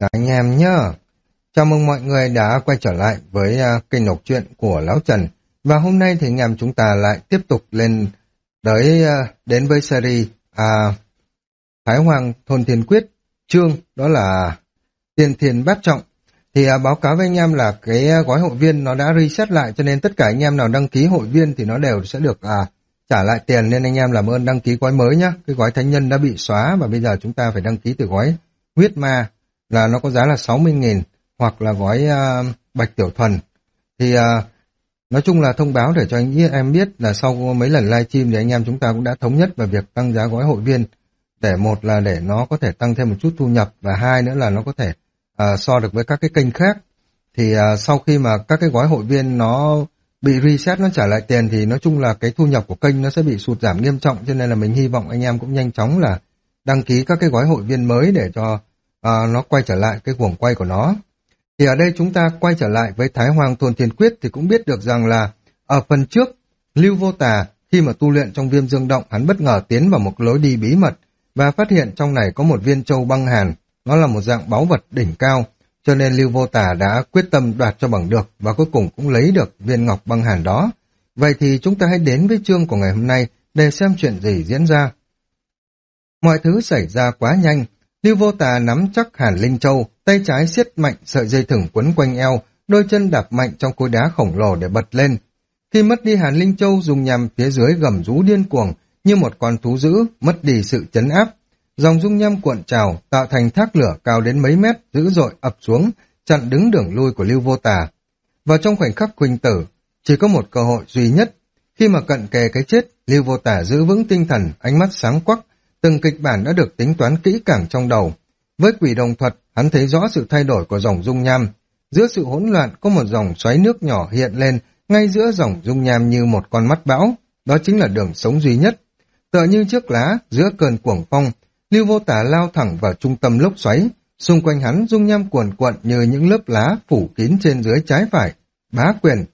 Anh em nhá, chào mừng mọi người đã quay trở lại với kênh đọc truyện của Lão Trần. Và hôm nay thì anh em chúng ta lại tiếp tục đến với series Thái Hoàng Thôn Thiên Quyết, chương đó là Tiên Thiên Bát Trọng. Thì báo cáo với anh em là cái gói hội viên nó đã reset lại, cho nên tất cả anh em nào đăng ký hội viên thì nó đều sẽ được trả lại tiền, nên anh em làm ơn đăng ký gói mới nhá. Cái gói thánh nhân đã bị xóa và bây giờ chúng ta phải đăng ký từ gói huyết ma, là nó có giá là 60.000, hoặc là gói bạch tiểu thuần. Thì nói chung là thông báo để cho anh em biết là sau mấy lần livestream thì anh em chúng ta cũng đã thống nhất về việc tăng giá gói hội viên, để một là để nó có thể tăng thêm một chút thu nhập, và hai nữa là nó có thể so được với các cái kênh khác. Thì sau khi mà các cái gói hội viên nó bị reset, nó trả lại tiền, thì nói chung là cái thu nhập của kênh nó sẽ bị sụt giảm nghiêm trọng, cho nên là mình hy vọng anh em cũng nhanh chóng là đăng ký các cái gói hội viên mới để cho nó quay trở lại cái guồng quay của nó. Thì ở đây chúng ta quay trở lại với Thái Hoàng Thôn Thiên Quyết thì cũng biết được rằng là ở phần trước, Lưu Vô Tà khi mà tu luyện trong Viêm Dương Động, hắn bất ngờ tiến vào một lối đi bí mật và phát hiện trong này có một viên châu băng hàn, nó là một dạng báu vật đỉnh cao, cho nên Lưu Vô Tà đã quyết tâm đoạt cho bằng được và cuối cùng cũng lấy được viên ngọc băng hàn đó. Vậy thì chúng ta hãy đến với chương của ngày hôm nay để xem chuyện gì diễn ra. Mọi thứ xảy ra quá nhanh. Lưu Vô Tà nắm chắc Hàn Linh Châu, tay trái siết mạnh sợi dây thừng quấn quanh eo, đôi chân đạp mạnh trong khối đá khổng lồ để bật lên. Khi mất đi Hàn Linh Châu, dung nham phía dưới gầm rú điên cuồng như một con thú dữ, mất đi sự trấn áp. Dòng dung nham cuộn trào tạo thành thác lửa cao đến mấy mét, dữ dội ập xuống, chặn đứng đường lui của Lưu Vô Tà. Và trong khoảnh khắc huỳnh tử, chỉ có một cơ hội duy nhất. Khi mà cận kề cái chết, Lưu Vô Tà giữ vững tinh thần, ánh mắt sáng quắc. Từng kịch bản đã được tính toán kỹ càng trong đầu. Với quỷ đồng thuật, hắn thấy rõ sự thay đổi của dòng dung nham. Giữa sự hỗn loạn có một dòng xoáy nước nhỏ hiện lên, ngay giữa dòng dung nham như một con mắt bão. Đó chính là đường sống duy nhất. Tựa như chiếc lá giữa cơn cuồng phong, Lưu Vô Tà lao thẳng vào trung tâm lốc xoáy. Xung quanh hắn dung nham cuồn cuộn như những lớp lá phủ kín trên dưới trái phải. Bá quyền.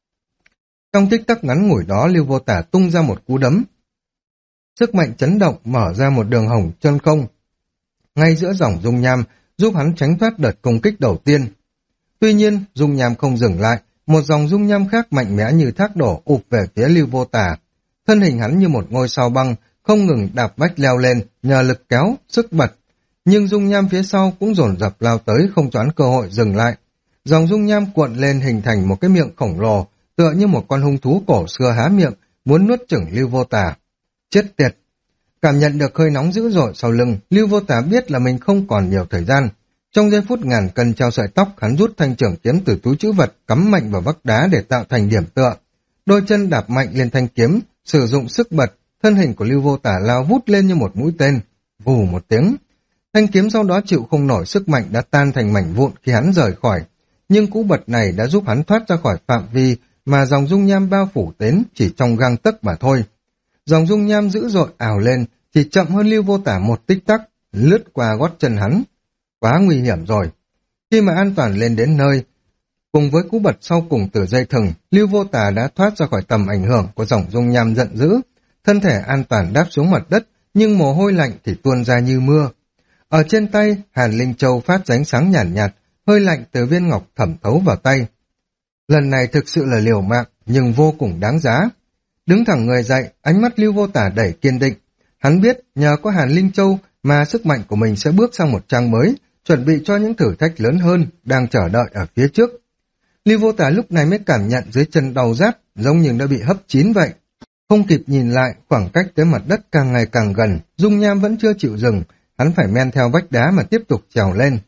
Trong tích tắc ngắn ngủi đó, Lưu Vô Tà tung ra một cú đấm. Sức mạnh chấn động mở ra một đường hồng chân không ngay giữa dòng dung nham, giúp hắn tránh thoát đợt công kích đầu tiên. Tuy nhiên, dung nham không dừng lại, một dòng dung nham khác mạnh mẽ như thác đổ ụp về phía Lưu Vô Tà. Thân hình hắn như một ngôi sao băng, không ngừng đạp vách leo lên, nhờ lực kéo, sức bật. Nhưng dung nham phía sau cũng dồn dập lao tới, không choán cơ hội dừng lại. Dòng dung nham cuộn lên hình thành một cái miệng khổng lồ, tựa như một con hung thú cổ xưa há miệng, muốn nuốt chửng Lưu Vô Tà. Chết tiệt! Cảm nhận được hơi nóng dữ dội sau lưng, Lưu Vô Tà biết là mình không còn nhiều thời gian. Trong giây phút ngàn cân treo sợi tóc, hắn rút thanh trưởng kiếm từ túi trữ vật, cắm mạnh vào vách đá để tạo thành điểm tựa. Đôi chân đạp mạnh lên thanh kiếm, sử dụng sức bật, thân hình của Lưu Vô Tà lao vút lên như một mũi tên. Vù một tiếng, thanh kiếm sau đó chịu không nổi sức mạnh đã tan thành mảnh vụn khi hắn rời khỏi. Nhưng cú bật này đã giúp hắn thoát ra khỏi phạm vi mà dòng dung nham bao phủ đến chỉ trong gang tấc mà thôi. Dòng dung nham dữ dội ào lên, chỉ chậm hơn Lưu Vô Tà một tích tắc, lướt qua gót chân hắn. Quá nguy hiểm rồi. Khi mà an toàn lên đến nơi, cùng với cú bật sau cùng từ dây thừng, Lưu Vô Tà đã thoát ra khỏi tầm ảnh hưởng của dòng dung nham giận dữ. Thân thể an toàn đáp xuống mặt đất, nhưng mồ hôi lạnh thì tuôn ra như mưa. Ở trên tay, Hàn Linh Châu phát ra ánh sáng nhàn nhạt, hơi lạnh từ viên ngọc thẩm thấu vào tay. Lần này thực sự là liều mạng, nhưng vô cùng đáng giá. Đứng thẳng người dậy, ánh mắt Lưu Vô Tà đầy kiên định. Hắn biết nhờ có Hàn Linh Châu mà sức mạnh của mình sẽ bước sang một trang mới, chuẩn bị cho những thử thách lớn hơn đang chờ đợi ở phía trước. Lưu Vô Tà lúc này mới cảm nhận dưới chân đau rát, giống như đã bị hấp chín vậy. Không kịp nhìn lại, khoảng cách tới mặt đất càng ngày càng gần, dung nham vẫn chưa chịu dừng, hắn phải men theo vách đá mà tiếp tục trèo lên.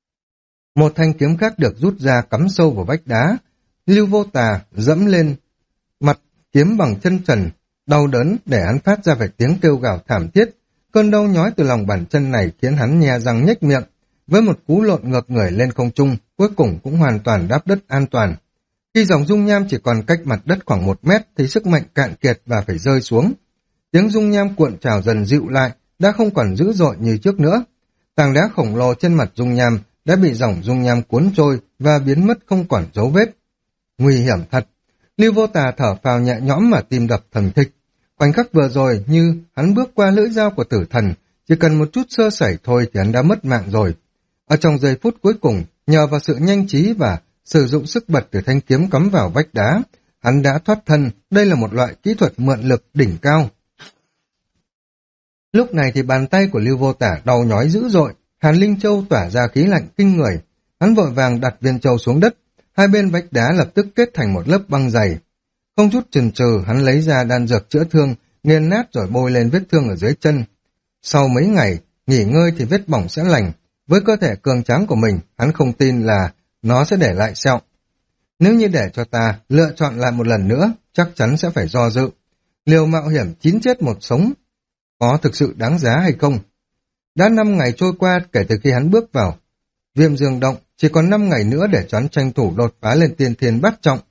Một thanh kiếm khác được rút ra cắm sâu vào vách đá. Lưu Vô Tà dẫm lên mặt kiếm bằng chân trần, đau đớn để hắn phát ra phải tiếng kêu gào thảm thiết. Cơn đau nhói từ lòng bàn chân này khiến hắn nhe răng nhếch miệng. Với một cú lộn ngược người lên không trung, cuối cùng cũng hoàn toàn đáp đất an toàn. Khi dòng dung nham chỉ còn cách mặt đất khoảng 1 mét thì sức mạnh cạn kiệt và phải rơi xuống. Tiếng dung nham cuộn trào dần dịu lại, đã không còn dữ dội như trước nữa. Tảng đá khổng lồ trên mặt dung nham đã bị dòng dung nham cuốn trôi và biến mất không còn dấu vết. Nguy hiểm thật. Lưu Vô Tà thở phào nhẹ nhõm mà tim đập thình thịch. Khoảnh khắc vừa rồi như hắn bước qua lưỡi dao của tử thần, chỉ cần một chút sơ sẩy thôi thì hắn đã mất mạng rồi. Ở trong giây phút cuối cùng, nhờ vào sự nhanh trí và sử dụng sức bật từ thanh kiếm cắm vào vách đá, hắn đã thoát thân. Đây là một loại kỹ thuật mượn lực đỉnh cao. Lúc này thì bàn tay của Lưu Vô Tả đau nhói dữ dội, Hàn Linh Châu tỏa ra khí lạnh kinh người. Hắn vội vàng đặt viên châu xuống đất, hai bên vách đá lập tức kết thành một lớp băng dày. Không chút chần chừ, hắn lấy ra đan dược chữa thương, nghiền nát rồi bôi lên vết thương ở dưới chân. Sau mấy ngày nghỉ ngơi thì vết bỏng sẽ lành. Với cơ thể cường tráng của mình, hắn không tin là nó sẽ để lại sẹo. Nếu như để cho ta lựa chọn lại một lần nữa, chắc chắn sẽ phải do dự. Liều mạo hiểm 9 chết 1 sống, có thực sự đáng giá hay không? Đã 5 ngày trôi qua kể từ khi hắn bước vào Viêm Dương Động, chỉ còn 5 ngày nữa để cho hắn tranh thủ đột phá lên tiên thiên bát trọng.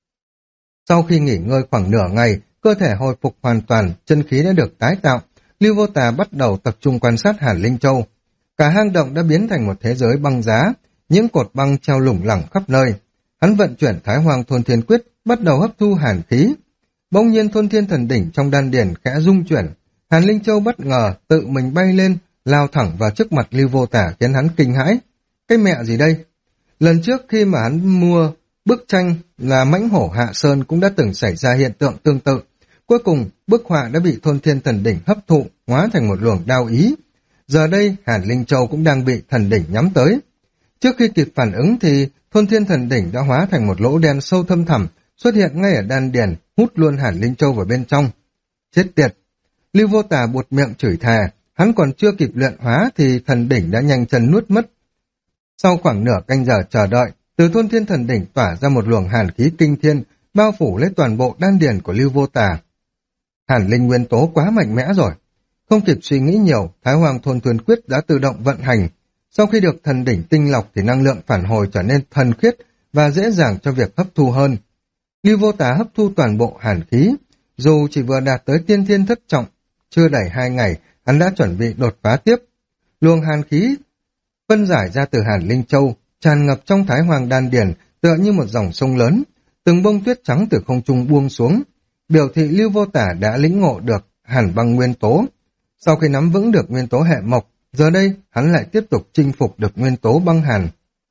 Sau khi nghỉ ngơi khoảng nửa ngày, cơ thể hồi phục hoàn toàn, chân khí đã được tái tạo. Lưu Vô Tà bắt đầu tập trung quan sát Hàn Linh Châu. Cả hang động đã biến thành một thế giới băng giá, những cột băng treo lủng lẳng khắp nơi. Hắn vận chuyển Thái Hoàng Thôn Thiên Quyết, bắt đầu hấp thu hàn khí. Bỗng nhiên Thôn Thiên Thần Đỉnh trong đan điền khẽ rung chuyển. Hàn Linh Châu bất ngờ tự mình bay lên, lao thẳng vào trước mặt Lưu Vô Tả khiến hắn kinh hãi. Cái mẹ gì đây? Lần trước khi mà hắn mua bức tranh là Mãnh Hổ Hạ Sơn cũng đã từng xảy ra hiện tượng tương tự. Cuối cùng, bức họa đã bị Thôn Thiên Thần Đỉnh hấp thụ, hóa thành một luồng đao ý. Giờ đây, Hàn Linh Châu cũng đang bị thần đỉnh nhắm tới. Trước khi kịp phản ứng thì Thôn Thiên Thần Đỉnh đã hóa thành một lỗ đen sâu thâm thẳm, xuất hiện ngay ở đan điền, hút luôn Hàn Linh Châu vào bên trong. Chết tiệt! Lưu Vô Tà buột miệng chửi thề, hắn còn chưa kịp luyện hóa thì thần đỉnh đã nhanh chân nuốt mất. Sau khoảng nửa canh giờ chờ đợi, từ Thôn Thiên Thần Đỉnh tỏa ra một luồng hàn khí kinh thiên, bao phủ lấy toàn bộ đan điền của Lưu Vô Tà. Hàn linh nguyên tố quá mạnh mẽ rồi. Không kịp suy nghĩ nhiều, Thái Hoàng Thôn Thiên Quyết đã tự động vận hành. Sau khi được thần đỉnh tinh lọc thì năng lượng phản hồi trở nên thuần khiết và dễ dàng cho việc hấp thu hơn. Lưu Vô Tà hấp thu toàn bộ hàn khí, dù chỉ vừa đạt tới tiên thiên thất trọng, chưa đầy 2 ngày, hắn đã chuẩn bị đột phá tiếp. Luồng hàn khí phân giải ra từ Hàn Linh Châu, tràn ngập trong Thái Hoàng đan điền, tựa như một dòng sông lớn. Từng bông tuyết trắng từ không trung buông xuống, biểu thị Lưu Vô Tả đã lĩnh ngộ được hàn băng nguyên tố. Sau khi nắm vững được nguyên tố hệ mộc, giờ đây hắn lại tiếp tục chinh phục được nguyên tố băng hàn.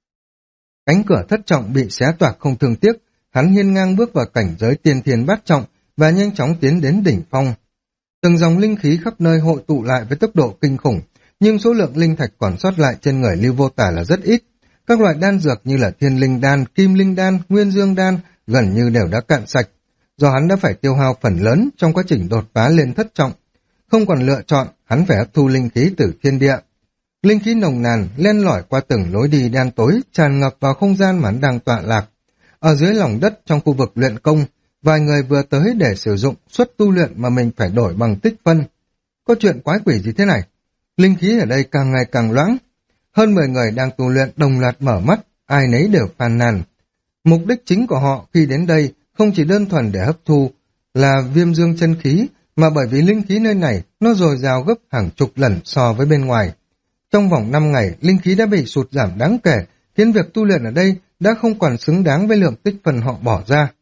Cánh cửa thất trọng bị xé toạc không thương tiếc, hắn hiên ngang bước vào cảnh giới tiên thiên bát trọng và nhanh chóng tiến đến đỉnh phong. Từng dòng linh khí khắp nơi hội tụ lại với tốc độ kinh khủng, nhưng số lượng linh thạch còn sót lại trên người Lưu Vô Tả là rất ít. Các loại đan dược như là thiên linh đan, kim linh đan, nguyên dương đan gần như đều đã cạn sạch, do hắn đã phải tiêu hao phần lớn trong quá trình đột phá lên thất trọng. Không còn lựa chọn, hắn phải hấp thu linh khí từ thiên địa. Linh khí nồng nàn len lỏi qua từng lối đi đen tối, tràn ngập vào không gian mà hắn đang tọa lạc. Ở dưới lòng đất trong khu vực luyện công, vài người vừa tới để sử dụng suất tu luyện mà mình phải đổi bằng tích phân. Có chuyện quái quỷ gì thế này? Linh khí ở đây càng ngày càng loãng. Hơn 10 người đang tu luyện đồng loạt mở mắt, ai nấy đều phàn nàn. Mục đích chính của họ khi đến đây không chỉ đơn thuần để hấp thu là viêm dương chân khí, mà bởi vì linh khí nơi này nó dồi dào gấp hàng chục lần so với bên ngoài. Trong vòng 5 ngày, linh khí đã bị sụt giảm đáng kể, khiến việc tu luyện ở đây đã không còn xứng đáng với lượng tích phân họ bỏ ra.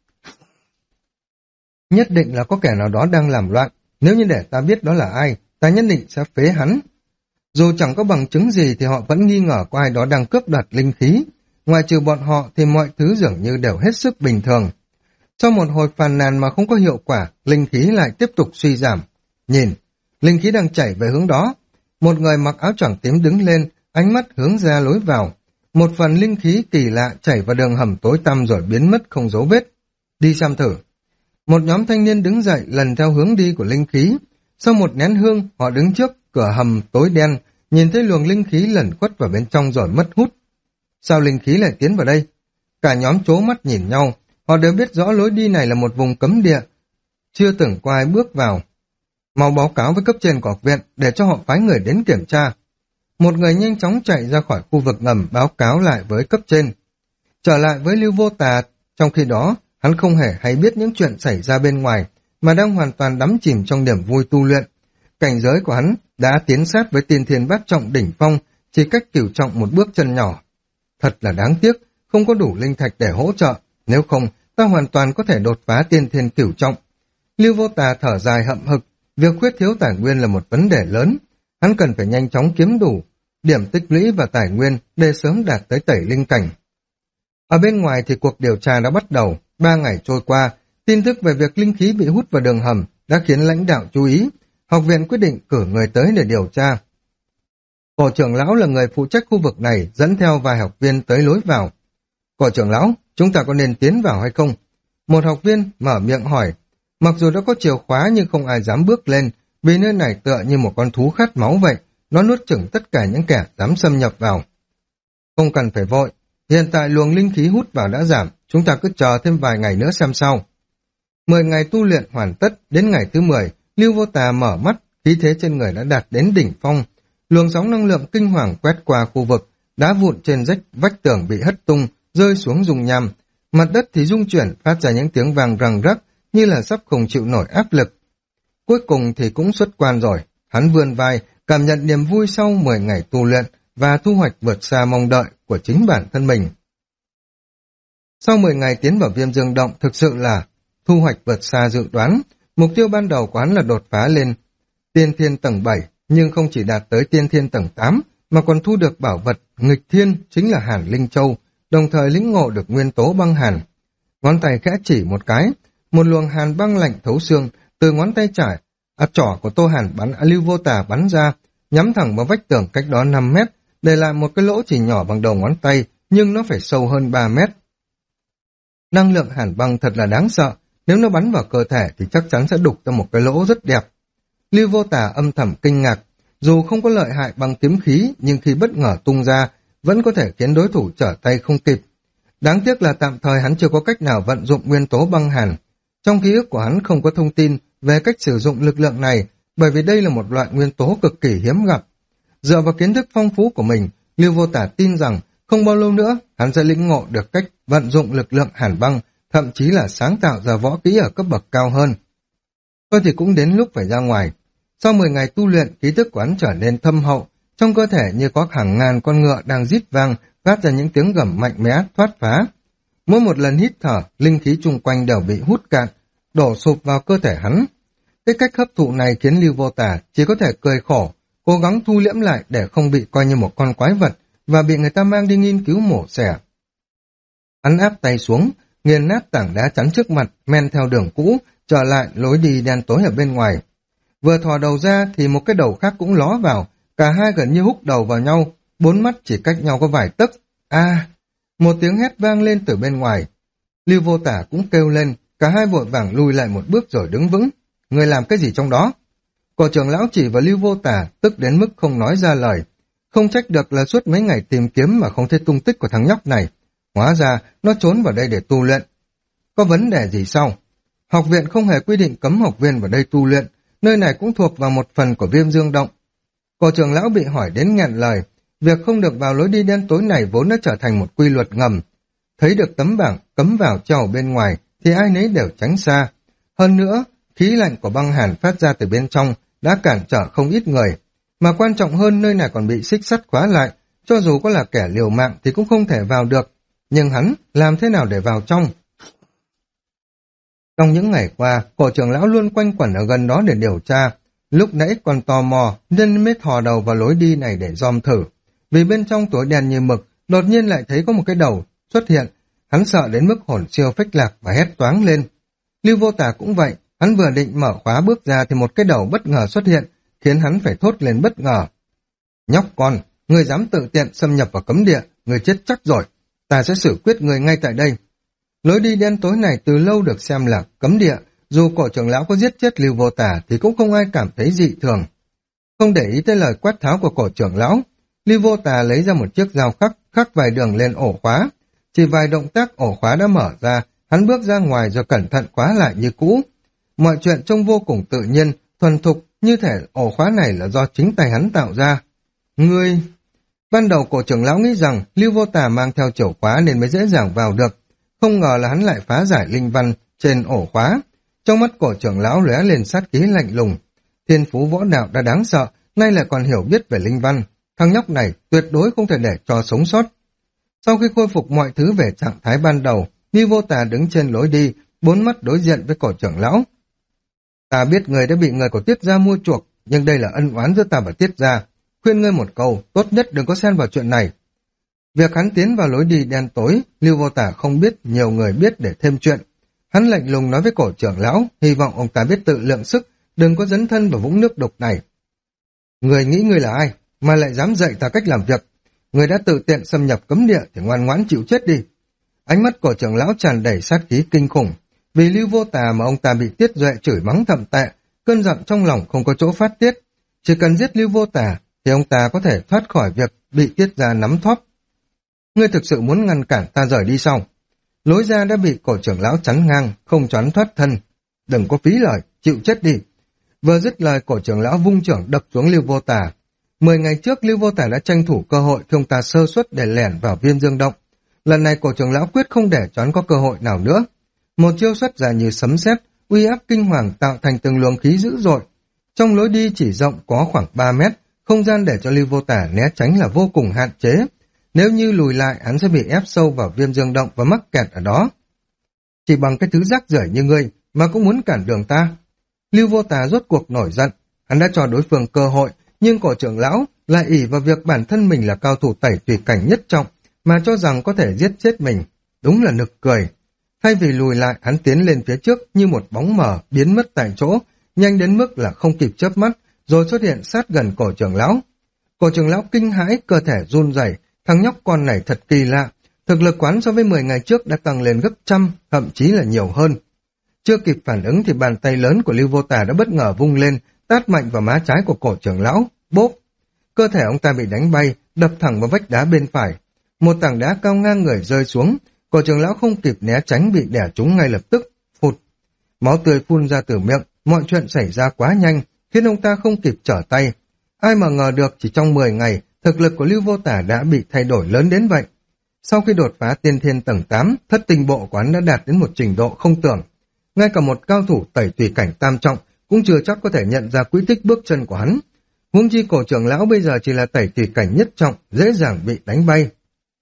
Nhất định là có kẻ nào đó đang làm loạn, nếu như để ta biết đó là ai, ta nhất định sẽ phế hắn. Dù chẳng có bằng chứng gì thì họ vẫn nghi ngờ có ai đó đang cướp đoạt linh khí. Ngoài trừ bọn họ thì mọi thứ dường như đều hết sức bình thường. Sau một hồi phàn nàn mà không có hiệu quả, linh khí lại tiếp tục suy giảm. Nhìn, linh khí đang chảy về hướng đó. Một người mặc áo choàng tím đứng lên, ánh mắt hướng ra lối vào. Một phần linh khí kỳ lạ chảy vào đường hầm tối tăm rồi biến mất không dấu vết. Đi xem thử. Một nhóm thanh niên đứng dậy lần theo hướng đi của linh khí. Sau một nén hương, họ đứng trước cửa hầm tối đen, nhìn thấy luồng linh khí lẩn khuất vào bên trong rồi mất hút. Sao linh khí lại tiến vào đây? Cả nhóm trố mắt nhìn nhau, họ đều biết rõ lối đi này là một vùng cấm địa, chưa từng có ai bước vào. Mau báo cáo với cấp trên của học viện để cho họ phái người đến kiểm tra. Một người nhanh chóng chạy ra khỏi khu vực ngầm báo cáo lại với cấp trên. Trở lại với Lưu Vô Tà, trong khi đó, hắn không hề hay biết những chuyện xảy ra bên ngoài, mà đang hoàn toàn đắm chìm trong niềm vui tu luyện. Cảnh giới của hắn đã tiến sát với tiên thiên bát trọng đỉnh phong, chỉ cách cửu trọng một bước chân nhỏ. Thật là đáng tiếc, không có đủ linh thạch để hỗ trợ, nếu không, ta hoàn toàn có thể đột phá tiên thiên cửu trọng. Lưu Vô Tà thở dài hậm hực, việc khuyết thiếu tài nguyên là một vấn đề lớn, hắn cần phải nhanh chóng kiếm đủ điểm tích lũy và tài nguyên để sớm đạt tới tẩy linh cảnh. Ở bên ngoài thì cuộc điều tra đã bắt đầu, 3 ngày trôi qua, tin tức về việc linh khí bị hút vào đường hầm đã khiến lãnh đạo chú ý. Học viện quyết định cử người tới để điều tra. Cổ trưởng lão là người phụ trách khu vực này, dẫn theo vài học viên tới lối vào. Cổ trưởng lão, chúng ta có nên tiến vào hay không? Một học viên mở miệng hỏi. Mặc dù đã có chìa khóa nhưng không ai dám bước lên, vì nơi này tựa như một con thú khát máu vậy, nó nuốt chửng tất cả những kẻ dám xâm nhập vào. Không cần phải vội, hiện tại luồng linh khí hút vào đã giảm, chúng ta cứ chờ thêm vài ngày nữa xem sau. 10 ngày tu luyện hoàn tất, đến ngày thứ 10, Lưu Vô Tà mở mắt, khí thế trên người đã đạt đến đỉnh phong. Luồng sóng năng lượng kinh hoàng quét qua khu vực, đá vụn trên vách tường bị hất tung, rơi xuống dung nham. Mặt đất thì rung chuyển, phát ra những tiếng vang răng rắc, như là sắp không chịu nổi áp lực. Cuối cùng thì cũng xuất quan rồi, hắn vươn vai, cảm nhận niềm vui sau 10 ngày tu luyện và thu hoạch vượt xa mong đợi của chính bản thân mình. Sau 10 ngày tiến vào Viêm Dương Động thực sự là thu hoạch vượt xa dự đoán. Mục tiêu ban đầu của hắn là đột phá lên tiên thiên tầng 7, nhưng không chỉ đạt tới tiên thiên tầng 8, mà còn thu được bảo vật nghịch thiên chính là Hàn Linh Châu, đồng thời lĩnh ngộ được nguyên tố băng hàn. Ngón tay khẽ chỉ một cái, một luồng hàn băng lạnh thấu xương từ ngón tay trỏ của Tô Hàn Lưu Vô Tà bắn ra, nhắm thẳng vào vách tường cách đó 5 mét, để lại một cái lỗ chỉ nhỏ bằng đầu ngón tay, nhưng nó phải sâu hơn 3 mét. Năng lượng hàn băng thật là đáng sợ, nếu nó bắn vào cơ thể thì chắc chắn sẽ đục ra một cái lỗ rất đẹp. Lưu Vô Tà âm thầm kinh ngạc, dù không có lợi hại bằng kiếm khí, nhưng khi bất ngờ tung ra, vẫn có thể khiến đối thủ trở tay không kịp. Đáng tiếc là tạm thời hắn chưa có cách nào vận dụng nguyên tố băng hàn. Trong ký ức của hắn không có thông tin về cách sử dụng lực lượng này, bởi vì đây là một loại nguyên tố cực kỳ hiếm gặp. Dựa vào kiến thức phong phú của mình, Lưu Vô Tà tin rằng không bao lâu nữa hắn sẽ lĩnh ngộ được cách vận dụng lực lượng hàn băng, thậm chí là sáng tạo ra võ kỹ ở cấp bậc cao hơn. Thôi thì cũng đến lúc phải ra ngoài. Sau 10 ngày tu luyện, ký thức của hắn trở nên thâm hậu, trong cơ thể như có hàng ngàn con ngựa đang rít vang, phát ra những tiếng gầm mạnh mẽ, thoát phá. Mỗi một lần hít thở, linh khí chung quanh đều bị hút cạn, đổ sụp vào cơ thể hắn. Cái cách hấp thụ này khiến Lưu Vô Tà chỉ có thể cười khổ, cố gắng thu liễm lại để không bị coi như một con quái vật và bị người ta mang đi nghiên cứu mổ xẻ. Hắn áp tay xuống, nghiền nát tảng đá chắn trước mặt, men theo đường cũ, trở lại lối đi đen tối ở bên ngoài. Vừa thò đầu ra thì một cái đầu khác cũng ló vào, cả hai gần như húc đầu vào nhau, 4 mắt chỉ cách nhau có vài tấc. Một tiếng hét vang lên từ bên ngoài. Lưu Vô Tà cũng kêu lên, cả hai vội vàng lùi lại một bước rồi đứng vững. Người làm cái gì trong đó? Cổ trưởng lão chỉ vào Lưu Vô Tà, tức đến mức không nói ra lời. Không trách được là suốt mấy ngày tìm kiếm mà không thấy tung tích của thằng nhóc này. Hóa ra nó trốn vào đây để tu luyện. Có vấn đề gì sao? Học viện không hề quy định cấm học viên vào đây tu luyện, nơi này cũng thuộc vào một phần của Viêm Dương Động. Cổ trưởng lão bị hỏi đến nghẹn lời, việc không được vào lối đi đen tối này vốn đã trở thành một quy luật ngầm. Thấy được tấm bảng cấm vào treo bên ngoài thì ai nấy đều tránh xa. Hơn nữa, khí lạnh của băng hàn phát ra từ bên trong đã cản trở không ít người. Mà quan trọng hơn, nơi này còn bị xích sắt khóa lại, cho dù có là kẻ liều mạng thì cũng không thể vào được. Nhưng hắn làm thế nào để vào trong? Trong những ngày qua, cổ trưởng lão luôn quanh quẩn ở gần đó để điều tra. Lúc nãy còn tò mò nên mới thò đầu vào lối đi này để dòm thử. Vì bên trong tối đen như mực, đột nhiên lại thấy có một cái đầu xuất hiện. Hắn sợ đến mức hồn siêu phách lạc và hét toáng lên. Lưu Vô Tà cũng vậy, hắn vừa định mở khóa bước ra thì một cái đầu bất ngờ xuất hiện, khiến hắn phải thốt lên bất ngờ. Nhóc con, người dám tự tiện xâm nhập vào cấm địa, người chết chắc rồi. Ta sẽ xử quyết người ngay tại đây. Lối đi đen tối này từ lâu được xem là cấm địa, dù cổ trưởng lão có giết chết Lưu Vô Tà thì cũng không ai cảm thấy dị thường. Không để ý tới lời quát tháo của cổ trưởng lão, Lưu Vô Tà lấy ra một chiếc dao khắc vài đường lên ổ khóa. Chỉ vài động tác ổ khóa đã mở ra, hắn bước ra ngoài rồi cẩn thận khóa lại như cũ. Mọi chuyện trông vô cùng tự nhiên, thuần thục, như thể ổ khóa này là do chính tay hắn tạo ra. Ngươi... Ban đầu cổ trưởng lão nghĩ rằng Lưu Vô Tà mang theo chìa khóa nên mới dễ dàng vào được. Không ngờ là hắn lại phá giải linh văn trên ổ khóa. Trong mắt cổ trưởng lão lóe lên sát khí lạnh lùng. Thiên phú võ đạo đã đáng sợ, nay lại còn hiểu biết về linh văn. Thằng nhóc này tuyệt đối không thể để cho sống sót. Sau khi khôi phục mọi thứ về trạng thái ban đầu, Lưu Vô Tà đứng trên lối đi, 4 mắt đối diện với cổ trưởng lão. Ta biết người đã bị người của Tiết Gia mua chuộc, nhưng đây là ân oán giữa ta và Tiết Gia. khuyên ngươi một câu, tốt nhất đừng có xen vào chuyện này. Việc hắn tiến vào lối đi đen tối, Lưu Vô Tả không biết, nhiều người biết để thêm chuyện. Hắn lạnh lùng nói với cổ trưởng lão, hy vọng ông ta biết tự lượng sức, đừng có dấn thân vào vũng nước đục này. Người nghĩ ngươi là ai, mà lại dám dạy ta cách làm việc? Người đã tự tiện xâm nhập cấm địa thì ngoan ngoãn chịu chết đi. Ánh mắt cổ trưởng lão tràn đầy sát khí kinh khủng. Vì Lưu Vô Tà mà ông ta bị Tiết Duệ chửi mắng thậm tệ, cơn giận trong lòng không có chỗ phát tiết. Chỉ cần giết Lưu Vô Tà thì ông ta có thể thoát khỏi việc bị Tiết gia nắm thóp. Ngươi thực sự muốn ngăn cản ta rời đi sao? Lối ra đã bị cổ trưởng lão chắn ngang, không choán thoát thân. Đừng có phí lời, chịu chết đi. Vừa dứt lời, cổ trưởng lão vung trưởng đập xuống Lưu Vô Tà. 10 ngày trước, Lưu Vô Tà đã tranh thủ cơ hội khi ông ta sơ suất để lẻn vào Viêm Dương Động. Lần này cổ trưởng lão quyết không để cho hắn có cơ hội nào nữa. Một chiêu xuất ra như sấm sét, uy áp kinh hoàng tạo thành từng luồng khí dữ dội. Trong lối đi chỉ rộng có khoảng 3 mét, không gian để cho Lưu Vô Tả né tránh là vô cùng hạn chế. Nếu như lùi lại, hắn sẽ bị ép sâu vào Viêm Dương Động và mắc kẹt ở đó. Chỉ bằng cái thứ rác rưởi như ngươi mà cũng muốn cản đường ta. Lưu Vô Tả rốt cuộc nổi giận, hắn đã cho đối phương cơ hội, nhưng cổ trưởng lão lại ỷ vào việc bản thân mình là cao thủ tẩy tùy cảnh nhất trọng mà cho rằng có thể giết chết mình. Đúng là nực cười. Thay vì lùi lại, hắn tiến lên phía trước như một bóng mờ biến mất tại chỗ, nhanh đến mức là không kịp chớp mắt, rồi xuất hiện sát gần cổ trưởng lão. Cổ trưởng lão kinh hãi, cơ thể run rẩy, thằng nhóc con này thật kỳ lạ, thực lực quán so với 10 ngày trước đã tăng lên gấp trăm, thậm chí là nhiều hơn. Chưa kịp phản ứng thì bàn tay lớn của Lưu Vô Tà đã bất ngờ vung lên, tát mạnh vào má trái của cổ trưởng lão, bốp. Cơ thể ông ta bị đánh bay, đập thẳng vào vách đá bên phải. Một tảng đá cao ngang người rơi xuống, cổ trưởng lão không kịp né tránh bị đẻ trúng ngay lập tức, phụt. Máu tươi phun ra từ miệng, mọi chuyện xảy ra quá nhanh, khiến ông ta không kịp trở tay. Ai mà ngờ được chỉ trong 10 ngày, thực lực của Lưu Vô Tả đã bị thay đổi lớn đến vậy. Sau khi đột phá tiên thiên tầng 8, thất tinh bộ của hắn đã đạt đến một trình độ không tưởng. Ngay cả một cao thủ tẩy tùy cảnh tam trọng cũng chưa chắc có thể nhận ra quy tích bước chân của hắn. Huống chi cổ trưởng lão bây giờ chỉ là tẩy tùy cảnh nhất trọng, dễ dàng bị đánh bay.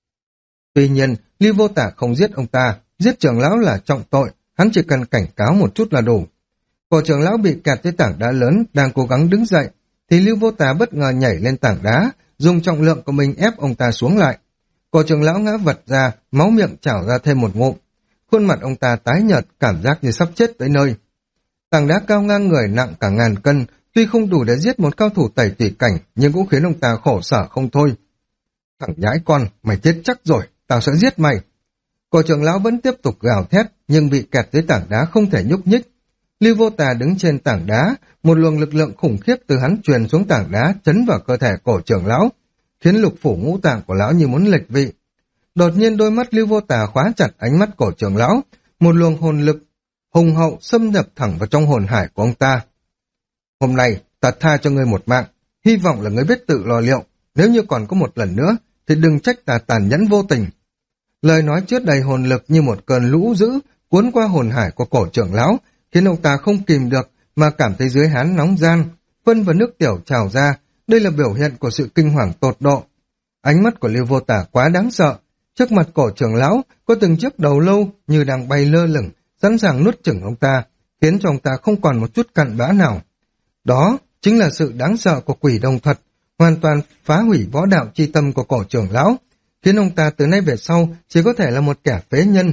Tuy nhiên, Lưu Vô Tả không giết ông ta, giết trưởng lão là trọng tội, hắn chỉ cần cảnh cáo một chút là đủ. Cổ trưởng lão bị kẹt với tảng đá lớn, đang cố gắng đứng dậy, thì Lưu Vô Tả bất ngờ nhảy lên tảng đá, dùng trọng lượng của mình ép ông ta xuống lại. Cổ trưởng lão ngã vật ra, máu miệng trào ra thêm một ngụm. Khuôn mặt ông ta tái nhợt, cảm giác như sắp chết tới nơi. Tảng đá cao ngang người nặng cả ngàn cân, tuy không đủ để giết một cao thủ tẩy tùy cảnh, nhưng cũng khiến ông ta khổ sở không thôi. Thằng nhãi con, mày chết chắc rồi, tao sẽ giết mày. Cổ trưởng lão vẫn tiếp tục gào thét, nhưng bị kẹt dưới tảng đá không thể nhúc nhích. Lưu Vô Tà đứng trên tảng đá, một luồng lực lượng khủng khiếp từ hắn truyền xuống tảng đá chấn vào cơ thể cổ trưởng lão, khiến lục phủ ngũ tạng của lão như muốn lệch vị. Đột nhiên đôi mắt Lưu Vô Tà khóa chặt ánh mắt cổ trưởng lão, một luồng hồn lực hùng hậu xâm nhập thẳng vào trong hồn hải của ông ta. Hôm nay ta tha cho ngươi một mạng, hy vọng là ngươi biết tự lo liệu, nếu như còn có một lần nữa thì đừng trách ta tàn nhẫn vô tình. Lời nói chứa đầy hồn lực như một cơn lũ dữ cuốn qua hồn hải của cổ trưởng lão, khiến ông ta không kìm được mà cảm thấy dưới hán nóng gian, phân và nước tiểu trào ra. Đây là biểu hiện của sự kinh hoàng tột độ. Ánh mắt của Lưu Vô Tả quá đáng sợ. Trước mặt cổ trưởng lão có từng chiếc đầu lâu như đang bay lơ lửng, sẵn sàng nuốt chửng ông ta, khiến cho ông ta không còn một chút cặn bã nào. Đó chính là sự đáng sợ của quỷ đồng thuật, hoàn toàn phá hủy võ đạo chi tâm của cổ trưởng lão, khiến ông ta từ nay về sau chỉ có thể là một kẻ phế nhân.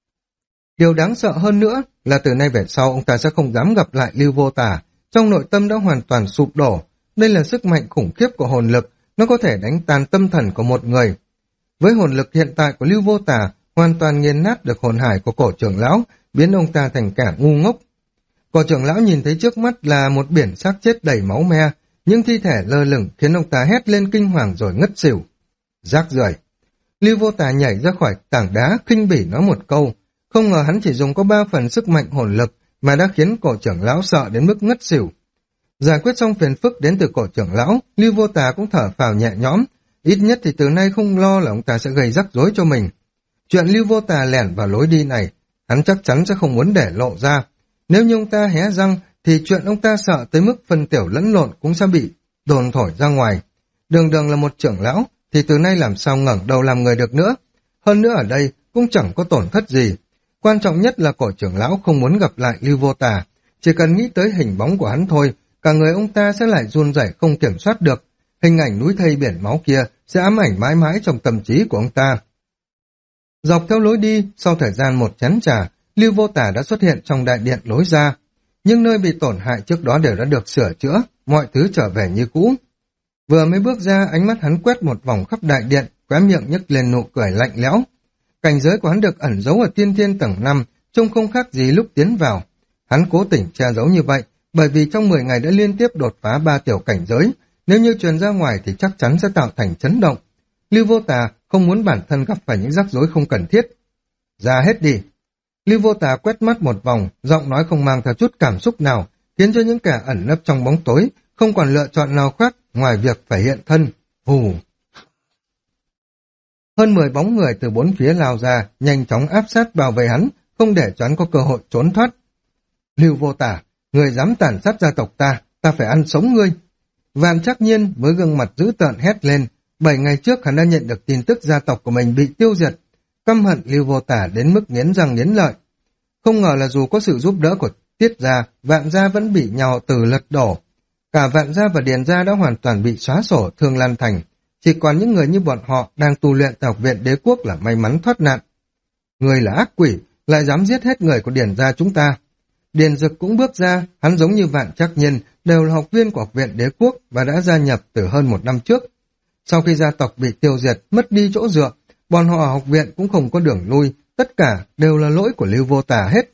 Điều đáng sợ hơn nữa là từ nay về sau ông ta sẽ không dám gặp lại Lưu Vô Tả, trong nội tâm đã hoàn toàn sụp đổ. Đây là sức mạnh khủng khiếp của hồn lực, nó có thể đánh tan tâm thần của một người. Với hồn lực hiện tại của Lưu Vô Tả, hoàn toàn nghiền nát được hồn hải của cổ trưởng lão, biến ông ta thành kẻ ngu ngốc. Cổ trưởng lão nhìn thấy trước mắt là một biển xác chết đầy máu me, những thi thể lơ lửng khiến ông ta hét lên kinh hoàng rồi ngất xỉu. Rác rưởi. Lưu Vô Tả nhảy ra khỏi tảng đá, khinh bỉ nói một câu. Không ngờ hắn chỉ dùng có 3 phần sức mạnh hồn lực mà đã khiến cổ trưởng lão sợ đến mức ngất xỉu. Giải quyết xong phiền phức đến từ cổ trưởng lão, Lưu Vô Tả cũng thở phào nhẹ nhõm, ít nhất thì từ nay không lo là ông ta sẽ gây rắc rối cho mình. Chuyện Lưu Vô Tả lẻn vào lối đi này, hắn chắc chắn sẽ không muốn để lộ ra. Nếu như ông ta hé răng, thì chuyện ông ta sợ tới mức phân tiểu lẫn lộn cũng sẽ bị đồn thổi ra ngoài. Đường đường là một trưởng lão, thì từ nay làm sao ngẩng đầu làm người được nữa. Hơn nữa ở đây cũng chẳng có tổn thất gì. Quan trọng nhất là cổ trưởng lão không muốn gặp lại Lưu Vô Tả. Chỉ cần nghĩ tới hình bóng của hắn thôi, cả người ông ta sẽ lại run rẩy không kiểm soát được. hình ảnh núi thây biển máu kia sẽ ám ảnh mãi mãi trong tâm trí của ông ta. Dọc theo lối đi, sau thời gian một chén trà, Lưu Vô Tả đã xuất hiện trong đại điện lối ra. Nhưng nơi bị tổn hại trước đó đều đã được sửa chữa, mọi thứ trở về như cũ. Vừa mới bước ra, ánh mắt hắn quét một vòng khắp đại điện, khóe miệng nhếch lên nụ cười lạnh lẽo. Cảnh giới của hắn được ẩn giấu ở tiên thiên tầng 5, trông không khác gì lúc tiến vào. Hắn cố tình che giấu như vậy, bởi vì trong 10 ngày đã liên tiếp đột phá 3 tiểu cảnh giới, nếu như truyền ra ngoài thì chắc chắn sẽ tạo thành chấn động. Lưu Vô Tà không muốn bản thân gặp phải những rắc rối không cần thiết. Ra hết đi. Lưu Vô Tà quét mắt một vòng, giọng nói không mang theo chút cảm xúc nào, khiến cho những kẻ ẩn nấp trong bóng tối không còn lựa chọn nào khác ngoài việc phải hiện thân. Vù. Hơn 10 bóng người từ bốn phía lao ra, nhanh chóng áp sát bảo vệ hắn, không để cho hắn có cơ hội trốn thoát. Lưu Vô Tả, người dám tàn sát gia tộc ta phải ăn sống ngươi. Vạn Trắc Nhiên với gương mặt dữ tợn hét lên, 7 ngày trước hắn đã nhận được tin tức gia tộc của mình bị tiêu diệt, căm hận Lưu Vô Tả đến mức nghiến răng nghiến lợi. Không ngờ là dù có sự giúp đỡ của Tiết gia, Vạn gia vẫn bị nhà họ Từ lật đổ. Cả Vạn gia và Điền gia đã hoàn toàn bị xóa sổ thương lan thành, chỉ còn những người như bọn họ đang tu luyện tại Học viện Đế Quốc là may mắn thoát nạn. Người là ác quỷ, lại dám giết hết người của Điền gia chúng ta. Điền Dực cũng bước ra, hắn giống như Vạn Trắc Nhiên, đều là học viên của Học viện Đế Quốc và đã gia nhập từ hơn 1 năm trước. Sau khi gia tộc bị tiêu diệt, mất đi chỗ dựa, bọn họ ở học viện cũng không có đường lui, tất cả đều là lỗi của Lưu Vô Tà hết.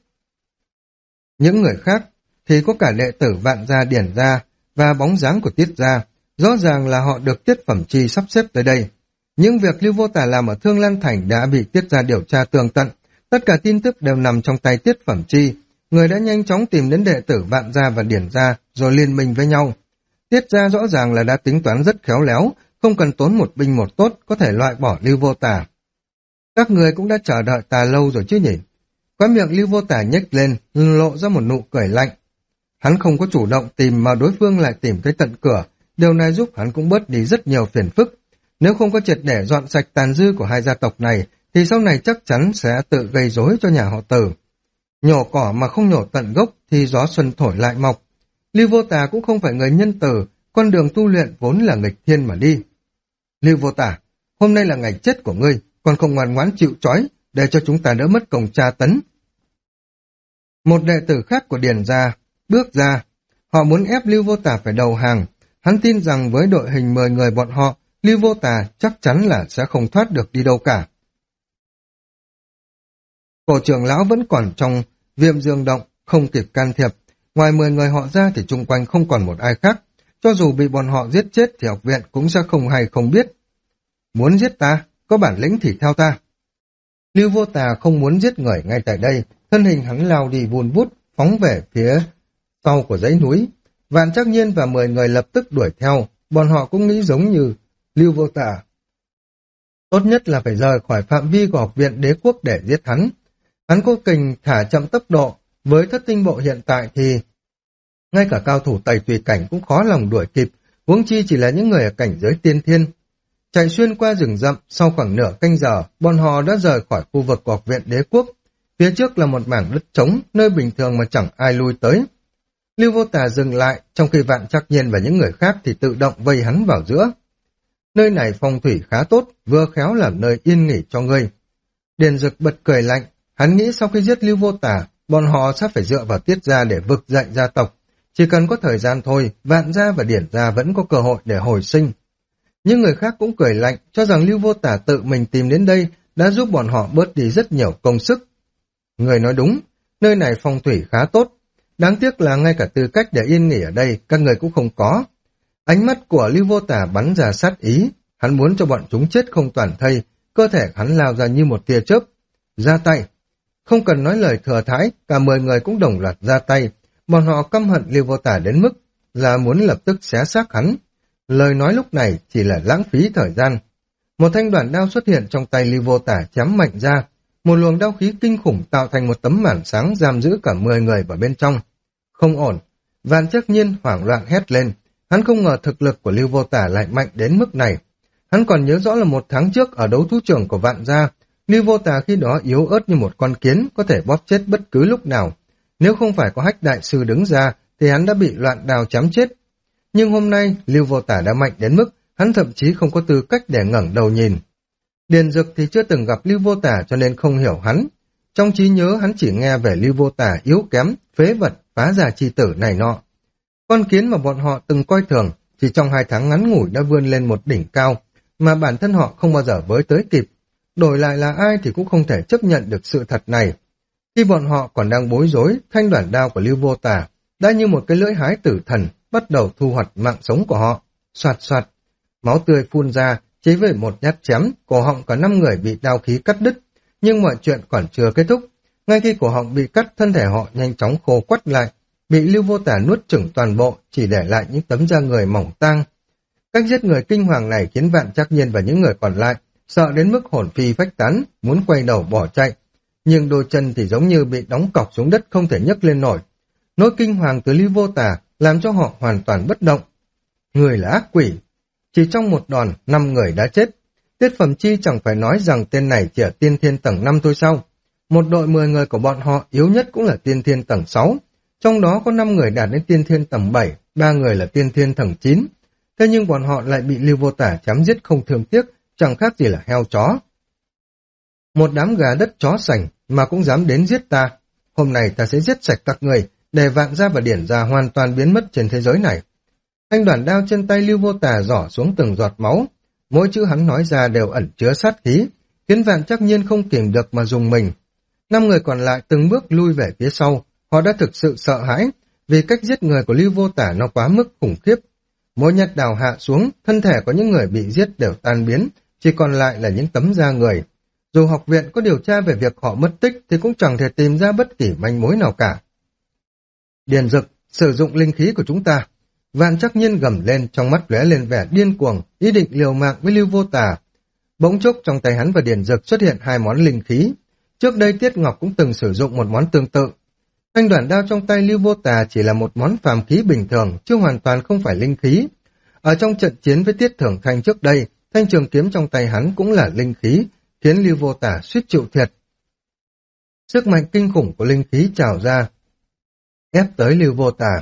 Những người khác thì có cả đệ tử Vạn gia, Điền gia và bóng dáng của Tiết gia, rõ ràng là họ được Tiết Phẩm Chi sắp xếp tới đây. Những việc Lưu Vô Tà làm ở Thương Lan Thành đã bị Tiết gia điều tra tường tận, tất cả tin tức đều nằm trong tay Tiết Phẩm Chi. Người đã nhanh chóng tìm đến đệ tử Vạn gia và Điển gia rồi liên minh với nhau. Tiết gia rõ ràng là đã tính toán rất khéo léo, không cần tốn một binh một tốt có thể loại bỏ Lưu Vô Tà. Các người cũng đã chờ đợi ta lâu rồi chứ nhỉ? Khóe miệng Lưu Vô Tà nhếch lên, lộ ra một nụ cười lạnh. Hắn không có chủ động tìm mà đối phương lại tìm tới tận cửa, điều này giúp hắn cũng bớt đi rất nhiều phiền phức. Nếu không có triệt để dọn sạch tàn dư của hai gia tộc này, thì sau này chắc chắn sẽ tự gây rối cho nhà họ Từ. Nhổ cỏ mà không nhổ tận gốc thì gió xuân thổi lại mọc. Lưu Vô Tà cũng không phải người nhân từ, con đường tu luyện vốn là nghịch thiên mà đi. Lưu Vô Tà, hôm nay là ngày chết của ngươi, còn không ngoan ngoãn chịu trói, để cho chúng ta đỡ mất công tra tấn. Một đệ tử khác của Điền gia bước ra, họ muốn ép Lưu Vô Tà phải đầu hàng. Hắn tin rằng với đội hình 10 người bọn họ, Lưu Vô Tà chắc chắn là sẽ không thoát được đi đâu cả. Cổ trưởng lão vẫn còn trong Viêm Dương Động, không kịp can thiệp. Ngoài 10 người họ ra thì chung quanh không còn một ai khác. Cho dù bị bọn họ giết chết thì học viện cũng sẽ không hay không biết. Muốn giết ta, có bản lĩnh thì theo ta. Lưu Vô Tà không muốn giết người ngay tại đây, thân hình hắn lao đi vun vút, phóng về phía sau của dãy núi. Vạn Trắc Nhiên và 10 người lập tức đuổi theo, bọn họ cũng nghĩ giống như Lưu Vô Tà. Tốt nhất là phải rời khỏi phạm vi của Học viện Đế Quốc để giết hắn. Hắn cố tình thả chậm tốc độ, với thất tinh bộ hiện tại thì ngay cả cao thủ Tẩy Tùy Cảnh cũng khó lòng đuổi kịp, huống chi chỉ là những người ở cảnh giới tiên thiên. Chạy xuyên qua rừng rậm, sau khoảng nửa canh giờ, bọn họ đã rời khỏi khu vực của Học viện Đế Quốc. Phía trước là một mảng đất trống, nơi bình thường mà chẳng ai lui tới. Lưu Vô Tà dừng lại, trong khi Vạn Trắc Nhiên và những người khác thì tự động vây hắn vào giữa. Nơi này phong thủy khá tốt, vừa khéo làm nơi yên nghỉ cho ngươi. Điền Dực bật cười lạnh, hắn nghĩ sau khi giết Lưu Vô Tà, bọn họ sẽ phải dựa vào Tiết gia để vực dậy gia tộc. Chỉ cần có thời gian thôi, Vạn gia và Điển gia vẫn có cơ hội để hồi sinh. Nhưng người khác cũng cười lạnh, cho rằng Lưu Vô Tà tự mình tìm đến đây đã giúp bọn họ bớt đi rất nhiều công sức. Người nói đúng, nơi này phong thủy khá tốt. Đáng tiếc là ngay cả tư cách để yên nghỉ ở đây, các người cũng không có. Ánh mắt của Lưu Vô Tà bắn ra sát ý, hắn muốn cho bọn chúng chết không toàn thây, cơ thể hắn lao ra như một tia chớp. Ra tay. Không cần nói lời thừa thãi, cả 10 người cũng đồng loạt ra tay. Bọn họ căm hận Lưu Vô Tà đến mức là muốn lập tức xé xác hắn. Lời nói lúc này chỉ là lãng phí thời gian. Một thanh đoạn đao xuất hiện trong tay Lưu Vô Tà chém mạnh ra. Một luồng đao khí kinh khủng tạo thành một tấm màn sáng giam giữ cả 10 người vào bên trong. Không ổn. Vạn Trắc Nhiên hoảng loạn hét lên. Hắn không ngờ thực lực của Lưu Vô Tà lại mạnh đến mức này. Hắn còn nhớ rõ là 1 tháng trước ở đấu thú trường của Vạn gia, Lưu Vô Tà khi đó yếu ớt như một con kiến, có thể bóp chết bất cứ lúc nào. Nếu không phải có Hách đại sư đứng ra, thì hắn đã bị loạn đao chém chết. Nhưng hôm nay, Lưu Vô Tả đã mạnh đến mức hắn thậm chí không có tư cách để ngẩng đầu nhìn. Điền Dực thì chưa từng gặp Lưu Vô Tả cho nên không hiểu hắn. Trong trí nhớ hắn chỉ nghe về Lưu Vô Tả yếu kém, phế vật, phá già chi tử này nọ. Con kiến mà bọn họ từng coi thường, chỉ trong 2 tháng ngắn ngủi đã vươn lên một đỉnh cao, mà bản thân họ không bao giờ với tới kịp. Đổi lại là ai thì cũng không thể chấp nhận được sự thật này. Khi bọn họ còn đang bối rối, thanh đoản đao của Lưu Vô Tả đã như một cái lưỡi hái tử thần bắt đầu thu hoạch mạng sống của họ. Soạt soạt, máu tươi phun ra, chế với một nhát chém, cổ họng cả 5 người bị đao khí cắt đứt. Nhưng mọi chuyện còn chưa kết thúc. Ngay khi cổ họng bị cắt, thân thể họ nhanh chóng khô quắt lại, bị Lưu Vô Tả nuốt chửng toàn bộ, chỉ để lại những tấm da người mỏng tang. Cách giết người kinh hoàng này khiến Vạn Trắc Nhiên và những người còn lại sợ đến mức hồn phi phách tán, muốn quay đầu bỏ chạy. Nhưng đôi chân thì giống như bị đóng cọc xuống đất không thể nhấc lên nổi. Nỗi kinh hoàng từ Lưu Vô Tả làm cho họ hoàn toàn bất động. Người là ác quỷ. Chỉ trong một đòn, 5 người đã chết. Tiết Phẩm Chi chẳng phải nói rằng tên này chỉ ở tiên thiên tầng 5 thôi sao? Một đội 10 người của bọn họ yếu nhất cũng là tiên thiên tầng 6. Trong đó có 5 người đạt đến tiên thiên tầng 7, 3 người là tiên thiên tầng 9. Thế nhưng bọn họ lại bị Lưu Vô Tả chém giết không thương tiếc, chẳng khác gì là heo chó. Một đám gà đất chó sành mà cũng dám đến giết ta. Hôm nay ta sẽ giết sạch các người, để Vạn Gia và Điển Gia hoàn toàn biến mất trên thế giới này. Thanh đoản đao trên tay Lưu Vô Tả rỏ xuống từng giọt máu. Mỗi chữ hắn nói ra đều ẩn chứa sát khí, khiến Vạn Trắc Nhiên không kìm được mà dùng mình. 5 người còn lại từng bước lui về phía sau, họ đã thực sự sợ hãi, vì cách giết người của Lưu Vô Tả nó quá mức khủng khiếp. Mỗi nhát đào hạ xuống, thân thể có những người bị giết đều tan biến, chỉ còn lại là những tấm da người. Dù học viện có điều tra về việc họ mất tích thì cũng chẳng thể tìm ra bất kỳ manh mối nào cả. Điền Dực, sử dụng linh khí của chúng ta. Vạn Trắc Nhiên gầm lên, trong mắt lóe lên vẻ điên cuồng, ý định liều mạng với Lưu Vô Tả. Bỗng chốc trong tay hắn và Điền Dực xuất hiện 2 món linh khí. Trước đây Tiết Ngọc cũng từng sử dụng một món tương tự. Thanh đoản đao trong tay Lưu Vô Tả chỉ là một món phàm khí bình thường, chứ hoàn toàn không phải linh khí. Ở trong trận chiến với Tiết Thưởng Thanh trước đây, thanh trường kiếm trong tay hắn cũng là linh khí, khiến Lưu Vô Tả suýt chịu thiệt. Sức mạnh kinh khủng của linh khí trào ra, ép tới Lưu Vô Tả.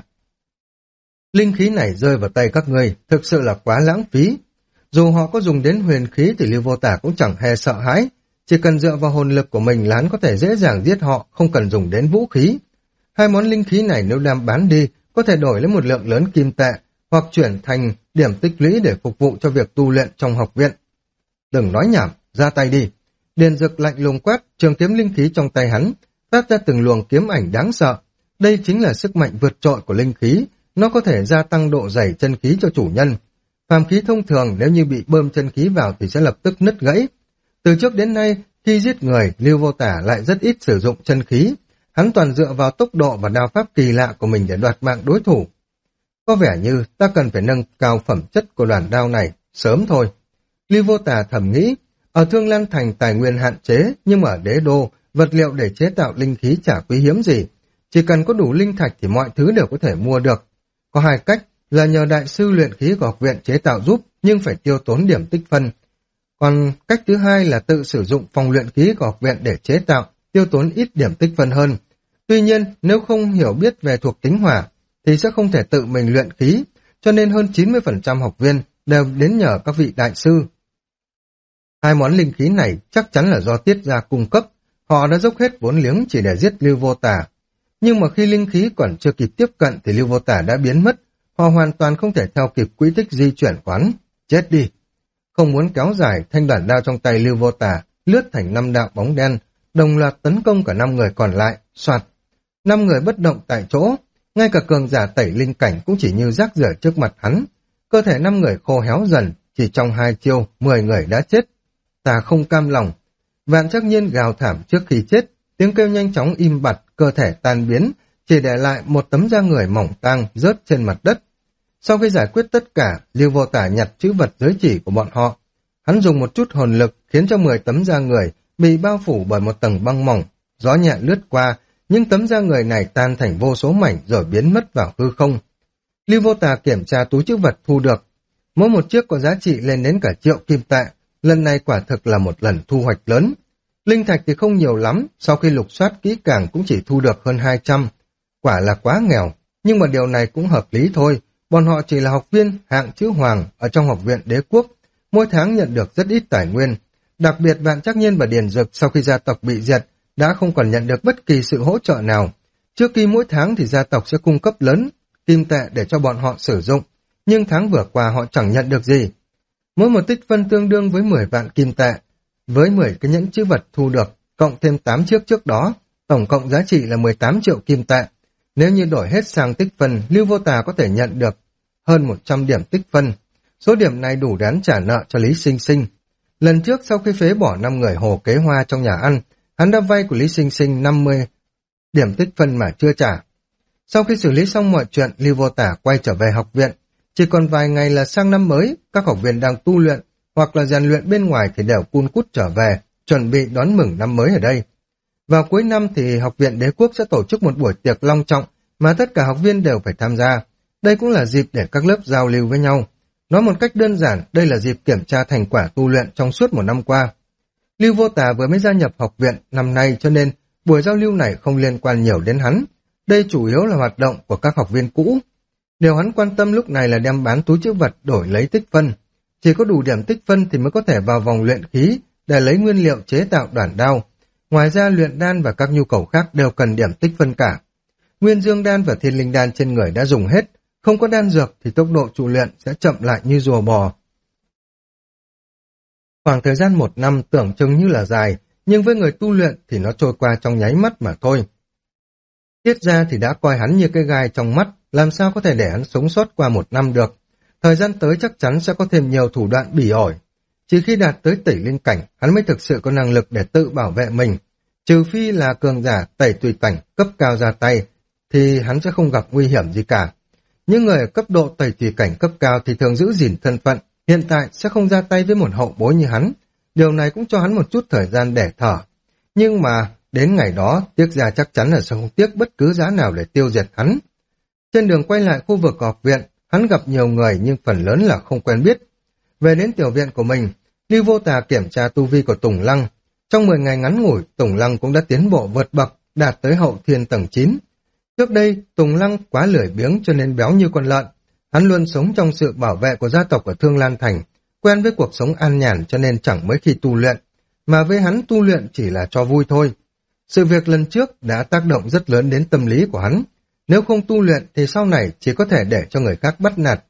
Linh khí này rơi vào tay các ngươi, thực sự là quá lãng phí. Dù họ có dùng đến huyền khí thì Lưu Vô Tả cũng chẳng hề sợ hãi, chỉ cần dựa vào hồn lực của mình là hắn có thể dễ dàng giết họ, không cần dùng đến vũ khí. 2 món linh khí này nếu đem bán đi, có thể đổi lấy một lượng lớn kim tệ, hoặc chuyển thành điểm tích lũy để phục vụ cho việc tu luyện trong học viện. Đừng nói nhảm, ra tay đi. Điền Dực lạnh lùng quát, trường kiếm linh khí trong tay hắn, phát ra từng luồng kiếm ảnh đáng sợ. Đây chính là sức mạnh vượt trội của linh khí, nó có thể gia tăng độ dày chân khí cho chủ nhân. Phàm khí thông thường nếu như bị bơm chân khí vào thì sẽ lập tức nứt gãy. Từ trước đến nay, khi giết người, Lưu Vô Tả lại rất ít sử dụng chân khí. Hắn toàn dựa vào tốc độ và đao pháp kỳ lạ của mình để đoạt mạng đối thủ. Có vẻ như ta cần phải nâng cao phẩm chất của đoàn đao này, sớm thôi. Lưu Vô Tả thầm nghĩ, ở Thương Lan Thành tài nguyên hạn chế, nhưng ở Đế Đô, vật liệu để chế tạo linh khí chả quý hiếm gì. Chỉ cần có đủ linh thạch thì mọi thứ đều có thể mua được. Có 2 cách là nhờ đại sư luyện khí của học viện chế tạo giúp, nhưng phải tiêu tốn điểm tích phân. Còn cách thứ 2 là tự sử dụng phòng luyện khí của học viện để chế tạo, tiêu tốn ít điểm tích phân hơn. Tuy nhiên, nếu không hiểu biết về thuộc tính hỏa, thì sẽ không thể tự mình luyện khí, cho nên hơn 90% học viên đều đến nhờ các vị đại sư. 2 món linh khí này chắc chắn là do Tiết gia cung cấp, họ đã dốc hết vốn liếng chỉ để giết Lưu Vô Tả. Nhưng mà khi linh khí còn chưa kịp tiếp cận thì Lưu Vô Tả đã biến mất, họ hoàn toàn không thể theo kịp quỹ tích di chuyển quán. Chết đi! Không muốn kéo dài, thanh đoản đao trong tay Lưu Vô Tả lướt thành 5 đạo bóng đen, đồng loạt tấn công cả 5 người còn lại, soạt. 5 người bất động tại chỗ, ngay cả cường giả tẩy linh cảnh cũng chỉ như rác rưởi trước mặt hắn. Cơ thể 5 người khô héo dần, chỉ trong 2 chiêu, 10 người đã chết. Ta không cam lòng. Vạn Trắc Nhiên gào thảm trước khi chết, tiếng kêu nhanh chóng im bặt, cơ thể tan biến, chỉ để lại một tấm da người mỏng tang rớt trên mặt đất. Sau khi giải quyết tất cả, Lưu Vô Tả nhặt chữ vật giới chỉ của bọn họ. Hắn dùng một chút hồn lực khiến cho 10 tấm da người bị bao phủ bởi một tầng băng mỏng. Gió nhẹ lướt qua, những tấm da người này tan thành vô số mảnh rồi biến mất vào hư không. Lưu Vô Tả kiểm tra túi chữ vật thu được. Mỗi một chiếc có giá trị lên đến cả 1.000.000 kim tệ. Lần này quả thực là một lần thu hoạch lớn. Linh thạch thì không nhiều lắm, sau khi lục soát kỹ càng cũng chỉ thu được hơn 200. Quả là quá nghèo, nhưng mà điều này cũng hợp lý thôi. Bọn họ chỉ là học viên hạng chữ hoàng ở trong học viện đế quốc, mỗi tháng nhận được rất ít tài nguyên. Đặc biệt Vạn Trắc Nhiên và Điền Dực sau khi gia tộc bị diệt đã không còn nhận được bất kỳ sự hỗ trợ nào. Trước khi mỗi tháng thì gia tộc sẽ cung cấp lớn kim tệ để cho bọn họ sử dụng, nhưng tháng vừa qua họ chẳng nhận được gì. Mỗi một tích phân tương đương với 10 vạn kim tệ, với 10 cái nhẫn chữ vật thu được, cộng thêm 8 chiếc trước đó, tổng cộng giá trị là 18 triệu kim tệ. Nếu như đổi hết sang tích phân, Lưu Vô Tà có thể nhận được hơn 100 điểm tích phân. Số điểm này đủ đáng trả nợ cho Lý Sinh Sinh. Lần trước sau khi phế bỏ 5 người hồ kế hoa trong nhà ăn, hắn đã vay của Lý Sinh Sinh 50 điểm tích phân mà chưa trả. Sau khi xử lý xong mọi chuyện, Lưu Vô Tả quay trở về học viện. Chỉ còn vài ngày là sang năm mới, các học viên đang tu luyện hoặc là rèn luyện bên ngoài thì đều cun cút trở về, chuẩn bị đón mừng năm mới ở đây. Vào cuối năm thì học viện đế quốc sẽ tổ chức một buổi tiệc long trọng mà tất cả học viên đều phải tham gia. Đây cũng là dịp để các lớp giao lưu với nhau. Nói một cách đơn giản, đây là dịp kiểm tra thành quả tu luyện trong suốt một năm qua. Lưu Vô Tà vừa mới gia nhập học viện năm nay cho nên buổi giao lưu này không liên quan nhiều đến hắn. Đây chủ yếu là hoạt động của các học viên cũ. Điều hắn quan tâm lúc này là đem bán túi trữ vật đổi lấy tích phân. Chỉ có đủ điểm tích phân thì mới có thể vào vòng luyện khí để lấy nguyên liệu chế tạo đoản đao. Ngoài ra luyện đan và các nhu cầu khác đều cần điểm tích phân cả. Nguyên dương đan và thiên linh đan trên người đã dùng hết. Không có đan dược thì tốc độ trụ luyện sẽ chậm lại như rùa bò. Khoảng thời gian 1 năm tưởng chừng như là dài, nhưng với người tu luyện thì nó trôi qua trong nháy mắt mà thôi. Tiết ra thì đã coi hắn như cái gai trong mắt, làm sao có thể để hắn sống sót qua 1 năm được. Thời gian tới chắc chắn sẽ có thêm nhiều thủ đoạn bỉ ổi. Chỉ khi đạt tới tẩy linh cảnh, hắn mới thực sự có năng lực để tự bảo vệ mình. Trừ phi là cường giả tẩy tùy cảnh cấp cao ra tay, thì hắn sẽ không gặp nguy hiểm gì cả. Những người ở cấp độ tẩy tùy cảnh cấp cao thì thường giữ gìn thân phận, hiện tại sẽ không ra tay với một hậu bối như hắn. Điều này cũng cho hắn một chút thời gian để thở. Nhưng mà đến ngày đó, Tiết Gia chắc chắn là sẽ không tiếc bất cứ giá nào để tiêu diệt hắn. Trên đường quay lại khu vực học viện, hắn gặp nhiều người nhưng phần lớn là không quen biết. Về đến tiểu viện của mình, Lưu Vô Tà kiểm tra tu vi của Tùng Lăng. Trong 10 ngày ngắn ngủi, Tùng Lăng cũng đã tiến bộ vượt bậc, đạt tới hậu thiên tầng 9. Trước đây, Tùng Lăng quá lười biếng cho nên béo như con lợn. Hắn luôn sống trong sự bảo vệ của gia tộc ở Thương Lan Thành, quen với cuộc sống an nhàn cho nên chẳng mấy khi tu luyện. Mà với hắn tu luyện chỉ là cho vui thôi. Sự việc lần trước đã tác động rất lớn đến tâm lý của hắn. Nếu không tu luyện thì sau này chỉ có thể để cho người khác bắt nạt.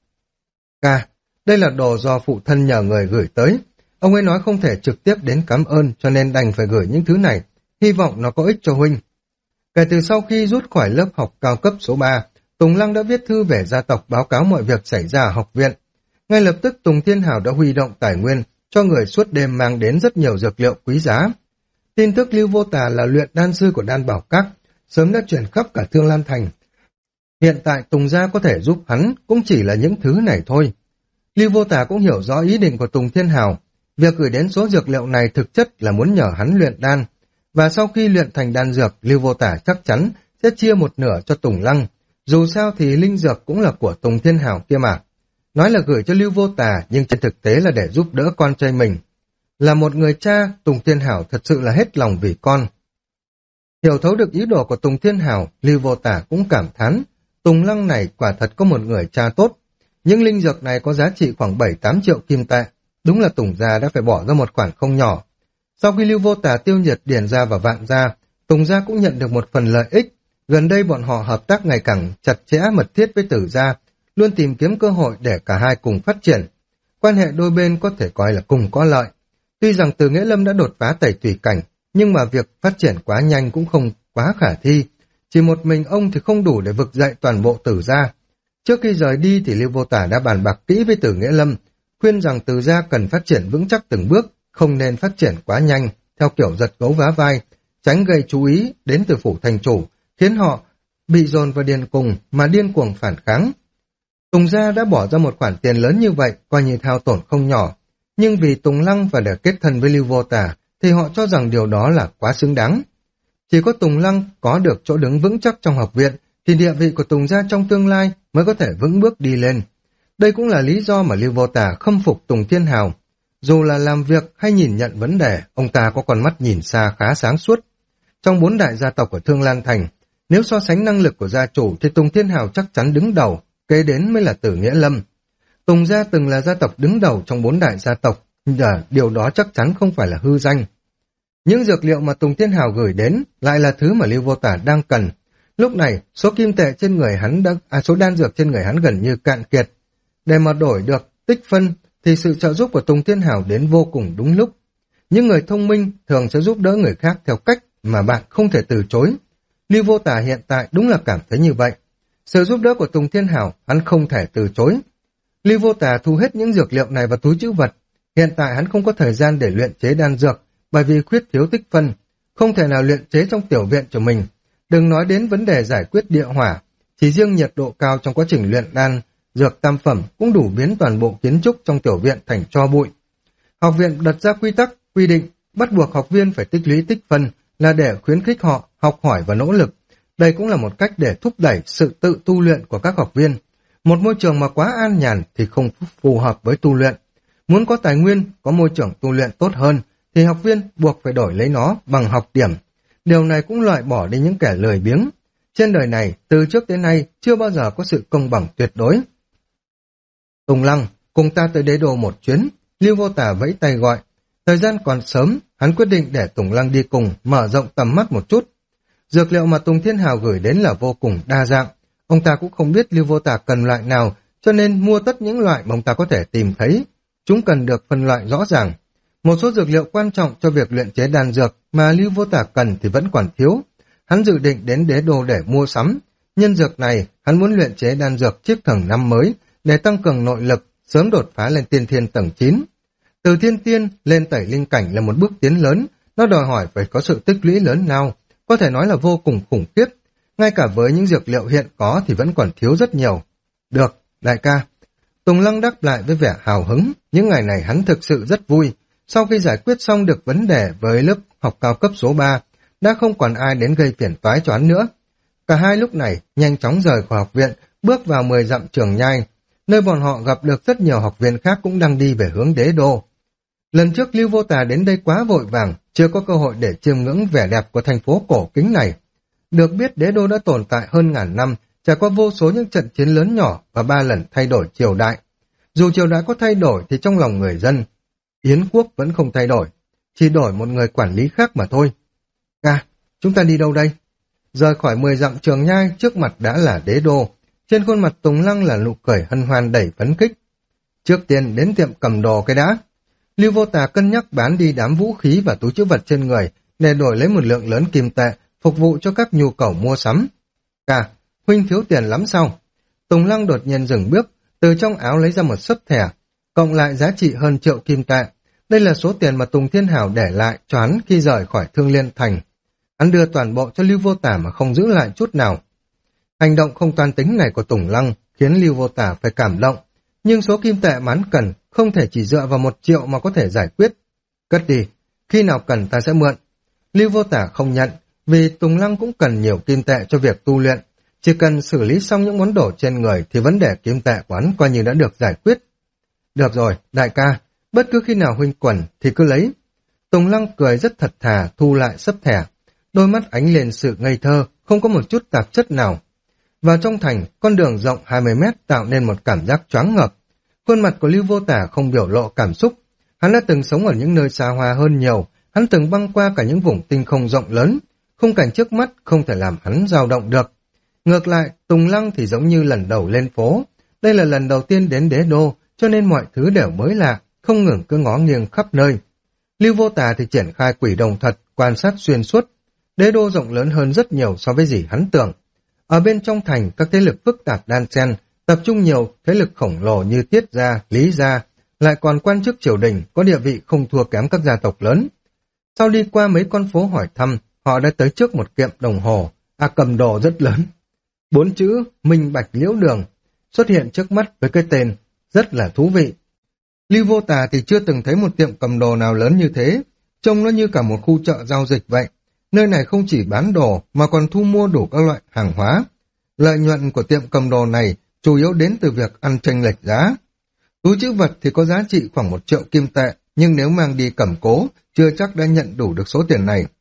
Đây là đồ do phụ thân nhờ người gửi tới. Ông ấy nói không thể trực tiếp đến cảm ơn cho nên đành phải gửi những thứ này, hy vọng nó có ích cho huynh. Kể từ sau khi rút khỏi lớp học cao cấp số 3, Tùng Lăng đã viết thư về gia tộc báo cáo mọi việc xảy ra ở học viện. Ngay lập tức Tùng Thiên Hào đã huy động tài nguyên cho người suốt đêm mang đến rất nhiều dược liệu quý giá. Tin tức Lưu Vô Tà là luyện đan sư của Đan Bảo Các sớm đã truyền khắp cả Thương Lan Thành. Hiện tại Tùng gia có thể giúp hắn cũng chỉ là những thứ này thôi. Lưu Vô Tà cũng hiểu rõ ý định của Tùng Thiên Hào. Việc gửi đến số dược liệu này thực chất là muốn nhờ hắn luyện đan. Và sau khi luyện thành đan dược, Lưu Vô Tà chắc chắn sẽ chia một nửa cho Tùng Lăng. Dù sao thì linh dược cũng là của Tùng Thiên Hào kia mà. Nói là gửi cho Lưu Vô Tà nhưng trên thực tế là để giúp đỡ con trai mình. Là một người cha, Tùng Thiên Hào thật sự là hết lòng vì con. Hiểu thấu được ý đồ của Tùng Thiên Hào, Lưu Vô Tà cũng cảm thán. Tùng Lăng này quả thật có một người cha tốt. Những linh dược này có giá trị khoảng 7-8 triệu kim tệ. Đúng là Tùng gia đã phải bỏ ra một khoản không nhỏ. Sau khi Lưu Vô Tà tiêu diệt Điền gia và Vạn gia, Tùng gia cũng nhận được một phần lợi ích. Gần đây bọn họ hợp tác ngày càng chặt chẽ mật thiết với Tử gia, luôn tìm kiếm cơ hội để cả hai cùng phát triển. Quan hệ đôi bên có thể coi là cùng có lợi. Tuy rằng Từ Nghĩa Lâm đã đột phá tẩy tùy cảnh, nhưng mà việc phát triển quá nhanh cũng không quá khả thi. Chỉ một mình ông thì không đủ để vực dậy toàn bộ Tử gia. Trước khi rời đi thì Lưu Vô Tả đã bàn bạc kỹ với Từ Nghĩa Lâm, khuyên rằng Từ gia cần phát triển vững chắc từng bước, không nên phát triển quá nhanh, theo kiểu giật gấu vá vai, tránh gây chú ý đến từ phủ thành chủ, khiến họ bị dồn vào điên cùng mà điên cuồng phản kháng. Tùng gia đã bỏ ra một khoản tiền lớn như vậy, coi như thao tổn không nhỏ, nhưng vì Tùng Lăng và để kết thân với Lưu Vô Tả, thì họ cho rằng điều đó là quá xứng đáng. Chỉ có Tùng Lăng có được chỗ đứng vững chắc trong học viện, thì địa vị của Tùng gia trong tương lai mới có thể vững bước đi lên. Đây cũng là lý do mà Lưu Vô Tả khâm phục Tùng Thiên Hào. Dù là làm việc hay nhìn nhận vấn đề, ông ta có con mắt nhìn xa khá sáng suốt. Trong 4 đại gia tộc của Thương Lan Thành, nếu so sánh năng lực của gia chủ thì Tùng Thiên Hào chắc chắn đứng đầu, kế đến mới là Tử Nghĩa Lâm. Tùng gia từng là gia tộc đứng đầu trong 4 đại gia tộc, điều đó chắc chắn không phải là hư danh. Những dược liệu mà Tùng Thiên Hào gửi đến lại là thứ mà Lưu Vô Tả đang cần. Lúc này, số kim tệ trên người hắn số đan dược trên người hắn gần như cạn kiệt. Để mà đổi được tích phân thì sự trợ giúp của Tùng Thiên Hào đến vô cùng đúng lúc. Những người thông minh thường sẽ giúp đỡ người khác theo cách mà bạn không thể từ chối. Lưu Vô Tả hiện tại đúng là cảm thấy như vậy. Sự giúp đỡ của Tùng Thiên Hào hắn không thể từ chối. Lưu Vô Tả thu hết những dược liệu này vào túi trữ vật. Hiện tại hắn không có thời gian để luyện chế đan dược bởi vì khuyết thiếu tích phân, không thể nào luyện chế trong tiểu viện của mình. Đừng nói đến vấn đề giải quyết địa hỏa, chỉ riêng nhiệt độ cao trong quá trình luyện đan, dược tam phẩm cũng đủ biến toàn bộ kiến trúc trong tiểu viện thành tro bụi. Học viện đặt ra quy tắc, quy định, bắt buộc học viên phải tích lũy tích phân là để khuyến khích họ học hỏi và nỗ lực. Đây cũng là một cách để thúc đẩy sự tự tu luyện của các học viên. Một môi trường mà quá an nhàn thì không phù hợp với tu luyện. Muốn có tài nguyên, có môi trường tu luyện tốt hơn, thì học viên buộc phải đổi lấy nó bằng học điểm. Điều này cũng loại bỏ đi những kẻ lười biếng. Trên đời này, từ trước đến nay, chưa bao giờ có sự công bằng tuyệt đối. Tùng Lăng, cùng ta tới đế đô một chuyến. Lưu Vô Tả vẫy tay gọi. Thời gian còn sớm, hắn quyết định để Tùng Lăng đi cùng, mở rộng tầm mắt một chút. Dược liệu mà Tùng Thiên Hào gửi đến là vô cùng đa dạng. Ông ta cũng không biết Lưu Vô Tả cần loại nào, cho nên mua tất những loại mà ông ta có thể tìm thấy. Chúng cần được phân loại rõ ràng. Một số dược liệu quan trọng cho việc luyện chế đan dược mà Lưu Vô Tả cần thì vẫn còn thiếu. Hắn dự định đến đế đô để mua sắm. Nhân dược này, hắn muốn luyện chế đan dược chiếc thần năm mới để tăng cường nội lực, sớm đột phá lên tiên thiên tầng 9. Từ thiên tiên lên tẩy linh cảnh là một bước tiến lớn, nó đòi hỏi phải có sự tích lũy lớn lao, có thể nói là vô cùng khủng khiếp. Ngay cả với những dược liệu hiện có thì vẫn còn thiếu rất nhiều. Được, đại ca. Tùng Lăng đáp lại với vẻ hào hứng, những ngày này hắn thực sự rất vui. Sau khi giải quyết xong được vấn đề với lớp học cao cấp số 3, đã không còn ai đến gây phiền toái cho hắn nữa. Cả hai lúc này nhanh chóng rời khỏi học viện, bước vào 10 dặm Trường Nhai, nơi bọn họ gặp được rất nhiều học viên khác cũng đang đi về hướng đế đô. Lần trước Lưu Vô Tà đến đây quá vội vàng, chưa có cơ hội để chiêm ngưỡng vẻ đẹp của thành phố cổ kính này. Được biết đế đô đã tồn tại hơn ngàn năm, trải qua vô số những trận chiến lớn nhỏ và 3 lần thay đổi triều đại. Dù triều đại có thay đổi thì trong lòng người dân, Yến quốc vẫn không thay đổi, chỉ đổi một người quản lý khác mà thôi. Chúng ta đi đâu đây? Rời khỏi 10 dặm Trường Nhai, trước mặt đã là đế đô. Trên khuôn mặt Tùng Lăng là nụ cười hân hoan đầy phấn khích. Trước tiên đến tiệm cầm đồ cái đã. Lưu Vô Tà cân nhắc bán đi đám vũ khí và túi trữ vật trên người để đổi lấy một lượng lớn kim tệ, phục vụ cho các nhu cầu mua sắm. Huynh thiếu tiền lắm sao? Tùng Lăng đột nhiên dừng bước, từ trong áo lấy ra một xấp thẻ, cộng lại giá trị hơn 1 triệu kim tệ. Đây là số tiền mà Tùng Thiên Hảo để lại cho hắn khi rời khỏi Thương Liên Thành. Hắn đưa toàn bộ cho Lưu Vô Tả mà không giữ lại chút nào. Hành động không toan tính này của Tùng Lăng khiến Lưu Vô Tả phải cảm động, nhưng số kim tệ mà hắn cần không thể chỉ dựa vào 1 triệu mà có thể giải quyết. Cất đi, khi nào cần ta sẽ mượn. Lưu Vô Tả không nhận, vì Tùng Lăng cũng cần nhiều kim tệ cho việc tu luyện. Chỉ cần xử lý xong những món đồ trên người thì vấn đề kim tệ của hắn coi như đã được giải quyết. Được rồi, đại ca, bất cứ khi nào huynh quần thì cứ lấy. Tùng Lăng cười rất thật thà thu lại xấp thẻ, đôi mắt ánh lên sự ngây thơ, không có một chút tạp chất nào. Vào trong thành, con đường rộng 20 mét tạo nên một cảm giác choáng ngợp. Khuôn mặt của Lưu Vô Tả không biểu lộ cảm xúc. Hắn đã từng sống ở những nơi xa hoa hơn nhiều, hắn từng băng qua cả những vùng tinh không rộng lớn. Khung cảnh trước mắt không thể làm hắn dao động được. Ngược lại, Tùng Lăng thì giống như lần đầu lên phố. Đây là lần đầu tiên đến đế đô, cho nên mọi thứ đều mới lạ, không ngừng cứ ngó nghiêng khắp nơi. Lưu Vô Tà thì triển khai quỷ đồng thật, quan sát xuyên suốt. Đế đô rộng lớn hơn rất nhiều so với gì hắn tưởng. Ở bên trong thành, các thế lực phức tạp đan xen, tập trung nhiều thế lực khổng lồ như Tiết gia, Lý gia, lại còn quan chức triều đình có địa vị không thua kém các gia tộc lớn. Sau đi qua mấy con phố hỏi thăm, họ đã tới trước một tiệm đồng hồ, cầm đồ rất lớn. 4 chữ Minh Bạch Liễu Đường xuất hiện trước mắt với cái tên rất là thú vị. Lưu Vô Tà thì chưa từng thấy một tiệm cầm đồ nào lớn như thế, trông nó như cả một khu chợ giao dịch vậy. Nơi này không chỉ bán đồ mà còn thu mua đủ các loại hàng hóa. Lợi nhuận của tiệm cầm đồ này chủ yếu đến từ việc ăn chênh lệch giá. Túi trữ vật thì có giá trị khoảng 1 triệu kim tệ, nhưng nếu mang đi cầm cố, chưa chắc đã nhận đủ được số tiền này.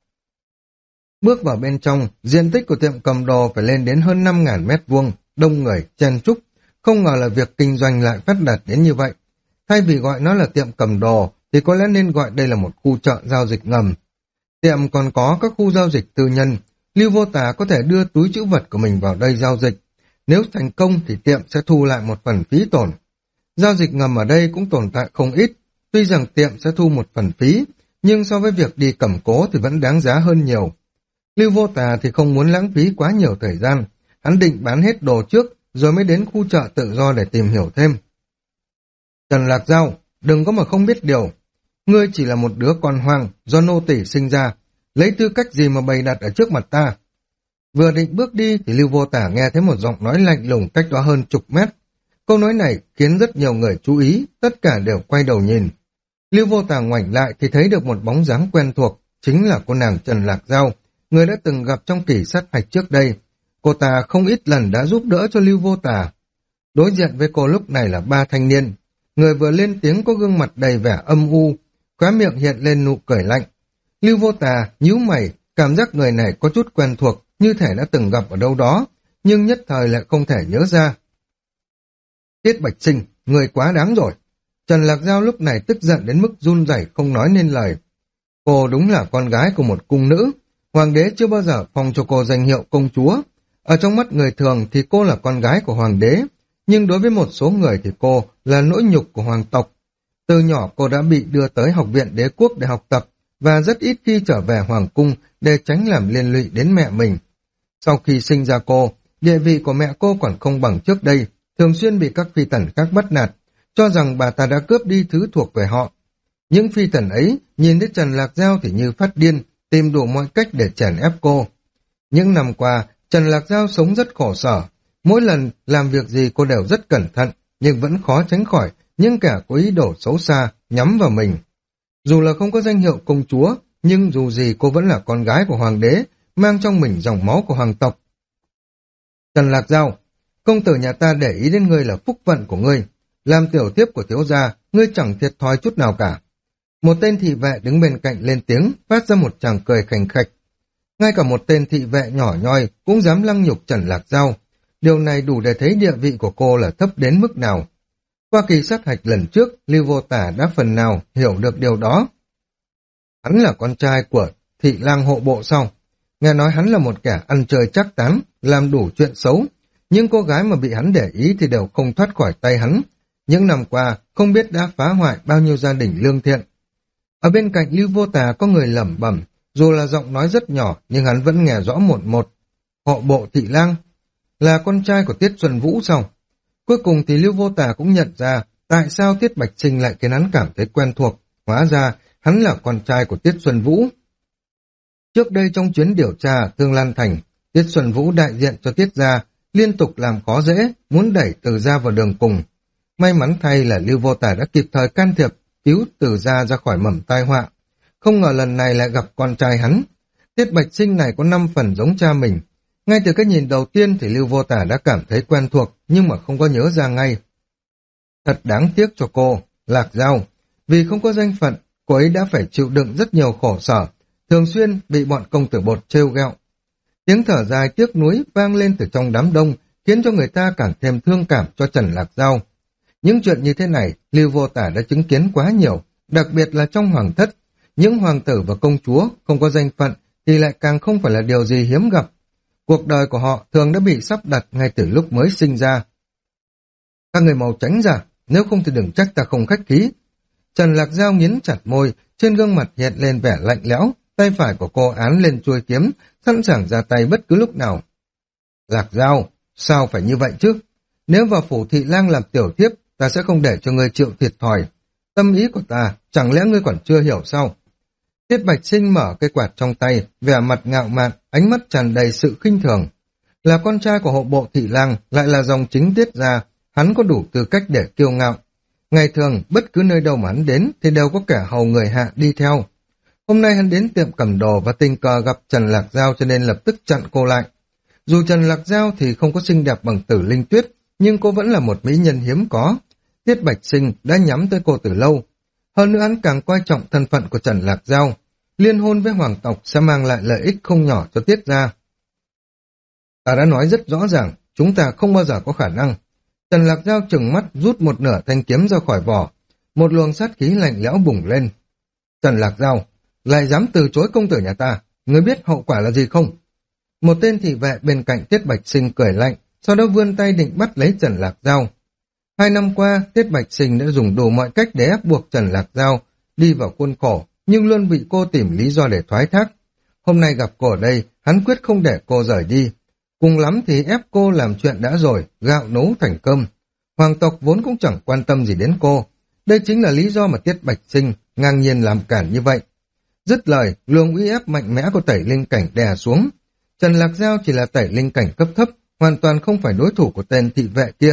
Bước vào bên trong, diện tích của tiệm cầm đồ phải lên đến hơn 5.000 mét vuông, đông người, chen chúc, không ngờ là việc kinh doanh lại phát đạt đến như vậy. Thay vì gọi nó là tiệm cầm đồ, thì có lẽ nên gọi đây là một khu chợ giao dịch ngầm. Tiệm còn có các khu giao dịch tư nhân, Lưu Vô Tà có thể đưa túi trữ vật của mình vào đây giao dịch. Nếu thành công thì tiệm sẽ thu lại một phần phí tổn. Giao dịch ngầm ở đây cũng tồn tại không ít, tuy rằng tiệm sẽ thu một phần phí, nhưng so với việc đi cầm cố thì vẫn đáng giá hơn nhiều. Lưu Vô Tà thì không muốn lãng phí quá nhiều thời gian, hắn định bán hết đồ trước rồi mới đến khu chợ tự do để tìm hiểu thêm. Trần Lạc Dao, đừng có mà không biết điều. Ngươi chỉ là một đứa con hoang do nô tỳ sinh ra, lấy tư cách gì mà bày đặt ở trước mặt ta? Vừa định bước đi thì Lưu Vô Tả nghe thấy một giọng nói lạnh lùng cách đó hơn chục mét. Câu nói này khiến rất nhiều người chú ý, tất cả đều quay đầu nhìn. Lưu Vô Tả ngoảnh lại thì thấy được một bóng dáng quen thuộc, chính là cô nàng Trần Lạc Dao, người đã từng gặp trong kỳ sát hạch trước đây. Cô ta không ít lần đã giúp đỡ cho Lưu Vô Tả. Đối diện với cô lúc này là ba thanh niên. Người vừa lên tiếng có gương mặt đầy vẻ âm u, khóe miệng hiện lên nụ cười lạnh. Lưu Vô Tà nhíu mày, cảm giác người này có chút quen thuộc, như thể đã từng gặp ở đâu đó, nhưng nhất thời lại không thể nhớ ra. Tiết Bạch Sinh, người quá đáng rồi. Trần Lạc Dao lúc này tức giận đến mức run rẩy không nói nên lời. Cô đúng là con gái của một cung nữ, hoàng đế chưa bao giờ phong cho cô danh hiệu công chúa. Ở trong mắt người thường thì cô là con gái của hoàng đế, nhưng đối với một số người thì cô là nỗi nhục của hoàng tộc. Từ nhỏ cô đã bị đưa tới học viện đế quốc để học tập, và rất ít khi trở về hoàng cung để tránh làm liên lụy đến mẹ mình. Sau khi sinh ra cô, địa vị của mẹ cô còn không bằng trước đây, thường xuyên bị các phi tần khác bắt nạt, cho rằng bà ta đã cướp đi thứ thuộc về họ. Những phi tần ấy nhìn thấy Trần Lạc Dao thì như phát điên, tìm đủ mọi cách để chèn ép cô. Những năm qua, Trần Lạc Dao sống rất khổ sở. Mỗi lần làm việc gì cô đều rất cẩn thận, nhưng vẫn khó tránh khỏi những kẻ có ý đồ xấu xa nhắm vào mình. Dù là không có danh hiệu công chúa, nhưng dù gì cô vẫn là con gái của hoàng đế, mang trong mình dòng máu của hoàng tộc. Trần Lạc Dao, công tử nhà ta để ý đến ngươi là phúc vận của ngươi. Làm tiểu thiếp của thiếu gia, ngươi chẳng thiệt thòi chút nào cả. Một tên thị vệ đứng bên cạnh lên tiếng, phát ra một tràng cười khành khạch. Ngay cả một tên thị vệ nhỏ nhoi cũng dám lăng nhục Trần Lạc Dao. Điều này đủ để thấy địa vị của cô là thấp đến mức nào. Qua kỳ sát hạch lần trước, Lưu Vô Tả đã phần nào hiểu được điều đó. Hắn là con trai của thị lang hộ bộ sau. Nghe nói hắn là một kẻ ăn chơi trác tán, làm đủ chuyện xấu. Nhưng cô gái mà bị hắn để ý thì đều không thoát khỏi tay hắn. Những năm qua, không biết đã phá hoại bao nhiêu gia đình lương thiện. Ở bên cạnh Lưu Vô Tà có người lẩm bẩm, dù là giọng nói rất nhỏ nhưng hắn vẫn nghe rõ một một. Hộ bộ thị lang là con trai của Tiết Xuân Vũ sao? Cuối cùng thì Lưu Vô Tà cũng nhận ra tại sao Tiết Bạch Sinh lại khiến hắn cảm thấy quen thuộc. Hóa ra hắn là con trai của Tiết Xuân Vũ. Trước đây trong chuyến điều tra Tương Lan Thành, Tiết Xuân Vũ đại diện cho Tiết gia liên tục làm khó dễ, muốn đẩy Từ gia vào đường cùng. May mắn thay là Lưu Vô Tà đã kịp thời can thiệp, cứu Từ gia ra khỏi mầm tai họa. Không ngờ lần này lại gặp con trai hắn. Tiết Bạch Sinh này có 5 phần giống cha mình. Ngay từ cái nhìn đầu tiên thì Lưu Vô Tả đã cảm thấy quen thuộc, nhưng mà không có nhớ ra ngay. Thật đáng tiếc cho cô, Lạc Dao. Vì không có danh phận, cô ấy đã phải chịu đựng rất nhiều khổ sở, thường xuyên bị bọn công tử bột trêu ghẹo. Tiếng thở dài tiếc nuối vang lên từ trong đám đông, khiến cho người ta càng thêm thương cảm cho Trần Lạc Dao. Những chuyện như thế này, Lưu Vô Tả đã chứng kiến quá nhiều, đặc biệt là trong hoàng thất. Những hoàng tử và công chúa không có danh phận thì lại càng không phải là điều gì hiếm gặp. Cuộc đời của họ thường đã bị sắp đặt ngay từ lúc mới sinh ra. Các người mau tránh ra, nếu không thì đừng trách ta không khách khí. Trần Lạc Dao nghiến chặt môi, trên gương mặt hiện lên vẻ lạnh lẽo, tay phải của cô án lên chuôi kiếm, sẵn sàng ra tay bất cứ lúc nào. Lạc Dao, sao phải như vậy chứ? Nếu vào phủ thị lang làm tiểu thiếp, ta sẽ không để cho ngươi chịu thiệt thòi. Tâm ý của ta, chẳng lẽ ngươi còn chưa hiểu sao? Tiết Bạch Sinh mở cây quạt trong tay, vẻ mặt ngạo mạn, ánh mắt tràn đầy sự khinh thường. Là con trai của hộ bộ thị lang, lại là dòng chính Tiết gia, hắn có đủ tư cách để kiêu ngạo. Ngày thường, bất cứ nơi đâu mà hắn đến thì đều có kẻ hầu người hạ đi theo. Hôm nay hắn đến tiệm cầm đồ và tình cờ gặp Trần Lạc Dao cho nên lập tức chặn cô lại. Dù Trần Lạc Dao thì không có xinh đẹp bằng Tử Linh Tuyết, nhưng cô vẫn là một mỹ nhân hiếm có. Tiết Bạch Sinh đã nhắm tới cô từ lâu. Hơn nữa hắn càng quan trọng thân phận của Trần Lạc Dao. Liên hôn với hoàng tộc sẽ mang lại lợi ích không nhỏ cho Tiết gia. Ta đã nói rất rõ ràng, chúng ta không bao giờ có khả năng. Trần Lạc Giao trừng mắt rút một nửa thanh kiếm ra khỏi vỏ. Một luồng sát khí lạnh lẽo bùng lên. Trần Lạc Giao, lại dám từ chối công tử nhà ta, ngươi biết hậu quả là gì không? Một tên thị vệ bên cạnh Tiết Bạch Sinh cười lạnh, sau đó vươn tay định bắt lấy Trần Lạc Giao. 2 năm qua, Tiết Bạch Sinh đã dùng đủ mọi cách để ép buộc Trần Lạc Giao đi vào khuôn khổ, nhưng luôn bị cô tìm lý do để thoái thác. Hôm nay gặp cô ở đây, hắn quyết không để cô rời đi. Cùng lắm thì ép cô làm chuyện đã rồi, gạo nấu thành cơm. Hoàng tộc vốn cũng chẳng quan tâm gì đến cô. Đây chính là lý do mà Tiết Bạch Sinh ngang nhiên làm cản như vậy. Dứt lời, luồng uy ép mạnh mẽ của tẩy linh cảnh đè xuống. Trần Lạc Giao chỉ là tẩy linh cảnh cấp thấp, hoàn toàn không phải đối thủ của tên thị vệ kia.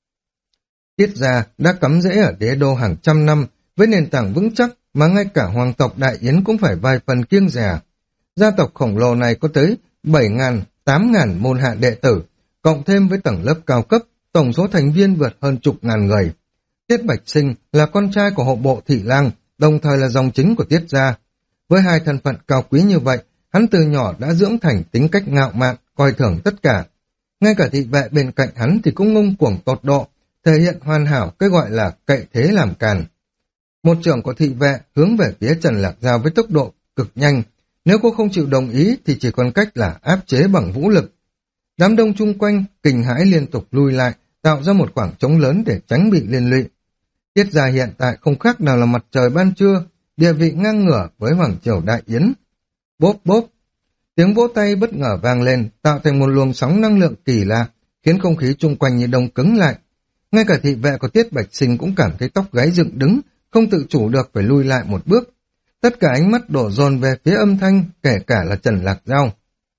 Tiết gia đã cắm rễ ở đế đô hàng trăm năm, với nền tảng vững chắc mà ngay cả hoàng tộc Đại Yến cũng phải vài phần kiêng dè. Gia tộc khổng lồ này có tới 7.000, 8.000 môn hạ đệ tử, cộng thêm với tầng lớp cao cấp, tổng số thành viên vượt hơn chục ngàn người. Tiết Bạch Sinh là con trai của hộ bộ thị lang, đồng thời là dòng chính của Tiết gia. Với hai thân phận cao quý như vậy, hắn từ nhỏ đã dưỡng thành tính cách ngạo mạn, coi thường tất cả. Ngay cả thị vệ bên cạnh hắn thì cũng ngông cuồng tột độ, thể hiện hoàn hảo cái gọi là cậy thế làm càn. Một trưởng của thị vệ hướng về phía Trần Lạc Giao với tốc độ cực nhanh. Nếu cô không chịu đồng ý thì chỉ còn cách là áp chế bằng vũ lực. Đám đông chung quanh kinh hãi liên tục lui lại, tạo ra một khoảng trống lớn để tránh bị liên lụy. Tiết gia hiện tại không khác nào là mặt trời ban trưa, địa vị ngang ngửa với Hoàng triều Đại Yến. Bốp bốp, tiếng vỗ tay bất ngờ vang lên, tạo thành một luồng sóng năng lượng kỳ lạ, khiến không khí chung quanh như đông cứng lại. Ngay cả thị vệ của Tiết Bạch Sinh cũng cảm thấy tóc gáy dựng đứng, không tự chủ được phải lui lại một bước. Tất cả ánh mắt đổ dồn về phía âm thanh, kể cả là Trần Lạc Giao.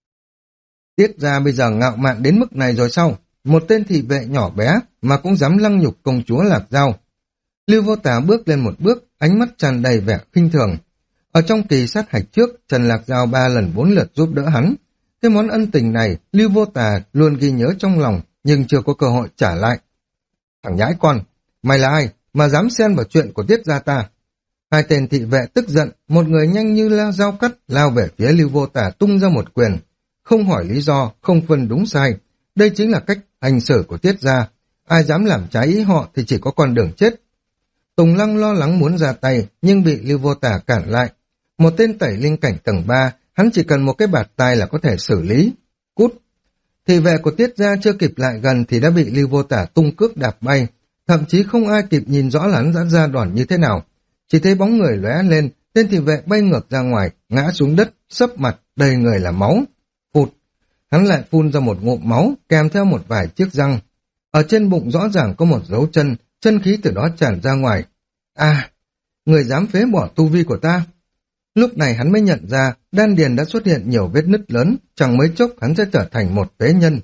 Tiết gia bây giờ ngạo mạn đến mức này rồi sao? Một tên thị vệ nhỏ bé mà cũng dám lăng nhục công chúa Lạc Giao. Lưu Vô Tà bước lên một bước, ánh mắt tràn đầy vẻ khinh thường. Ở trong kỳ sát hạch trước, Trần Lạc Giao 3 lần 4 lượt giúp đỡ hắn. Cái món ân tình này, Lưu Vô Tà luôn ghi nhớ trong lòng, nhưng chưa có cơ hội trả lại. Thằng nhãi con, mày là ai mà dám xen vào chuyện của Tiết gia ta? Hai tên thị vệ tức giận, một người nhanh như lao dao cắt, lao về phía Lưu Vô Tà tung ra một quyền. Không hỏi lý do, không phân đúng sai. Đây chính là cách hành xử của Tiết gia. Ai dám làm trái ý họ thì chỉ có con đường chết. Tùng Lăng lo lắng muốn ra tay, nhưng bị Lưu Vô Tà cản lại. Một tên tẩy linh cảnh tầng 3, hắn chỉ cần một cái bạt tai là có thể xử lý. Cút! Thị vệ của Tiết gia chưa kịp lại gần thì đã bị Lưu Vô Tà tung cước đạp bay. Thậm chí không ai kịp nhìn rõ là hắn ra đòn như thế nào. Chỉ thấy bóng người lóe lên, tên thị vệ bay ngược ra ngoài, ngã xuống đất, sấp mặt, đầy người là máu. Phụt! Hắn lại phun ra một ngụm máu, kèm theo một vài chiếc răng. Ở trên bụng rõ ràng có một dấu chân, chân khí từ đó tràn ra ngoài. À! Người dám phế bỏ tu vi của ta! Lúc này hắn mới nhận ra, đan điền đã xuất hiện nhiều vết nứt lớn, chẳng mấy chốc hắn sẽ trở thành một phế nhân.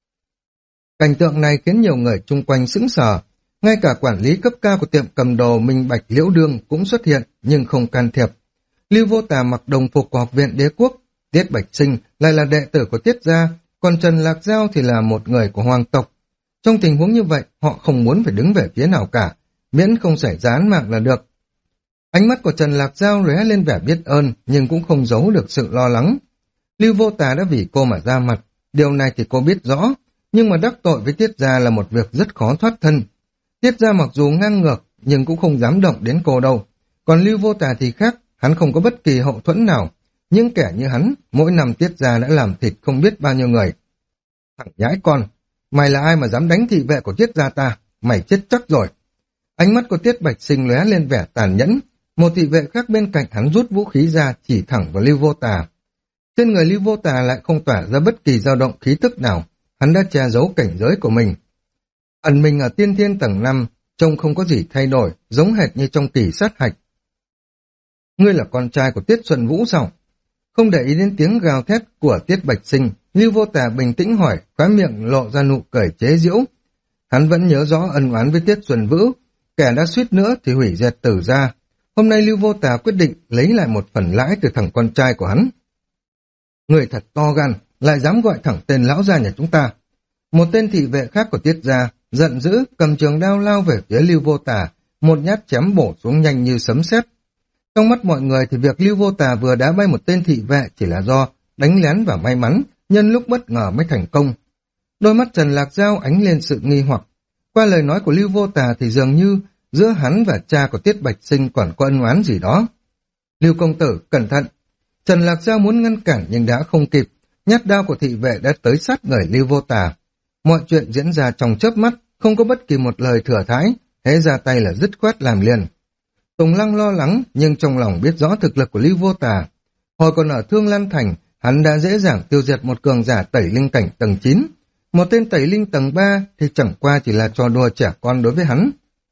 Cảnh tượng này khiến nhiều người chung quanh sững sờ. Ngay cả quản lý cấp cao của tiệm cầm đồ Minh Bạch Liễu Đương cũng xuất hiện, nhưng không can thiệp. Lưu Vô Tà mặc đồng phục của Học viện Đế Quốc, Tiết Bạch Sinh lại là đệ tử của Tiết gia, còn Trần Lạc Giao thì là một người của hoàng tộc. Trong tình huống như vậy, họ không muốn phải đứng về phía nào cả, miễn không xảy ra án mạng là được. Ánh mắt của Trần Lạc Giao lóe lên vẻ biết ơn, nhưng cũng không giấu được sự lo lắng. Lưu Vô Tà đã vì cô mà ra mặt, điều này thì cô biết rõ, nhưng mà đắc tội với Tiết gia là một việc rất khó thoát thân. Tiết gia mặc dù ngang ngược, nhưng cũng không dám động đến cô đâu. Còn Lưu Vô Tà thì khác, hắn không có bất kỳ hậu thuẫn nào. Những kẻ như hắn, mỗi năm Tiết gia đã làm thịt không biết bao nhiêu người. Thằng nhãi con, mày là ai mà dám đánh thị vệ của Tiết gia ta? Mày chết chắc rồi. Ánh mắt của Tiết Bạch Sinh lóe lên vẻ tàn nhẫn. Một thị vệ khác bên cạnh hắn rút vũ khí ra chỉ thẳng vào Lưu Vô Tà. Trên người Lưu Vô Tà lại không tỏa ra bất kỳ dao động khí tức nào. Hắn đã che giấu cảnh giới của mình. Ẩn mình ở tiên thiên tầng 5, trông không có gì thay đổi, giống hệt như trong kỳ sát hạch. Ngươi là con trai của Tiết Xuân Vũ sao? Không để ý đến tiếng gào thét của Tiết Bạch Sinh, Lưu Vô Tà bình tĩnh hỏi, khóe miệng lộ ra nụ cười chế giễu. Hắn vẫn nhớ rõ ân oán với Tiết Xuân Vũ, kẻ đã suýt nữa thì hủy diệt Tử gia. Hôm nay Lưu Vô Tà quyết định lấy lại một phần lãi từ thằng con trai của hắn. Người thật to gan, lại dám gọi thẳng tên lão gia nhà chúng ta. Một tên thị vệ khác của Tiết gia giận dữ cầm trường đao lao về phía Lưu Vô Tà, một nhát chém bổ xuống nhanh như sấm sét. Trong mắt mọi người thì việc Lưu Vô Tà vừa đá bay một tên thị vệ chỉ là do đánh lén và may mắn, nhân lúc bất ngờ mới thành công. Đôi mắt Trần Lạc Giao ánh lên sự nghi hoặc. Qua lời nói của Lưu Vô Tà thì dường như giữa hắn và cha của Tiết Bạch Sinh còn có ân oán gì đó. Lưu công tử, cẩn thận! Trần Lạc Giao muốn ngăn cản nhưng đã không kịp, nhát đao của thị vệ đã tới sát người Lưu Vô Tà. Mọi chuyện diễn ra trong chớp mắt, không có bất kỳ một lời thừa thãi, hễ ra tay là dứt khoát làm liền. Tùng Lăng lo lắng nhưng trong lòng biết rõ thực lực của Lưu Vô Tà. Hồi còn ở Thương Lan Thành, hắn đã dễ dàng tiêu diệt một cường giả tẩy linh cảnh tầng 9. Một tên tẩy linh tầng 3 thì chẳng qua chỉ là trò đùa trẻ con đối với hắn.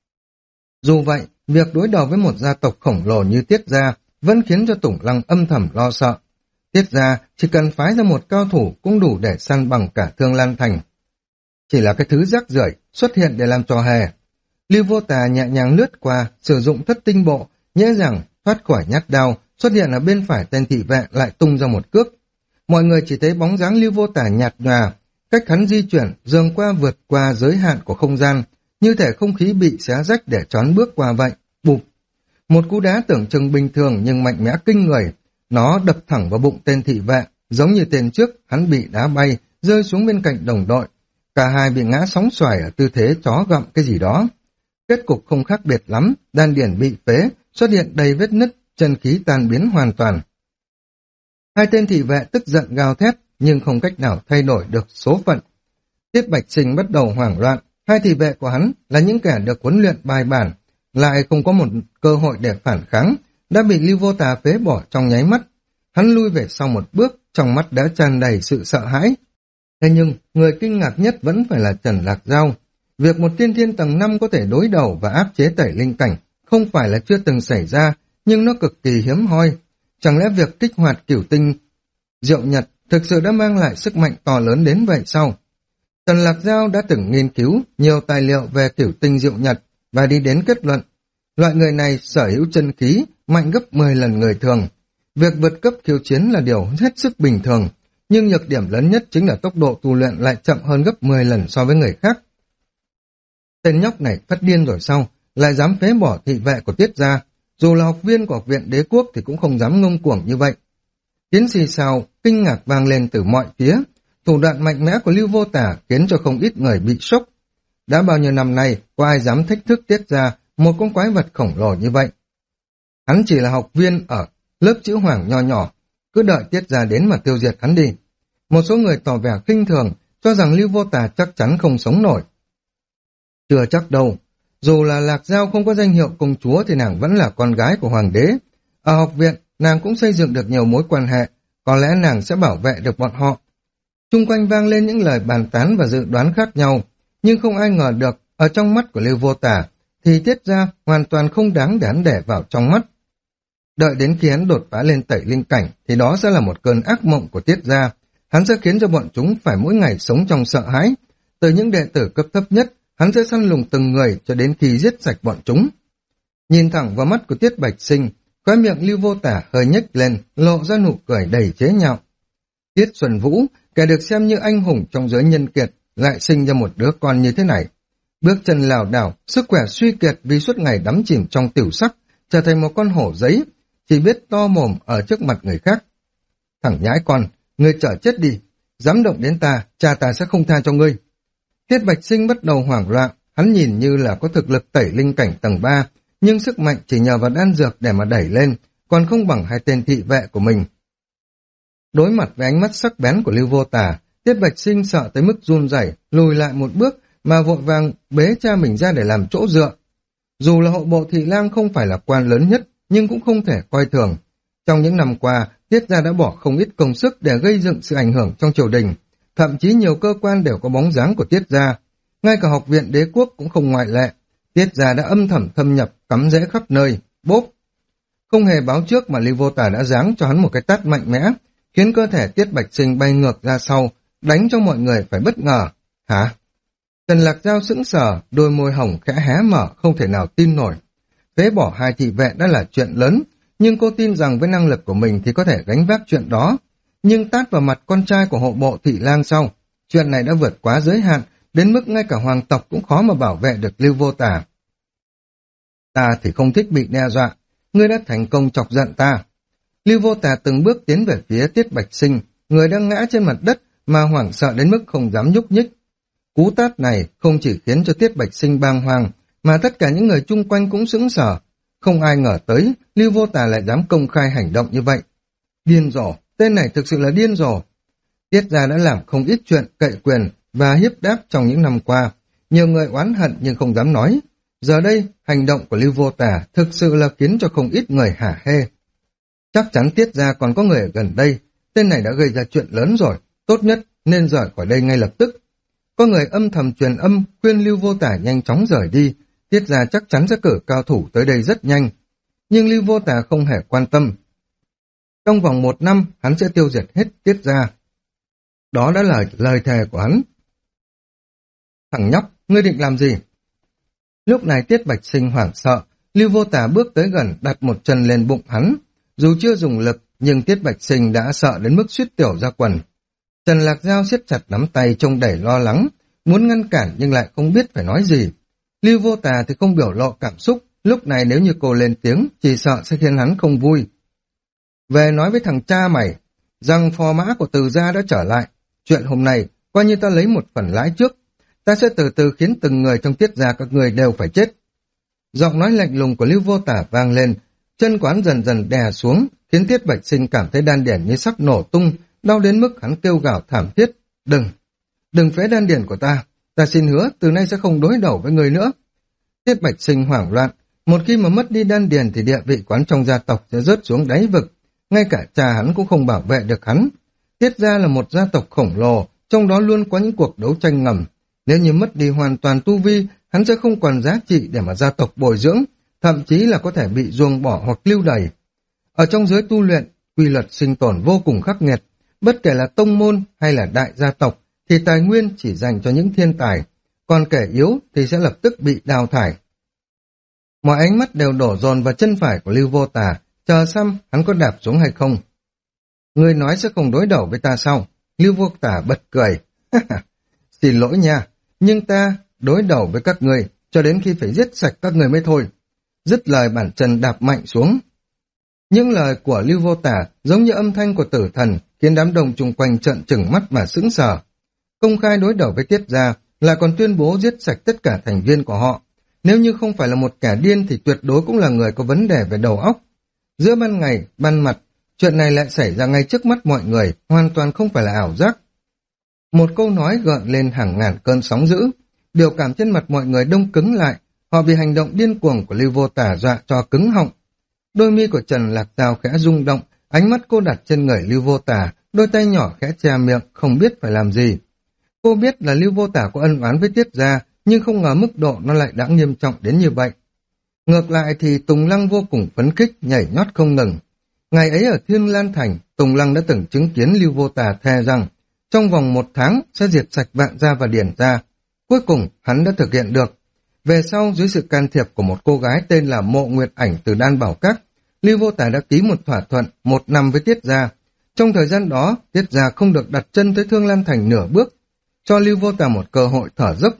Dù vậy, việc đối đầu với một gia tộc khổng lồ như Tiết Gia vẫn khiến cho Tùng Lăng âm thầm lo sợ. Tiết Gia chỉ cần phái ra một cao thủ cũng đủ để săn bằng cả Thương Lan Thành. Chỉ là cái thứ rác rưởi xuất hiện để làm trò hề. Lưu Vô Tà nhẹ nhàng lướt qua, sử dụng thất tinh bộ, nhễ dàng thoát khỏi nhát đao, xuất hiện ở bên phải tên thị vệ lại tung ra một cước. Mọi người chỉ thấy bóng dáng Lưu Vô Tà nhạt nhòa, cách hắn di chuyển dường qua vượt qua giới hạn của không gian, như thể không khí bị xé rách để choán bước qua vậy. Bụp! Một cú đá tưởng chừng bình thường nhưng mạnh mẽ kinh người, nó đập thẳng vào bụng tên thị vệ, giống như tên trước, hắn bị đá bay, rơi xuống bên cạnh đồng đội. Cả hai bị ngã sóng xoài ở tư thế chó gặm cái gì đó. Kết cục không khác biệt lắm, đan điển bị phế, xuất hiện đầy vết nứt, chân khí tan biến hoàn toàn. Hai tên thị vệ tức giận gào thét, nhưng không cách nào thay đổi được số phận. Tiết Bạch Sinh bắt đầu hoảng loạn, hai thị vệ của hắn là những kẻ được huấn luyện bài bản, lại không có một cơ hội để phản kháng, đã bị Lưu Vô Tà phế bỏ trong nháy mắt. Hắn lui về sau một bước, trong mắt đã tràn đầy sự sợ hãi. Thế nhưng, người kinh ngạc nhất vẫn phải là Trần Lạc Giao. Việc một tiên thiên tầng 5 có thể đối đầu và áp chế tẩy linh cảnh không phải là chưa từng xảy ra, nhưng nó cực kỳ hiếm hoi. Chẳng lẽ việc kích hoạt cửu tinh Diệu Nhật thực sự đã mang lại sức mạnh to lớn đến vậy sao? Trần Lạc Giao đã từng nghiên cứu nhiều tài liệu về cửu tinh Diệu Nhật và đi đến kết luận, loại người này sở hữu chân khí mạnh gấp 10 lần người thường. Việc vượt cấp khiêu chiến là điều hết sức bình thường, nhưng nhược điểm lớn nhất chính là tốc độ tu luyện lại chậm hơn gấp 10 lần so với người khác. Tên nhóc này phát điên rồi sao, lại dám phế bỏ thị vệ của Tiết Gia, dù là học viên của học viện Đế Quốc thì cũng không dám ngông cuồng như vậy. Tiếng xì xào, kinh ngạc vang lên từ mọi phía, thủ đoạn mạnh mẽ của Lưu Vô Tà khiến cho không ít người bị sốc. Đã bao nhiêu năm nay, có ai dám thách thức Tiết Gia một con quái vật khổng lồ như vậy? Hắn chỉ là học viên ở lớp chữ hoàng nho nhỏ, cứ đợi Tiết Gia đến mà tiêu diệt hắn đi. Một số người tỏ vẻ khinh thường, cho rằng Lưu Vô Tà chắc chắn không sống nổi. Chưa chắc đâu, dù là Lạc Giao không có danh hiệu công chúa thì nàng vẫn là con gái của hoàng đế. Ở học viện, nàng cũng xây dựng được nhiều mối quan hệ, có lẽ nàng sẽ bảo vệ được bọn họ. Chung quanh vang lên những lời bàn tán và dự đoán khác nhau, nhưng không ai ngờ được, ở trong mắt của Lưu Vô Tà, thì Tiết Gia hoàn toàn không đáng để hắn để vào trong mắt. Đợi đến khi hắn đột phá lên tẩy linh cảnh, thì đó sẽ là một cơn ác mộng của Tiết Gia. Hắn sẽ khiến cho bọn chúng phải mỗi ngày sống trong sợ hãi. Từ những đệ tử cấp thấp nhất, hắn sẽ săn lùng từng người cho đến khi giết sạch bọn chúng. Nhìn thẳng vào mắt của Tiết Bạch Sinh, khóe miệng Lưu Vô Tà hơi nhếch lên, lộ ra nụ cười đầy chế nhạo. Tiết Xuân Vũ, kẻ được xem như anh hùng trong giới nhân kiệt, lại sinh ra một đứa con như thế này. Bước chân lảo đảo, sức khỏe suy kiệt vì suốt ngày đắm chìm trong tiểu sắc, trở thành một con hổ giấy, chỉ biết to mồm ở trước mặt người khác. Thằng nhãi con, ngươi chờ chết đi, dám động đến ta, cha ta sẽ không tha cho ngươi. Tiết Bạch Sinh bắt đầu hoảng loạn, hắn nhìn như là có thực lực tẩy linh cảnh tầng 3, nhưng sức mạnh chỉ nhờ vào đan dược để mà đẩy lên, còn không bằng hai tên thị vệ của mình. Đối mặt với ánh mắt sắc bén của Lưu Vô Tà, Tiết Bạch Sinh sợ tới mức run rẩy, lùi lại một bước mà vội vàng bế cha mình ra để làm chỗ dựa. Dù là hộ bộ thị lang không phải là quan lớn nhất, nhưng cũng không thể coi thường. Trong những năm qua, Tiết Gia đã bỏ không ít công sức để gây dựng sự ảnh hưởng trong triều đình, thậm chí nhiều cơ quan đều có bóng dáng của Tiết Gia. Ngay cả học viện Đế Quốc cũng không ngoại lệ. Tiết Gia đã âm thầm thâm nhập, cắm rễ khắp nơi, bốp. Không hề báo trước mà Lưu Vô Tà đã giáng cho hắn một cái tát mạnh mẽ, khiến cơ thể Tiết Bạch Sinh bay ngược ra sau, đánh cho mọi người phải bất ngờ. Hả? Trần Lạc Giao sững sờ, đôi môi hồng khẽ hé mở, không thể nào tin nổi. Phế bỏ hai thị vệ đã là chuyện lớn, nhưng cô tin rằng với năng lực của mình thì có thể gánh vác chuyện đó. Nhưng tát vào mặt con trai của hộ bộ thị lang sau, chuyện này đã vượt quá giới hạn, đến mức ngay cả hoàng tộc cũng khó mà bảo vệ được Lưu Vô Tà. Ta thì không thích bị đe dọa, ngươi đã thành công chọc giận ta. Lưu Vô Tà từng bước tiến về phía Tiết Bạch Sinh, người đang ngã trên mặt đất mà hoảng sợ đến mức không dám nhúc nhích. Cú tát này không chỉ khiến cho Tiết Bạch Sinh bàng hoàng, mà tất cả những người chung quanh cũng sững sờ. Không ai ngờ tới, Lưu Vô Tà lại dám công khai hành động như vậy. Điên rồ, tên này thực sự là điên rồ. Tiết gia đã làm không ít chuyện cậy quyền và hiếp đáp trong những năm qua. Nhiều người oán hận nhưng không dám nói. Giờ đây, hành động của Lưu Vô Tà thực sự là khiến cho không ít người hả hê. Chắc chắn Tiết gia còn có người ở gần đây. Tên này đã gây ra chuyện lớn rồi. Tốt nhất nên rời khỏi đây ngay lập tức. Có người âm thầm truyền âm khuyên Lưu Vô Tà nhanh chóng rời đi. Tiết gia chắc chắn sẽ cử cao thủ tới đây rất nhanh. Nhưng Lưu Vô Tà không hề quan tâm. Trong vòng 1 năm, hắn sẽ tiêu diệt hết Tiết gia. Đó đã là lời thề của hắn. Thằng nhóc, ngươi định làm gì? Lúc này Tiết Bạch Sinh hoảng sợ, Lưu Vô Tà bước tới gần đặt một chân lên bụng hắn. Dù chưa dùng lực, nhưng Tiết Bạch Sinh đã sợ đến mức suýt tiểu ra quần. Trần Lạc Dao siết chặt nắm tay trông đầy lo lắng, muốn ngăn cản nhưng lại không biết phải nói gì. Lưu Vô Tà thì không biểu lộ cảm xúc, lúc này nếu như cô lên tiếng, chỉ sợ sẽ khiến hắn không vui. Về nói với thằng cha mày, rằng phò mã của Từ gia đã trở lại. Chuyện hôm nay, coi như ta lấy một phần lãi trước. Ta sẽ từ từ khiến từng người trong Tiết gia các người đều phải chết. Giọng nói lạnh lùng của Lưu Vô Tà vang lên, chân quán dần dần đè xuống, khiến Tiết Bạch Sinh cảm thấy đan điển như sắp nổ tung, đau đến mức hắn kêu gào thảm thiết. Đừng phế đan điển của ta xin hứa từ nay sẽ không đối đầu với người nữa. Tiết Bạch Sinh hoảng loạn, một khi mà mất đi đan điển thì địa vị quán trong gia tộc sẽ rớt xuống đáy vực, ngay cả cha hắn cũng không bảo vệ được hắn. Tiết gia là một gia tộc khổng lồ, trong đó luôn có những cuộc đấu tranh ngầm. Nếu như mất đi hoàn toàn tu vi, hắn sẽ không còn giá trị để mà gia tộc bồi dưỡng, thậm chí là có thể bị ruồng bỏ hoặc lưu đày. Ở trong giới tu luyện, quy luật sinh tồn vô cùng khắc nghiệt, bất kể là tông môn hay là đại gia tộc, thì tài nguyên chỉ dành cho những thiên tài, còn kẻ yếu thì sẽ lập tức bị đào thải. Mọi ánh mắt đều đổ dồn vào chân phải của Lưu Vô Tà, chờ xem hắn có đạp xuống hay không. Ngươi nói sẽ không đối đầu với ta sao? Lưu Vô Tà bật cười. Xin lỗi nha, nhưng ta đối đầu với các ngươi cho đến khi phải giết sạch các ngươi mới thôi. Dứt lời bản chân đạp mạnh xuống. Những lời của Lưu Vô Tà giống như âm thanh của tử thần, khiến đám đông chung quanh trợn trừng mắt mà sững sờ. Công khai đối đầu với Tiết gia, lại còn tuyên bố giết sạch tất cả thành viên của họ. Nếu như không phải là một kẻ điên thì tuyệt đối cũng là người có vấn đề về đầu óc. Giữa ban ngày, ban mặt, chuyện này lại xảy ra ngay trước mắt mọi người, hoàn toàn không phải là ảo giác. Một câu nói gợn lên hàng ngàn cơn sóng dữ, biểu cảm trên mặt mọi người đông cứng lại, họ bị hành động điên cuồng của Lưu Vô Tà dọa cho cứng họng. Đôi mi của Trần Lạc Dao khẽ rung động, ánh mắt cô đặt trên người Lưu Vô Tà, đôi tay nhỏ khẽ che miệng, không biết phải làm gì. Cô biết là Lưu Vô Tà có ân oán với Tiết gia, nhưng không ngờ mức độ nó lại đã nghiêm trọng đến như vậy. Ngược lại thì Tùng Lăng vô cùng phấn khích, nhảy nhót không ngừng. Ngày ấy ở Thiên Lan Thành, Tùng Lăng đã từng chứng kiến Lưu Vô Tà thề rằng trong vòng 1 tháng sẽ diệt sạch Vạn gia và Điển gia. Cuối cùng hắn đã thực hiện được. Về sau, dưới sự can thiệp của một cô gái tên là Mộ Nguyệt Ảnh từ Đan Bảo Các, Lưu Vô Tà đã ký một thỏa thuận 1 năm với Tiết gia. Trong thời gian đó, Tiết gia không được đặt chân tới Thương Lan Thành nửa bước, cho Lưu Vô Tà một cơ hội thở dốc.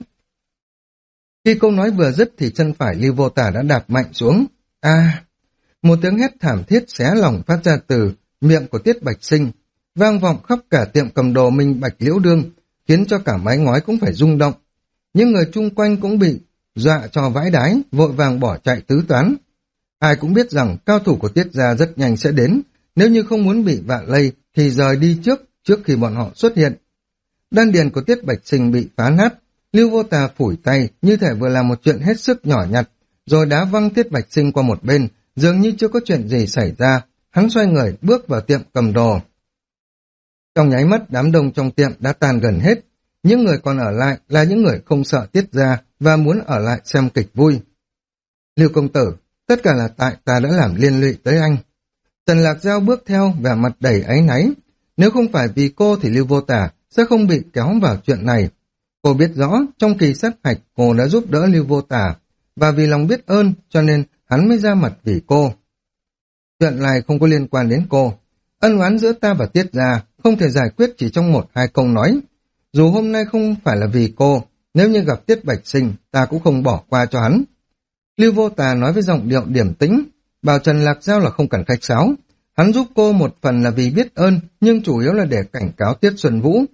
Khi câu nói vừa dứt thì chân phải Lưu Vô Tà đã đạp mạnh xuống. Một tiếng hét thảm thiết xé lòng phát ra từ miệng của Tiết Bạch Sinh, vang vọng khắp cả tiệm cầm đồ Minh Bạch Liễu Đương, khiến cho cả mái ngói cũng phải rung động. Những người chung quanh cũng bị dọa cho vãi đái, vội vàng bỏ chạy tứ toán. Ai cũng biết rằng cao thủ của Tiết gia rất nhanh sẽ đến, nếu như không muốn bị vạ lây thì rời đi trước khi bọn họ xuất hiện. Đan điền của Tiết Bạch Sinh bị phá nát, Lưu Vô Tà phủi tay như thể vừa làm một chuyện hết sức nhỏ nhặt, rồi đá văng Tiết Bạch Sinh qua một bên, dường như chưa có chuyện gì xảy ra. Hắn xoay người bước vào tiệm cầm đồ. Trong nháy mắt, đám đông trong tiệm đã tan gần hết. Những người còn ở lại là những người không sợ Tiết gia và muốn ở lại xem kịch vui. Lưu công tử, tất cả là tại ta đã làm liên lụy tới anh. Trần Lạc Dao bước theo, vẻ mặt đầy áy náy. Nếu không phải vì cô thì Lưu Vô Tà sẽ không bị kéo vào chuyện này. Cô biết rõ, trong kỳ sát hạch, cô đã giúp đỡ Lưu Vô Tà, và vì lòng biết ơn cho nên hắn mới ra mặt vì cô. Chuyện này không có liên quan đến cô. Ân oán giữa ta và Tiết gia không thể giải quyết chỉ trong 1-2 câu nói. Dù hôm nay không phải là vì cô, nếu như gặp Tiết Bạch Sinh, ta cũng không bỏ qua cho hắn. Lưu Vô Tà nói với giọng điệu điềm tĩnh, bảo Trần Lạc Dao là không cần khách sáo. Hắn giúp cô một phần là vì biết ơn, nhưng chủ yếu là để cảnh cáo Tiết Xuân Vũ.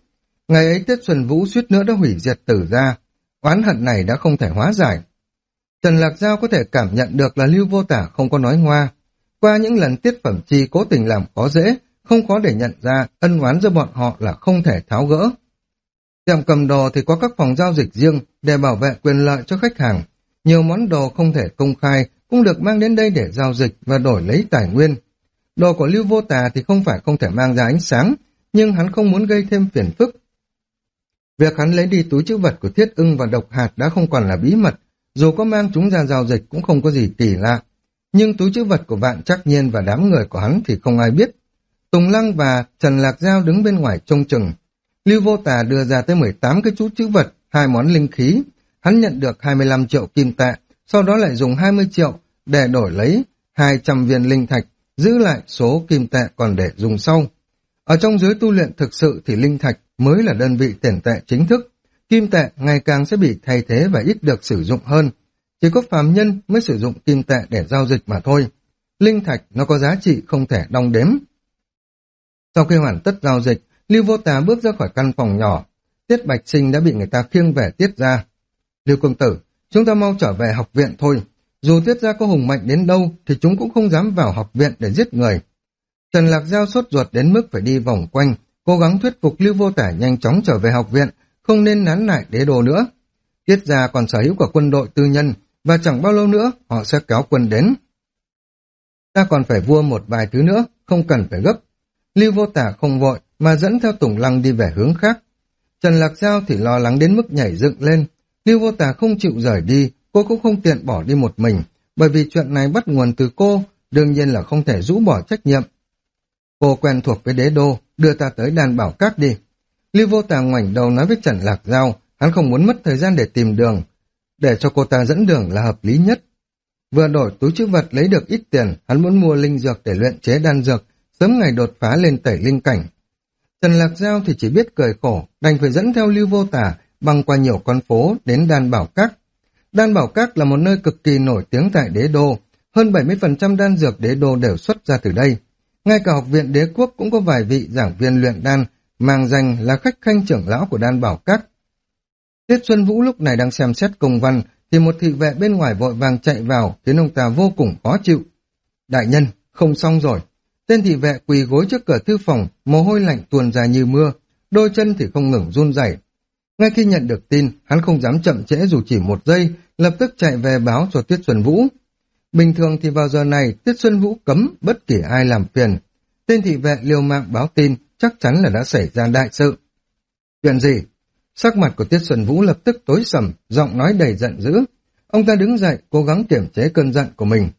Ngày ấy Tiết Xuân Vũ suýt nữa đã hủy diệt Tử gia, oán hận này đã không thể hóa giải. Trần Lạc Giao có thể cảm nhận được là Lưu Vô Tả không có nói ngoa. Qua những lần Tiết Phẩm Chi cố tình làm khó dễ, không khó để nhận ra ân oán giữa bọn họ là không thể tháo gỡ. Tiệm cầm đồ thì có các phòng giao dịch riêng để bảo vệ quyền lợi cho khách hàng. Nhiều món đồ không thể công khai cũng được mang đến đây để giao dịch và đổi lấy tài nguyên. Đồ của Lưu Vô Tà thì không phải không thể mang ra ánh sáng, nhưng hắn không muốn gây thêm phiền phức. Việc hắn lấy đi túi trữ vật của Thiết Ưng và Độc Hạt đã không còn là bí mật, dù có mang chúng ra giao dịch cũng không có gì kỳ lạ. Nhưng túi trữ vật của Vạn Trắc Nhiên và đám người của hắn thì không ai biết. Tùng Lăng và Trần Lạc Giao đứng bên ngoài trông chừng. Lưu Vô Tà đưa ra tới 18 cái túi trữ vật, 2 món linh khí. Hắn nhận được 25 triệu kim tệ, sau đó lại dùng 20 triệu để đổi lấy 200 viên linh thạch, giữ lại số kim tệ còn để dùng sau. Ở trong giới tu luyện thực sự thì linh thạch mới là đơn vị tiền tệ chính thức. Kim tệ ngày càng sẽ bị thay thế và ít được sử dụng hơn. Chỉ có phàm nhân mới sử dụng kim tệ để giao dịch mà thôi. Linh thạch nó có giá trị không thể đong đếm. Sau khi hoàn tất giao dịch, Lưu Vô Tà bước ra khỏi căn phòng nhỏ. Tiết Bạch Sinh đã bị người ta khiêng về Tiết gia. Lưu công tử, chúng ta mau trở về học viện thôi. Dù Tiết gia có hùng mạnh đến đâu thì chúng cũng không dám vào học viện để giết người. Trần Lạc Giao sốt ruột đến mức phải đi vòng quanh, cố gắng thuyết phục Lưu Vô Tả nhanh chóng trở về học viện, không nên nán lại đế đô nữa. Tiết gia còn sở hữu của quân đội tư nhân, và chẳng bao lâu nữa họ sẽ kéo quân đến. Ta còn phải vua một vài thứ nữa, không cần phải gấp. Lưu Vô Tả không vội mà dẫn theo Tùng Lăng đi về hướng khác. Trần Lạc Giao thì lo lắng đến mức nhảy dựng lên. Lưu Vô Tả không chịu rời đi, cô cũng không tiện bỏ đi một mình, bởi vì chuyện này bắt nguồn từ cô, đương nhiên là không thể rũ bỏ trách nhiệm. Cô quen thuộc với đế đô, đưa ta tới Đan Bảo Các đi. Lưu Vô Tà ngoảnh đầu nói với Trần Lạc Giao, hắn không muốn mất thời gian để tìm đường, để cho cô ta dẫn đường là hợp lý nhất. Vừa đổi túi trữ vật lấy được ít tiền, hắn muốn mua linh dược để luyện chế đan dược, sớm ngày đột phá lên tẩy linh cảnh. Trần Lạc Giao thì chỉ biết cười khổ, đành phải dẫn theo Lưu Vô Tà băng qua nhiều con phố đến Đan Bảo Các. Đan Bảo Các là một nơi cực kỳ nổi tiếng tại đế đô, hơn 70% đan dược đế đô đều xuất ra từ đây. Ngay cả học viện đế quốc cũng có vài vị giảng viên luyện đan, mang danh là khách khanh trưởng lão của Đan Bảo Các. Tiết Xuân Vũ lúc này đang xem xét công văn, thì một thị vệ bên ngoài vội vàng chạy vào, khiến ông ta vô cùng khó chịu. Đại nhân, không xong rồi. Tên thị vệ quỳ gối trước cửa thư phòng, mồ hôi lạnh tuôn ra như mưa, đôi chân thì không ngừng run rẩy. Ngay khi nhận được tin, hắn không dám chậm trễ dù chỉ một giây, lập tức chạy về báo cho Tiết Xuân Vũ. Bình thường thì vào giờ này, Tiết Xuân Vũ cấm bất kỳ ai làm phiền. Tên thị vệ liều mạng báo tin, chắc chắn là đã xảy ra đại sự. Chuyện gì? Sắc mặt của Tiết Xuân Vũ lập tức tối sầm, giọng nói đầy giận dữ. Ông ta đứng dậy, cố gắng kiềm chế cơn giận của mình.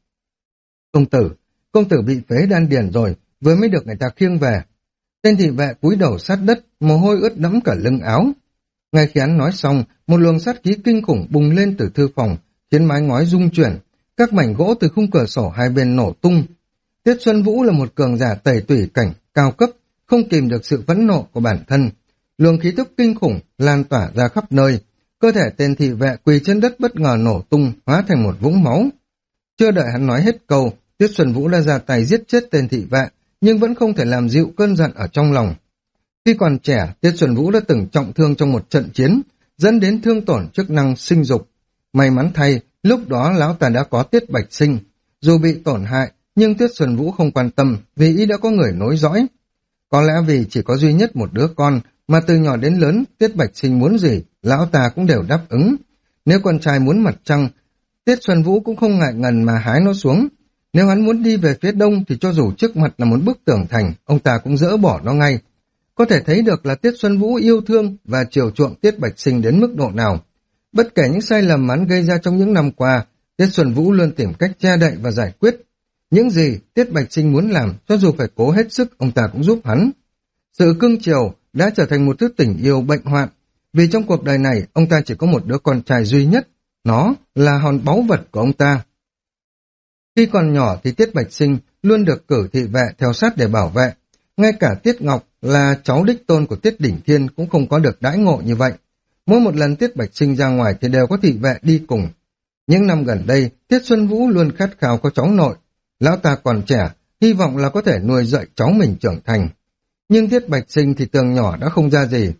Công tử bị phế đan điền rồi, vừa mới được người ta khiêng về. Tên thị vệ cúi đầu sát đất, mồ hôi ướt đẫm cả lưng áo. Ngay khi hắn nói xong, một luồng sát khí kinh khủng bùng lên từ thư phòng, khiến mái ngói rung chuyển. Các mảnh gỗ từ khung cửa sổ hai bên nổ tung. Tiết Xuân Vũ là một cường giả tẩy tủy cảnh, cao cấp, không kìm được sự phẫn nộ của bản thân. Luồng khí tức kinh khủng lan tỏa ra khắp nơi. Cơ thể tên thị vệ quỳ trên đất bất ngờ nổ tung, hóa thành một vũng máu. Chưa đợi hắn nói hết câu, Tiết Xuân Vũ đã ra tay giết chết tên thị vệ, nhưng vẫn không thể làm dịu cơn giận ở trong lòng. Khi còn trẻ, Tiết Xuân Vũ đã từng trọng thương trong một trận chiến, dẫn đến thương tổn chức năng sinh dục. May mắn thay, lúc đó lão ta đã có Tiết Bạch Sinh. Dù bị tổn hại, nhưng Tiết Xuân Vũ không quan tâm vì y đã có người nối dõi. Có lẽ vì chỉ có duy nhất một đứa con, mà từ nhỏ đến lớn, Tiết Bạch Sinh muốn gì, lão ta cũng đều đáp ứng. Nếu con trai muốn mặt trăng, Tiết Xuân Vũ cũng không ngại ngần mà hái nó xuống. Nếu hắn muốn đi về phía đông thì cho dù trước mặt là một bức tường thành, ông ta cũng dỡ bỏ nó ngay. Có thể thấy được là Tiết Xuân Vũ yêu thương và chiều chuộng Tiết Bạch Sinh đến mức độ nào. Bất kể những sai lầm hắn gây ra trong những năm qua, Tiết Xuân Vũ luôn tìm cách che đậy và giải quyết. Những gì Tiết Bạch Sinh muốn làm, cho dù phải cố hết sức, ông ta cũng giúp hắn. Sự cưng chiều đã trở thành một thứ tình yêu bệnh hoạn, vì trong cuộc đời này ông ta chỉ có một đứa con trai duy nhất, nó là hòn báu vật của ông ta. Khi còn nhỏ thì Tiết Bạch Sinh luôn được cử thị vệ theo sát để bảo vệ. Ngay cả Tiết Ngọc là cháu đích tôn của Tiết Đỉnh Thiên cũng không có được đãi ngộ như vậy. Mỗi một lần Tiết Bạch Sinh ra ngoài thì đều có thị vệ đi cùng. Những năm gần đây, Tiết Xuân Vũ luôn khát khao có cháu nội. Lão ta còn trẻ, hy vọng là có thể nuôi dạy cháu mình trưởng thành. Nhưng Tiết Bạch Sinh thì từ nhỏ đã không ra gì.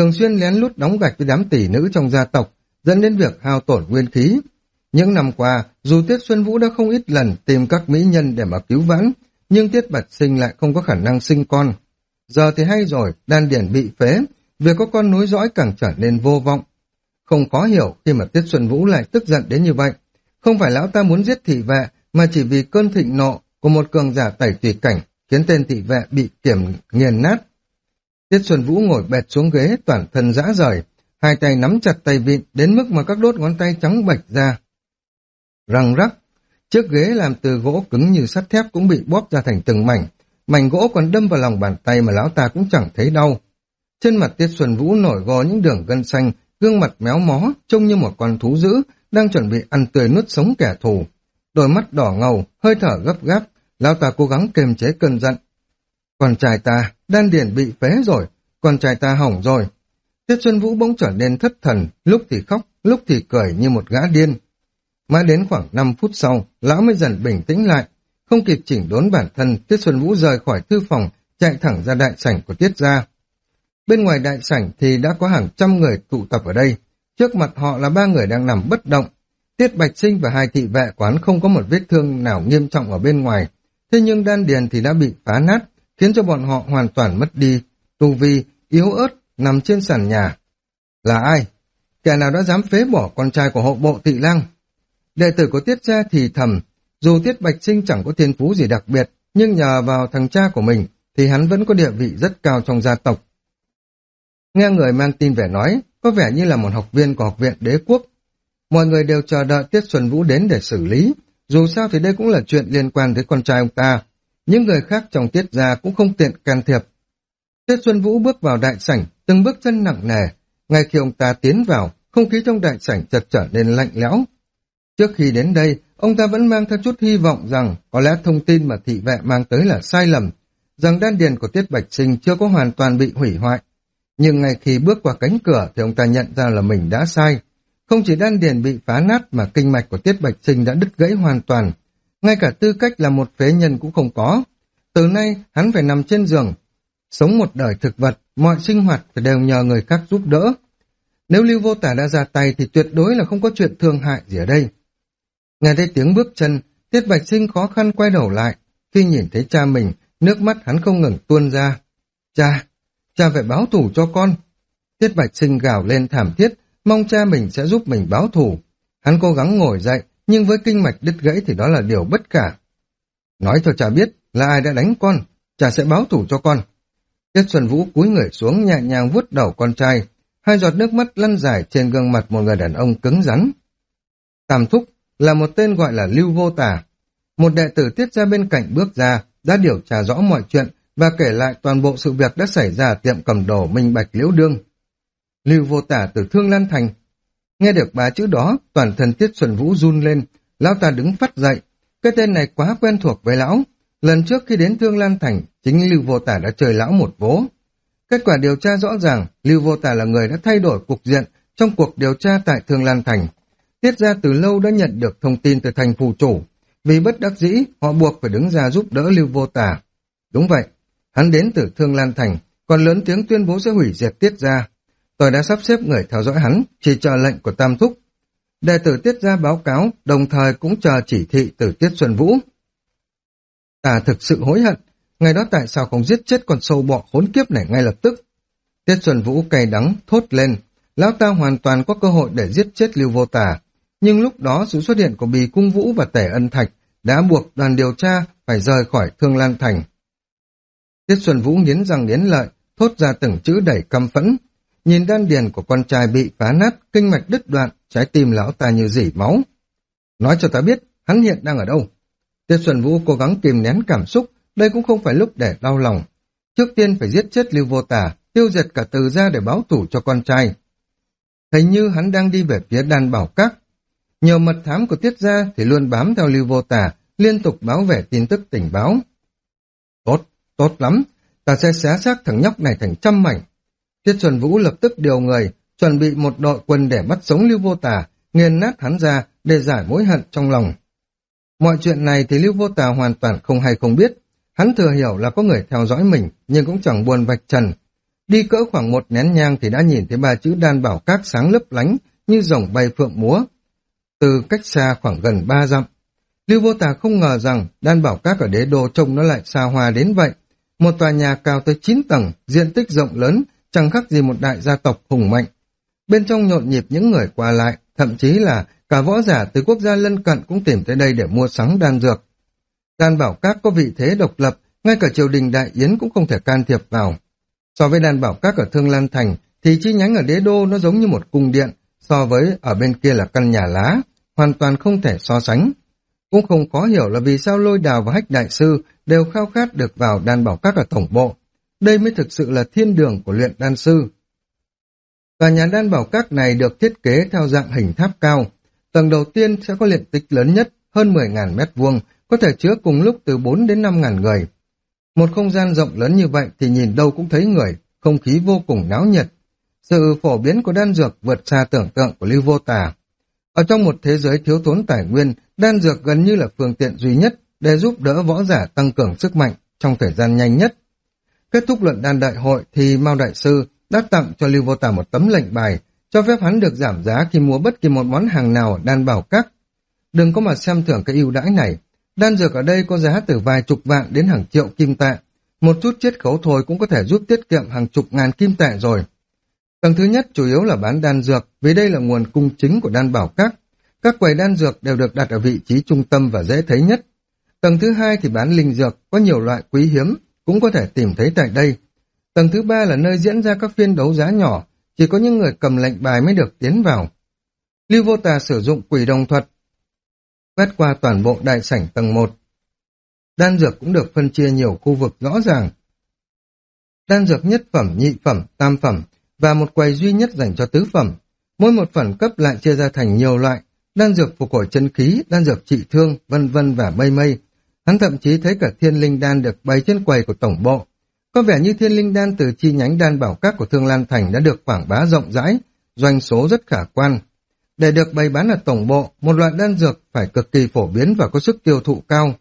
thường xuyên lén lút đóng gạch với đám tỷ nữ trong gia tộc, dẫn đến việc hao tổn nguyên khí. Những năm qua, dù Tiết Xuân Vũ đã không ít lần tìm các mỹ nhân để mà cứu vãn, nhưng Tiết Bạch Sinh lại không có khả năng sinh con. Giờ thì hay rồi, đan điển bị phế, việc có con nối dõi càng trở nên vô vọng. Không khó hiểu khi mà Tiết Xuân Vũ lại tức giận đến như vậy. Không phải lão ta muốn giết thị vệ, mà chỉ vì cơn thịnh nộ của một cường giả tẩy tùy cảnh, khiến tên thị vệ bị nghiền nát. Tiết Xuân Vũ ngồi bệt xuống ghế, toàn thân rã rời, hai tay nắm chặt tay vịn đến mức mà các đốt ngón tay trắng bệch ra. Răng rắc, chiếc ghế làm từ gỗ cứng như sắt thép cũng bị bóp ra thành từng mảnh, mảnh gỗ còn đâm vào lòng bàn tay mà lão ta cũng chẳng thấy đau. Trên mặt Tiết Xuân Vũ nổi gò những đường gân xanh, gương mặt méo mó, trông như một con thú dữ, đang chuẩn bị ăn tươi nuốt sống kẻ thù. Đôi mắt đỏ ngầu, hơi thở gấp gáp, lão ta cố gắng kiềm chế cơn giận. Con trai ta, đan điển bị phế rồi, con trai ta hỏng rồi. Tiết Xuân Vũ bỗng trở nên thất thần, lúc thì khóc, lúc thì cười như một gã điên. Mãi đến khoảng 5 phút sau, lão mới dần bình tĩnh lại. Không kịp chỉnh đốn bản thân, Tiết Xuân Vũ rời khỏi thư phòng, chạy thẳng ra đại sảnh của Tiết gia. Bên ngoài đại sảnh thì đã có hàng trăm người tụ tập ở đây. Trước mặt họ là 3 người đang nằm bất động. Tiết Bạch Sinh và 2 thị vệ quán không có một vết thương nào nghiêm trọng ở bên ngoài. Thế nhưng đan điền thì đã bị phá nát, khiến cho bọn họ hoàn toàn mất đi tu vi, yếu ớt, nằm trên sàn nhà. Là ai? Kẻ nào đã dám phế bỏ con trai của hộ bộ Thị Lang? Đệ tử của Tiết gia thì thầm, dù Tiết Bạch Sinh chẳng có thiên phú gì đặc biệt, nhưng nhờ vào thằng cha của mình thì hắn vẫn có địa vị rất cao trong gia tộc. Nghe người mang tin về nói, có vẻ như là một học viên của học viện Đế Quốc. Mọi người đều chờ đợi Tiết Xuân Vũ đến để xử lý, dù sao thì đây cũng là chuyện liên quan tới con trai ông ta. Những người khác trong Tiết gia cũng không tiện can thiệp. Tiết Xuân Vũ bước vào đại sảnh, từng bước chân nặng nề. Ngay khi ông ta tiến vào, không khí trong đại sảnh chợt trở nên lạnh lẽo. Trước khi đến đây, ông ta vẫn mang theo chút hy vọng rằng có lẽ thông tin mà thị vệ mang tới là sai lầm, rằng đan điền của Tiết Bạch Sinh chưa có hoàn toàn bị hủy hoại. Nhưng ngay khi bước qua cánh cửa thì ông ta nhận ra là mình đã sai. Không chỉ đan điền bị phá nát mà kinh mạch của Tiết Bạch Sinh đã đứt gãy hoàn toàn. Ngay cả tư cách là một phế nhân cũng không có. Từ nay hắn phải nằm trên giường, sống một đời thực vật, mọi sinh hoạt phải đều nhờ người khác giúp đỡ. Nếu Lưu Vô Tả đã ra tay thì tuyệt đối là không có chuyện thương hại gì ở đây. Nghe thấy tiếng bước chân, Tiết Bạch Sinh khó khăn quay đầu lại. Khi nhìn thấy cha mình, nước mắt hắn không ngừng tuôn ra. Cha phải báo thù cho con. Tiết Bạch Sinh gào lên thảm thiết, mong cha mình sẽ giúp mình báo thù. Hắn cố gắng ngồi dậy, nhưng với kinh mạch đứt gãy thì đó là điều bất khả. Nói cho cha biết là ai đã đánh con, cha sẽ báo thù cho con. Tiết Xuân Vũ cúi người xuống nhẹ nhàng vuốt đầu con trai, hai giọt nước mắt lăn dài trên gương mặt một người đàn ông cứng rắn. Tam thúc là một tên gọi là Lưu Vô Tả. Một đệ tử Tiết gia bên cạnh bước ra, đã điều tra rõ mọi chuyện và kể lại toàn bộ sự việc đã xảy ra ở tiệm cầm đồ Minh Bạch Liễu Đương. Lưu Vô Tả từ Thương Lan Thành. Nghe được 3 chữ đó, toàn thân Tiết Xuân Vũ run lên, lão ta đứng phắt dậy. Cái tên này quá quen thuộc với lão. Lần trước khi đến Thương Lan Thành, chính Lưu Vô Tả đã chơi lão một vố. Kết quả điều tra rõ ràng, Lưu Vô Tả là người đã thay đổi cục diện trong cuộc điều tra tại Thương Lan Thành. Tiết gia từ lâu đã nhận được thông tin từ thành phủ chủ. Vì bất đắc dĩ, họ buộc phải đứng ra giúp đỡ Lưu Vô Tả. Đúng vậy, hắn đến từ Thương Lan Thành, còn lớn tiếng tuyên bố sẽ hủy diệt Tiết gia. Tôi đã sắp xếp người theo dõi hắn, chỉ chờ lệnh của Tam Thúc. Đệ tử Tiết gia báo cáo, đồng thời cũng chờ chỉ thị từ Tiết Xuân Vũ. Ta thực sự hối hận, ngày đó tại sao không giết chết con sâu bọ khốn kiếp này ngay lập tức. Tiết Xuân Vũ cay đắng thốt lên, lão ta hoàn toàn có cơ hội để giết chết Lưu Vô Tả, nhưng lúc đó sự xuất hiện của Bì Cung Vũ và Tể Ân Thạch đã buộc đoàn điều tra phải rời khỏi Thương Lan Thành. Tiết Xuân Vũ nghiến răng nghiến lợi, thốt ra từng chữ đầy căm phẫn. Nhìn đan điền của con trai bị phá nát, kinh mạch đứt đoạn, trái tim lão ta như rỉ máu. Nói cho ta biết, hắn hiện đang ở đâu? Tiết Xuân Vũ cố gắng kìm nén cảm xúc, đây cũng không phải lúc để đau lòng. Trước tiên phải giết chết Lưu Vô Tả, tiêu diệt cả Từ gia để báo thù cho con trai. Hình như hắn đang đi về phía Đan Bảo Các. Nhiều mật thám của Tiết gia thì luôn bám theo Lưu Vô Tả, liên tục báo về tin tức tình báo. Tốt lắm, ta sẽ xé xác thằng nhóc này thành trăm mảnh. Tiết Xuân Vũ lập tức điều người, chuẩn bị một đội quân để bắt sống Lưu Vô Tả, nghiền nát hắn ra để giải mối hận trong lòng. Mọi chuyện này thì Lưu Vô Tả hoàn toàn không hay không biết. Hắn thừa hiểu là có người theo dõi mình, nhưng cũng chẳng buồn vạch trần. Đi cỡ khoảng một nén nhang thì đã nhìn thấy ba chữ Đan Bảo Các sáng lấp lánh như rồng bay phượng múa, từ cách xa khoảng gần 3 dặm. Lưu Vô Tà không ngờ rằng Đan Bảo Các ở Đế Đô trông nó lại xa hoa đến vậy. Một tòa nhà cao tới 9 tầng, diện tích rộng lớn, chẳng khác gì một đại gia tộc hùng mạnh. Bên trong nhộn nhịp những người qua lại, thậm chí là cả võ giả từ quốc gia lân cận cũng tìm tới đây để mua sắm đan dược. Đan Bảo Các có vị thế độc lập, ngay cả triều đình Đại Yến cũng không thể can thiệp vào. So với Đan Bảo Các ở Thương Lan Thành, thì chi nhánh ở Đế Đô nó giống như một cung điện, so với ở bên kia là căn nhà lá, hoàn toàn không thể so sánh. Cũng không khó hiểu là vì sao Lôi Đào và Hách Đại Sư đều khao khát được vào Đan Bảo Các ở tổng bộ. Đây mới thực sự là thiên đường của luyện đan sư. Tòa nhà Đan Bảo Các này được thiết kế theo dạng hình tháp cao. Tầng đầu tiên sẽ có diện tích lớn nhất, hơn 10.000 mét vuông, có thể chứa cùng lúc từ 4 đến 5.000 người. Một không gian rộng lớn như vậy thì nhìn đâu cũng thấy người, không khí vô cùng náo nhiệt. Sự phổ biến của đan dược vượt xa tưởng tượng của Lưu Vô Tà. Ở trong một thế giới thiếu thốn tài nguyên, đan dược gần như là phương tiện duy nhất để giúp đỡ võ giả tăng cường sức mạnh trong thời gian nhanh nhất. Kết thúc luận đan đại hội thì Mao Đại Sư đã tặng cho Lưu Vô Tà một tấm lệnh bài, cho phép hắn được giảm giá khi mua bất kỳ một món hàng nào ở Đan Bảo Các. Đừng có mà xem thường cái ưu đãi này. Đan dược ở đây có giá từ vài chục vạn đến hàng triệu kim tệ. Một chút chiết khấu thôi cũng có thể giúp tiết kiệm hàng chục ngàn kim tệ rồi. Tầng thứ nhất chủ yếu là bán đan dược, vì đây là nguồn cung chính của Đan Bảo Các. Các quầy đan dược đều được đặt ở vị trí trung tâm và dễ thấy nhất. Tầng thứ hai thì bán linh dược, có nhiều loại quý hiếm, cũng có thể tìm thấy tại đây. Tầng thứ ba là nơi diễn ra các phiên đấu giá nhỏ, chỉ có những người cầm lệnh bài mới được tiến vào. Lưu Vô Tà sử dụng quỷ đồng thuật, quét qua toàn bộ đại sảnh tầng 1. Đan dược cũng được phân chia nhiều khu vực rõ ràng. Đan dược nhất phẩm, nhị phẩm, tam phẩm, và một quầy duy nhất dành cho tứ phẩm. Mỗi một phẩm cấp lại chia ra thành nhiều loại, đan dược phục hồi chân khí, đan dược trị thương, vân vân và mây mây. Hắn thậm chí thấy cả thiên linh đan được bày trên quầy của tổng bộ. Có vẻ như thiên linh đan từ chi nhánh Đan Bảo Các của Thương Lan Thành đã được quảng bá rộng rãi, doanh số rất khả quan. Để được bày bán ở tổng bộ, một loại đan dược phải cực kỳ phổ biến và có sức tiêu thụ cao.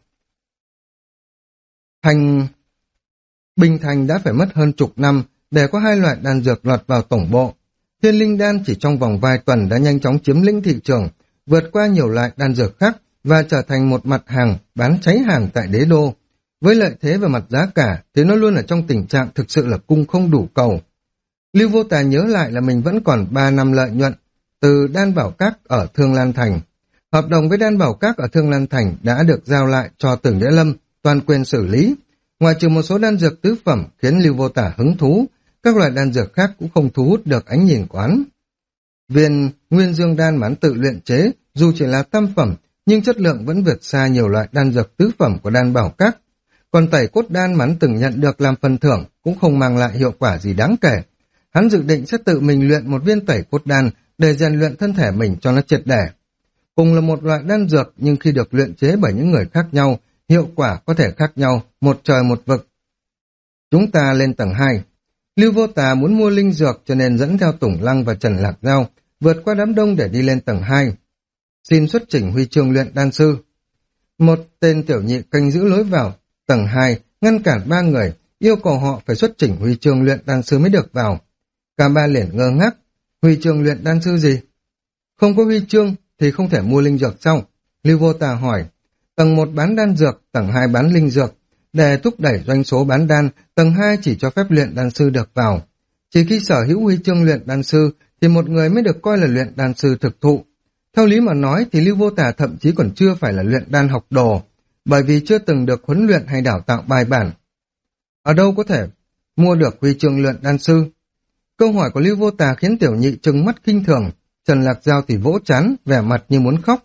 Bình Thành đã phải mất hơn chục năm để có hai loại đan dược lọt vào tổng bộ. Thiên linh đan chỉ trong vòng vài tuần đã nhanh chóng chiếm lĩnh thị trường, vượt qua nhiều loại đan dược khác và trở thành một mặt hàng bán cháy hàng tại Đế Đô. Với lợi thế về mặt giá cả thì nó luôn ở trong tình trạng thực sự là cung không đủ cầu. Lưu Vô Tà nhớ lại là mình vẫn còn 3 năm lợi nhuận từ Đan Bảo Các ở Thương Lan Thành. Hợp đồng với Đan Bảo Các ở Thương Lan Thành đã được giao lại cho Tưởng Đế Lâm, toàn quyền xử lý. Ngoài trừ một số đan dược tứ phẩm khiến Lưu Vô Tà hứng thú, các loại đan dược khác cũng không thu hút được ánh nhìn của hắn. Viên Nguyên Dương đan mà hắn tự luyện chế, dù chỉ là tam phẩm, nhưng chất lượng vẫn vượt xa nhiều loại đan dược tứ phẩm của Đan Bảo Các. Còn tẩy cốt đan mà hắn từng nhận được làm phần thưởng cũng không mang lại hiệu quả gì đáng kể. Hắn dự định sẽ tự mình luyện một viên tẩy cốt đan để rèn luyện thân thể mình cho nó triệt để. Cùng là một loại đan dược nhưng khi được luyện chế bởi những người khác nhau, hiệu quả có thể khác nhau, một trời một vực. Chúng ta lên tầng 2. Lưu Vô Tà muốn mua linh dược cho nên dẫn theo Tùng Lăng và Trần Lạc Giao, vượt qua đám đông để đi lên tầng 2. Xin xuất chỉnh huy chương luyện đan sư. Một tên tiểu nhị canh giữ lối vào tầng 2, ngăn cản 3 người, yêu cầu họ phải xuất chỉnh huy chương luyện đan sư mới được vào. Cả ba liền ngơ ngác, huy chương luyện đan sư gì? Không có huy chương thì không thể mua linh dược sao? Lưu Vô Tà hỏi. Tầng 1 bán đan dược, tầng 2 bán linh dược. Để thúc đẩy doanh số bán đan, tầng 2 chỉ cho phép luyện đan sư được vào. Chỉ khi sở hữu huy chương luyện đan sư thì một người mới được coi là luyện đan sư thực thụ. Theo lý mà nói thì Lưu Vô Tà thậm chí còn chưa phải là luyện đan học đồ, bởi vì chưa từng được huấn luyện hay đào tạo bài bản. Ở đâu có thể mua được huy chương luyện đan sư? Câu hỏi của Lưu Vô Tà khiến tiểu nhị trừng mắt khinh thường, Trần Lạc Giao thì vỗ trán, vẻ mặt như muốn khóc.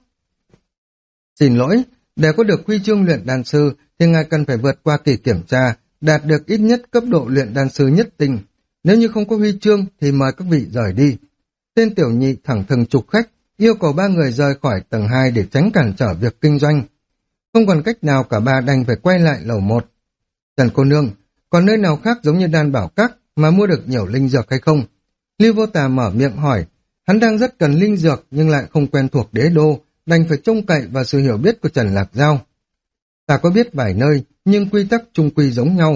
Xin lỗi, để có được huy chương luyện đan sư thì ngài cần phải vượt qua kỳ kiểm tra, đạt được ít nhất cấp độ luyện đan sư nhất tinh. Nếu như không có huy chương thì mời các vị rời đi. Tên tiểu nhị thẳng thừng trục khách, yêu cầu 3 người rời khỏi tầng 2 để tránh cản trở việc kinh doanh. Không còn cách nào cả ba đành phải quay lại lầu 1. Trần cô nương, còn nơi nào khác giống như Đan Bảo Các mà mua được nhiều linh dược hay không? Lưu Vô Tà mở miệng hỏi, hắn đang rất cần linh dược nhưng lại không quen thuộc Đế Đô, đành phải trông cậy vào sự hiểu biết của Trần Lạc Giao. Ta có biết vài nơi, nhưng quy tắc chung quy giống nhau.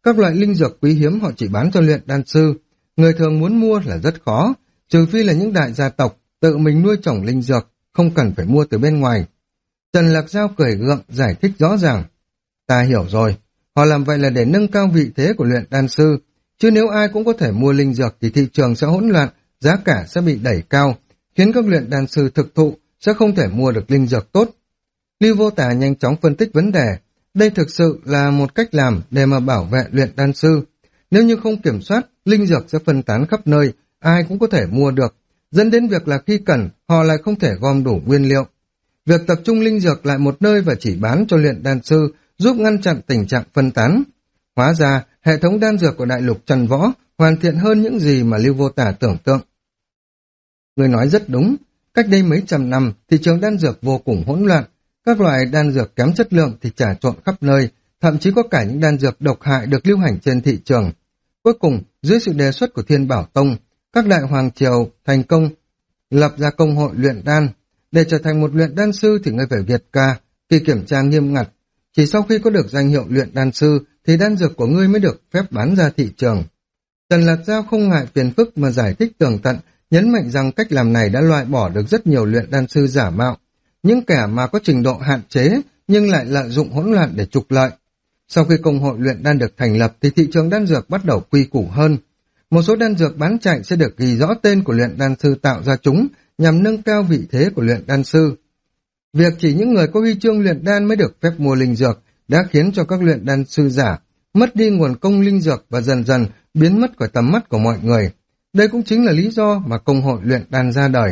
Các loại linh dược quý hiếm họ chỉ bán cho luyện đan sư. Người thường muốn mua là rất khó, trừ phi là những đại gia tộc tự mình nuôi trồng linh dược, không cần phải mua từ bên ngoài. Trần Lạc Giao cười gượng giải thích rõ ràng. Ta hiểu rồi, họ làm vậy là để nâng cao vị thế của luyện đan sư, chứ nếu ai cũng có thể mua linh dược thì thị trường sẽ hỗn loạn, giá cả sẽ bị đẩy cao, khiến các luyện đan sư thực thụ sẽ không thể mua được linh dược tốt. Lưu Vô Tà nhanh chóng phân tích vấn đề. Đây thực sự là một cách làm để mà bảo vệ luyện đan sư. Nếu như không kiểm soát, linh dược sẽ phân tán khắp nơi, ai cũng có thể mua được, dẫn đến việc là khi cần, họ lại không thể gom đủ nguyên liệu. Việc tập trung linh dược lại một nơi và chỉ bán cho luyện đan sư giúp ngăn chặn tình trạng phân tán. Hóa ra, hệ thống đan dược của đại lục Trần Võ hoàn thiện hơn những gì mà Lưu Vô Tà tưởng tượng. Người nói rất đúng, cách đây mấy trăm năm, thị trường đan dược vô cùng hỗn loạn, các loại đan dược kém chất lượng thì trà trộn khắp nơi, thậm chí có cả những đan dược độc hại được lưu hành trên thị trường. Cuối cùng, dưới sự đề xuất của Thiên Bảo Tông, các đại hoàng triều thành công lập ra công hội luyện đan. Để trở thành một luyện đan sư thì ngươi phải Việt ca, kỳ kiểm tra nghiêm ngặt. Chỉ sau khi có được danh hiệu luyện đan sư thì đan dược của ngươi mới được phép bán ra thị trường. Trần Lạc Giao không ngại phiền phức mà giải thích tường tận, nhấn mạnh rằng cách làm này đã loại bỏ được rất nhiều luyện đan sư giả mạo, những kẻ mà có trình độ hạn chế nhưng lại lợi dụng hỗn loạn để trục lợi. Sau khi công hội luyện đan được thành lập thì thị trường đan dược bắt đầu quy củ hơn. Một số đan dược bán chạy sẽ được ghi rõ tên của luyện đan sư tạo ra chúng nhằm nâng cao vị thế của luyện đan sư. Việc chỉ những người có huy chương luyện đan mới được phép mua linh dược đã khiến cho các luyện đan sư giả mất đi nguồn công linh dược và dần dần biến mất khỏi tầm mắt của mọi người. Đây cũng chính là lý do mà công hội luyện đan ra đời.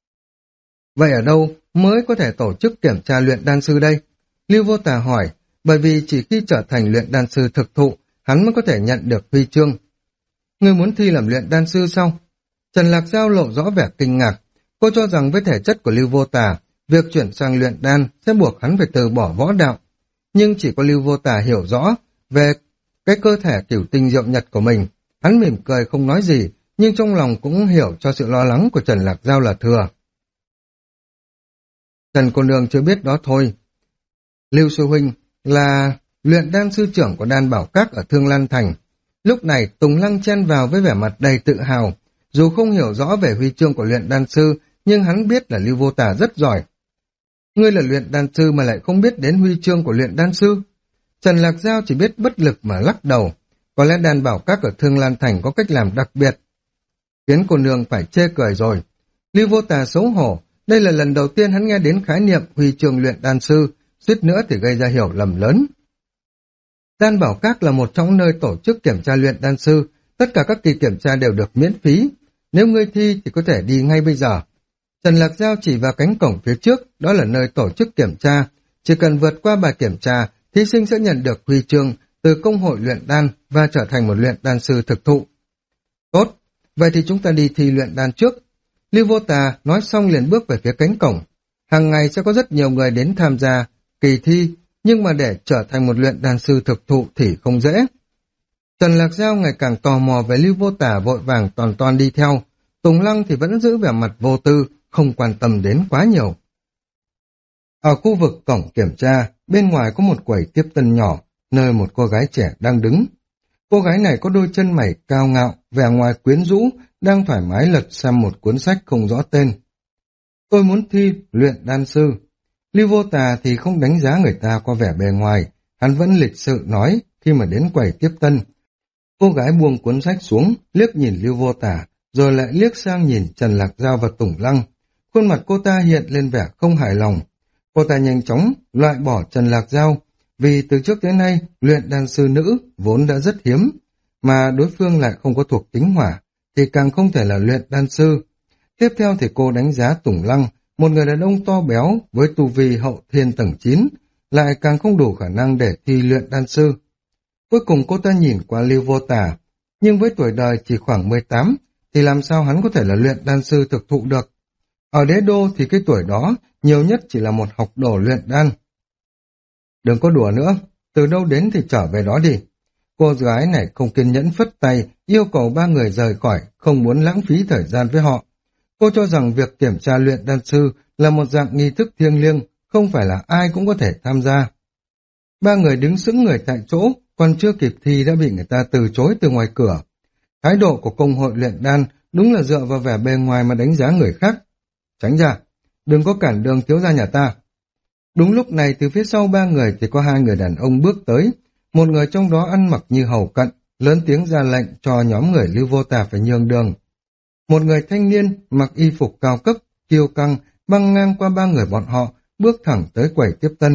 Vậy ở đâu mới có thể tổ chức kiểm tra luyện đan sư đây? Lưu Vô Tà hỏi, bởi vì chỉ khi trở thành luyện đan sư thực thụ, hắn mới có thể nhận được huy chương. Ngươi muốn thi làm luyện đan sư sao? Trần Lạc Giao lộ rõ vẻ kinh ngạc. Cô cho rằng với thể chất của Lưu Vô Tà, việc chuyển sang luyện đan sẽ buộc hắn phải từ bỏ võ đạo. Nhưng chỉ có Lưu Vô Tà hiểu rõ về cái cơ thể cửu tinh diệu nhật của mình. Hắn mỉm cười không nói gì, nhưng trong lòng cũng hiểu cho sự lo lắng của Trần Lạc Giao là thừa. Trần cô nương chưa biết đó thôi. Lưu sư huynh là luyện đan sư trưởng của đan bảo các ở Thương Lan Thành. Lúc này Tùng Lăng chen vào với vẻ mặt đầy tự hào. Dù không hiểu rõ về huy chương của luyện đan sư, nhưng hắn biết là Lưu Vô Tà rất giỏi. Ngươi là luyện đan sư mà lại không biết đến huy chương của luyện đan sư. Trần Lạc Giao chỉ biết bất lực mà lắc đầu. Có lẽ đan bảo các ở Thương Lan Thành có cách làm đặc biệt. Khiến cô nương phải chê cười rồi. Lưu Vô Tà xấu hổ. Đây là lần đầu tiên hắn nghe đến khái niệm huy chương luyện đan sư, suýt nữa thì gây ra hiểu lầm lớn. Đan bảo các là một trong nơi tổ chức kiểm tra luyện đan sư, tất cả các kỳ kiểm tra đều được miễn phí. Nếu ngươi thi thì có thể đi ngay bây giờ. Trần Lạc Giao chỉ vào cánh cổng phía trước, đó là nơi tổ chức kiểm tra. Chỉ cần vượt qua bài kiểm tra, thí sinh sẽ nhận được huy chương từ công hội luyện đan và trở thành một luyện đan sư thực thụ. Tốt, vậy thì chúng ta đi thi luyện đan trước. Lưu Vô Tà nói xong liền bước về phía cánh cổng. Hàng ngày sẽ có rất nhiều người đến tham gia kỳ thi, nhưng mà để trở thành một luyện đan sư thực thụ thì không dễ. Trần Lạc Giao ngày càng tò mò về Lưu Vô Tà vội vàng toàn đi theo. Tùng Lăng thì vẫn giữ vẻ mặt vô tư, không quan tâm đến quá nhiều. Ở khu vực cổng kiểm tra, bên ngoài có một quầy tiếp tân nhỏ, nơi một cô gái trẻ đang đứng. Cô gái này có đôi chân mày cao ngạo, vẻ ngoài quyến rũ, đang thoải mái lật xem một cuốn sách không rõ tên. Tôi muốn thi luyện đan sư. Lưu Vô Tà thì không đánh giá người ta qua vẻ bề ngoài, hắn vẫn lịch sự nói khi mà đến quầy tiếp tân. Cô gái buông cuốn sách xuống, liếc nhìn Lưu Vô Tà, rồi lại liếc sang nhìn Trần Lạc Giao và Tùng Lăng. Khuôn mặt cô ta hiện lên vẻ không hài lòng. Cô ta nhanh chóng loại bỏ Trần Lạc Giao, vì từ trước đến nay luyện đan sư nữ vốn đã rất hiếm, mà đối phương lại không có thuộc tính hỏa, thì càng không thể là luyện đan sư. Tiếp theo thì cô đánh giá Tùng Lăng, một người đàn ông to béo với tu vi hậu thiên tầng 9, lại càng không đủ khả năng để thi luyện đan sư. Cuối cùng cô ta nhìn qua Lưu Vô Tà, nhưng với tuổi đời chỉ khoảng 18, thì làm sao hắn có thể là luyện đan sư thực thụ được. Ở đế đô thì cái tuổi đó nhiều nhất chỉ là một học đồ luyện đan. Đừng có đùa nữa, từ đâu đến thì trở về đó đi. Cô gái này không kiên nhẫn phất tay, yêu cầu ba người rời khỏi, không muốn lãng phí thời gian với họ. Cô cho rằng việc kiểm tra luyện đan sư là một dạng nghi thức thiêng liêng, không phải là ai cũng có thể tham gia. Ba người đứng sững người tại chỗ, còn chưa kịp thi đã bị người ta từ chối từ ngoài cửa. Thái độ của công hội luyện đan đúng là dựa vào vẻ bề ngoài mà đánh giá người khác. Tránh ra, đừng có cản đường thiếu gia nhà ta. Đúng lúc này từ phía sau ba người thì có hai người đàn ông bước tới, một người trong đó ăn mặc như hầu cận, lớn tiếng ra lệnh cho nhóm người Lưu Vô Tà phải nhường đường. Một người thanh niên mặc y phục cao cấp, kiêu căng, băng ngang qua ba người bọn họ, bước thẳng tới quầy tiếp tân.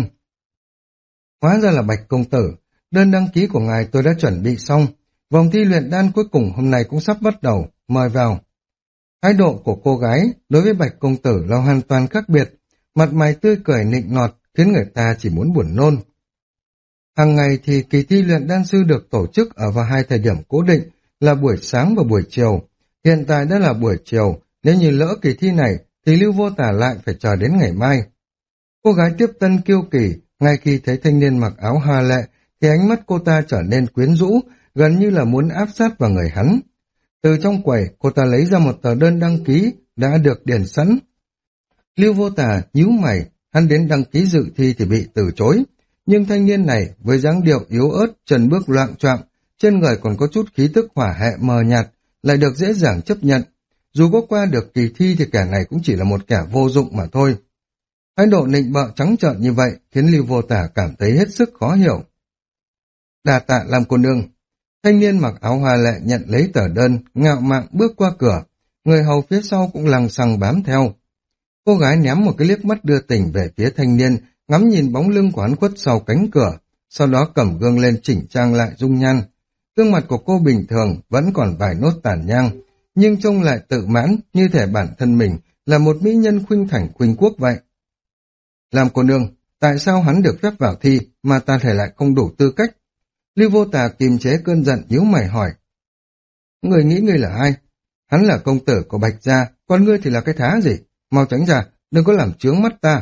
Hóa ra là Bạch công tử, đơn đăng ký của ngài tôi đã chuẩn bị xong, vòng thi luyện đan cuối cùng hôm nay cũng sắp bắt đầu, mời vào. Thái độ của cô gái đối với Bạch công tử là hoàn toàn khác biệt, mặt mày tươi cười nịnh nọt khiến người ta chỉ muốn buồn nôn. Hàng ngày thì kỳ thi luyện đan sư được tổ chức ở vào hai thời điểm cố định là buổi sáng và buổi chiều. Hiện tại đã là buổi chiều, nếu như lỡ kỳ thi này thì Lưu Vô Tà lại phải chờ đến ngày mai. Cô gái tiếp tân kiêu kỳ, ngay khi thấy thanh niên mặc áo hoa lệ thì ánh mắt cô ta trở nên quyến rũ, gần như là muốn áp sát vào người hắn. Từ trong quầy, cô ta lấy ra một tờ đơn đăng ký đã được điền sẵn. Lưu Vô Tà nhíu mày, hắn đến đăng ký dự thi thì bị từ chối. Nhưng thanh niên này với dáng điệu yếu ớt, chân bước loạng choạng, trên người còn có chút khí tức hỏa hệ mờ nhạt, lại được dễ dàng chấp nhận. Dù có qua được kỳ thi thì kẻ này cũng chỉ là một kẻ vô dụng mà thôi. Thái độ nịnh bợ trắng trợn như vậy khiến Lưu Vô Tà cảm thấy hết sức khó hiểu. Đà tạ làm cô nương. Thanh niên mặc áo hoa lệ nhận lấy tờ đơn, ngạo mạn bước qua cửa, người hầu phía sau cũng lằng xằng bám theo. Cô gái ném một cái liếc mắt đưa tình về phía thanh niên, ngắm nhìn bóng lưng của hắn khuất sau cánh cửa, sau đó cầm gương lên chỉnh trang lại dung nhan. Gương mặt của cô bình thường vẫn còn vài nốt tàn nhang, nhưng trông lại tự mãn như thể bản thân mình là một mỹ nhân khuynh thành khuynh quốc vậy. Làm cô nương, tại sao hắn được phép vào thi mà ta thể lại không đủ tư cách? Lưu Vô Tà kiềm chế cơn giận nhíu mày hỏi. Người nghĩ ngươi là ai? Hắn là công tử của Bạch gia, còn ngươi thì là cái thá gì? Mau tránh ra, đừng có làm chướng mắt ta.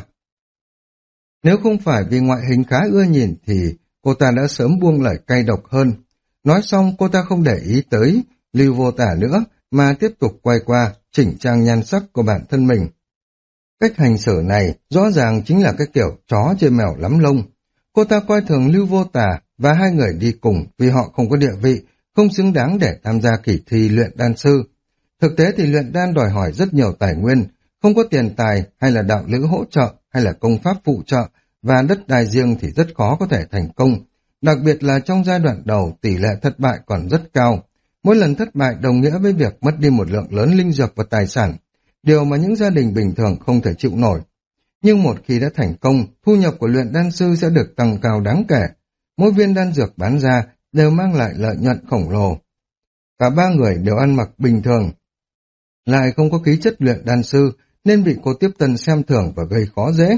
Nếu không phải vì ngoại hình khá ưa nhìn thì cô ta đã sớm buông lời cay độc hơn. Nói xong cô ta không để ý tới Lưu Vô Tà nữa mà tiếp tục quay qua chỉnh trang nhan sắc của bản thân mình. Cách hành xử này rõ ràng chính là cái kiểu chó trên mèo lắm lông. Cô ta coi thường Lưu Vô Tà và hai người đi cùng vì họ không có địa vị, không xứng đáng để tham gia kỳ thi luyện đan sư. Thực tế thì luyện đan đòi hỏi rất nhiều tài nguyên, không có tiền tài hay là đạo lữ hỗ trợ hay là công pháp phụ trợ và đất đai riêng thì rất khó có thể thành công. Đặc biệt là trong giai đoạn đầu tỷ lệ thất bại còn rất cao. Mỗi lần thất bại đồng nghĩa với việc mất đi một lượng lớn linh dược và tài sản, điều mà những gia đình bình thường không thể chịu nổi. Nhưng một khi đã thành công, thu nhập của luyện đan sư sẽ được tăng cao đáng kể. Mỗi viên đan dược bán ra đều mang lại lợi nhuận khổng lồ. Cả ba người đều ăn mặc bình thường, lại không có khí chất luyện đan sư nên bị cô tiếp tân xem thường và gây khó dễ.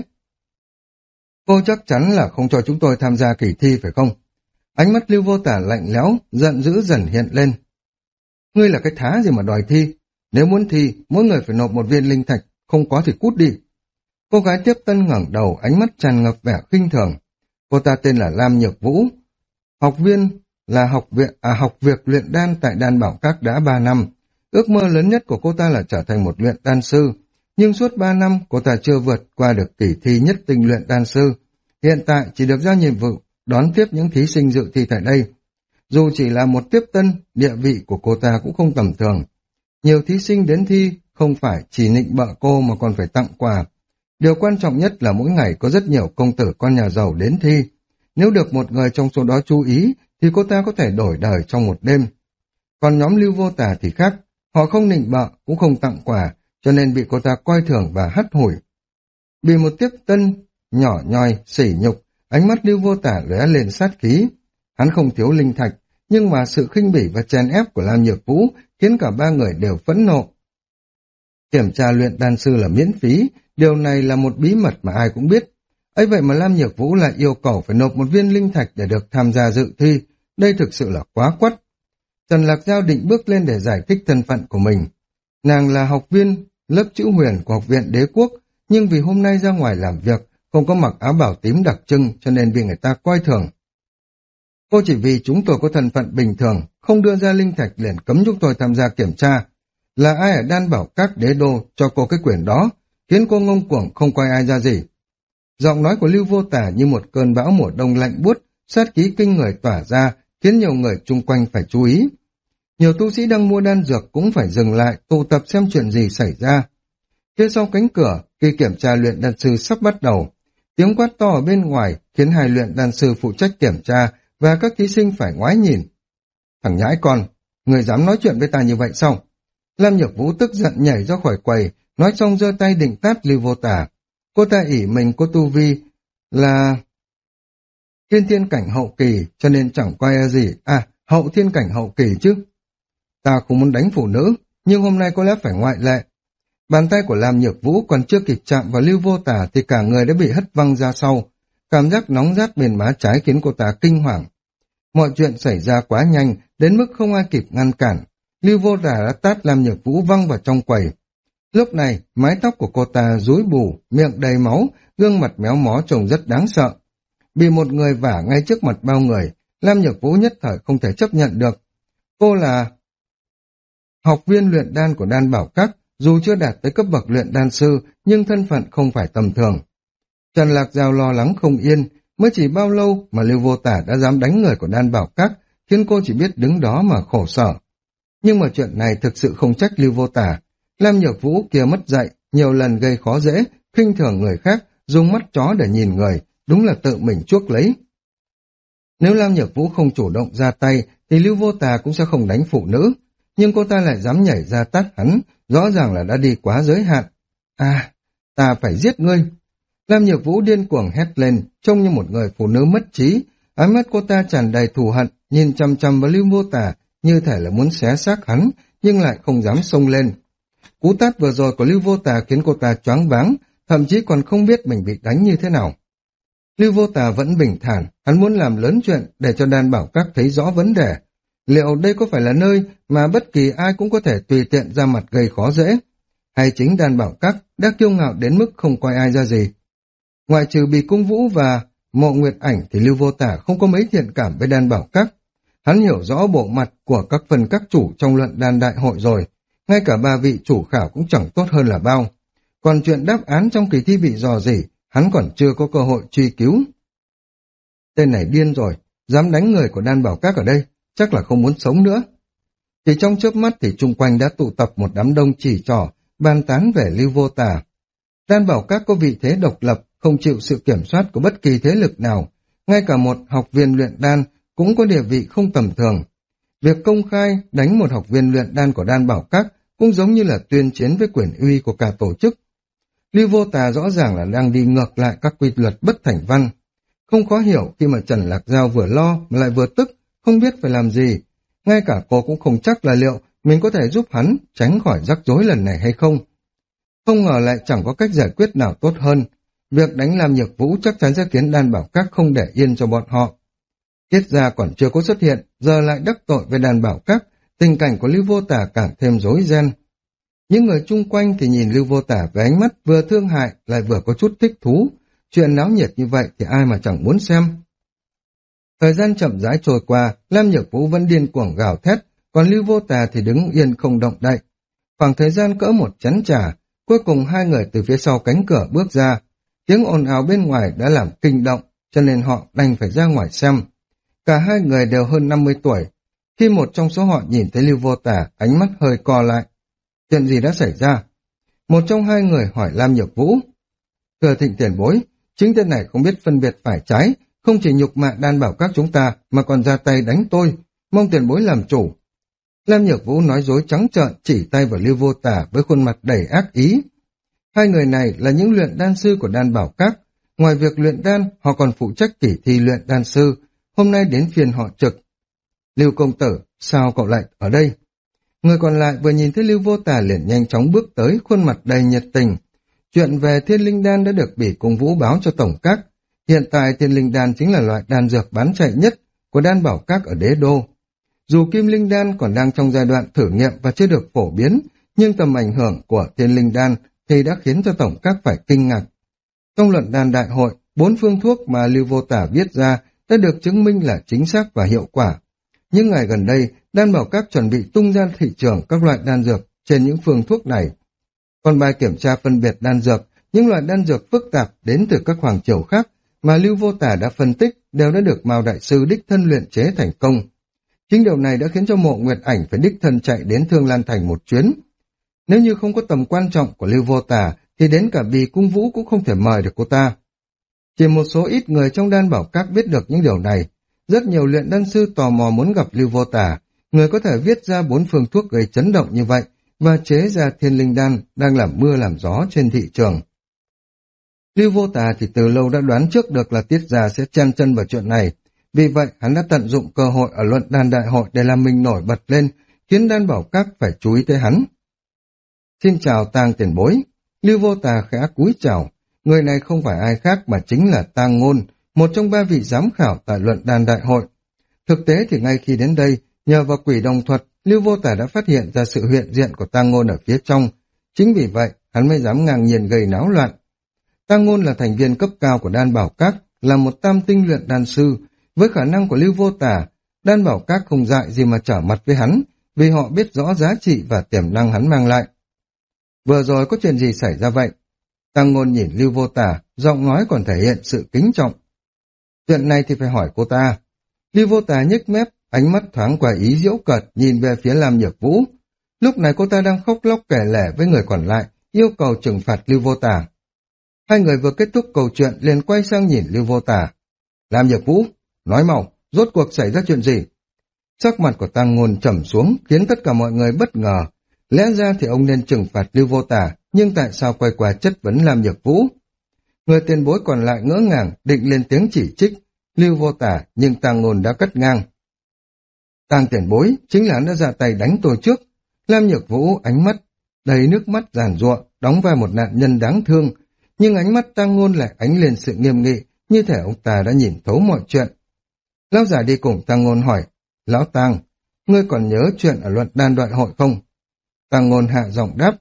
Cô chắc chắn là không cho chúng tôi tham gia kỳ thi phải không? Ánh mắt Lưu Vô Tà lạnh lẽo, giận dữ dần hiện lên. Ngươi là cái thá gì mà đòi thi? Nếu muốn thi, mỗi người phải nộp một viên linh thạch, không có thì cút đi. Cô gái tiếp tân ngẩng đầu, ánh mắt tràn ngập vẻ khinh thường. Cô ta tên là Lam Nhược Vũ, học viên là học việc luyện đan tại Đan Bảo Các đã 3 năm. Ước mơ lớn nhất của cô ta là trở thành một luyện đan sư, nhưng suốt 3 năm cô ta chưa vượt qua được kỳ thi nhất tinh luyện đan sư. Hiện tại chỉ được giao nhiệm vụ đón tiếp những thí sinh dự thi tại đây. Dù chỉ là một tiếp tân, địa vị của cô ta cũng không tầm thường. Nhiều thí sinh đến thi không phải chỉ nịnh bợ cô mà còn phải tặng quà. Điều quan trọng nhất là mỗi ngày có rất nhiều công tử con nhà giàu đến thi. Nếu được một người trong số đó chú ý thì cô ta có thể đổi đời trong một đêm. Còn nhóm Lưu Vô Tà thì khác, họ không nịnh bợ cũng không tặng quà, cho nên bị cô ta coi thường và hắt hủi. Bị một tiếp tân nhỏ nhoi, sỉ nhục, ánh mắt Lưu Vô Tà lóe lên sát khí. Hắn không thiếu linh thạch, nhưng mà sự khinh bỉ và chèn ép của Lam Nhược Vũ khiến cả ba người đều phẫn nộ. Kiểm tra luyện đan sư là miễn phí, điều này là một bí mật mà ai cũng biết. Ấy vậy mà Lam Nhược Vũ lại yêu cầu phải nộp một viên linh thạch để được tham gia dự thi, đây thực sự là quá quắt. Trần Lạc Giao định bước lên để giải thích thân phận của mình. Nàng là học viên lớp chữ huyền của Học viện Đế Quốc, nhưng vì hôm nay ra ngoài làm việc, không có mặc áo bảo tím đặc trưng cho nên bị người ta coi thường. Cô chỉ vì chúng tôi có thân phận bình thường, không đưa ra linh thạch liền cấm chúng tôi tham gia kiểm tra. Là ai ở Đan Bảo Các đế đô cho cô cái quyền đó, khiến cô ngông cuồng không coi ai ra gì. Giọng nói của Lưu Vô Tà như một cơn bão mùa đông lạnh buốt, sát khí kinh người tỏa ra, khiến nhiều người chung quanh phải chú ý. Nhiều tu sĩ đang mua đan dược cũng phải dừng lại, tụ tập xem chuyện gì xảy ra. Phía sau cánh cửa, khi kiểm tra luyện đan sư sắp bắt đầu, tiếng quát to ở bên ngoài khiến hai luyện đan sư phụ trách kiểm tra và các thí sinh phải ngoái nhìn. Thằng nhãi con, người dám nói chuyện với ta như vậy sao? Lam Nhược Vũ tức giận nhảy ra khỏi quầy, nói xong giơ tay định tát Lưu Vô Tả. Cô ta ỷ mình có tu vi là thiên thiên cảnh hậu kỳ, cho nên chẳng coi gì, hậu thiên cảnh hậu kỳ chứ. Ta không muốn đánh phụ nữ, nhưng hôm nay có lẽ phải ngoại lệ. Bàn tay của Lam Nhược Vũ còn chưa kịp chạm vào Lưu Vô Tả thì cả người đã bị hất văng ra sau. Cảm giác nóng rát bên má trái khiến cô ta kinh hoàng. Mọi chuyện xảy ra quá nhanh, đến mức không ai kịp ngăn cản. Lưu Vô Tả đã tát Lam Nhược Vũ văng vào trong quầy. Lúc này, mái tóc của cô ta rúi bù, miệng đầy máu, gương mặt méo mó trông rất đáng sợ. Bị một người vả ngay trước mặt bao người, Lam Nhược Vũ nhất thời không thể chấp nhận được. Cô là học viên luyện đan của Đan Bảo Các, dù chưa đạt tới cấp bậc luyện đan sư, nhưng thân phận không phải tầm thường. Trần Lạc Giao lo lắng không yên, mới chỉ bao lâu mà Lưu Vô Tả đã dám đánh người của Đan Bảo Các, khiến cô chỉ biết đứng đó mà khổ sở. Nhưng mà chuyện này thực sự không trách Lưu Vô Tả. Lam Nhược Vũ kia mất dạy, nhiều lần gây khó dễ, khinh thường người khác, dùng mắt chó để nhìn người, đúng là tự mình chuốc lấy. Nếu Lam Nhược Vũ không chủ động ra tay, thì Lưu Vô Tả cũng sẽ không đánh phụ nữ, nhưng cô ta lại dám nhảy ra tát hắn, rõ ràng là đã đi quá giới hạn. Ta phải giết ngươi. Lam Nhược Vũ điên cuồng hét lên, trông như một người phụ nữ mất trí, ánh mắt cô ta tràn đầy thù hận, nhìn chằm chằm vào Lưu Vô Tả, như thể là muốn xé xác hắn, nhưng lại không dám xông lên. Cú tát vừa rồi của Lưu Vô Tả khiến cô ta choáng váng, thậm chí còn không biết mình bị đánh như thế nào. Lưu Vô Tả vẫn bình thản, hắn muốn làm lớn chuyện để cho Đan Bảo Các thấy rõ vấn đề. Liệu đây có phải là nơi mà bất kỳ ai cũng có thể tùy tiện ra mặt gây khó dễ? Hay chính Đan Bảo Các đã kiêu ngạo đến mức không coi ai ra gì? Ngoại trừ Bì Cung Vũ và Mộ Nguyệt Ảnh thì Lưu Vô Tả không có mấy thiện cảm với Đan Bảo Các. Hắn hiểu rõ bộ mặt của các phần các chủ trong luận đan đại hội rồi, ngay cả ba vị chủ khảo cũng chẳng tốt hơn là bao. Còn chuyện đáp án trong kỳ thi bị dò dỉ, hắn còn chưa có cơ hội truy cứu. Tên này điên rồi, dám đánh người của Đan Bảo Các ở đây, chắc là không muốn sống nữa. Chỉ trong chớp mắt thì chung quanh đã tụ tập một đám đông chỉ trỏ, bàn tán về Lưu Vô Tả. Đan Bảo Các có vị thế độc lập, không chịu sự kiểm soát của bất kỳ thế lực nào, ngay cả một học viên luyện đan cũng có địa vị không tầm thường. Việc công khai đánh một học viên luyện đan của Đan Bảo Các cũng giống như là tuyên chiến với quyền uy của cả tổ chức. Lưu Vô Tả rõ ràng là đang đi ngược lại các quy luật bất thành văn. Không khó hiểu khi mà Trần Lạc Giao vừa lo mà lại vừa tức, không biết phải làm gì. Ngay cả cô cũng không chắc là liệu mình có thể giúp hắn tránh khỏi rắc rối lần này hay không. Không ngờ lại chẳng có cách giải quyết nào tốt hơn. Việc đánh Lam Nhược Vũ chắc chắn sẽ khiến Đan Bảo Các không để yên cho bọn họ. Tiết Gia còn chưa có xuất hiện, giờ lại đắc tội với Đan Bảo Các, tình cảnh của Lưu Vô Tả càng thêm rối ren. Những người chung quanh thì nhìn Lưu Vô Tả với ánh mắt vừa thương hại lại vừa có chút thích thú. Chuyện náo nhiệt như vậy thì ai mà chẳng muốn xem. Thời gian chậm rãi trôi qua, Lam Nhược Vũ vẫn điên cuồng gào thét, còn Lưu Vô Tả thì đứng yên không động đậy. Khoảng thời gian cỡ một chén trà, cuối cùng hai người từ phía sau cánh cửa bước ra. Tiếng ồn ào bên ngoài đã làm kinh động, cho nên họ đành phải ra ngoài xem. Cả hai người đều hơn 50 tuổi. Khi một trong số họ nhìn thấy Lưu Vô Tả, ánh mắt hơi co lại. Chuyện gì đã xảy ra? Một trong hai người hỏi Lam Nhược Vũ. Thưa Thịnh tiền bối, chính tên này không biết phân biệt phải trái, không chỉ nhục mạ Đan Bảo Các chúng ta mà còn ra tay đánh tôi, mong tiền bối làm chủ. Lam Nhược Vũ nói dối trắng trợn, chỉ tay vào Lưu Vô Tả với khuôn mặt đầy ác ý. Hai người này là những luyện đan sư của Đan Bảo Các. Ngoài việc luyện đan, họ còn phụ trách kỳ thi luyện đan sư. Hôm nay đến phiên họ trực. Lưu công tử, sao cậu lại ở đây? Người còn lại vừa nhìn thấy Lưu Vô Tả liền nhanh chóng bước tới, khuôn mặt đầy nhiệt tình. Chuyện về Thiên Linh Đan đã được Bỉ Cung Vũ báo cho Tổng Các. Hiện tại Thiên Linh Đan chính là loại đan dược bán chạy nhất của Đan Bảo Các ở Đế Đô. Dù Kim Linh Đan còn đang trong giai đoạn thử nghiệm và chưa được phổ biến, nhưng tầm ảnh hưởng của Thiên Linh Đan thì đã khiến cho Tổng Các phải kinh ngạc. Trong luận đan đại hội, 4 phương thuốc mà Lưu Vô Tả viết ra đã được chứng minh là chính xác và hiệu quả. Nhưng ngày gần đây, Đan Bảo Các chuẩn bị tung ra thị trường các loại đan dược trên những phương thuốc này. Còn bài kiểm tra phân biệt đan dược, những loại đan dược phức tạp đến từ các hoàng triều khác mà Lưu Vô Tả đã phân tích đều đã được Mao Đại Sư đích thân luyện chế thành công. Chính điều này đã khiến cho Mộ Nguyệt Ảnh phải đích thân chạy đến Thương Lan Thành một chuyến. Nếu như không có tầm quan trọng của Lưu Vô Tà, thì đến cả Bì Cung Vũ cũng không thể mời được cô ta. Chỉ một số ít người trong Đan Bảo Các biết được những điều này. Rất nhiều luyện đan sư tò mò muốn gặp Lưu Vô Tà, người có thể viết ra 4 phương thuốc gây chấn động như vậy, và chế ra thiên linh đan đang làm mưa làm gió trên thị trường. Lưu Vô Tà thì từ lâu đã đoán trước được là Tiết Gia sẽ chen chân vào chuyện này, vì vậy hắn đã tận dụng cơ hội ở luận đan đại hội để làm mình nổi bật lên, khiến Đan Bảo Các phải chú ý tới hắn. Xin chào Tang tiền bối. Lưu Vô Tà khẽ cúi chào. Người này không phải ai khác mà chính là Tang Ngôn, một trong 3 vị giám khảo tại luận đan đại hội. Thực tế thì ngay khi đến đây, nhờ vào quỷ đồng thuật, Lưu Vô Tà đã phát hiện ra sự hiện diện của Tang Ngôn ở phía trong. Chính vì vậy, hắn mới dám ngang nhiên gây náo loạn. Tang Ngôn là thành viên cấp cao của Đan Bảo Các, là một tam tinh luyện đan sư. Với khả năng của Lưu Vô Tà, Đan Bảo Các không dại gì mà trở mặt với hắn, vì họ biết rõ giá trị và tiềm năng hắn mang lại. Vừa rồi có chuyện gì xảy ra vậy? Tang Ngôn nhìn Lưu Vô Tà, giọng nói còn thể hiện sự kính trọng. Chuyện này thì phải hỏi cô ta. Lưu Vô Tà nhếch mép, ánh mắt thoáng qua ý giễu cợt nhìn về phía Lam Nhược Vũ. Lúc này cô ta đang khóc lóc kể lể với người còn lại, yêu cầu trừng phạt Lưu Vô Tà. Hai người vừa kết thúc câu chuyện liền quay sang nhìn Lưu Vô Tà. Lam Nhược Vũ, nói mau, rốt cuộc xảy ra chuyện gì? Sắc mặt của Tang Ngôn trầm xuống khiến tất cả mọi người bất ngờ. Lẽ ra thì ông nên trừng phạt Lưu Vô Tà, nhưng tại sao quay qua chất vấn Lam Nhược Vũ? Người tiền bối còn lại ngỡ ngàng, định lên tiếng chỉ trích Lưu Vô Tà, nhưng Tang Ngôn đã cắt ngang. Tang tiền bối, chính là hắn đã ra tay đánh tôi trước. Lam Nhược Vũ ánh mắt đầy nước mắt giàn giụa, đóng vai một nạn nhân đáng thương, nhưng ánh mắt Tang Ngôn lại ánh lên sự nghiêm nghị, như thể ông ta đã nhìn thấu mọi chuyện. Lão giả đi cùng Tang Ngôn hỏi, Lão Tang, ngươi còn nhớ chuyện ở luận đan đại hội không? Tang Ngôn hạ giọng đáp.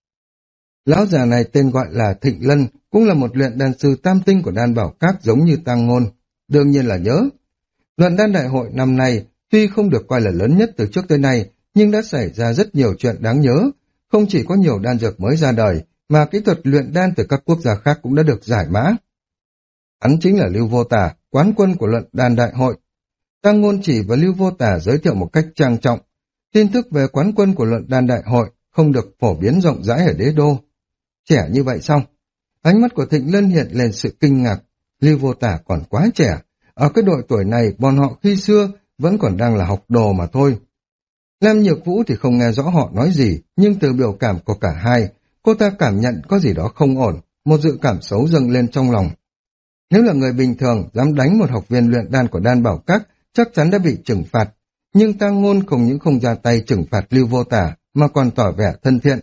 Lão già này tên gọi là Thịnh Lân, cũng là một luyện đan sư tam tinh của Đan Bảo Các giống như Tang Ngôn. Đương nhiên là nhớ. Luận đan đại hội năm nay tuy không được coi là lớn nhất từ trước tới nay, nhưng đã xảy ra rất nhiều chuyện đáng nhớ. Không chỉ có nhiều đan dược mới ra đời, mà kỹ thuật luyện đan từ các quốc gia khác cũng đã được giải mã. Hắn chính là Lưu Vô Tà, quán quân của luận đan đại hội. Tang Ngôn chỉ và Lưu Vô Tà giới thiệu một cách trang trọng. Tin tức về quán quân của luận đan đại hội không được phổ biến rộng rãi ở đế đô. Trẻ như vậy sao? Ánh mắt của Thịnh Lân hiện lên sự kinh ngạc. Lưu Vô Tà còn quá trẻ. Ở cái độ tuổi này, bọn họ khi xưa vẫn còn đang là học đồ mà thôi. Lam Nhược Vũ thì không nghe rõ họ nói gì, nhưng từ biểu cảm của cả hai, cô ta cảm nhận có gì đó không ổn, một dự cảm xấu dâng lên trong lòng. Nếu là người bình thường dám đánh một học viên luyện đan của Đan Bảo Các, chắc chắn đã bị trừng phạt. Nhưng Tang Ngôn không những không ra tay trừng phạt Lưu Vô Tà, mà còn tỏ vẻ thân thiện.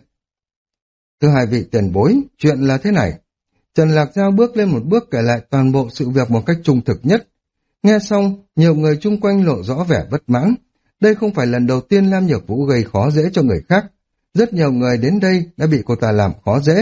Thưa hai vị tiền bối, chuyện là thế này. Trần Lạc Giao bước lên một bước kể lại toàn bộ sự việc một cách trung thực nhất. Nghe xong, nhiều người chung quanh lộ rõ vẻ bất mãn. Đây không phải lần đầu tiên Lam Nhược Vũ gây khó dễ cho người khác. Rất nhiều người đến đây đã bị cô ta làm khó dễ.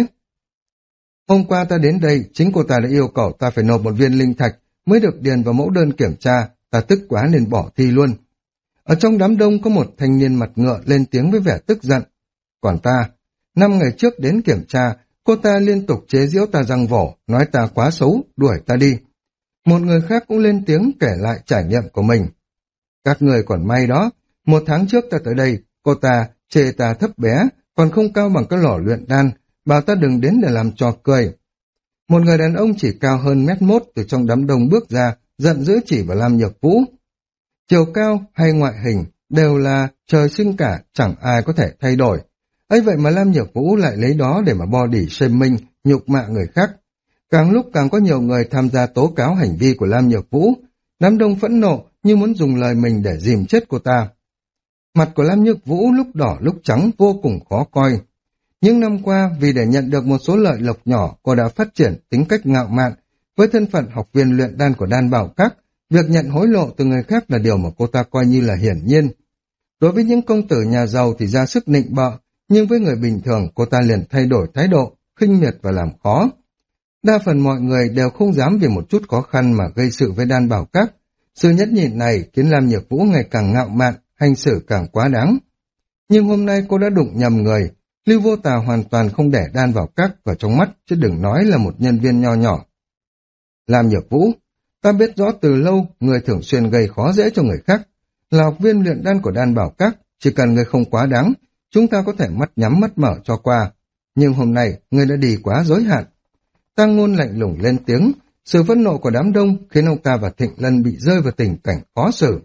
Hôm qua ta đến đây, chính cô ta đã yêu cầu ta phải nộp một viên linh thạch mới được điền vào mẫu đơn kiểm tra, ta tức quá nên bỏ thi luôn. Ở trong đám đông có một thanh niên mặt ngựa lên tiếng với vẻ tức giận. Còn ta, 5 ngày trước đến kiểm tra, cô ta liên tục chế giễu ta răng vỏ, nói ta quá xấu, đuổi ta đi. Một người khác cũng lên tiếng kể lại trải nghiệm của mình. Các người còn may đó, 1 tháng trước ta tới đây, cô ta chê ta thấp bé, còn không cao bằng cái lò luyện đan, bảo ta đừng đến để làm trò cười. Một người đàn ông chỉ cao hơn 1m từ trong đám đông bước ra, giận dữ chỉ vào Lam Nhược Vũ. Chiều cao hay ngoại hình đều là trời sinh cả, chẳng ai có thể thay đổi. Ấy vậy mà Lam Nhược Vũ lại lấy đó để mà body shaming, nhục mạ người khác. Càng lúc càng có nhiều người tham gia tố cáo hành vi của Lam Nhược Vũ. Đám đông phẫn nộ như muốn dùng lời mình để dìm chết cô ta. Mặt của Lam Nhược Vũ lúc đỏ lúc trắng vô cùng khó coi. Những năm qua, vì để nhận được một số lợi lộc nhỏ, cô đã phát triển tính cách ngạo mạn. Với thân phận học viên luyện đan của Đan Bảo Các, việc nhận hối lộ từ người khác là điều mà cô ta coi như là hiển nhiên. Đối với những công tử nhà giàu thì ra sức nịnh bợ, nhưng với người bình thường cô ta liền thay đổi thái độ, khinh miệt và làm khó. Đa phần mọi người đều không dám vì một chút khó khăn mà gây sự với Đan Bảo Các. Sự nhẫn nhịn này khiến Lam Nhược Vũ ngày càng ngạo mạn, hành xử càng quá đáng. Nhưng hôm nay cô đã đụng nhầm người. Lưu Vô Tà hoàn toàn không để Đan Bảo Các vào trong mắt, chứ đừng nói là một nhân viên nho nhỏ. Lam Nhược Vũ, Ta biết rõ từ lâu người thường xuyên gây khó dễ cho người khác. Là học viên luyện đan của Đan Bảo Các, chỉ cần người không quá đáng, chúng ta có thể mắt nhắm mắt mở cho qua. Nhưng hôm nay, người đã đi quá giới hạn. Tăng Ngôn lạnh lùng lên tiếng, sự phẫn nộ của đám đông khiến ông ta và Thịnh Lân bị rơi vào tình cảnh khó xử.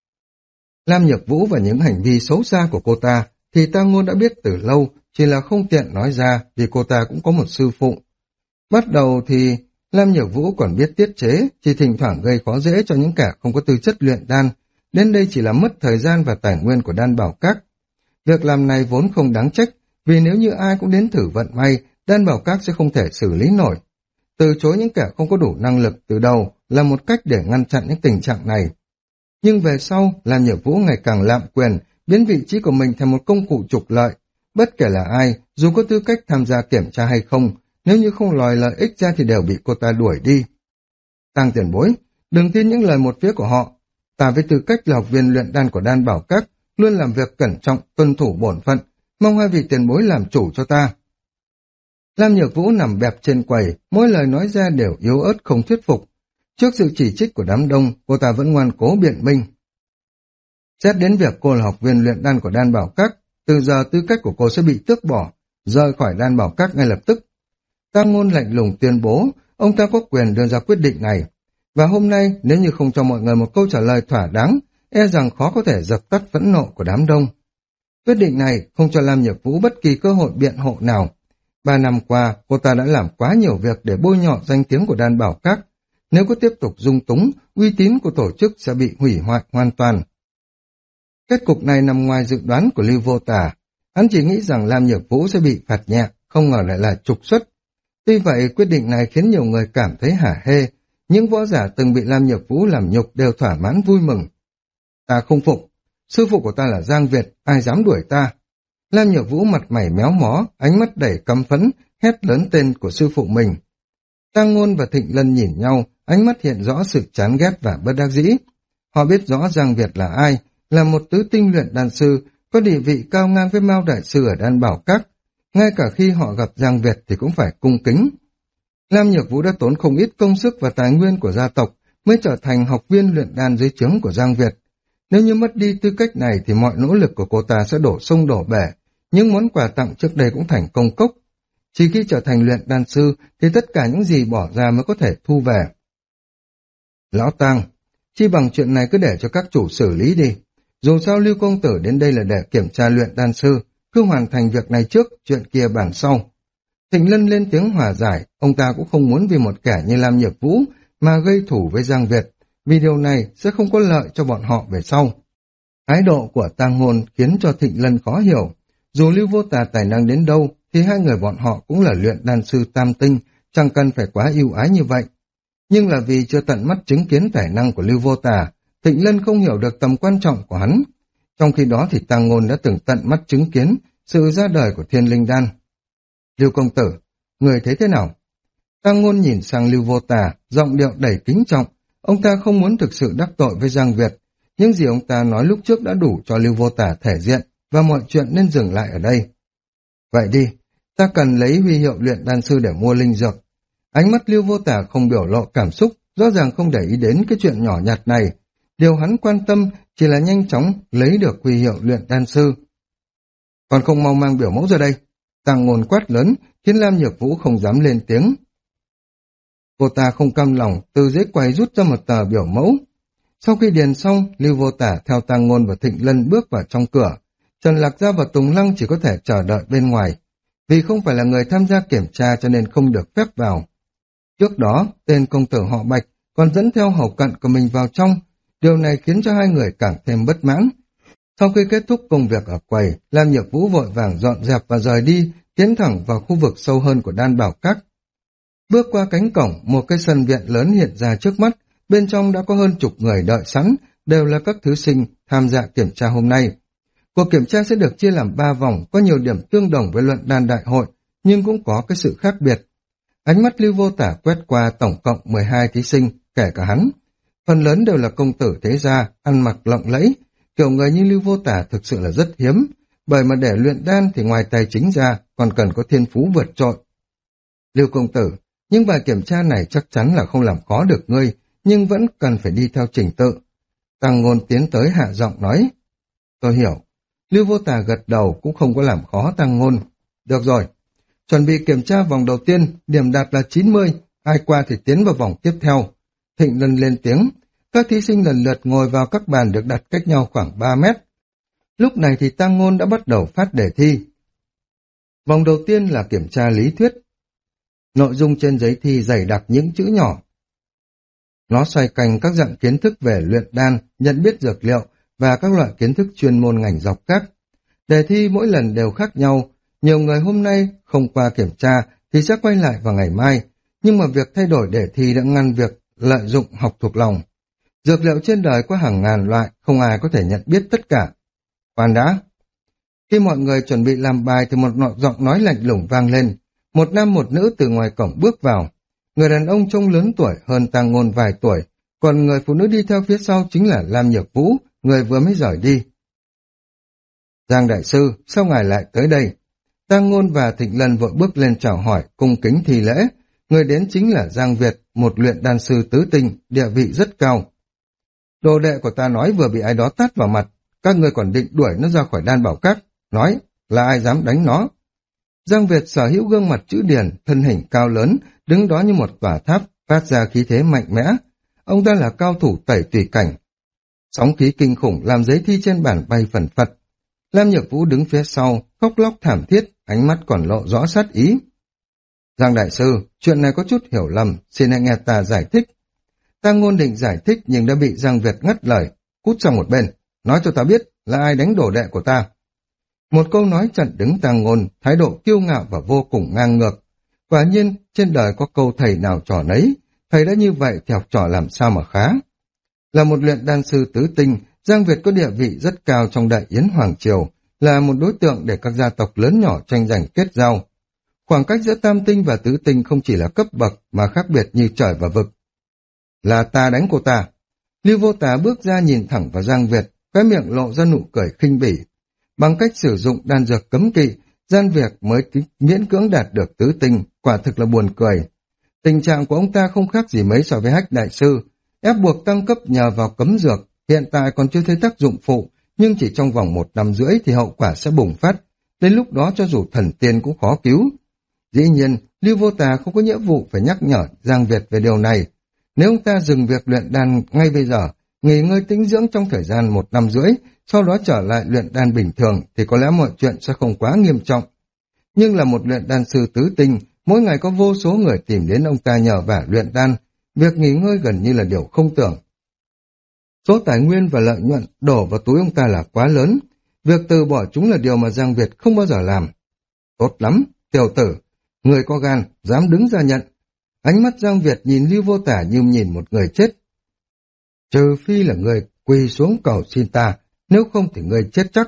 Lam Nhược Vũ và những hành vi xấu xa của cô ta thì Tăng Ngôn đã biết từ lâu, chỉ là không tiện nói ra vì cô ta cũng có một sư phụ. Bắt đầu thì Lam Nhược Vũ còn biết tiết chế, chỉ thỉnh thoảng gây khó dễ cho những kẻ không có tư chất luyện đan, đến đây chỉ là mất thời gian và tài nguyên của Đan Bảo Các. Việc làm này vốn không đáng trách, vì nếu như ai cũng đến thử vận may, Đan Bảo Các sẽ không thể xử lý nổi. Từ chối những kẻ không có đủ năng lực từ đầu là một cách để ngăn chặn những tình trạng này. Nhưng về sau, Lam Nhược Vũ ngày càng lạm quyền, biến vị trí của mình thành một công cụ trục lợi. Bất kể là ai, dù có tư cách tham gia kiểm tra hay không, nếu như không lòi lợi ích ra thì đều bị cô ta đuổi đi. Tăng tiền bối, đừng tin những lời một phía của họ. Ta với tư cách là học viên luyện đan của Đan Bảo Các, luôn làm việc cẩn trọng, tuân thủ bổn phận, mong hai vị tiền bối làm chủ cho ta. Lam Nhược Vũ nằm bẹp trên quầy, mỗi lời nói ra đều yếu ớt không thuyết phục. Trước sự chỉ trích của đám đông, cô ta vẫn ngoan cố biện minh. Xét đến việc cô là học viên luyện đan của Đan Bảo Các, từ giờ tư cách của cô sẽ bị tước bỏ, rời khỏi Đan Bảo Các ngay lập tức. Tăng Ngôn lạnh lùng tuyên bố, ông ta có quyền đưa ra quyết định này. Và hôm nay, nếu như không cho mọi người một câu trả lời thỏa đáng, e rằng khó có thể dập tắt phẫn nộ của đám đông. Quyết định này không cho Lam Nhược Vũ bất kỳ cơ hội biện hộ nào. 3 năm qua, cô ta đã làm quá nhiều việc để bôi nhọ danh tiếng của Đan Bảo Các. Nếu có tiếp tục dung túng, uy tín của tổ chức sẽ bị hủy hoại hoàn toàn. Kết cục này nằm ngoài dự đoán của Lưu Vô Tả. Hắn chỉ nghĩ rằng Lam Nhược Vũ sẽ bị phạt nhẹ, không ngờ lại là trục xuất. Tuy vậy, quyết định này khiến nhiều người cảm thấy hả hê. Những võ giả từng bị Lam Nhược Vũ làm nhục đều thỏa mãn vui mừng. Ta không phục. Sư phụ của ta là Giang Việt, ai dám đuổi ta? Lam Nhược Vũ mặt mày méo mó, ánh mắt đầy căm phẫn, hét lớn tên của sư phụ mình. Tăng Ngôn và Thịnh Lân nhìn nhau, ánh mắt hiện rõ sự chán ghét và bất đắc dĩ. Họ biết rõ Giang Việt là ai, là một tứ tinh luyện đan sư, có địa vị cao ngang với Mao Đại Sư ở Đan Bảo Các. Ngay cả khi họ gặp Giang Việt thì cũng phải cung kính. Lam Nhược Vũ đã tốn không ít công sức và tài nguyên của gia tộc mới trở thành học viên luyện đan dưới trướng của Giang Việt. Nếu như mất đi tư cách này thì mọi nỗ lực của cô ta sẽ đổ sông đổ bể, những món quà tặng trước đây cũng thành công cốc. Chỉ khi trở thành luyện đan sư thì tất cả những gì bỏ ra mới có thể thu về. Lão Tăng, chi bằng chuyện này cứ để cho các chủ xử lý đi. Dù sao Lưu Công Tử đến đây là để kiểm tra luyện đan sư, cứ hoàn thành việc này trước, chuyện kia bàn sau. Thịnh Lân lên tiếng hòa giải, ông ta cũng không muốn vì một kẻ như Lam Nhược Vũ mà gây thủ với Giang Việt, vì điều này sẽ không có lợi cho bọn họ về sau. Thái độ của Tăng Ngôn khiến cho Thịnh Lân khó hiểu. Dù Lưu Vô Tà tài năng đến đâu, thì hai người bọn họ cũng là luyện đan sư tam tinh, chẳng cần phải quá ưu ái như vậy. Nhưng là vì chưa tận mắt chứng kiến tài năng của Lưu Vô Tà, Thịnh Lân không hiểu được tầm quan trọng của hắn. Trong khi đó thì Tăng Ngôn đã từng tận mắt chứng kiến sự ra đời của Thiên Linh Đan. Lưu công tử, người thấy thế nào? Tăng Ngôn nhìn sang Lưu Vô Tà, giọng điệu đầy kính trọng. Ông ta không muốn thực sự đắc tội với Giang Việt. Những gì ông ta nói lúc trước đã đủ cho Lưu Vô Tà thể diện, và mọi chuyện nên dừng lại ở đây. Vậy đi, ta cần lấy huy hiệu luyện đan sư để mua linh dược. Ánh mắt Lưu Vô Tà không biểu lộ cảm xúc, rõ ràng không để ý đến cái chuyện nhỏ nhặt này. Điều hắn quan tâm chỉ là nhanh chóng lấy được huy hiệu luyện đan sư. Còn không mau mang biểu mẫu ra đây. Tăng Ngôn quát lớn, khiến Lam Nhược Vũ không dám lên tiếng. Cô ta không cam lòng, từ dưới quầy rút ra một tờ biểu mẫu. Sau khi điền xong, Lưu Vô Tả theo Tăng Ngôn và Thịnh Lân bước vào trong cửa. Trần Lạc Gia và Tùng Lăng chỉ có thể chờ đợi bên ngoài. Vì không phải là người tham gia kiểm tra cho nên không được phép vào. Trước đó, tên công tử họ Bạch còn dẫn theo hầu cận của mình vào trong. Điều này khiến cho hai người càng thêm bất mãn. Sau khi kết thúc công việc ở quầy, Lam Nhược Vũ vội vàng dọn dẹp và rời đi, tiến thẳng vào khu vực sâu hơn của Đan Bảo Các. Bước qua cánh cổng, một cái sân viện lớn hiện ra trước mắt, bên trong đã có hơn chục người đợi sẵn, đều là các thí sinh tham gia kiểm tra hôm nay. Cuộc kiểm tra sẽ được chia làm 3 vòng, có nhiều điểm tương đồng với luận đan đại hội, nhưng cũng có cái sự khác biệt. Ánh mắt Lưu Vô Tả quét qua tổng cộng 12 thí sinh, kể cả hắn. Phần lớn đều là công tử thế gia, ăn mặc lộng lẫy. Kiểu người như Lưu Vô Tả thực sự là rất hiếm, bởi mà để luyện đan thì ngoài tài chính ra còn cần có thiên phú vượt trội. Lưu công tử, nhưng bài kiểm tra này chắc chắn là không làm khó được ngươi, nhưng vẫn cần phải đi theo trình tự. Tăng Ngôn tiến tới hạ giọng nói. Tôi hiểu. Lưu Vô Tà gật đầu cũng không có làm khó Tăng Ngôn. Được rồi. Chuẩn bị kiểm tra vòng đầu tiên, điểm đạt là 90, ai qua thì tiến vào vòng tiếp theo. Thịnh Lân lên tiếng. Các thí sinh lần lượt ngồi vào các bàn được đặt cách nhau khoảng 3 mét. Lúc này thì Tăng Ngôn đã bắt đầu phát đề thi. Vòng đầu tiên là kiểm tra lý thuyết. Nội dung trên giấy thi dày đặc những chữ nhỏ. Nó xoay quanh các dạng kiến thức về luyện đan, nhận biết dược liệu và các loại kiến thức chuyên môn ngành dọc khác. Đề thi mỗi lần đều khác nhau. Nhiều người hôm nay không qua kiểm tra thì sẽ quay lại vào ngày mai. Nhưng mà việc thay đổi đề thi đã ngăn việc lợi dụng học thuộc lòng. Dược liệu trên đời có hàng ngàn loại, không ai có thể nhận biết tất cả. Khoan đã. Khi mọi người chuẩn bị làm bài thì một giọng nói lạnh lùng vang lên. Một nam một nữ từ ngoài cổng bước vào. Người đàn ông trông lớn tuổi hơn Tăng Ngôn vài tuổi, còn người phụ nữ đi theo phía sau chính là Lam Nhược Vũ, người vừa mới rời đi. Giang đại sư, sao ngài lại tới đây? Tăng Ngôn và Thịnh Lân vội bước lên chào hỏi, cung kính thi lễ. Người đến chính là Giang Việt, một luyện đan sư tứ tinh, địa vị rất cao. Đồ đệ của ta nói vừa bị ai đó tát vào mặt, các người còn định đuổi nó ra khỏi đan bảo các. Nói, là ai dám đánh nó? Giang Việt sở hữu gương mặt chữ điển, thân hình cao lớn, đứng đó như một tòa tháp, phát ra khí thế mạnh mẽ. Ông ta là cao thủ tẩy tùy cảnh. Sóng khí kinh khủng làm giấy thi trên bàn bay phần phật. Lam Nhược Vũ đứng phía sau, khóc lóc thảm thiết, ánh mắt còn lộ rõ sát ý. Giang đại sư, chuyện này có chút hiểu lầm, xin hãy nghe ta giải thích. Tăng Ngôn định giải thích nhưng đã bị Giang Việt ngắt lời. Cút sang một bên, nói cho ta biết là ai đánh đồ đệ của ta. Một câu nói chặn đứng Tăng Ngôn, thái độ kiêu ngạo và vô cùng ngang ngược. Quả nhiên, trên đời có câu thầy nào trò nấy, thầy đã như vậy thì học trò làm sao mà khá. Là một luyện đan sư tứ tinh, Giang Việt có địa vị rất cao trong Đại Yến Hoàng Triều, là một đối tượng để các gia tộc lớn nhỏ tranh giành kết giao. Khoảng cách giữa tam tinh và tứ tinh không chỉ là cấp bậc mà khác biệt như trời và vực. Là ta đánh cô ta. Lưu Vô Tà bước ra nhìn thẳng vào Giang Việt, khóe miệng lộ ra nụ cười khinh bỉ. Bằng cách sử dụng đan dược cấm kỵ, Giang Việt mới miễn cưỡng đạt được tứ tinh, quả thực là buồn cười. Tình trạng của ông ta không khác gì mấy so với Hách đại sư, ép buộc tăng cấp nhờ vào cấm dược, hiện tại còn chưa thấy tác dụng phụ, nhưng chỉ trong vòng 1 năm rưỡi thì hậu quả sẽ bùng phát, đến lúc đó cho dù thần tiên cũng khó cứu. Dĩ nhiên, Lưu Vô Tà không có nghĩa vụ phải nhắc nhở Giang Việt về điều này. Nếu ông ta dừng việc luyện đan ngay bây giờ, nghỉ ngơi tĩnh dưỡng trong thời gian 1 năm rưỡi, sau đó trở lại luyện đan bình thường thì có lẽ mọi chuyện sẽ không quá nghiêm trọng. Nhưng là một luyện đan sư tứ tinh, mỗi ngày có vô số người tìm đến ông ta nhờ vả luyện đan, việc nghỉ ngơi gần như là điều không tưởng. Số tài nguyên và lợi nhuận đổ vào túi ông ta là quá lớn, việc từ bỏ chúng là điều mà Giang Việt không bao giờ làm. Tốt lắm, tiểu tử, người có gan, dám đứng ra nhận. Ánh mắt Giang Việt nhìn Lưu Vô Tả như nhìn một người chết. Trừ phi là người quỳ xuống cầu xin ta, nếu không thì người chết chắc.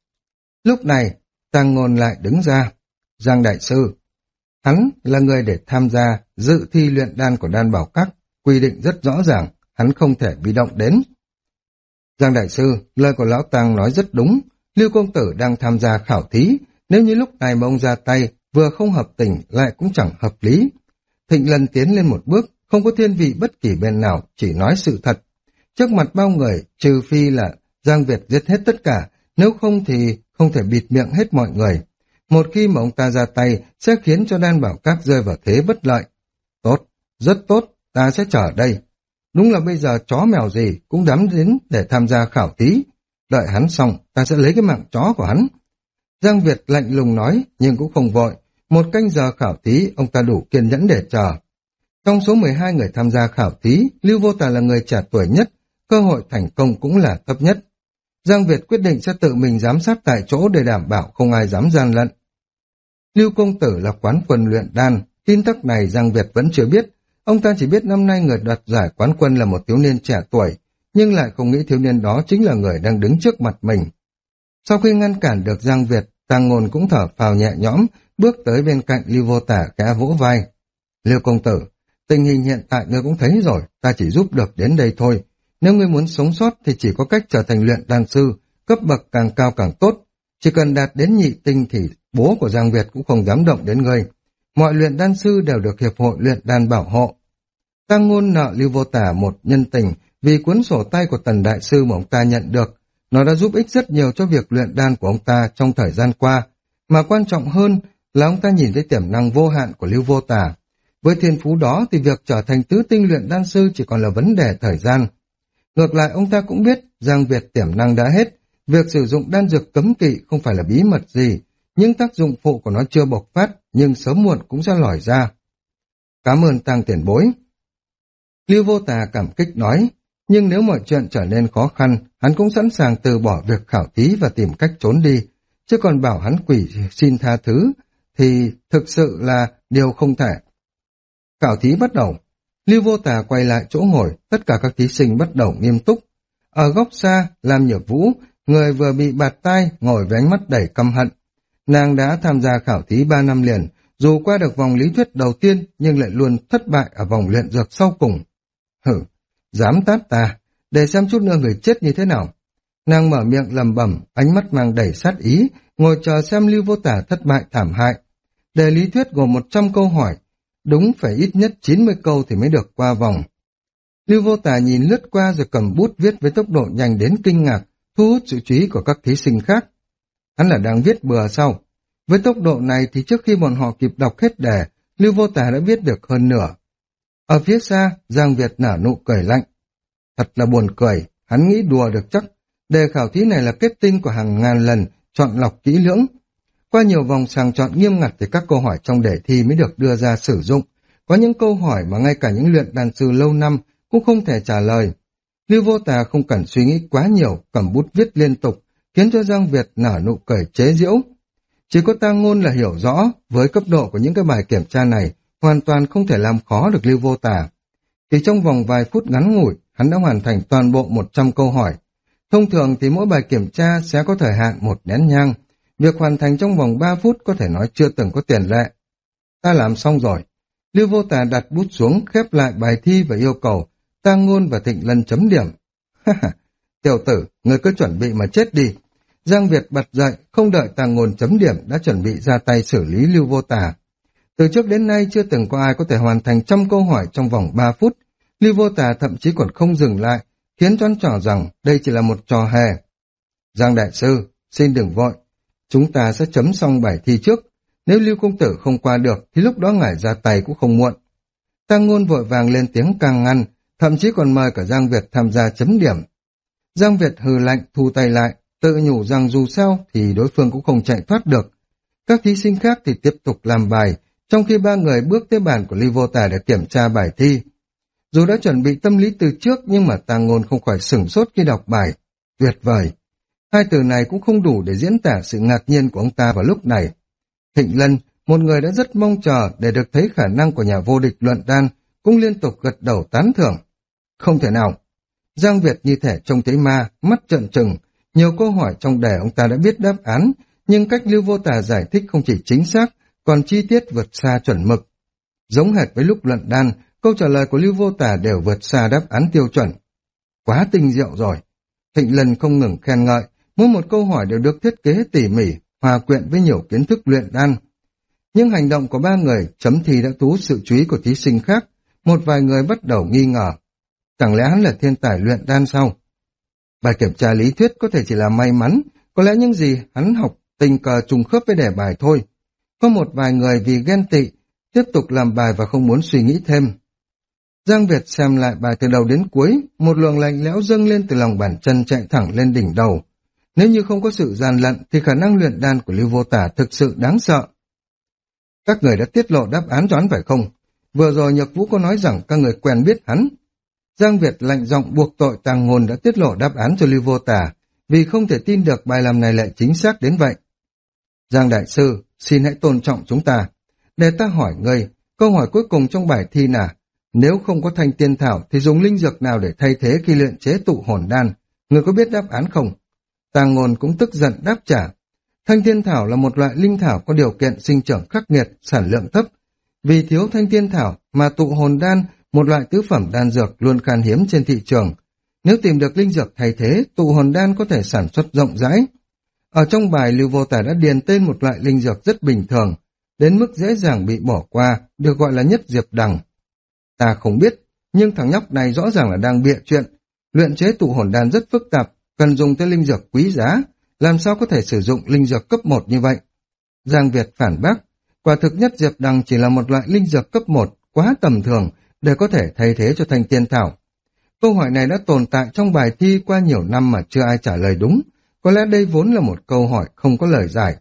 Lúc này, Tăng Ngôn lại đứng ra. Giang đại sư, hắn là người để tham gia dự thi luyện đan của đan bảo các, quy định rất rõ ràng, hắn không thể bị động đến. Giang đại sư, lời của lão Tăng nói rất đúng, Lưu công tử đang tham gia khảo thí, nếu như lúc này mà ông ra tay, vừa không hợp tình lại cũng chẳng hợp lý. Thịnh Lân tiến lên một bước, không có thiên vị bất kỳ bên nào, chỉ nói sự thật. Trước mặt bao người, trừ phi là Giang Việt giết hết tất cả, nếu không thì không thể bịt miệng hết mọi người. Một khi mà ông ta ra tay, sẽ khiến cho đan bảo các rơi vào thế bất lợi. Tốt, rất tốt, ta sẽ chờ đây. Đúng là bây giờ chó mèo gì cũng dám đến để tham gia khảo thí. Đợi hắn xong, ta sẽ lấy cái mạng chó của hắn. Giang Việt lạnh lùng nói, nhưng cũng không vội. 1 canh giờ khảo thí, ông ta đủ kiên nhẫn để chờ. Trong số 12 người tham gia khảo thí, Lưu Vô Tà là người trẻ tuổi nhất, cơ hội thành công cũng là thấp nhất. Giang Việt quyết định sẽ tự mình giám sát tại chỗ để đảm bảo không ai dám gian lận. Lưu công tử là quán quân luyện đan, tin tức này Giang Việt vẫn chưa biết. Ông ta chỉ biết năm nay người đoạt giải quán quân là một thiếu niên trẻ tuổi, nhưng lại không nghĩ thiếu niên đó chính là người đang đứng trước mặt mình. Sau khi ngăn cản được Giang Việt, Tăng Ngôn cũng thở phào nhẹ nhõm, bước tới bên cạnh Lưu Vô Tả khẽ vỗ vai. Lưu công tử, tình hình hiện tại ngươi cũng thấy rồi, ta chỉ giúp được đến đây thôi. Nếu ngươi muốn sống sót thì chỉ có cách trở thành luyện đan sư, cấp bậc càng cao càng tốt. Chỉ cần đạt đến nhị tinh thì bố của Giang Việt cũng không dám động đến ngươi. Mọi luyện đan sư đều được hiệp hội luyện đan bảo hộ. Tăng Ngôn nợ Lưu Vô Tả một nhân tình vì cuốn sổ tay của Tần Đại Sư mà ông ta nhận được. Nó đã giúp ích rất nhiều cho việc luyện đan của ông ta trong thời gian qua, mà quan trọng hơn là ông ta nhìn thấy tiềm năng vô hạn của Lưu Vô Tả. Với thiên phú đó thì việc trở thành tứ tinh luyện đan sư chỉ còn là vấn đề thời gian. Ngược lại ông ta cũng biết Giang Việt tiềm năng đã hết, việc sử dụng đan dược cấm kỵ không phải là bí mật gì, những tác dụng phụ của nó chưa bộc phát nhưng sớm muộn cũng sẽ lòi ra. Cảm ơn Tăng tiền bối. Lưu Vô Tà cảm kích nói, nhưng nếu mọi chuyện trở nên khó khăn, hắn cũng sẵn sàng từ bỏ việc khảo thí và tìm cách trốn đi, chứ còn bảo hắn quỷ xin tha thứ thì thực sự là điều không thể. Khảo thí bắt đầu. Lưu Vô Tà quay lại chỗ ngồi, tất cả các thí sinh bắt đầu nghiêm túc. Ở góc xa, Lam Nhược Vũ, người vừa bị bạt tai, ngồi với ánh mắt đầy căm hận. Nàng đã tham gia khảo thí 3 năm liền, dù qua được vòng lý thuyết đầu tiên nhưng lại luôn thất bại ở vòng luyện dược sau cùng. Hử, dám tát ta, để xem chút nữa người chết như thế nào. Nàng mở miệng lẩm bẩm, ánh mắt mang đầy sát ý, ngồi chờ xem Lưu Vô Tả thất bại thảm hại. Đề lý thuyết gồm 100 câu hỏi, đúng phải ít nhất 90 câu thì mới được qua vòng. Lưu Vô Tả nhìn lướt qua rồi cầm bút viết với tốc độ nhanh đến kinh ngạc, thu hút sự chú ý của các thí sinh khác. Hắn là đang viết bừa sao? Với tốc độ này thì trước khi bọn họ kịp đọc hết đề, Lưu Vô Tả đã viết được hơn nửa. Ở phía xa, Giang Việt nở nụ cười lạnh. Thật là buồn cười, hắn nghĩ đùa được chắc. Đề khảo thí này là kết tinh của hàng ngàn lần, chọn lọc kỹ lưỡng. Qua nhiều vòng sàng chọn nghiêm ngặt thì các câu hỏi trong đề thi mới được đưa ra sử dụng. Có những câu hỏi mà ngay cả những luyện đan sư lâu năm cũng không thể trả lời. Lưu Vô Tà không cần suy nghĩ quá nhiều, cầm bút viết liên tục, khiến cho Giang Việt nở nụ cười chế giễu. Chỉ có Tăng Ngôn là hiểu rõ, với cấp độ của những cái bài kiểm tra này, hoàn toàn không thể làm khó được Lưu Vô Tà. Thì trong vòng vài phút ngắn ngủi, hắn đã hoàn thành toàn bộ 100 câu hỏi. Thông thường thì mỗi bài kiểm tra sẽ có thời hạn 1 nén nhang. Việc hoàn thành trong vòng 3 phút có thể nói chưa từng có tiền lệ. Ta làm xong rồi. Lưu Vô Tà đặt bút xuống, khép lại bài thi và yêu cầu Tăng Ngôn và Thịnh Lân chấm điểm. Tiểu tử, người cứ chuẩn bị mà chết đi. Giang Việt bật dậy, không đợi Tăng Ngôn chấm điểm đã chuẩn bị ra tay xử lý Lưu Vô Tà. Từ trước đến nay chưa từng có ai có thể hoàn thành 100 câu hỏi trong vòng 3 phút. Lưu Vô Tà thậm chí còn không dừng lại, khiến cho hắn cho rằng đây chỉ là một trò hề. Giang Đại Sư, xin đừng vội. Chúng ta sẽ chấm xong bài thi trước. Nếu Lưu Công Tử không qua được thì lúc đó ngài ra tay cũng không muộn. Tăng Ngôn vội vàng lên tiếng can ngăn, thậm chí còn mời cả Giang Việt tham gia chấm điểm. Giang Việt hừ lạnh thu tay lại, tự nhủ rằng dù sao thì đối phương cũng không chạy thoát được. Các thí sinh khác thì tiếp tục làm bài, trong khi 3 người bước tới bàn của Lưu Vô Tà để kiểm tra bài thi. Dù đã chuẩn bị tâm lý từ trước nhưng mà Tăng Ngôn không khỏi sửng sốt khi đọc bài. Tuyệt vời! 2 từ này cũng không đủ để diễn tả sự ngạc nhiên của ông ta vào lúc này. Thịnh Lân, một người đã rất mong chờ để được thấy khả năng của nhà vô địch luận đan, cũng liên tục gật đầu tán thưởng. Không thể nào! Giang Việt như thể trông thấy ma, mắt trợn trừng. Nhiều câu hỏi trong đề ông ta đã biết đáp án, nhưng cách Lưu Vô Tà giải thích không chỉ chính xác, còn chi tiết vượt xa chuẩn mực. Giống hệt với lúc luận đan, câu trả lời của Lưu Vô Tà đều vượt xa đáp án tiêu chuẩn. Quá tinh diệu rồi! Thịnh Lân không ngừng khen ngợi, mỗi một câu hỏi đều được thiết kế tỉ mỉ, hòa quyện với nhiều kiến thức luyện đan. Nhưng hành động của 3 người chấm thi đã thu hút sự chú ý của thí sinh khác, một vài người bắt đầu nghi ngờ. Chẳng lẽ hắn là thiên tài luyện đan sao? Bài kiểm tra lý thuyết có thể chỉ là may mắn, có lẽ những gì hắn học tình cờ trùng khớp với đề bài thôi. Có một vài người vì ghen tị, tiếp tục làm bài và không muốn suy nghĩ thêm. Giang Việt xem lại bài từ đầu đến cuối, một luồng lạnh lẽo dâng lên từ lòng bàn chân chạy thẳng lên đỉnh đầu. Nếu như không có sự gian lận thì khả năng luyện đan của Lưu Vô Tả thực sự đáng sợ. Các người đã tiết lộ đáp án cho hắn phải không? Vừa rồi Nhược Vũ có nói rằng các người quen biết hắn. Giang Việt lạnh giọng buộc tội Tăng Ngôn đã tiết lộ đáp án cho Lưu Vô Tả, vì không thể tin được bài làm này lại chính xác đến vậy. Giang Đại Sư, xin hãy tôn trọng chúng ta. Để ta hỏi ngươi, câu hỏi cuối cùng trong bài thi là, nếu không có thanh tiên thảo thì dùng linh dược nào để thay thế khi luyện chế tụ hồn đan? Ngươi có biết đáp án không? Tăng Ngôn cũng tức giận đáp trả. Thanh tiên thảo là một loại linh thảo có điều kiện sinh trưởng khắc nghiệt, sản lượng thấp. Vì thiếu thanh tiên thảo mà tụ hồn đan, một loại tứ phẩm đan dược luôn khan hiếm trên thị trường. Nếu tìm được linh dược thay thế, tụ hồn đan có thể sản xuất rộng rãi. Ở trong bài Lưu Vô Tả đã điền tên một loại linh dược rất bình thường, đến mức dễ dàng bị bỏ qua, được gọi là nhất diệp đằng. Ta không biết, nhưng thằng nhóc này rõ ràng là đang bịa chuyện. Luyện chế tụ hồn đan rất phức tạp, cần dùng tới linh dược quý giá, làm sao có thể sử dụng linh dược cấp 1 như vậy? Giang Việt phản bác, quả thực Nhất Diệp Đằng chỉ là một loại linh dược cấp 1, quá tầm thường để có thể thay thế cho thanh tiên thảo. Câu hỏi này đã tồn tại trong bài thi qua nhiều năm mà chưa ai trả lời đúng, có lẽ đây vốn là một câu hỏi không có lời giải.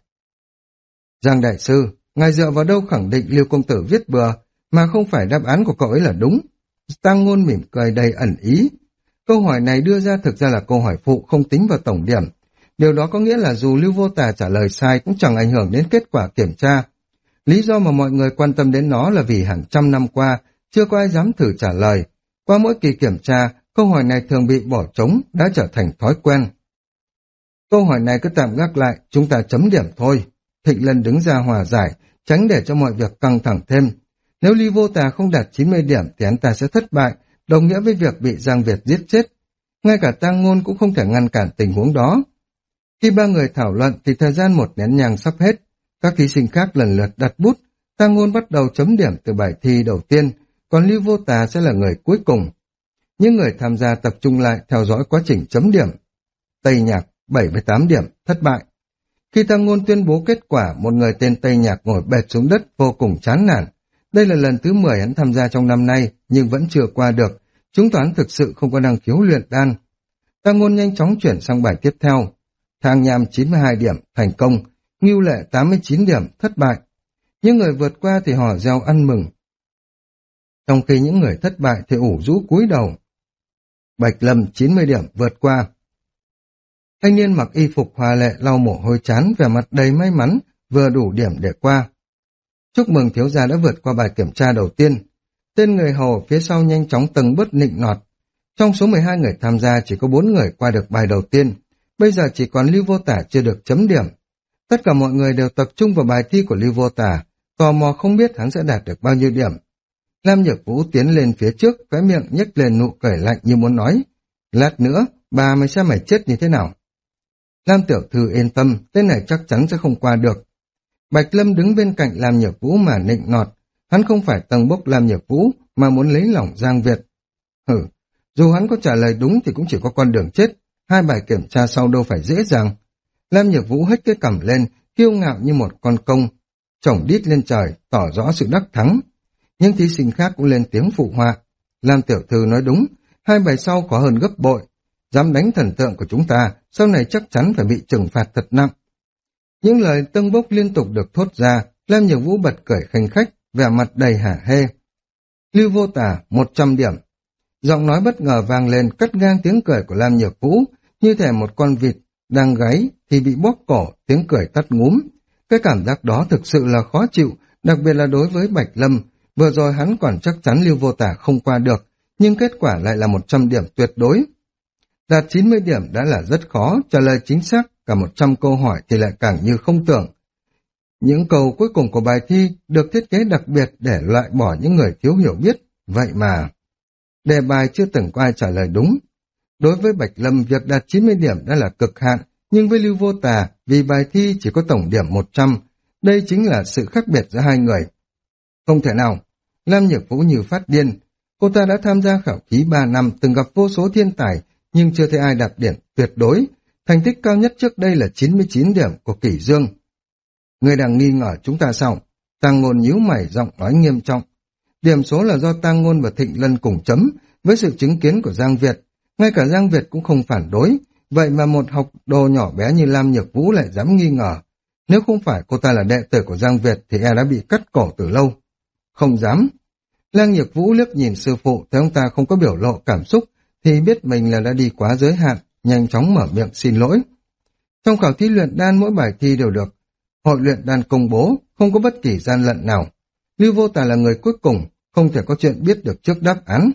Giang Đại Sư, ngài dựa vào đâu khẳng định Lưu Công Tử viết bừa, mà không phải đáp án của cậu ấy là đúng? Tăng Ngôn mỉm cười đầy ẩn ý. Câu hỏi này đưa ra thực ra là câu hỏi phụ không tính vào tổng điểm. Điều đó có nghĩa là dù Lưu Vô Tà trả lời sai cũng chẳng ảnh hưởng đến kết quả kiểm tra. Lý do mà mọi người quan tâm đến nó là vì hàng trăm năm qua, chưa có ai dám thử trả lời. Qua mỗi kỳ kiểm tra, câu hỏi này thường bị bỏ trống, đã trở thành thói quen. Câu hỏi này cứ tạm gác lại, chúng ta chấm điểm thôi. Thịnh Lân đứng ra hòa giải, tránh để cho mọi việc căng thẳng thêm. Nếu Lưu Vô Tà không đạt 90 điểm thì hắn ta sẽ thất bại, đồng nghĩa với việc bị Giang Việt giết chết. Ngay cả Tang Ngôn cũng không thể ngăn cản tình huống đó. Khi ba người thảo luận thì thời gian một nén nhang sắp hết. Các thí sinh khác lần lượt đặt bút, Tang Ngôn bắt đầu chấm điểm từ bài thi đầu tiên, còn Lưu Vô Tà sẽ là người cuối cùng. Những người tham gia tập trung lại theo dõi quá trình chấm điểm. Tây Nhạc 78 điểm, thất bại. Khi Tang Ngôn tuyên bố kết quả, một người tên Tây Nhạc ngồi bệt xuống đất vô cùng chán nản. Đây là lần thứ 10 hắn tham gia trong năm nay, nhưng vẫn chưa qua được. Chúng toán thực sự không có năng khiếu luyện đan. Tang Ngôn nhanh chóng chuyển sang bài tiếp theo. Thang Nham 92 điểm, thành công. Ngưu Lệ 89 điểm, thất bại. Những người vượt qua thì họ reo ăn mừng. Trong khi những người thất bại thì ủ rũ cúi đầu. Bạch Lâm 90 điểm, vượt qua. Thanh niên mặc y phục hoa lệ lau mồ hôi chán, vẻ mặt đầy may mắn, vừa đủ điểm để qua. Chúc mừng thiếu gia đã vượt qua bài kiểm tra đầu tiên. Tên người hầu phía sau nhanh chóng từng bước nịnh nọt. Trong số 12 người tham gia chỉ có 4 người qua được bài đầu tiên. Bây giờ chỉ còn Lưu Vô Tả chưa được chấm điểm. Tất cả mọi người đều tập trung vào bài thi của Lưu Vô Tả, tò mò không biết hắn sẽ đạt được bao nhiêu điểm. Lam Nhược Vũ tiến lên phía trước, cái miệng nhếch lên nụ cười lạnh như muốn nói. Lát nữa, bà mày xem mày chết như thế nào. Lam tiểu thư yên tâm, tên này chắc chắn sẽ không qua được. Bạch Lâm đứng bên cạnh Lam Nhược Vũ mà nịnh nọt. Hắn không phải tầng bốc Lam Nhược Vũ, mà muốn lấy lòng Giang Việt. Dù hắn có trả lời đúng thì cũng chỉ có con đường chết. 2 bài kiểm tra sau đâu phải dễ dàng. Lam Nhược Vũ hất cái cằm lên, kiêu ngạo như một con công, chổng đít lên trời, tỏ rõ sự đắc thắng. Những thí sinh khác cũng lên tiếng phụ họa. Lam tiểu thư nói đúng, 2 bài sau có hơn gấp bội. Dám đánh thần tượng của chúng ta, sau này chắc chắn phải bị trừng phạt thật nặng. Những lời tâng bốc liên tục được thốt ra, Lam Nhược Vũ bật cười khanh khách, vẻ mặt đầy hả hê. Lưu Vô Tả 100 điểm. Giọng nói bất ngờ vang lên cắt ngang tiếng cười của Lam Nhược Vũ, như thể một con vịt đang gáy thì bị bóp cổ, tiếng cười tắt ngúm. Cái cảm giác đó thực sự là khó chịu, đặc biệt là đối với Bạch Lâm. Vừa rồi hắn còn chắc chắn Lưu Vô Tả không qua được, nhưng kết quả lại là 100 điểm tuyệt đối. Đạt 90 điểm đã là rất khó, trả lời chính xác cả 100 câu hỏi thì lại càng như không tưởng. Những câu cuối cùng của bài thi được thiết kế đặc biệt để loại bỏ những người thiếu hiểu biết, vậy mà đề bài chưa từng có ai trả lời đúng. Đối với Bạch Lâm, việc đạt 90 điểm đã là cực hạn, nhưng với Lưu Vô Tà, vì bài thi chỉ có tổng điểm 100, đây chính là sự khác biệt giữa hai người. Không thể nào, Lam Nhược Vũ như phát điên. Cô ta đã tham gia khảo thí 3 năm, từng gặp vô số thiên tài, nhưng chưa thấy ai đạt điểm tuyệt đối. Thành tích cao nhất trước đây là 99 điểm của Kỷ Dương. Người đang nghi ngờ chúng ta sao? Tang Ngôn nhíu mày, giọng nói nghiêm trọng. Điểm số là do Tang Ngôn và Thịnh Lân cùng chấm, với sự chứng kiến của Giang Việt. Ngay cả Giang Việt cũng không phản đối, vậy mà một học đồ nhỏ bé như Lam Nhược Vũ lại dám nghi ngờ. Nếu không phải cô ta là đệ tử của Giang Việt thì đã bị cắt cổ từ lâu. Không dám. Lam Nhược Vũ liếc nhìn sư phụ, thấy ông ta không có biểu lộ cảm xúc, thì biết mình là đã đi quá giới hạn, nhanh chóng mở miệng xin lỗi. Trong khảo thí luyện đan mỗi bài thi đều được hội luyện đan công bố, không có bất kỳ gian lận nào. Lưu Vô Tà là người cuối cùng, không thể có chuyện biết được trước đáp án.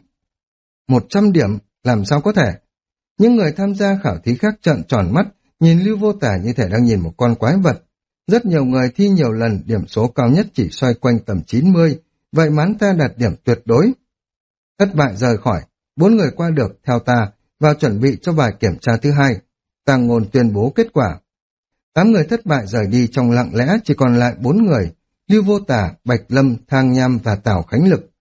100 điểm, làm sao có thể? Những người tham gia khảo thí khác trợn tròn mắt, nhìn Lưu Vô Tà như thể đang nhìn một con quái vật. Rất nhiều người thi nhiều lần, điểm số cao nhất chỉ xoay quanh tầm 90, vậy mà hắn ta đạt điểm tuyệt đối. Thất bại rời khỏi, 4 người qua được, theo ta, vào chuẩn bị cho bài kiểm tra thứ 2. Tang Ngôn tuyên bố kết quả. 8 người thất bại rời đi trong lặng lẽ, chỉ còn lại 4 người, Lưu Vô Tả, Bạch Lâm, Thang Nham và Tào Khánh Lực.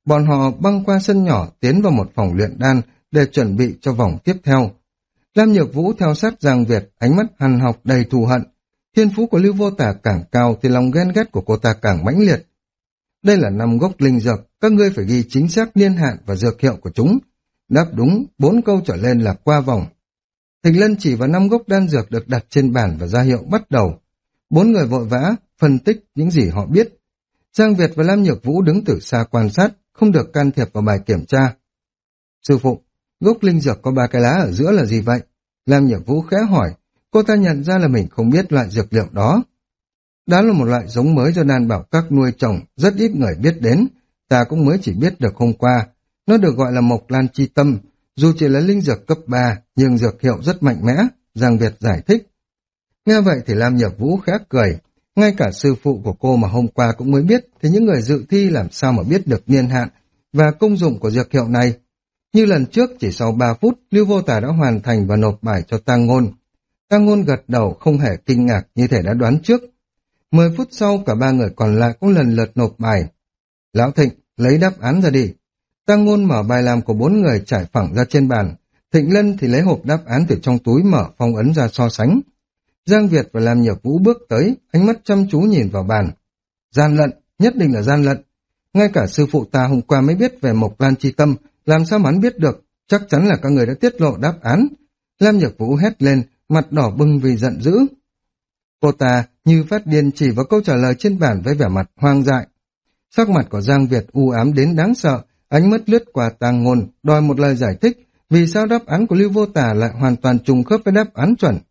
bọn họ băng qua sân nhỏ tiến vào một phòng luyện đan để chuẩn bị cho vòng tiếp theo. Lam Nhược Vũ theo sát Giang Việt, ánh mắt hằn học đầy thù hận. Thiên phú của Lưu Vô Tả càng cao thì lòng ghen ghét của cô ta càng mãnh liệt. Đây là 5 gốc linh dược, các ngươi phải ghi chính xác niên hạn và dược hiệu của chúng. Đáp đúng 4 câu trở lên là qua vòng. Thịnh Lân chỉ vào 5 gốc đan dược được đặt trên bàn và ra hiệu bắt đầu. 4 người vội vã phân tích những gì họ biết. Giang Việt và Lam Nhược Vũ đứng từ xa quan sát, không được can thiệp vào bài kiểm tra. Sư phụ, gốc linh dược có 3 cái lá ở giữa là gì vậy? Lam Nhược Vũ khẽ hỏi, cô ta nhận ra là mình không biết loại dược liệu đó. Đó là một loại giống mới do đan bảo các nuôi trồng, rất ít người biết đến, ta cũng mới chỉ biết được hôm qua. Nó được gọi là mộc lan chi tâm, dù chỉ là linh dược cấp 3, nhưng dược hiệu rất mạnh mẽ, Giang Việt giải thích. Nghe vậy thì Lam Nhược Vũ khẽ cười, ngay cả sư phụ của cô mà hôm qua cũng mới biết, thì những người dự thi làm sao mà biết được niên hạn và công dụng của dược hiệu này. Như lần trước, chỉ sau 3 phút, Lưu Vô Tả đã hoàn thành và nộp bài cho Tang Ngôn. Tang Ngôn gật đầu không hề kinh ngạc như thể đã đoán trước. 10 phút sau, cả 3 người còn lại cũng lần lượt nộp bài. Lão Thịnh, lấy đáp án ra đi. Tang Ngôn mở bài làm của 4 người trải phẳng ra trên bàn. Thịnh Lân thì lấy hộp đáp án từ trong túi mở phong ấn ra so sánh. Giang Việt và Lam Nhược Vũ bước tới, ánh mắt chăm chú nhìn vào bàn. Gian lận, nhất định là gian lận. Ngay cả sư phụ ta hôm qua mới biết về Mộc Lan Chi Tâm, làm sao mà hắn biết được, chắc chắn là các người đã tiết lộ đáp án. Lam Nhược Vũ hét lên, mặt đỏ bừng vì giận dữ. Cô ta như phát điên chỉ vào câu trả lời trên bàn với vẻ mặt hoang dại. Sắc mặt của Giang Việt u ám đến đáng sợ, ánh mắt lướt qua Tang Ngôn, đòi một lời giải thích, vì sao đáp án của Lưu Vô Tả lại hoàn toàn trùng khớp với đáp án chuẩn.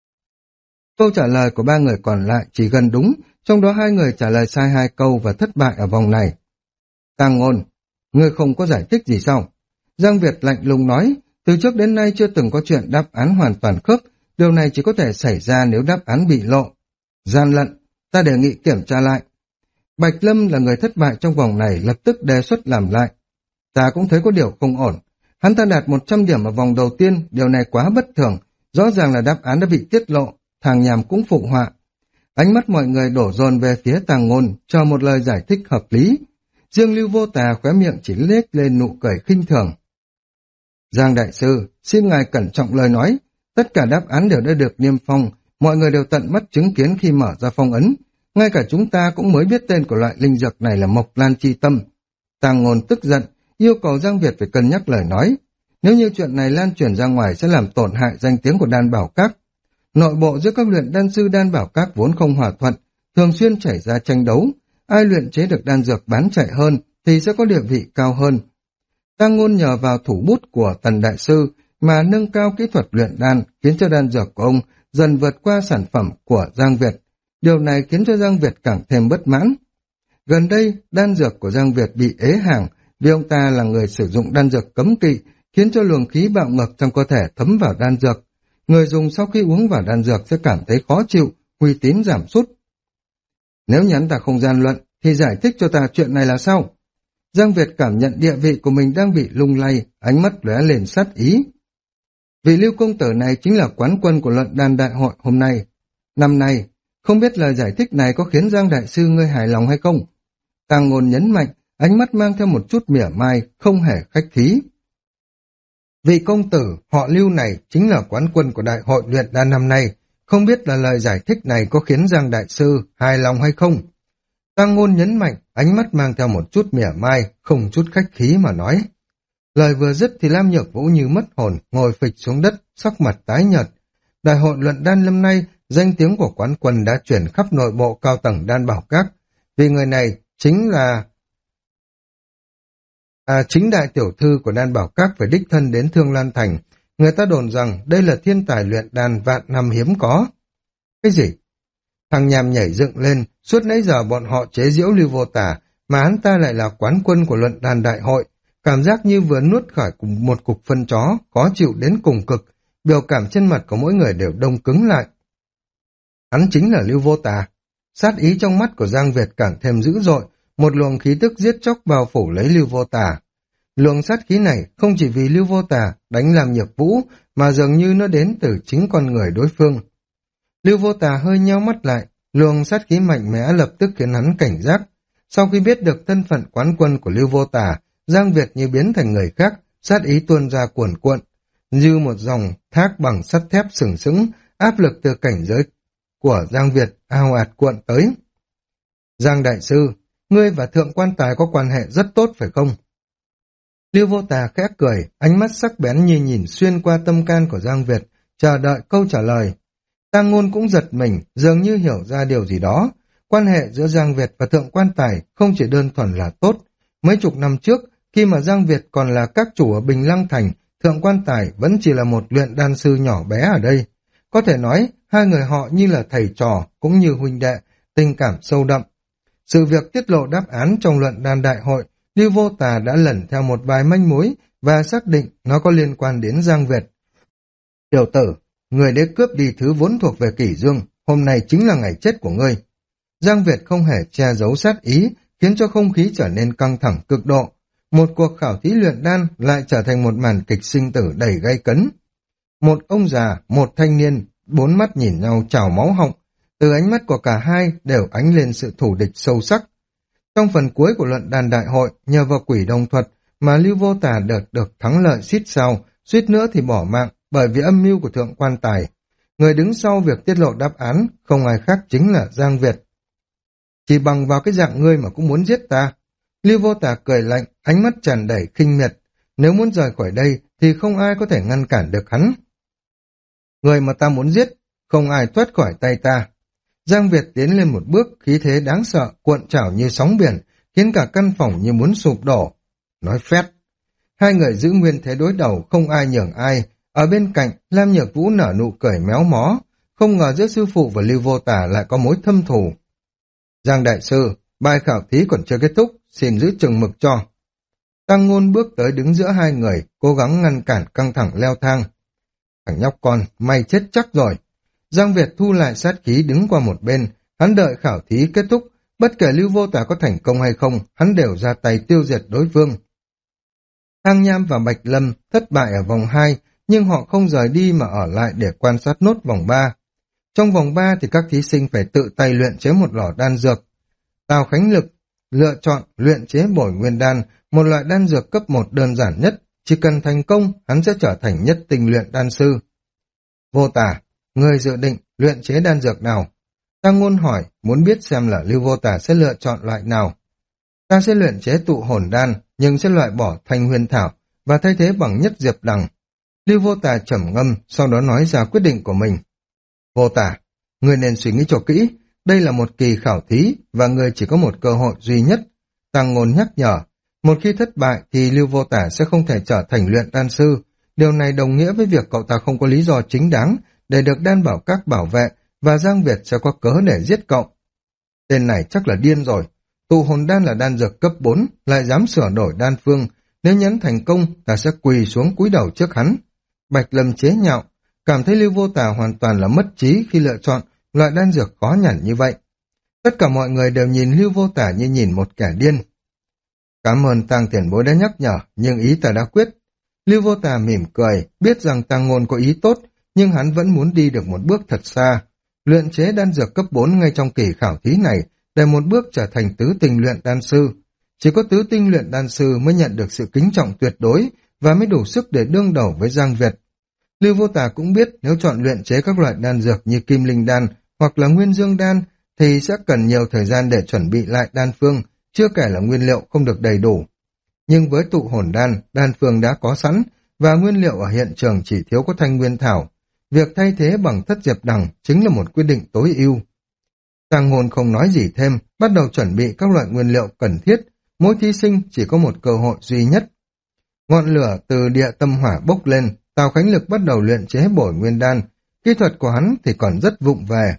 Câu trả lời của 3 người còn lại chỉ gần đúng, trong đó 2 người trả lời sai 2 câu và thất bại ở vòng này. Tang Ngôn, ngươi không có giải thích gì sao? Giang Việt lạnh lùng nói, từ trước đến nay chưa từng có chuyện đáp án hoàn toàn khớp, điều này chỉ có thể xảy ra nếu đáp án bị lộ. Gian lận, ta đề nghị kiểm tra lại. Bạch Lâm là người thất bại trong vòng này, lập tức đề xuất làm lại. Ta cũng thấy có điều không ổn. Hắn ta đạt 100 điểm ở vòng đầu tiên, điều này quá bất thường, rõ ràng là đáp án đã bị tiết lộ, Thang Nham cũng phụ họa. Ánh mắt mọi người đổ dồn về phía Tang Ngôn, cho một lời giải thích hợp lý. Riêng Lưu Vô Tà khóe miệng chỉ lết lên nụ cười khinh thường. Giang đại sư, xin ngài cẩn trọng lời nói, tất cả đáp án đều đã được niêm phong, mọi người đều tận mắt chứng kiến khi mở ra phong ấn, ngay cả chúng ta cũng mới biết tên của loại linh dược này là Mộc Lan Chi Tâm. Tang Ngôn tức giận, yêu cầu Giang Việt phải cân nhắc lời nói, nếu như chuyện này lan truyền ra ngoài sẽ làm tổn hại danh tiếng của Đan Bảo Các. Nội bộ giữa các luyện đan sư Đan Bảo Các vốn không hòa thuận, thường xuyên xảy ra tranh đấu, ai luyện chế được đan dược bán chạy hơn thì sẽ có địa vị cao hơn. Tang Ngôn nhờ vào thủ bút của Tần Đại Sư mà nâng cao kỹ thuật luyện đan, khiến cho đan dược của ông dần vượt qua sản phẩm của Giang Việt. Điều này khiến cho Giang Việt càng thêm bất mãn. Gần đây, đan dược của Giang Việt bị ế hàng vì ông ta là người sử dụng đan dược cấm kỵ, khiến cho luồng khí bạo ngược trong cơ thể thấm vào đan dược. Người dùng sau khi uống vào đan dược sẽ cảm thấy khó chịu, uy tín giảm sút. Nếu nhắn ta không gian luận, thì giải thích cho ta chuyện này là sao? Giang Việt cảm nhận địa vị của mình đang bị lung lay, ánh mắt lóe lên sát ý. Vị Lưu công tử này chính là quán quân của luận đan đại hội hôm nay. Năm nay, không biết lời giải thích này có khiến Giang đại sư ngươi hài lòng hay không? Tang Ngôn nhấn mạnh, ánh mắt mang theo một chút mỉa mai, không hề khách khí. Vị công tử họ Lưu này chính là quán quân của đại hội luyện đan năm nay, không biết là lời giải thích này có khiến Giang đại sư hài lòng hay không? Tang Ngôn nhấn mạnh, ánh mắt mang theo một chút mỉa mai, không chút khách khí mà nói. Lời vừa dứt thì Lam Nhược Vũ như mất hồn, ngồi phịch xuống đất, sắc mặt tái nhợt. Đại hội luận đan năm nay, danh tiếng của quán quân đã chuyển khắp nội bộ cao tầng Đan Bảo Các, vì người này chính là chính đại tiểu thư của Đan Bảo Các phải đích thân đến Thương Lan Thành. Người ta đồn rằng đây là thiên tài luyện đan vạn năm hiếm có. Cái gì? Thằng Nham nhảy dựng lên, suốt nãy giờ bọn họ chế giễu Lưu Vô Tả, mà hắn ta lại là quán quân của luận đan đại hội. Cảm giác như vừa nuốt khỏi cùng một cục phân chó, khó chịu đến cùng cực, biểu cảm trên mặt của mỗi người đều đông cứng lại. Hắn chính là Lưu Vô Tả. Sát ý trong mắt của Giang Việt càng thêm dữ dội, một luồng khí tức giết chóc bao phủ lấy Lưu Vô Tả. Luồng sát khí này không chỉ vì Lưu Vô Tả đánh Lam Nhược Vũ, mà dường như nó đến từ chính con người đối phương. Lưu Vô Tả hơi nheo mắt lại, luồng sát khí mạnh mẽ lập tức khiến hắn cảnh giác. Sau khi biết được thân phận quán quân của Lưu Vô Tả, Giang Việt như biến thành người khác, sát ý tuôn ra cuồn cuộn, như một dòng thác bằng sắt thép sừng sững, áp lực từ cảnh giới của Giang Việt ào ạt cuộn tới. Giang đại sư, ngươi và thượng quan tài có quan hệ rất tốt phải không? Lưu Vô Tà khẽ cười, ánh mắt sắc bén như nhìn xuyên qua tâm can của Giang Việt, chờ đợi câu trả lời. Tang Ngôn cũng giật mình, dường như hiểu ra điều gì đó. Quan hệ giữa Giang Việt và thượng quan tài không chỉ đơn thuần là tốt. Mấy chục năm trước, khi mà Giang Việt còn là các chủ ở Bình Lăng Thành, thượng quan tài vẫn chỉ là một luyện đan sư nhỏ bé ở đây. Có thể nói, hai người họ như là thầy trò, cũng như huynh đệ, tình cảm sâu đậm. Sự việc tiết lộ đáp án trong luận đan đại hội, Lưu Vô Tà đã lần theo một vài manh mối và xác định nó có liên quan đến Giang Việt. Tiểu tử, người đã cướp đi thứ vốn thuộc về Kỷ Dương, hôm nay chính là ngày chết của ngươi. Giang Việt không hề che giấu sát ý, khiến cho không khí trở nên căng thẳng cực độ. Một cuộc khảo thí luyện đan lại trở thành một màn kịch sinh tử đầy gay cấn. Một ông già, một thanh niên, bốn mắt nhìn nhau trào máu họng. Từ ánh mắt của cả hai đều ánh lên sự thù địch sâu sắc. Trong phần cuối của luận đàn đại hội, nhờ vào quỷ đồng thuật mà Lưu Vô Tà được thắng lợi xít sao, suýt nữa thì bỏ mạng bởi vì âm mưu của thượng quan tài. Người đứng sau việc tiết lộ đáp án không ai khác chính là Giang Việt. Chỉ bằng vào cái dạng ngươi mà cũng muốn giết ta. Lưu Vô Tà cười lạnh, ánh mắt tràn đầy khinh miệt. Nếu muốn rời khỏi đây thì không ai có thể ngăn cản được hắn. Người mà ta muốn giết, không ai thoát khỏi tay ta. Giang Việt tiến lên một bước, khí thế đáng sợ, cuộn trào như sóng biển, khiến cả căn phòng như muốn sụp đổ. Nói phét. Hai người giữ nguyên thế đối đầu, không ai nhường ai. Ở bên cạnh, Lam Nhược Vũ nở nụ cười méo mó. Không ngờ giữa sư phụ và Lưu Vô Tà lại có mối thâm thù. Giang đại sư, bài khảo thí còn chưa kết thúc, xin giữ chừng mực cho. Tăng Ngôn bước tới đứng giữa hai người, cố gắng ngăn cản căng thẳng leo thang. Thằng nhóc con, mày chết chắc rồi. Giang Việt thu lại sát khí đứng qua một bên, hắn đợi khảo thí kết thúc, bất kể Lưu Vô Tà có thành công hay không, hắn đều ra tay tiêu diệt đối phương. Thang Nham và Bạch Lâm thất bại ở vòng 2, nhưng họ không rời đi mà ở lại để quan sát nốt vòng 3. Trong vòng 3 thì các thí sinh phải tự tay luyện chế một lò đan dược. Tào Khánh Lực lựa chọn luyện chế bồi nguyên đan, một loại đan dược cấp 1 đơn giản nhất, chỉ cần thành công, hắn sẽ trở thành nhất tinh luyện đan sư. Vô Tà, người dự định luyện chế đan dược nào? Tăng Ngôn hỏi, muốn biết xem là Lưu Vô Tà sẽ lựa chọn loại nào. Ta sẽ luyện chế tụ hồn đan, nhưng sẽ loại bỏ thanh huyền thảo và thay thế bằng nhất diệp đằng. Lưu Vô Tà trầm ngâm, sau đó nói ra quyết định của mình. Vô Tà, người nên suy nghĩ cho kỹ, đây là một kỳ khảo thí và người chỉ có một cơ hội duy nhất. Tăng Ngôn nhắc nhở, một khi thất bại thì Lưu Vô Tà sẽ không thể trở thành luyện đan sư. Điều này đồng nghĩa với việc cậu ta không có lý do chính đáng để được đan bảo các bảo vệ và Giang Việt sẽ có cớ để giết cậu. Tên này chắc là điên rồi. Tụ hồn đan là đan dược cấp 4, lại dám sửa đổi đan phương. Nếu nhấn thành công, ta sẽ quỳ xuống cúi đầu trước hắn. Bạch Lâm chế nhạo, cảm thấy Lưu Vô Tà hoàn toàn là mất trí khi lựa chọn loại đan dược khó nhằn như vậy. Tất cả mọi người đều nhìn Lưu Vô Tà như nhìn một kẻ điên. Cảm ơn Tăng tiền bối đã nhắc nhở, nhưng ý ta đã quyết. Lưu Vô Tà mỉm cười, biết rằng Tăng Ngôn có ý tốt, nhưng hắn vẫn muốn đi được một bước thật xa. Luyện chế đan dược cấp 4 ngay trong kỳ khảo thí này, để một bước trở thành tứ tinh luyện đan sư. Chỉ có tứ tinh luyện đan sư mới nhận được sự kính trọng tuyệt đối và mới đủ sức để đương đầu với Giang Việt. Lưu Vô Tà cũng biết nếu chọn luyện chế các loại đan dược như kim linh đan hoặc là nguyên dương đan thì sẽ cần nhiều thời gian để chuẩn bị lại đan phương, chưa kể là nguyên liệu không được đầy đủ. Nhưng với tụ hồn đan, đan phương đã có sẵn và nguyên liệu ở hiện trường chỉ thiếu có thanh nguyên thảo. Việc thay thế bằng thất diệp đằng chính là một quyết định tối ưu. Tàng Ngôn không nói gì thêm, bắt đầu chuẩn bị các loại nguyên liệu cần thiết, mỗi thí sinh chỉ có một cơ hội duy nhất. Ngọn lửa từ địa tâm hỏa bốc lên, Tào Khánh Lực bắt đầu luyện chế bồi nguyên đan, kỹ thuật của hắn thì còn rất vụng về.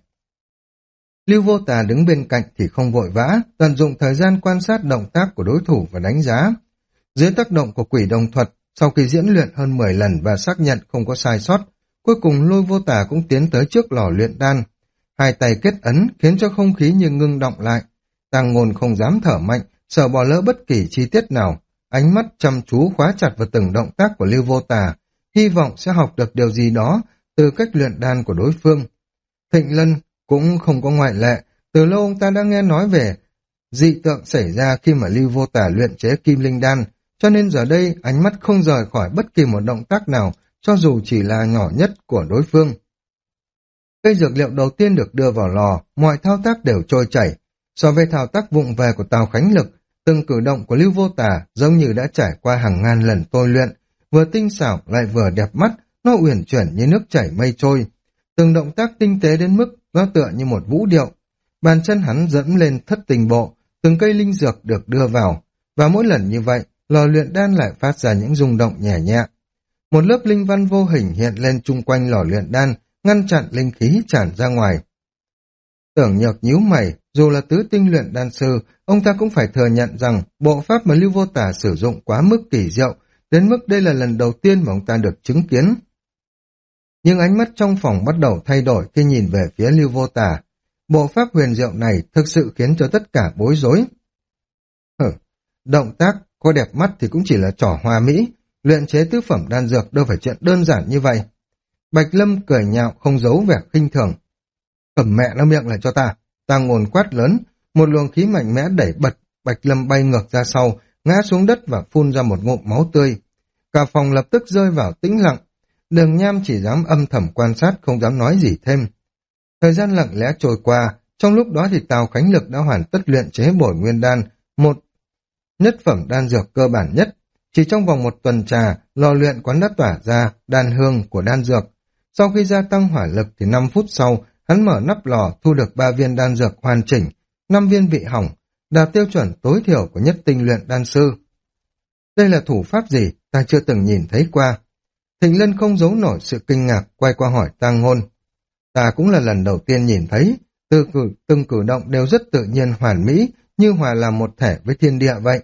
Lưu Vô Tà đứng bên cạnh thì không vội vã, tận dụng thời gian quan sát động tác của đối thủ và đánh giá. Dưới tác động của quỷ đồng thuật, sau khi diễn luyện hơn 10 lần và xác nhận không có sai sót, cuối cùng Lôi Vô Tà cũng tiến tới trước lò luyện đan. Hai tay kết ấn khiến cho không khí như ngưng động lại. Tàng Ngôn không dám thở mạnh, sợ bỏ lỡ bất kỳ chi tiết nào. Ánh mắt chăm chú khóa chặt vào từng động tác của Lưu Vô Tà, hy vọng sẽ học được điều gì đó từ cách luyện đan của đối phương. Thịnh Lân cũng không có ngoại lệ, từ lâu ông ta đã nghe nói về dị tượng xảy ra khi mà Lưu Vô Tà luyện chế kim linh đan, cho nên giờ đây ánh mắt không rời khỏi bất kỳ một động tác nào, cho dù chỉ là nhỏ nhất của đối phương. Cây dược liệu đầu tiên được đưa vào lò, mọi thao tác đều trôi chảy. So với thao tác vụng về của Tào Khánh Lực, từng cử động của Lưu Vô Tà giống như đã trải qua hàng ngàn lần tôi luyện, vừa tinh xảo lại vừa đẹp mắt, nó uyển chuyển như nước chảy mây trôi. Từng động tác tinh tế đến mức nó tựa như một vũ điệu. Bàn chân hắn dẫm lên thất tình bộ, từng cây linh dược được đưa vào, và mỗi lần như vậy, lò luyện đan lại phát ra những rung động nhẹ nhẹ. Một lớp linh văn vô hình hiện lên chung quanh lò luyện đan, ngăn chặn linh khí tràn ra ngoài. Tưởng Nhược nhíu mày, dù là tứ tinh luyện đan sư, ông ta cũng phải thừa nhận rằng bộ pháp mà Lưu Vô Tà sử dụng quá mức kỳ diệu, đến mức đây là lần đầu tiên mà ông ta được chứng kiến. Nhưng ánh mắt trong phòng bắt đầu thay đổi khi nhìn về phía Lưu Vô Tà. Bộ pháp huyền diệu này thực sự khiến cho tất cả bối rối. Động tác có đẹp mắt thì cũng chỉ là trò hoa mỹ, luyện chế tứ phẩm đan dược đâu phải chuyện đơn giản như vậy. Bạch Lâm cười nhạo không giấu vẻ khinh thường. Cầm mẹ nó miệng lại cho ta. Ta ngồn quát lớn, một luồng khí mạnh mẽ đẩy bật, Bạch Lâm bay ngược ra sau, ngã xuống đất và phun ra một ngụm máu tươi. Cả phòng lập tức rơi vào tĩnh lặng. Đường Nham chỉ dám âm thầm quan sát, không dám nói gì thêm. Thời gian lặng lẽ trôi qua, trong lúc đó thì Tào Khánh Lực đã hoàn tất luyện chế bồi nguyên đan, một nhất phẩm đan dược cơ bản nhất. Chỉ trong vòng một tuần trà, lò luyện quán đã tỏa ra đan hương của đan dược. Sau khi gia tăng hỏa lực thì 5 phút sau, hắn mở nắp lò thu được 3 viên đan dược hoàn chỉnh, 5 viên bị hỏng, đạt tiêu chuẩn tối thiểu của nhất tinh luyện đan sư. Đây là thủ pháp gì, ta chưa từng nhìn thấy qua. Thịnh Lân không giấu nổi sự kinh ngạc, quay qua hỏi Tang Ngôn. Ta cũng là lần đầu tiên nhìn thấy, từng cử động đều rất tự nhiên hoàn mỹ, như hòa làm một thể với thiên địa vậy.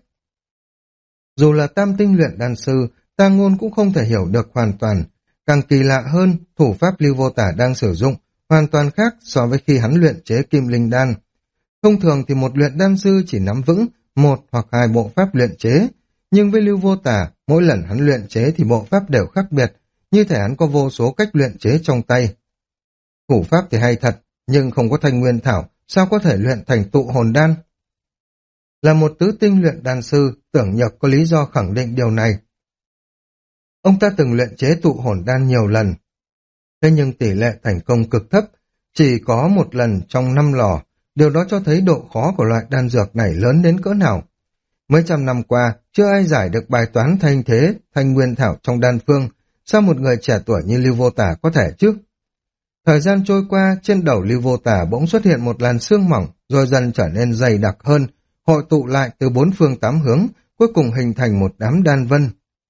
Dù là tam tinh luyện đan sư, Tang Ngôn cũng không thể hiểu được hoàn toàn. Càng kỳ lạ hơn, thủ pháp Lưu Vô Tà đang sử dụng hoàn toàn khác so với khi hắn luyện chế kim linh đan. Thông thường thì một luyện đan sư chỉ nắm vững một hoặc hai bộ pháp luyện chế, nhưng với Lưu Vô Tà, mỗi lần hắn luyện chế thì bộ pháp đều khác biệt, như thể hắn có vô số cách luyện chế trong tay. Thủ pháp thì hay thật, nhưng không có thanh nguyên thảo, sao có thể luyện thành tụ hồn đan? Là một tứ tinh luyện đan sư, Tưởng Nhược có lý do khẳng định điều này. Ông ta từng luyện chế tụ hồn đan nhiều lần, thế nhưng tỷ lệ thành công cực thấp, chỉ có một lần trong 5 lò, điều đó cho thấy độ khó của loại đan dược này lớn đến cỡ nào. Mấy trăm năm qua, chưa ai giải được bài toán thanh thế, thanh nguyên thảo trong đan phương, sao một người trẻ tuổi như Lưu Vô Tà có thể chứ? Thời gian trôi qua, trên đầu Lưu Vô Tà bỗng xuất hiện một làn sương mỏng, rồi dần trở nên dày đặc hơn, hội tụ lại từ 4 phương 8 hướng, cuối cùng hình thành một đám đan vân.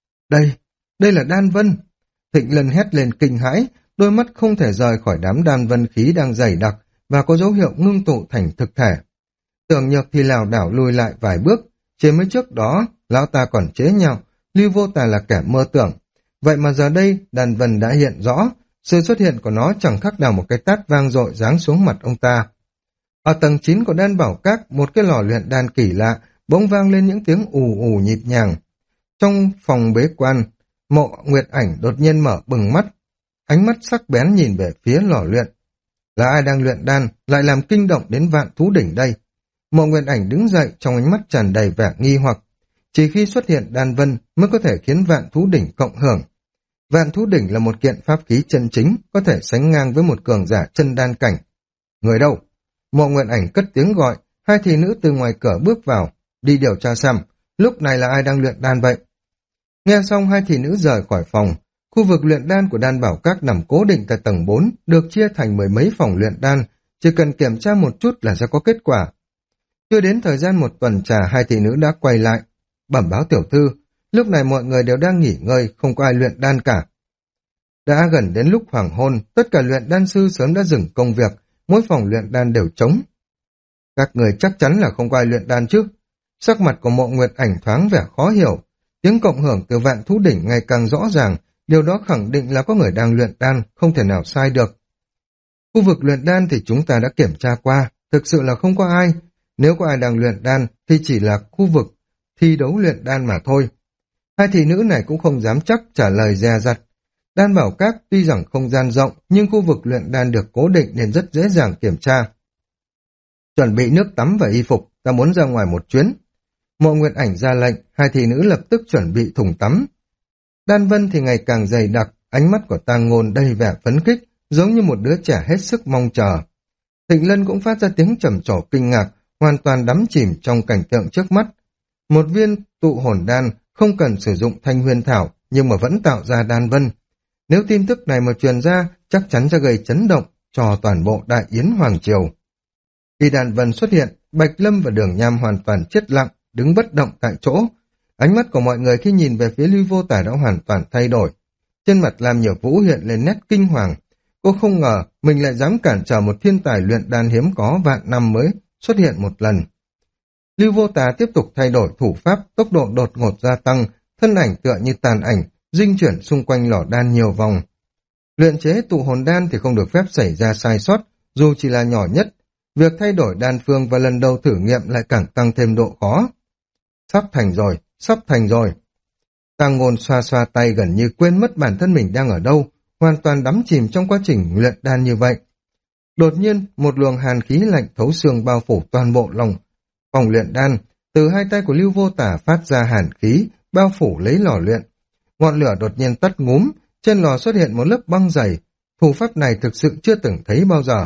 Đây là đan vân! Thịnh Lân hét lên kinh hãi, đôi mắt không thể rời khỏi đám đan vân khí đang dày đặc và có dấu hiệu ngưng tụ thành thực thể. Tưởng Nhược thì lảo đảo lùi lại vài bước, chỉ mới trước đó, lão ta còn chế nhạo, Lưu Vô Tà là kẻ mơ tưởng. Vậy mà giờ đây, đan vân đã hiện rõ, sự xuất hiện của nó chẳng khác nào một cái tát vang dội giáng xuống mặt ông ta. Ở tầng 9 của đan bảo các, một cái lò luyện đan kỳ lạ, bỗng vang lên những tiếng ù ù nhịp nhàng. Trong phòng bế quan, Mộ Nguyệt Ảnh đột nhiên mở bừng mắt, ánh mắt sắc bén nhìn về phía lò luyện. Là ai đang luyện đan, lại làm kinh động đến Vạn Thú Đỉnh đây? Mộ Nguyệt Ảnh đứng dậy trong ánh mắt tràn đầy vẻ nghi hoặc. Chỉ khi xuất hiện đan vân mới có thể khiến Vạn Thú Đỉnh cộng hưởng. Vạn Thú Đỉnh là một kiện pháp khí chân chính, có thể sánh ngang với một cường giả chân đan cảnh. Người đâu? Mộ Nguyệt Ảnh cất tiếng gọi, hai thị nữ từ ngoài cửa bước vào, đi điều tra xem, lúc này là ai đang luyện đan vậy? Nghe xong hai thị nữ rời khỏi phòng, khu vực luyện đan của đan bảo các nằm cố định tại tầng 4, được chia thành mười mấy phòng luyện đan, chỉ cần kiểm tra một chút là sẽ có kết quả. Chưa đến thời gian một tuần trà, hai thị nữ đã quay lại, bẩm báo tiểu thư, lúc này mọi người đều đang nghỉ ngơi, không có ai luyện đan cả. Đã gần đến lúc hoàng hôn, tất cả luyện đan sư sớm đã dừng công việc, mỗi phòng luyện đan đều trống. Các người chắc chắn là không có ai luyện đan chứ? Sắc mặt của Mộ Nguyệt Ảnh thoáng vẻ khó hiểu, tiếng cộng hưởng từ Vạn Thú Đỉnh ngày càng rõ ràng, điều đó khẳng định là có người đang luyện đan, không thể nào sai được. Khu vực luyện đan thì chúng ta đã kiểm tra qua, thực sự là không có ai. Nếu có ai đang luyện đan thì chỉ là khu vực thi đấu luyện đan mà thôi. Hai thị nữ này cũng không dám chắc trả lời dè dặt. Đan bảo các tuy rằng không gian rộng, nhưng khu vực luyện đan được cố định nên rất dễ dàng kiểm tra. Chuẩn bị nước tắm và y phục, ta muốn ra ngoài một chuyến. Mộ Nguyệt Ảnh ra lệnh, hai thị nữ lập tức chuẩn bị thùng tắm. Đan vân thì ngày càng dày đặc, ánh mắt của Tang Ngôn đầy vẻ phấn khích, giống như một đứa trẻ hết sức mong chờ. Thịnh Lân cũng phát ra tiếng trầm trồ kinh ngạc, hoàn toàn đắm chìm trong cảnh tượng trước mắt. Một viên tụ hồn đan không cần sử dụng thanh huyền thảo, nhưng mà vẫn tạo ra đan vân. Nếu tin tức này mà truyền ra, chắc chắn sẽ gây chấn động cho toàn bộ Đại Yến Hoàng Triều. Khi đan vân xuất hiện, Bạch Lâm và Đường Nham hoàn toàn chết lặng, đứng bất động tại chỗ. Ánh mắt của mọi người khi nhìn về phía Lưu Vô Tả đã hoàn toàn thay đổi. Trên mặt Lam Nhược Vũ hiện lên nét kinh hoàng. Cô không ngờ mình lại dám cản trở một thiên tài luyện đan hiếm có vạn năm mới xuất hiện một lần. Lưu Vô Tả tiếp tục thay đổi thủ pháp, tốc độ đột ngột gia tăng, thân ảnh tựa như tàn ảnh, dinh chuyển xung quanh lò đan nhiều vòng. Luyện chế tụ hồn đan thì không được phép xảy ra sai sót, dù chỉ là nhỏ nhất. Việc thay đổi đan phương và lần đầu thử nghiệm lại càng tăng thêm độ khó. Sắp thành rồi, sắp thành rồi. Tang Ngôn xoa xoa tay gần như quên mất bản thân mình đang ở đâu, hoàn toàn đắm chìm trong quá trình luyện đan như vậy. Đột nhiên, một luồng hàn khí lạnh thấu xương bao phủ toàn bộ lòng phòng luyện đan, từ hai tay của Lưu Vô Tả phát ra hàn khí, bao phủ lấy lò luyện. Ngọn lửa đột nhiên tắt ngúm, trên lò xuất hiện một lớp băng dày. Thủ pháp này thực sự chưa từng thấy bao giờ.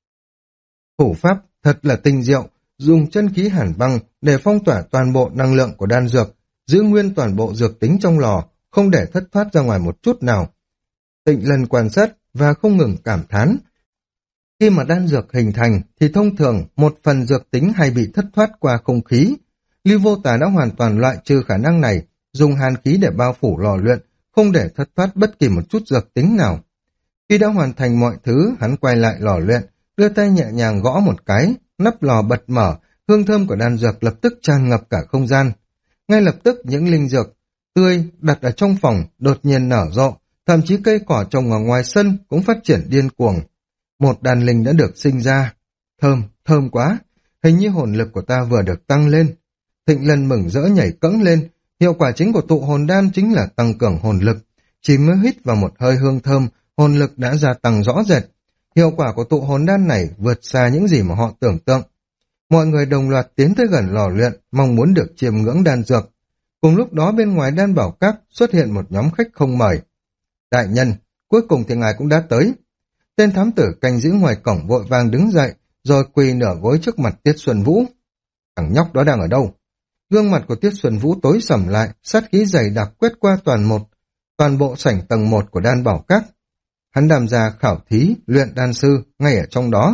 Thủ pháp thật là tinh diệu, dùng chân khí hàn băng để phong tỏa toàn bộ năng lượng của đan dược, giữ nguyên toàn bộ dược tính trong lò, không để thất thoát ra ngoài một chút nào. Tịnh Lân quan sát và không ngừng cảm thán. Khi mà đan dược hình thành thì thông thường một phần dược tính hay bị thất thoát qua không khí. Lưu Vô Tả đã hoàn toàn loại trừ khả năng này, dùng hàn khí để bao phủ lò luyện, không để thất thoát bất kỳ một chút dược tính nào. Khi đã hoàn thành mọi thứ, hắn quay lại lò luyện, đưa tay nhẹ nhàng gõ một cái, nắp lò bật mở, hương thơm của đan dược lập tức tràn ngập cả không gian. Ngay lập tức những linh dược tươi đặt ở trong phòng đột nhiên nở rộ, thậm chí cây cỏ trồng ở ngoài sân cũng phát triển điên cuồng. Một đàn linh đã được sinh ra. Thơm, thơm quá, hình như hồn lực của ta vừa được tăng lên. Thịnh Lân mừng rỡ nhảy cẫng lên, hiệu quả chính của tụ hồn đan chính là tăng cường hồn lực. Chỉ mới hít vào một hơi hương thơm, hồn lực đã gia tăng rõ rệt. Hiệu quả của tụ hồn đan này vượt xa những gì mà họ tưởng tượng. Mọi người đồng loạt tiến tới gần lò luyện, mong muốn được chiêm ngưỡng đan dược. Cùng lúc đó bên ngoài đan bảo các xuất hiện một nhóm khách không mời. Đại nhân, cuối cùng thì ngài cũng đã tới. Tên thám tử canh giữ ngoài cổng vội vàng đứng dậy, rồi quỳ nửa gối trước mặt Tiết Xuân Vũ. Thằng nhóc đó đang ở đâu? Gương mặt của Tiết Xuân Vũ tối sầm lại, sát khí dày đặc quét qua toàn bộ sảnh tầng 1 của đan bảo các. Hắn đàm ra khảo thí, luyện đan sư, ngay ở trong đó.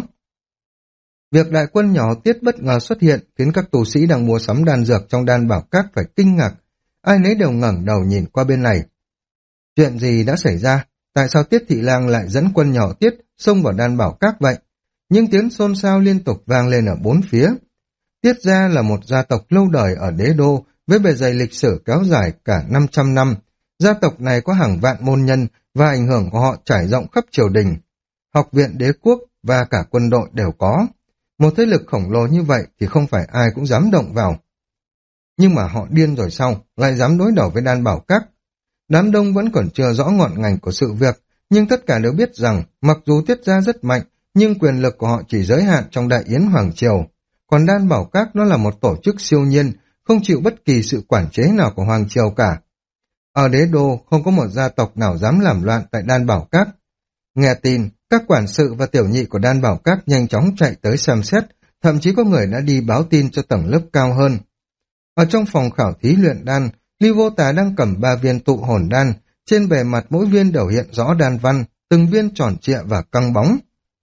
Việc đại quân nhỏ Tiết bất ngờ xuất hiện khiến các tu sĩ đang mua sắm đan dược trong đan bảo các phải kinh ngạc. Ai nấy đều ngẩng đầu nhìn qua bên này. Chuyện gì đã xảy ra? Tại sao Tiết Thị Lang lại dẫn quân nhỏ Tiết xông vào đan bảo các vậy? Những tiếng xôn xao liên tục vang lên ở bốn phía. Tiết gia là một gia tộc lâu đời ở đế đô với bề dày lịch sử kéo dài cả 500 năm. Gia tộc này có hàng vạn môn nhân và ảnh hưởng của họ trải rộng khắp triều đình. Học viện đế quốc và cả quân đội đều có. Một thế lực khổng lồ như vậy thì không phải ai cũng dám động vào. Nhưng mà họ điên rồi sao, lại dám đối đầu với đan bảo các. Đám đông vẫn còn chưa rõ ngọn ngành của sự việc, nhưng tất cả đều biết rằng mặc dù Tiết gia rất mạnh, nhưng quyền lực của họ chỉ giới hạn trong Đại Yến Hoàng Triều. Còn đan bảo các nó là một tổ chức siêu nhiên, không chịu bất kỳ sự quản chế nào của Hoàng Triều cả. Ở đế đô không có một gia tộc nào dám làm loạn tại đan bảo các. Nghe tin, các quản sự và tiểu nhị của đan bảo các nhanh chóng chạy tới xem xét, thậm chí có người đã đi báo tin cho tầng lớp cao hơn. Ở trong phòng khảo thí luyện đan, Lưu Vô Tả đang cầm 3 viên tụ hồn đan, trên bề mặt mỗi viên đều hiện rõ đan văn, từng viên tròn trịa và căng bóng.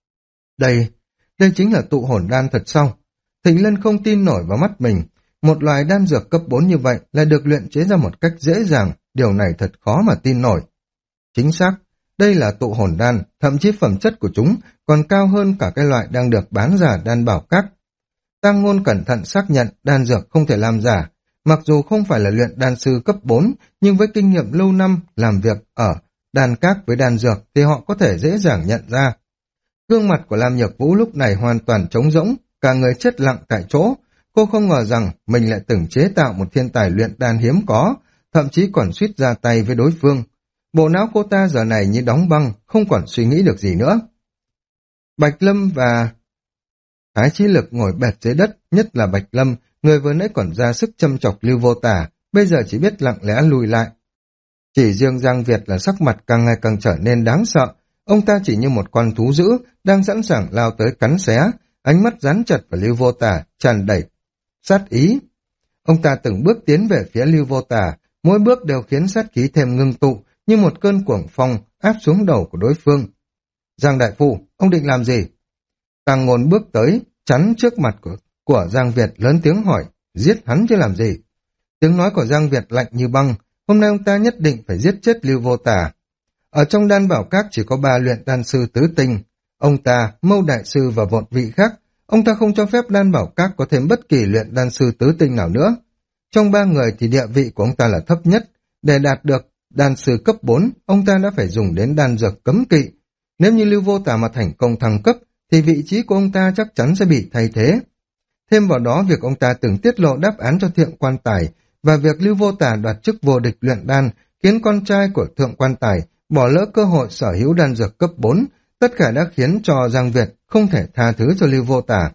Đây chính là tụ hồn đan thật sao? Thịnh Lân không tin nổi vào mắt mình, một loại đan dược cấp 4 như vậy lại được luyện chế ra một cách dễ dàng, điều này thật khó mà tin nổi. Chính xác, đây là tụ hồn đan, thậm chí phẩm chất của chúng còn cao hơn cả cái loại đang được bán giả đan bảo các. Tang Ngôn cẩn thận xác nhận đan dược không thể làm giả, mặc dù không phải là luyện đan sư cấp 4, nhưng với kinh nghiệm lâu năm làm việc ở đan các với đan dược thì họ có thể dễ dàng nhận ra. Gương mặt của Lam Nhược Vũ lúc này hoàn toàn trống rỗng, cả người chết lặng tại chỗ. Cô không ngờ rằng mình lại từng chế tạo một thiên tài luyện đan hiếm có, thậm chí còn suýt ra tay với đối phương. Bộ não cô ta giờ này như đóng băng, không còn suy nghĩ được gì nữa. Bạch Lâm và Thái Chí Lực ngồi bệt dưới đất, nhất là Bạch Lâm, Người vừa nãy còn ra sức châm chọc Lưu Vô Tả, bây giờ chỉ biết lặng lẽ lùi lại. Chỉ riêng Giang Việt là sắc mặt càng ngày càng trở nên đáng sợ. Ông ta chỉ như một con thú dữ, đang sẵn sàng lao tới cắn xé, ánh mắt dán chặt vào Lưu Vô Tả, tràn đầy sát ý. Ông ta từng bước tiến về phía Lưu Vô Tả, mỗi bước đều khiến sát khí thêm ngưng tụ, như một cơn cuồng phong áp xuống đầu của đối phương. Giang đại phu, ông định làm gì? Tăng Ngôn bước tới, chắn trước mặt của Giang Việt, lớn tiếng hỏi, giết hắn chứ làm gì? Tiếng nói của Giang Việt lạnh như băng, hôm nay ông ta nhất định phải giết chết Lưu Vô Tả. Ở trong đan bảo các chỉ có 3 luyện đan sư tứ tinh, ông ta, Mâu đại sư và một vị khác, ông ta không cho phép đan bảo các có thêm bất kỳ luyện đan sư tứ tinh nào nữa. Trong 3 người thì địa vị của ông ta là thấp nhất, để đạt được đan sư cấp 4, ông ta đã phải dùng đến đan dược cấm kỵ. Nếu như Lưu Vô Tả mà thành công thăng cấp, thì vị trí của ông ta chắc chắn sẽ bị thay thế. Thêm vào đó, việc ông ta từng tiết lộ đáp án cho Thượng Quan Tài và việc Lưu Vô Tả đoạt chức vô địch luyện đan khiến con trai của Thượng Quan Tài bỏ lỡ cơ hội sở hữu đan dược cấp 4, tất cả đã khiến cho Giang Việt không thể tha thứ cho Lưu Vô Tả.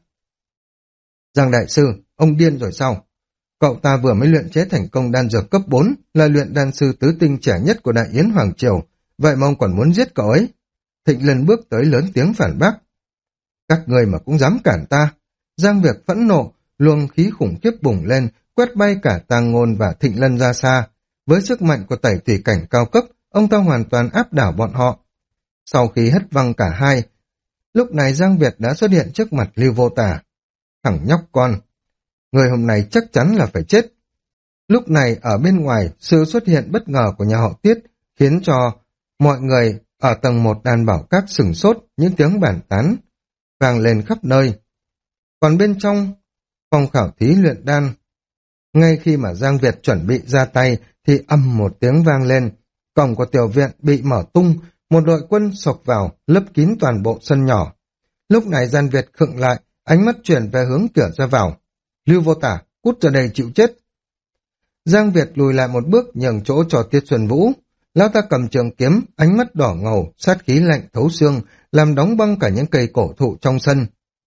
Giang đại sư, ông điên rồi sao? Cậu ta vừa mới luyện chế thành công đan dược cấp 4, là luyện đan sư tứ tinh trẻ nhất của Đại Yến Hoàng Triều, vậy mà ông còn muốn giết cậu ấy? Thịnh Lân bước tới lớn tiếng phản bác. Các người mà cũng dám cản ta. Giang Việt phẫn nộ, luồng khí khủng khiếp bùng lên, quét bay cả Tàng Ngôn và Thịnh Lân ra xa. Với sức mạnh của tẩy tùy cảnh cao cấp, ông ta hoàn toàn áp đảo bọn họ. Sau khi hất văng cả hai, lúc này Giang Việt đã xuất hiện trước mặt Lưu Vô Tả. Thằng nhóc con, người hôm nay chắc chắn là phải chết. Lúc này ở bên ngoài, sự xuất hiện bất ngờ của nhà họ Tiết khiến cho mọi người ở tầng 1 đan bảo các sửng sốt, những tiếng bàn tán vang lên khắp nơi. Còn bên trong phòng khảo thí luyện đan, ngay khi mà Giang Việt chuẩn bị ra tay thì ầm một tiếng vang lên, cổng của tiểu viện bị mở tung, một đội quân xộc vào, lấp kín toàn bộ sân nhỏ. Lúc này Giang Việt khựng lại, ánh mắt chuyển về hướng cửa ra vào. Lưu Vô Tả, cút ra đây chịu chết. Giang Việt lùi lại một bước nhường chỗ cho Tiết Xuân Vũ. Lão ta cầm trường kiếm, ánh mắt đỏ ngầu, sát khí lạnh thấu xương, làm đóng băng cả những cây cổ thụ trong sân.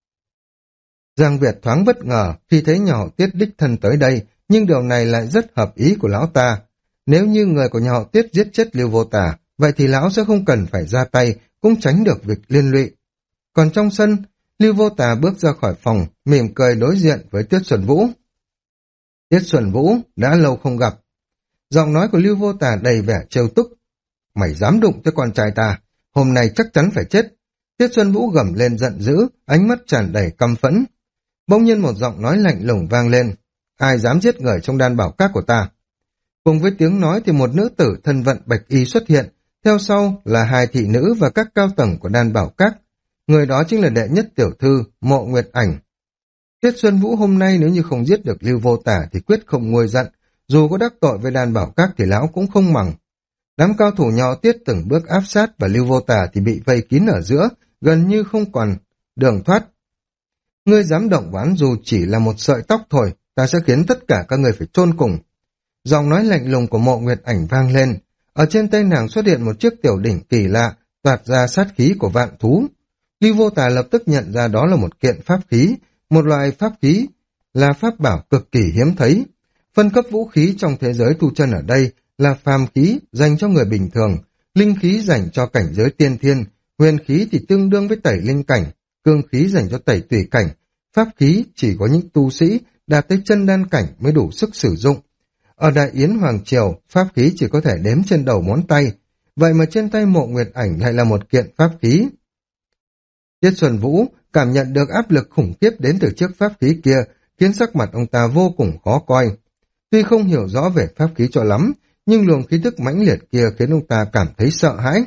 Giang Việt thoáng bất ngờ khi thấy nhà họ Tiết đích thân tới đây, nhưng điều này lại rất hợp ý của lão ta. Nếu như người của nhà họ Tiết giết chết Lưu Vô Tả, vậy thì lão sẽ không cần phải ra tay, cũng tránh được việc liên lụy. Còn trong sân, Lưu Vô Tả bước ra khỏi phòng, mỉm cười đối diện với Tiết Xuân Vũ. Tiết Xuân Vũ, đã lâu không gặp. Giọng nói của Lưu Vô Tả đầy vẻ trêu tức. Mày dám đụng tới con trai ta, hôm nay chắc chắn phải chết. Tiết Xuân Vũ gầm lên giận dữ, ánh mắt tràn đầy căm phẫn. Bỗng nhiên một giọng nói lạnh lùng vang lên. Ai dám giết người trong đan bảo các của ta? Cùng với tiếng nói thì một nữ tử thân vận bạch y xuất hiện, theo sau là 2 thị nữ và các cao tầng của đan bảo các. Người đó chính là đệ nhất tiểu thư, Mộ Nguyệt Ảnh. Tiết Xuân Vũ hôm nay nếu như không giết được Lưu Vô Tả thì quyết không nguôi giận, dù có đắc tội với đan bảo các thì lão cũng không màng. Đám cao thủ nhỏ Tiết từng bước áp sát và Lưu Vô Tả thì bị vây kín ở giữa, gần như không còn đường thoát. Ngươi dám động oán dù chỉ là một sợi tóc thôi, ta sẽ khiến tất cả các người phải chôn cùng. Giọng nói lạnh lùng của Mộ Nguyệt Ảnh vang lên, ở trên tay nàng xuất hiện một chiếc tiểu đỉnh kỳ lạ, toát ra sát khí của vạn thú. Lưu Vô Tả lập tức nhận ra đó là một kiện pháp khí, một loại pháp khí là pháp bảo cực kỳ hiếm thấy. Phân cấp vũ khí trong thế giới tu chân ở đây là phàm khí dành cho người bình thường, linh khí dành cho cảnh giới tiên thiên, huyền khí thì tương đương với tẩy linh cảnh, cương khí dành cho tẩy tùy cảnh, pháp khí chỉ có những tu sĩ đạt tới chân đan cảnh mới đủ sức sử dụng. Ở Đại Yến Hoàng Triều, pháp khí chỉ có thể đếm trên đầu ngón tay, vậy mà trên tay Mộ Nguyệt Ảnh lại là một kiện pháp khí. Tiết Xuân Vũ cảm nhận được áp lực khủng khiếp đến từ chiếc pháp khí kia, khiến sắc mặt ông ta vô cùng khó coi. Tuy không hiểu rõ về pháp khí cho lắm, nhưng luồng khí tức mãnh liệt kia khiến ông ta cảm thấy sợ hãi.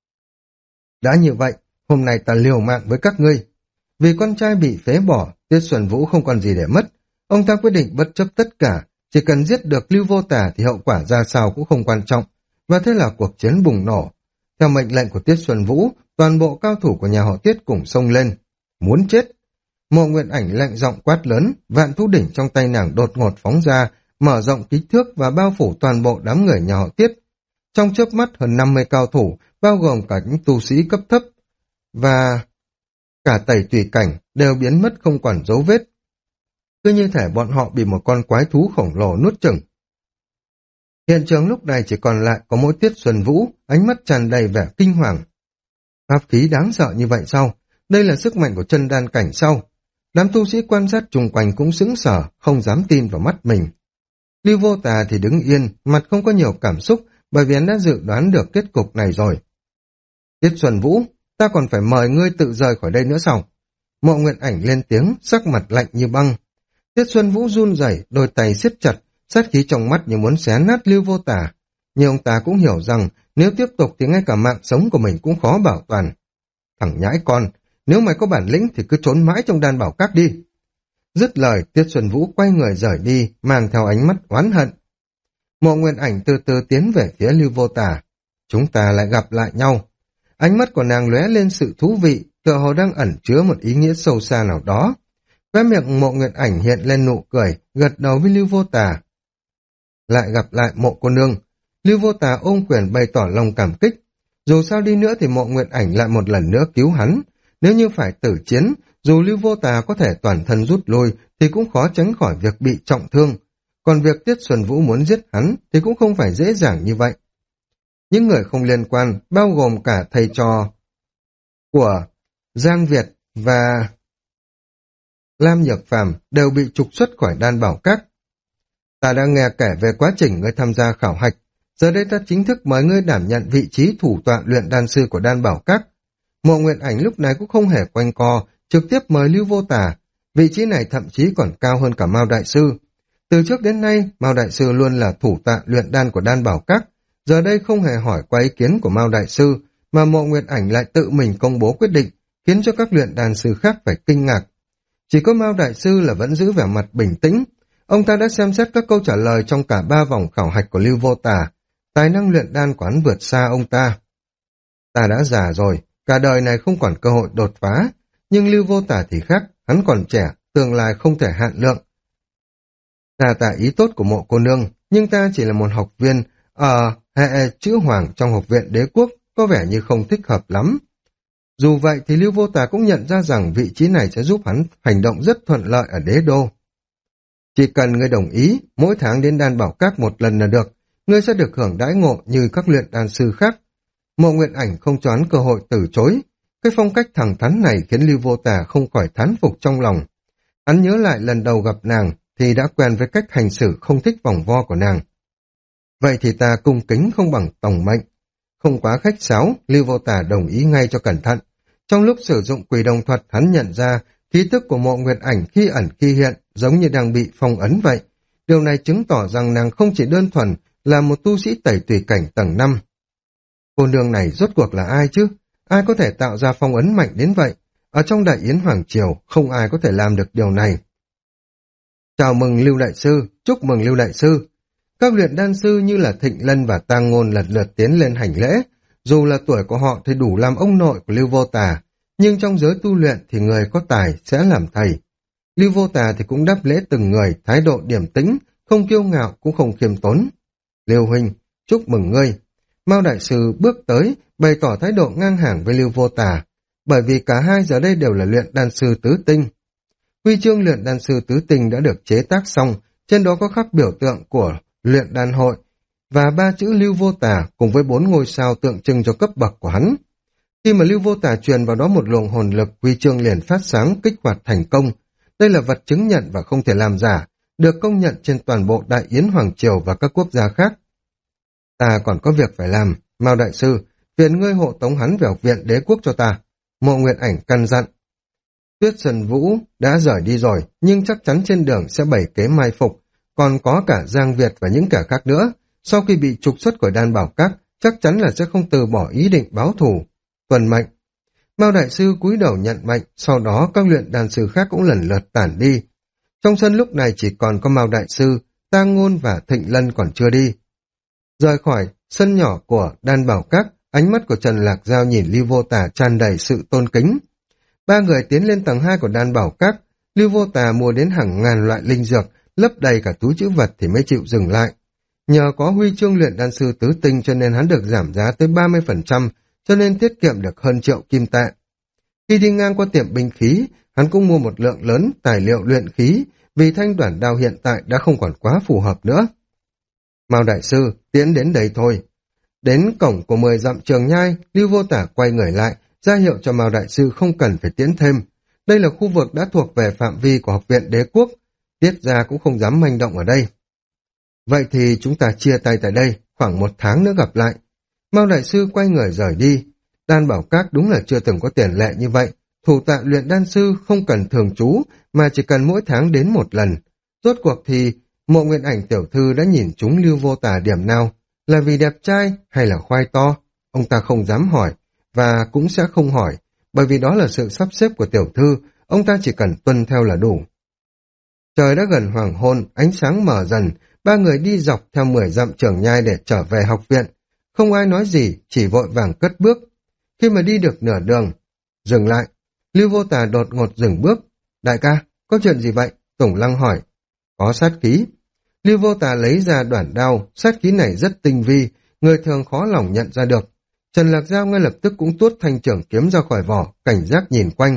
Đã như vậy, hôm nay ta liều mạng với các ngươi. Vì con trai bị phế bỏ, Tiết Xuân Vũ không còn gì để mất. Ông ta quyết định bất chấp tất cả, chỉ cần giết được Lưu Vô Tả thì hậu quả ra sao cũng không quan trọng. Và thế là cuộc chiến bùng nổ. Theo mệnh lệnh của Tiết Xuân Vũ, toàn bộ cao thủ của nhà họ Tiết cùng xông lên. Muốn chết. Mộ Nguyệt Ảnh lạnh giọng quát lớn, vạn thú đỉnh trong tay nàng đột ngột phóng ra, mở rộng kích thước và bao phủ toàn bộ đám người nhà họ Tiết. Trong chớp mắt hơn 50 cao thủ, bao gồm cả những tu sĩ cấp thấp và cả tẩy tùy cảnh đều biến mất không còn dấu vết. cứ như thể bọn họ bị một con quái thú khổng lồ nuốt chửng. Hiện trường lúc này chỉ còn lại có mỗi Tiết Xuân Vũ, ánh mắt tràn đầy vẻ kinh hoàng. Pháp khí đáng sợ như vậy sao? Đây là sức mạnh của chân đan cảnh sao? Đám tu sĩ quan sát chung quanh cũng sững sờ, không dám tin vào mắt mình. Lưu Vô Tà thì đứng yên, mặt không có nhiều cảm xúc, bởi vì hắn đã dự đoán được kết cục này rồi. Tiết Xuân Vũ, ta còn phải mời ngươi tự rời khỏi đây nữa sao? Mộ Nguyệt Ảnh lên tiếng, sắc mặt lạnh như băng. Tiết Xuân Vũ run rẩy, đôi tay siết chặt, sát khí trong mắt như muốn xé nát Lưu Vô Tà. Nhưng ông ta cũng hiểu rằng nếu tiếp tục thì ngay cả mạng sống của mình cũng khó bảo toàn. Thằng nhãi con, nếu mày có bản lĩnh thì cứ trốn mãi trong đan bảo các đi. Dứt lời, Tiết Xuân Vũ quay người rời đi, mang theo ánh mắt oán hận. Mộ Nguyên Ảnh từ từ tiến về phía Lưu Vô Tà. Chúng ta lại gặp lại nhau. Ánh mắt của nàng lóe lên sự thú vị, tựa hồ đang ẩn chứa một ý nghĩa sâu xa nào đó. Khóe miệng Mộ Nguyệt Ảnh hiện lên nụ cười, gật đầu với Lưu Vô Tà. Lại gặp lại Mộ cô nương. Lưu Vô Tà ôm quyền bày tỏ lòng cảm kích. Dù sao đi nữa thì Mộ Nguyệt Ảnh lại một lần nữa cứu hắn. Nếu như phải tử chiến, dù Lưu Vô Tà có thể toàn thân rút lui thì cũng khó tránh khỏi việc bị trọng thương. Còn việc Tiết Xuân Vũ muốn giết hắn thì cũng không phải dễ dàng như vậy. Những người không liên quan, bao gồm cả thầy trò của Giang Việt và Lam Nhược Phàm đều bị trục xuất khỏi đan bảo các. Ta đã nghe kể về quá trình ngươi tham gia khảo hạch, giờ đây ta chính thức mời ngươi đảm nhận vị trí thủ tọa luyện đan sư của đan bảo các. Mộ Nguyệt Ảnh lúc này cũng không hề quanh co, trực tiếp mời Lưu Vô Tà, vị trí này thậm chí còn cao hơn cả Mao Đại Sư. Từ trước đến nay, Mao Đại Sư luôn là thủ tọa luyện đan của đan bảo các, giờ đây không hề hỏi qua ý kiến của Mao Đại Sư, mà Mộ Nguyệt Ảnh lại tự mình công bố quyết định, khiến cho các luyện đan sư khác phải kinh ngạc. Chỉ có Mao Đại Sư là vẫn giữ vẻ mặt bình tĩnh. Ông ta đã xem xét các câu trả lời trong cả 3 vòng khảo hạch của Lưu Vô Tà. Tài năng luyện đan của hắn vượt xa ông ta. Ta đã già rồi, cả đời này không còn cơ hội đột phá. Nhưng Lưu Vô Tà thì khác, hắn còn trẻ, tương lai không thể hạn lượng. Ta tạ ý tốt của Mộ cô nương, nhưng ta chỉ là một học viên ở hệ chữ hoàng trong học viện đế quốc, có vẻ như không thích hợp lắm. Dù vậy thì Lưu Vô Tà cũng nhận ra rằng vị trí này sẽ giúp hắn hành động rất thuận lợi ở đế đô. Chỉ cần ngươi đồng ý, mỗi tháng đến đan bảo các một lần là được, ngươi sẽ được hưởng đãi ngộ như các luyện đan sư khác. Mộ Nguyệt Ảnh không cho hắn cơ hội từ chối. Cái phong cách thẳng thắn này khiến Lưu Vô Tà không khỏi thán phục trong lòng. Hắn nhớ lại lần đầu gặp nàng thì đã quen với cách hành xử không thích vòng vo của nàng. Vậy thì ta cung kính không bằng tổng mệnh. Không quá khách sáo, Lưu Vô Tà đồng ý ngay cho cẩn thận. Trong lúc sử dụng quỷ đồng thuật, hắn nhận ra khí tức của Mộ Nguyệt Ảnh khi ẩn khi hiện giống như đang bị phong ấn vậy. Điều này chứng tỏ rằng nàng không chỉ đơn thuần là một tu sĩ tẩy tùy cảnh tầng 5. Cô nương này rốt cuộc là ai chứ? Ai có thể tạo ra phong ấn mạnh đến vậy? Ở trong Đại Yến Hoàng Triều, không ai có thể làm được điều này. Chào mừng Lưu Đại Sư, chúc mừng Lưu Đại Sư. Các luyện đan sư như là Thịnh Lân và Tang Ngôn lần lượt tiến lên hành lễ. Dù là tuổi của họ thì đủ làm ông nội của Lưu Vô Tà, nhưng trong giới tu luyện thì người có tài sẽ làm thầy. Lưu Vô Tà thì cũng đáp lễ từng người, thái độ điềm tĩnh, không kiêu ngạo cũng không khiêm tốn. Lưu huynh, chúc mừng ngươi. Mao Đại Sư bước tới, bày tỏ thái độ ngang hàng với Lưu Vô Tà, bởi vì cả hai giờ đây đều là luyện đan sư tứ tinh. Huy chương luyện đan sư tứ tinh đã được chế tác xong, trên đó có khắc biểu tượng của luyện đan hội và 3 chữ Lưu Vô Tà cùng với 4 ngôi sao tượng trưng cho cấp bậc của hắn. Khi mà Lưu Vô Tà truyền vào đó một luồng hồn lực, huy chương liền phát sáng kích hoạt thành công. Đây là vật chứng nhận và không thể làm giả, được công nhận trên toàn bộ Đại Yến Hoàng Triều và các quốc gia khác. Ta còn có việc phải làm, Mao Đại Sư, phiền ngươi hộ tống hắn về học viện đế quốc cho ta. Mộ Nguyệt Ảnh căn dặn. Tuyết Sơn Vũ đã rời đi rồi, nhưng chắc chắn trên đường sẽ bày kế mai phục, còn có cả Giang Việt và những kẻ khác nữa. Sau khi bị trục xuất khỏi đan bảo các, chắc chắn là sẽ không từ bỏ ý định báo thù. Tuần mệnh. Mao Đại Sư cúi đầu nhận mệnh, sau đó các luyện đan sư khác cũng lần lượt tản đi. Trong sân lúc này chỉ còn có Mao Đại Sư, Tang Ngôn và Thịnh Lân còn chưa đi. Rời khỏi sân nhỏ của đan bảo các, ánh mắt của Trần Lạc Giao nhìn Lưu Vô Tà tràn đầy sự tôn kính. 3 người tiến lên tầng 2 của đan bảo các, Lưu Vô Tà mua đến hàng ngàn loại linh dược, lấp đầy cả túi trữ vật thì mới chịu dừng lại. Nhờ có huy chương luyện đan sư tứ tinh cho nên hắn được giảm giá tới 30%, cho nên tiết kiệm được hơn 1 triệu kim tệ. Khi đi ngang qua tiệm binh khí, hắn cũng mua một lượng lớn tài liệu luyện khí, vì thanh đoản đao hiện tại đã không còn quá phù hợp nữa. Mao đại sư, tiễn đến đây thôi. Đến cổng của 10 dặm Trường Nhai, Lưu Vô Tả quay người lại, ra hiệu cho Mao đại sư không cần phải tiễn thêm. Đây là khu vực đã thuộc về phạm vi của Học viện Đế Quốc, Tiết gia cũng không dám manh động ở đây. Vậy thì chúng ta chia tay tại đây, khoảng 1 tháng nữa gặp lại. Mao đại sư quay người rời đi. Đan Bảo Các đúng là chưa từng có tiền lệ như vậy. Thủ tạ luyện đan sư không cần thường trú, mà chỉ cần mỗi tháng đến 1 lần. Rốt cuộc thì Mộ Nguyên Ảnh tiểu thư đã nhìn trúng Lưu Vô Tả điểm nào? Là vì đẹp trai hay là khoai to? Ông ta không dám hỏi, và cũng sẽ không hỏi, bởi vì đó là sự sắp xếp của tiểu thư, ông ta chỉ cần tuân theo là đủ. Trời đã gần hoàng hôn, ánh sáng mở dần, 3 người đi dọc theo 10 dặm Trường Nhai để trở về học viện. Không ai nói gì, chỉ vội vàng cất bước. Khi mà đi được nửa đường, dừng lại, Lưu Vô Tà đột ngột dừng bước. Đại ca, có chuyện gì vậy? Tùng Lăng hỏi. Có sát khí. Lưu Vô Tà lấy ra đoản đao, sát khí này rất tinh vi, người thường khó lòng nhận ra được. Trần Lạc Giao ngay lập tức cũng tuốt thanh trưởng kiếm ra khỏi vỏ, cảnh giác nhìn quanh.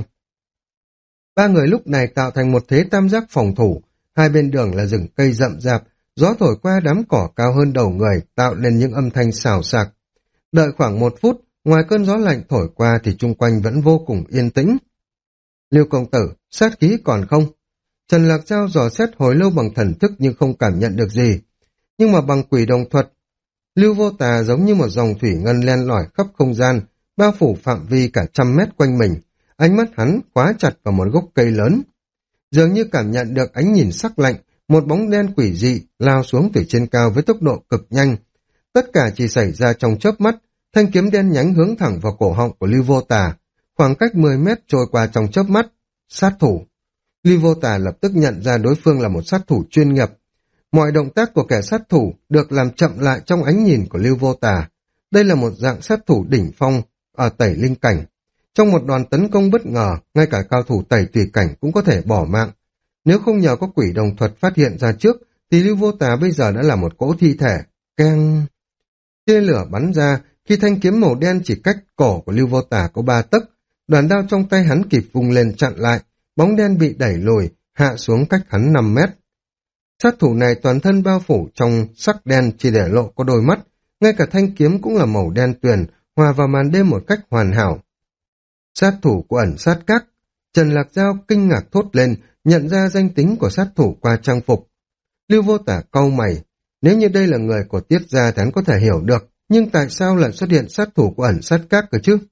3 người lúc này tạo thành một thế tam giác phòng thủ, hai bên đường là rừng cây rậm rạp, gió thổi qua đám cỏ cao hơn đầu người, tạo nên những âm thanh xào xạc. Đợi khoảng 1 phút, ngoài cơn gió lạnh thổi qua thì chung quanh vẫn vô cùng yên tĩnh. Lưu công tử, sát khí còn không? Trần Lạc Giao dò xét hồi lâu bằng thần thức nhưng không cảm nhận được gì. Nhưng mà bằng quỷ đồng thuật, Lưu Vô Tà giống như một dòng thủy ngân len lỏi khắp không gian, bao phủ phạm vi cả 100 mét quanh mình. Ánh mắt hắn khóa chặt vào một gốc cây lớn. Dường như cảm nhận được ánh nhìn sắc lạnh, một bóng đen quỷ dị lao xuống từ trên cao với tốc độ cực nhanh. Tất cả chỉ xảy ra trong chớp mắt, thanh kiếm đen nhánh hướng thẳng vào cổ họng của Lưu Vô Tà. Khoảng cách 10 mét trôi qua trong chớp mắt. Sát thủ. Lưu Vô Tà lập tức nhận ra đối phương là một sát thủ chuyên nghiệp. Mọi động tác của kẻ sát thủ được làm chậm lại trong ánh nhìn của Lưu Vô Tà. Đây là một dạng sát thủ đỉnh phong ở tẩy linh cảnh. Trong một đòn tấn công bất ngờ, ngay cả cao thủ tẩy tùy cảnh cũng có thể bỏ mạng. Nếu không nhờ có quỷ đồng thuật phát hiện ra trước, thì Lưu Vô Tà bây giờ đã là một cỗ thi thể. Keng! Tia lửa bắn ra, khi thanh kiếm màu đen chỉ cách cổ của Lưu Vô Tà có 3 tấc, đoàn đao trong tay hắn kịp vùng lên chặn lại, bóng đen bị đẩy lùi, hạ xuống cách hắn 5 mét. Sát thủ này toàn thân bao phủ trong sắc đen chỉ để lộ có đôi mắt, ngay cả thanh kiếm cũng là màu đen tuyền, hòa vào màn đêm một cách hoàn hảo. Sát thủ của ẩn sát các. Trần Lạc Giao kinh ngạc thốt lên, nhận ra danh tính của sát thủ qua trang phục. Lưu Vô Tả cau mày, nếu như đây là người của Tiết gia thì hắn có thể hiểu được, nhưng tại sao lại xuất hiện sát thủ của ẩn sát các cơ chứ?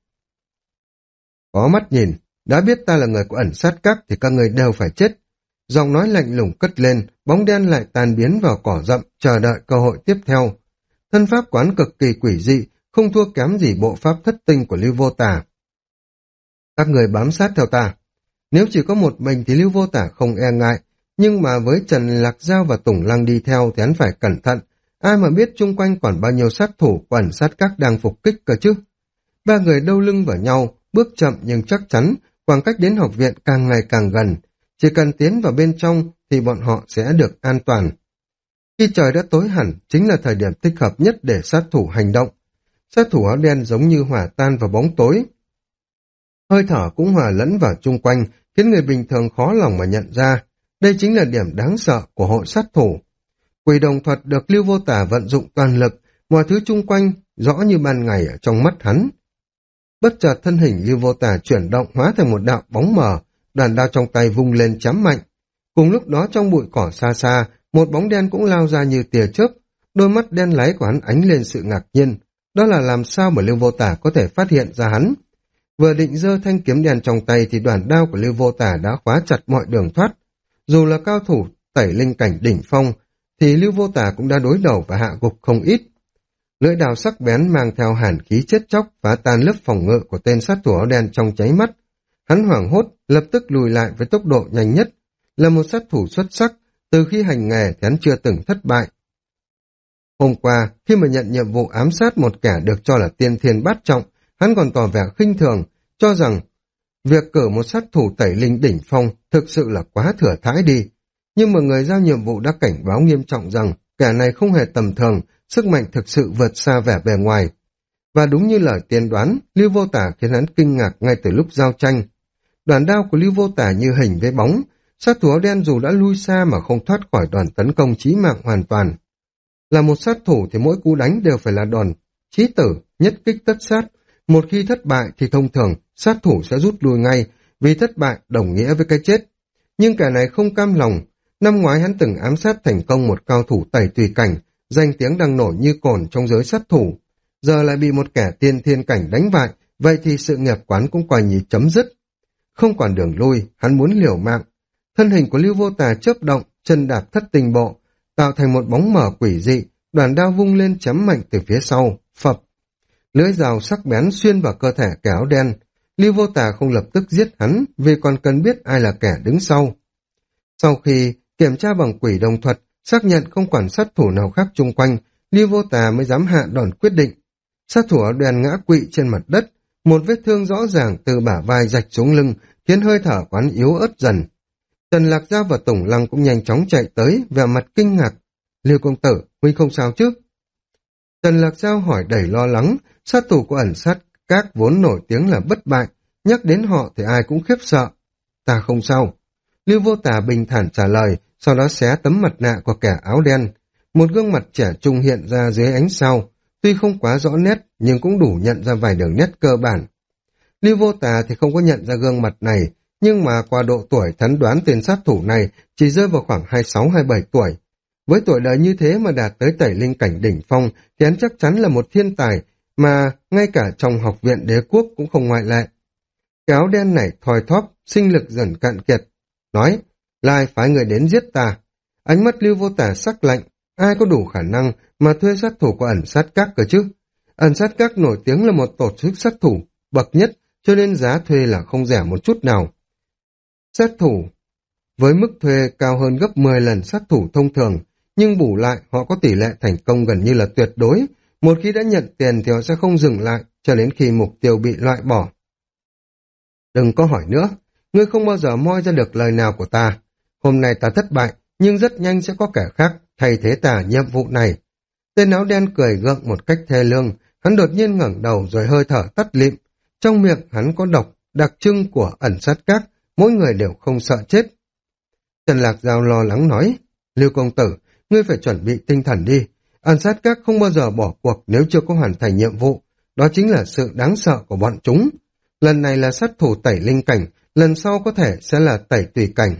Có mắt nhìn, đã biết ta là người của ẩn sát các thì các người đều phải chết. Giọng nói lạnh lùng cất lên, bóng đen lại tan biến vào cỏ rậm, chờ đợi cơ hội tiếp theo. Thân pháp quán cực kỳ quỷ dị, không thua kém gì bộ pháp thất tinh của Lưu Vô Tả. Các người bám sát theo ta. Nếu chỉ có một mình thì Lưu Vô Tả không e ngại, nhưng mà với Trần Lạc Giao và Tùng Lăng đi theo thì hắn phải cẩn thận. Ai mà biết chung quanh còn bao nhiêu sát thủ của ẩn sát các đang phục kích cơ chứ? 3 người đâu lưng vào nhau, bước chậm nhưng chắc chắn, khoảng cách đến học viện càng ngày càng gần. Chỉ cần tiến vào bên trong thì bọn họ sẽ được an toàn. Khi trời đã tối hẳn, chính là thời điểm thích hợp nhất để sát thủ hành động. Sát thủ áo đen giống như hỏa tan vào bóng tối. Hơi thở cũng hòa lẫn vào chung quanh, khiến người bình thường khó lòng mà nhận ra. Đây chính là điểm đáng sợ của hội sát thủ. Quỷ đồng thuật được Lưu Vô Tả vận dụng toàn lực, mọi thứ chung quanh rõ như ban ngày ở trong mắt hắn. Bất chợt thân hình Lưu Vô Tả chuyển động hóa thành một đạo bóng mờ, đoàn đao trong tay vung lên chém mạnh. Cùng lúc đó trong bụi cỏ xa xa, một bóng đen cũng lao ra như tia chớp, đôi mắt đen láy của hắn ánh lên sự ngạc nhiên. Đó là làm sao mà Lưu Vô Tả có thể phát hiện ra hắn? Vừa định giơ thanh kiếm đen trong tay thì đoàn đao của Lưu Vô Tả đã khóa chặt mọi đường thoát. Dù là cao thủ tẩy linh cảnh đỉnh phong, thì Lưu Vô Tả cũng đã đối đầu và hạ gục không ít. Lưỡi đao sắc bén mang theo hàn khí chết chóc phá tan lớp phòng ngự của tên sát thủ áo đen trong cháy mắt. Hắn hoảng hốt, lập tức lùi lại với tốc độ nhanh nhất. Là một sát thủ xuất sắc, từ khi hành nghề thì hắn chưa từng thất bại. Hôm qua, khi mà nhận nhiệm vụ ám sát một kẻ được cho là tiên thiên bát trọng, hắn còn tỏ vẻ khinh thường, cho rằng việc cử một sát thủ tẩy linh đỉnh phong thực sự là quá thừa thãi đi. Nhưng mà người giao nhiệm vụ đã cảnh báo nghiêm trọng rằng kẻ này không hề tầm thường, sức mạnh thực sự vượt xa vẻ bề ngoài. Và đúng như lời tiên đoán, Lưu Vô Tả khiến hắn kinh ngạc ngay từ lúc giao tranh. Đoàn đao của Lưu Vô Tả như hình với bóng, Sát thủ áo đen dù đã lui xa mà không thoát khỏi đòn tấn công chí mạng hoàn toàn. Là một sát thủ thì mỗi cú đánh đều phải là đòn chí tử, nhất kích tất sát. Một khi thất bại thì thông thường sát thủ sẽ rút lui ngay, vì thất bại đồng nghĩa với cái chết. Nhưng kẻ này không cam lòng. Năm ngoái hắn từng ám sát thành công một cao thủ tẩy tùy cảnh, danh tiếng đang nổi như cồn trong giới sát thủ. Giờ lại bị một kẻ tiên thiên cảnh đánh bại, vậy thì sự nghiệp quán cũng coi như chấm dứt. Không còn đường lui, hắn muốn liều mạng. Thân hình của Lưu Vô Tà chớp động, chân đạp thất tình bộ, tạo thành một bóng mờ quỷ dị, đoàn đao vung lên chém mạnh từ phía sau, phập. Lưỡi dao sắc bén xuyên vào cơ thể kẻ áo đen. Lưu Vô Tà không lập tức giết hắn, vì còn cần biết ai là kẻ đứng sau. Sau khi kiểm tra bằng quỷ đồng thuật, xác nhận không còn sát thủ nào khác chung quanh, Lưu Vô Tà mới dám hạ đòn quyết định. Sát thủ áo đen ngã quỵ trên mặt đất, một vết thương rõ ràng từ bả vai rạch xuống lưng, khiến hơi thở quán yếu ớt dần. Trần Lạc Giao và Tùng Lăng cũng nhanh chóng chạy tới, vẻ mặt kinh ngạc. Lưu công tử, huynh không sao chứ? Trần Lạc Giao hỏi đầy lo lắng, sát thủ của ẩn sát các vốn nổi tiếng là bất bại, nhắc đến họ thì ai cũng khiếp sợ. Ta không sao. Lưu Vô Tà bình thản trả lời, sau đó xé tấm mặt nạ của kẻ áo đen. Một gương mặt trẻ trung hiện ra dưới ánh sao, tuy không quá rõ nét nhưng cũng đủ nhận ra vài đường nét cơ bản. Lưu Vô Tà thì không có nhận ra gương mặt này, nhưng mà qua độ tuổi hắn đoán tên sát thủ này chỉ rơi vào khoảng 26-27 tuổi. Với tuổi đời như thế mà đạt tới tẩy linh cảnh đỉnh phong thì hắn chắc chắn là một thiên tài mà ngay cả trong học viện đế quốc cũng không ngoại lệ. Cái áo đen này thoi thóp, sinh lực dần cạn kiệt. Nói, lai phái người đến giết ta. Ánh mắt Lưu Vô Tà sắc lạnh, ai có đủ khả năng mà thuê sát thủ của ẩn sát các cơ chứ? Ẩn sát các nổi tiếng là một tổ chức sát thủ bậc nhất, cho nên giá thuê là không rẻ một chút nào. Sát thủ với mức thuê cao hơn gấp 10 lần sát thủ thông thường, nhưng bù lại họ có tỷ lệ thành công gần như là tuyệt đối. Một khi đã nhận tiền thì họ sẽ không dừng lại cho đến khi mục tiêu bị loại bỏ. Đừng có hỏi nữa, ngươi không bao giờ moi ra được lời nào của ta. Hôm nay ta thất bại, nhưng rất nhanh sẽ có kẻ khác thay thế ta nhiệm vụ này. Tên áo đen cười gượng một cách thê lương, hắn đột nhiên ngẩng đầu rồi hơi thở tắt lịm. Trong miệng hắn có độc, đặc trưng của ẩn sát các, mỗi người đều không sợ chết. Trần Lạc Giao lo lắng nói, Lưu công tử, ngươi phải chuẩn bị tinh thần đi. Ẩn sát các không bao giờ bỏ cuộc nếu chưa có hoàn thành nhiệm vụ. Đó chính là sự đáng sợ của bọn chúng. Lần này là sát thủ tẩy linh cảnh, lần sau có thể sẽ là tẩy tùy cảnh.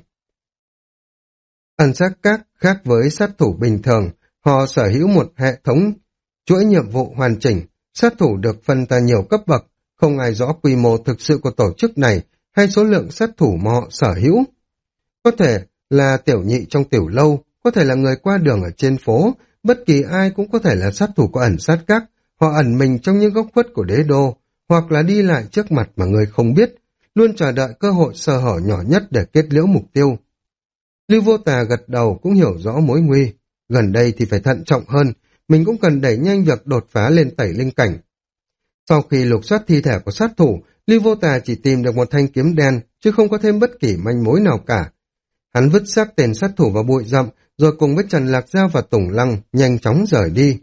Ẩn sát các khác với sát thủ bình thường, họ sở hữu một hệ thống chuỗi nhiệm vụ hoàn chỉnh. Sát thủ được phân ra nhiều cấp bậc, không ai rõ quy mô thực sự của tổ chức này hay số lượng sát thủ mà họ sở hữu. Có thể là tiểu nhị trong tiểu lâu, có thể là người qua đường ở trên phố, bất kỳ ai cũng có thể là sát thủ của ẩn sát các, họ ẩn mình trong những góc khuất của đế đô, hoặc là đi lại trước mặt mà người không biết, luôn chờ đợi cơ hội sơ hở nhỏ nhất để kết liễu mục tiêu. Lưu Vô Tà gật đầu cũng hiểu rõ mối nguy, gần đây thì phải thận trọng hơn, mình cũng cần đẩy nhanh việc đột phá lên tẩy linh cảnh. Sau khi lục soát thi thể của sát thủ, Lưu Vô Tà chỉ tìm được một thanh kiếm đen, chứ không có thêm bất kỳ manh mối nào cả. Hắn vứt xác tên sát thủ vào bụi rậm, rồi cùng với Trần Lạc Giao và Tùng Lăng nhanh chóng rời đi.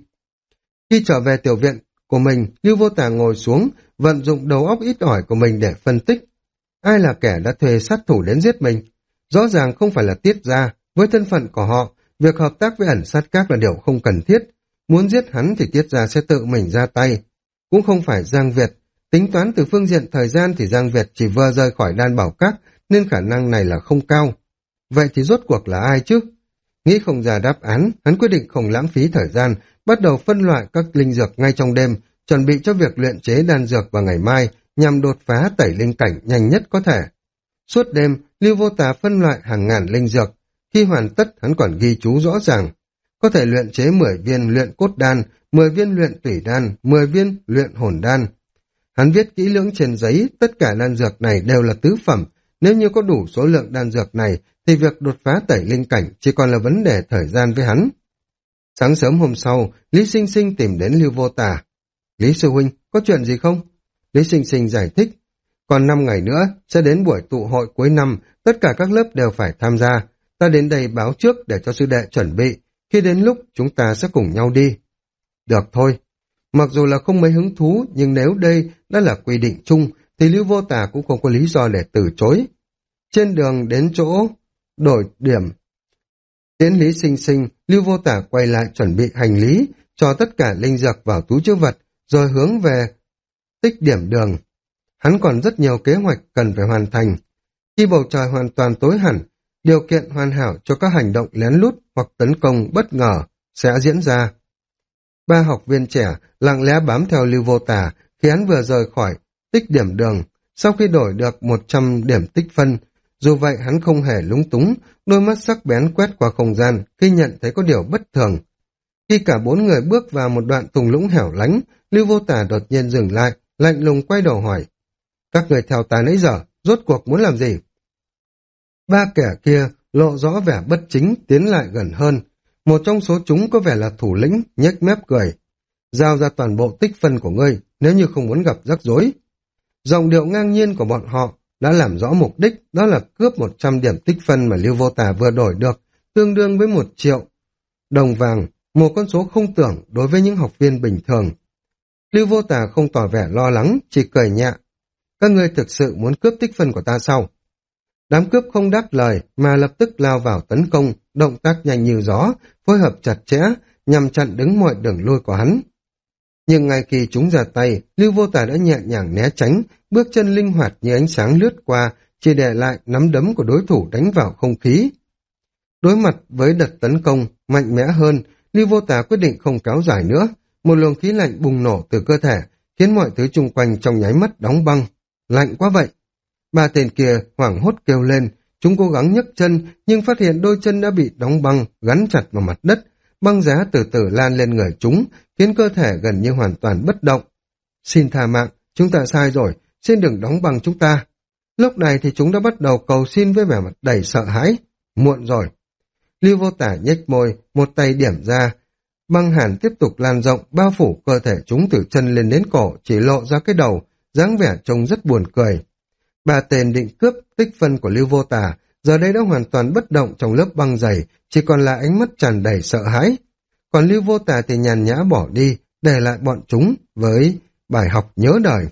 Khi trở về tiểu viện của mình, Lưu Vô Tà ngồi xuống, vận dụng đầu óc ít ỏi của mình để phân tích. Ai là kẻ đã thuê sát thủ đến giết mình? Rõ ràng không phải là Tiết Gia, với thân phận của họ, việc hợp tác với ẩn sát các là điều không cần thiết. Muốn giết hắn thì Tiết Gia sẽ tự mình ra tay. Cũng không phải Giang Việt, tính toán từ phương diện thời gian thì Giang Việt chỉ vừa rời khỏi Đan Bảo Các, nên khả năng này là không cao. Vậy thì rốt cuộc là ai chứ? Nghĩ không ra đáp án, hắn quyết định không lãng phí thời gian, bắt đầu phân loại các linh dược ngay trong đêm, chuẩn bị cho việc luyện chế đan dược vào ngày mai, nhằm đột phá tẩy linh cảnh nhanh nhất có thể. Suốt đêm, Lưu Vô Tà phân loại hàng ngàn linh dược. Khi hoàn tất, hắn còn ghi chú rõ ràng. Có thể luyện chế 10 viên luyện cốt đan, 10 viên luyện tủy đan, 10 viên luyện hồn đan. Hắn viết kỹ lưỡng trên giấy, tất cả đan dược này đều là tứ phẩm. Nếu như có đủ số lượng đan dược này, thì việc đột phá tẩy linh cảnh chỉ còn là vấn đề thời gian với hắn. Sáng sớm hôm sau, Lý Sinh Sinh tìm đến Lưu Vô Tà. Lý sư huynh, có chuyện gì không? Lý Sinh Sinh giải thích. Còn 5 ngày nữa, sẽ đến buổi tụ hội cuối năm, tất cả các lớp đều phải tham gia. Ta đến đây báo trước để cho sư đệ chuẩn bị, khi đến lúc chúng ta sẽ cùng nhau đi. Được thôi. Mặc dù là không mấy hứng thú, nhưng nếu đây đã là quy định chung, thì Lưu Vô Tà cũng không có lý do để từ chối. Trên đường đến chỗ đổi điểm. Tiễn Lý Sinh Sinh, Lưu Vô Tả quay lại chuẩn bị hành lý, cho tất cả linh dược vào túi trữ vật, rồi hướng về tích điểm đường. Hắn còn rất nhiều kế hoạch cần phải hoàn thành. Khi bầu trời hoàn toàn tối hẳn, điều kiện hoàn hảo cho các hành động lén lút hoặc tấn công bất ngờ sẽ diễn ra. Ba học viên trẻ lặng lẽ bám theo Lưu Vô Tả khi hắn vừa rời khỏi tích điểm đường. Sau khi đổi được 100 điểm tích phân, dù vậy hắn không hề lúng túng, đôi mắt sắc bén quét qua không gian khi nhận thấy có điều bất thường. Khi cả bốn người bước vào một đoạn thung lũng hẻo lánh, Lưu Vô Tả đột nhiên dừng lại, lạnh lùng quay đầu hỏi: các người theo ta nãy giờ, rốt cuộc muốn làm gì? Ba kẻ kia lộ rõ vẻ bất chính tiến lại gần hơn. Một trong số chúng có vẻ là thủ lĩnh, nhếch mép cười: giao ra toàn bộ tích phân của ngươi nếu như không muốn gặp rắc rối. Giọng điệu ngang nhiên của bọn họ đã làm rõ mục đích, đó là cướp 100 điểm tích phân mà Lưu Vô Tả vừa đổi được, tương đương với 1 triệu đồng vàng, một con số không tưởng đối với những học viên bình thường. Lưu Vô Tả không tỏ vẻ lo lắng, chỉ cười nhẹ: các ngươi thực sự muốn cướp tích phân của ta sao? Đám cướp không đáp lời mà lập tức lao vào tấn công, động tác nhanh như gió, phối hợp chặt chẽ nhằm chặn đứng mọi đường lui của hắn. Nhưng ngay khi chúng ra tay, Lưu Vô Tả đã nhẹ nhàng né tránh, bước chân linh hoạt như ánh sáng lướt qua, chỉ để lại nắm đấm của đối thủ đánh vào không khí. Đối mặt với đợt tấn công mạnh mẽ hơn, Lưu Vô Tả quyết định không kéo dài nữa. Một luồng khí lạnh bùng nổ từ cơ thể, khiến mọi thứ chung quanh trong nháy mắt đóng băng. Lạnh quá vậy! Ba tên kia hoảng hốt kêu lên, chúng cố gắng nhấc chân, nhưng phát hiện đôi chân đã bị đóng băng, gắn chặt vào mặt đất. Băng giá từ từ lan lên người chúng, khiến cơ thể gần như hoàn toàn bất động. Xin tha mạng, chúng ta sai rồi, xin đừng đóng băng chúng ta. Lúc này thì chúng đã bắt đầu cầu xin với vẻ mặt đầy sợ hãi. Muộn rồi. Lưu Vô Tả nhếch môi, một tay điểm ra. Băng hàn tiếp tục lan rộng, bao phủ cơ thể chúng từ chân lên đến cổ, chỉ lộ ra cái đầu, dáng vẻ trông rất buồn cười. Ba tên định cướp tích phân của Lưu Vô Tả, giờ đây đã hoàn toàn bất động trong lớp băng dày, chỉ còn là ánh mắt tràn đầy sợ hãi. Còn Lưu Vô Tả thì nhàn nhã bỏ đi, để lại bọn chúng với bài học nhớ đời.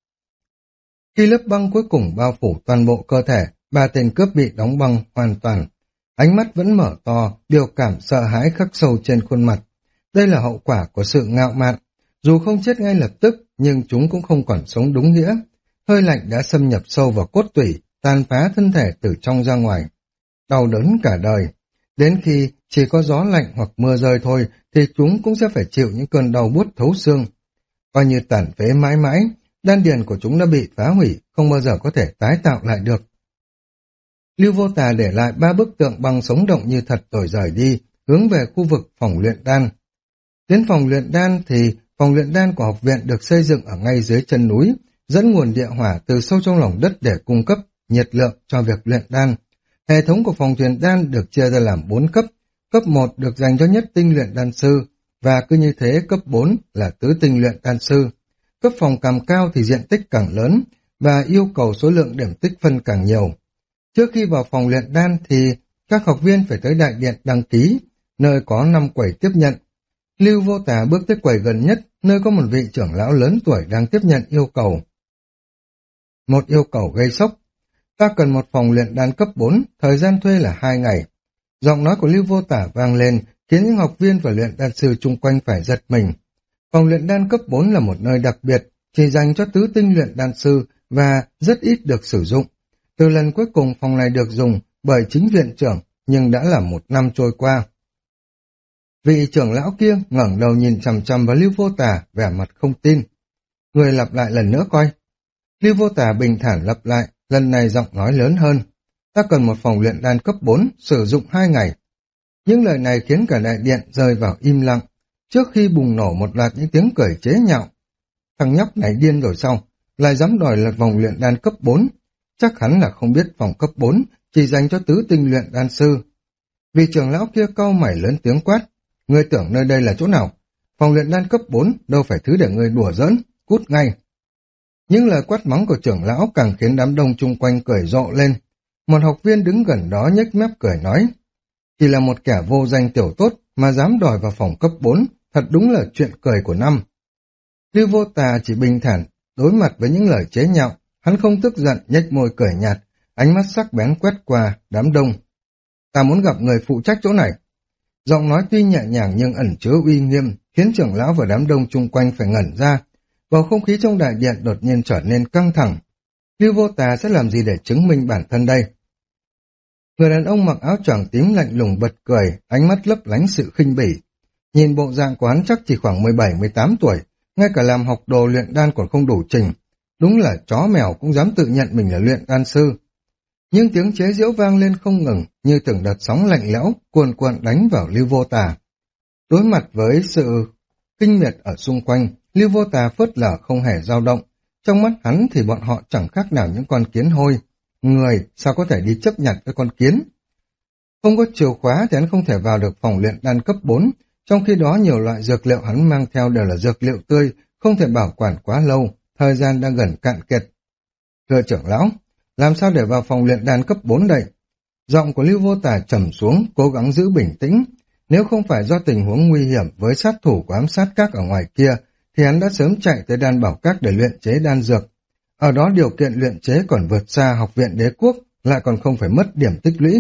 Khi lớp băng cuối cùng bao phủ toàn bộ cơ thể, ba tên cướp bị đóng băng hoàn toàn. Ánh mắt vẫn mở to, biểu cảm sợ hãi khắc sâu trên khuôn mặt. Đây là hậu quả của sự ngạo mạn. Dù không chết ngay lập tức, nhưng chúng cũng không còn sống đúng nghĩa. Hơi lạnh đã xâm nhập sâu vào cốt tủy, tàn phá thân thể từ trong ra ngoài. Đau đớn cả đời. Đến khi chỉ có gió lạnh hoặc mưa rơi thôi, thì chúng cũng sẽ phải chịu những cơn đau buốt thấu xương. Coi như tàn phế mãi mãi, đan điền của chúng đã bị phá hủy, không bao giờ có thể tái tạo lại được. Lưu Vô Tà để lại 3 bức tượng băng sống động như thật rồi rời đi, hướng về khu vực phòng luyện đan. Đến phòng luyện đan thì phòng luyện đan của học viện được xây dựng ở ngay dưới chân núi, dẫn nguồn địa hỏa từ sâu trong lòng đất để cung cấp nhiệt lượng cho việc luyện đan. Hệ thống của phòng luyện đan được chia ra làm 4 cấp. Cấp 1 được dành cho nhất tinh luyện đan sư, và cứ như thế cấp 4 là tứ tinh luyện đan sư. Cấp phòng càng cao thì diện tích càng lớn, và yêu cầu số lượng điểm tích phân càng nhiều. Trước khi vào phòng luyện đan thì các học viên phải tới đại điện đăng ký, nơi có 5 quầy tiếp nhận. Lưu Vô Tà bước tới quầy gần nhất, nơi có một vị trưởng lão lớn tuổi đang tiếp nhận yêu cầu. Một yêu cầu gây sốc. Ta cần một phòng luyện đan cấp 4, thời gian thuê là 2 ngày. Giọng nói của Lưu Vô Tả vang lên, khiến những học viên và luyện đan sư chung quanh phải giật mình. Phòng luyện đan cấp 4 là một nơi đặc biệt, chỉ dành cho tứ tinh luyện đan sư và rất ít được sử dụng. Từ lần cuối cùng phòng này được dùng bởi chính viện trưởng, nhưng đã là 1 năm trôi qua. Vị trưởng lão kia ngẩng đầu nhìn chằm chằm vào Lưu Vô Tả, vẻ mặt không tin. Người lặp lại lần nữa coi. Lưu Vô Tả bình thản lặp lại, lần này giọng nói lớn hơn. Ta cần một phòng luyện đan cấp 4, sử dụng 2 ngày. Những lời này khiến cả đại điện rơi vào im lặng, trước khi bùng nổ một loạt những tiếng cười chế nhạo. Thằng nhóc này điên rồi sao? Lại dám đòi là phòng luyện đan cấp 4. Chắc hắn là không biết phòng cấp 4 chỉ dành cho tứ tinh luyện đan sư. Vị trưởng lão kia cau mày lớn tiếng quát. Ngươi tưởng nơi đây là chỗ nào? Phòng luyện đan cấp 4 đâu phải thứ để ngươi đùa giỡn, cút ngay. Những lời quát mắng của trưởng lão càng khiến đám đông chung quanh cười rộ lên. Một học viên đứng gần đó nhếch mép cười nói. Chỉ là một kẻ vô danh tiểu tốt mà dám đòi vào phòng cấp 4, thật đúng là chuyện cười của năm. Lưu Vô Tà chỉ bình thản đối mặt với những lời chế nhạo, hắn không tức giận, nhếch môi cười nhạt, ánh mắt sắc bén quét qua đám đông. ta muốn gặp người phụ trách chỗ này. Giọng nói tuy nhẹ nhàng nhưng ẩn chứa uy nghiêm, khiến trưởng lão và đám đông chung quanh phải ngẩn ra. Bầu không khí trong đại điện đột nhiên trở nên căng thẳng. Lưu Vô Tà sẽ làm gì để chứng minh bản thân đây? Người đàn ông mặc áo choàng tím lạnh lùng bật cười, ánh mắt lấp lánh sự khinh bỉ. Nhìn bộ dạng của hắn chắc chỉ khoảng 17-18 tuổi, ngay cả làm học đồ luyện đan còn không đủ trình. Đúng là chó mèo cũng dám tự nhận mình là luyện đan sư. Nhưng tiếng chế giễu vang lên không ngừng, như từng đợt sóng lạnh lẽo, cuồn cuộn đánh vào Lưu Vô Tà. Đối mặt với sự kinh miệt ở xung quanh, Lưu Vô Tà phớt lờ không hề dao động. Trong mắt hắn thì bọn họ chẳng khác nào những con kiến hôi. Người sao có thể đi chấp nhận với con kiến? Không có chìa khóa thì hắn không thể vào được phòng luyện đan cấp 4, trong khi đó nhiều loại dược liệu hắn mang theo đều là dược liệu tươi, không thể bảo quản quá lâu, thời gian đang gần cạn kiệt. Thưa trưởng lão, làm sao để vào phòng luyện đan cấp 4 đây? Giọng của Lưu Vô Tà trầm xuống, cố gắng giữ bình tĩnh. Nếu không phải do tình huống nguy hiểm với sát thủ của ám sát các ở ngoài kia, thì hắn đã sớm chạy tới đan bảo các để luyện chế đan dược. Ở đó điều kiện luyện chế còn vượt xa học viện đế quốc, lại còn không phải mất điểm tích lũy.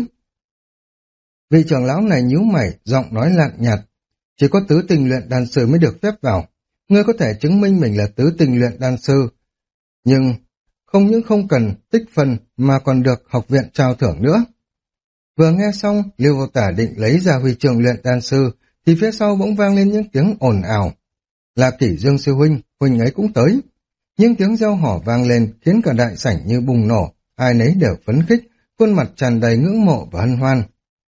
Vị trưởng lão này nhíu mày, giọng nói lạnh nhạt. Chỉ có tứ tinh luyện đan sư mới được phép vào. Ngươi có thể chứng minh mình là tứ tinh luyện đan sư, nhưng không những không cần tích phân mà còn được học viện trao thưởng nữa. Vừa nghe xong, Lưu Vô Tả định lấy ra huy chương luyện đan sư, thì phía sau bỗng vang lên những tiếng ồn ào. Là Kỷ Dương sư huynh, huynh ấy cũng tới. Những tiếng reo hò vang lên khiến cả đại sảnh như bùng nổ, ai nấy đều phấn khích, khuôn mặt tràn đầy ngưỡng mộ và hân hoan.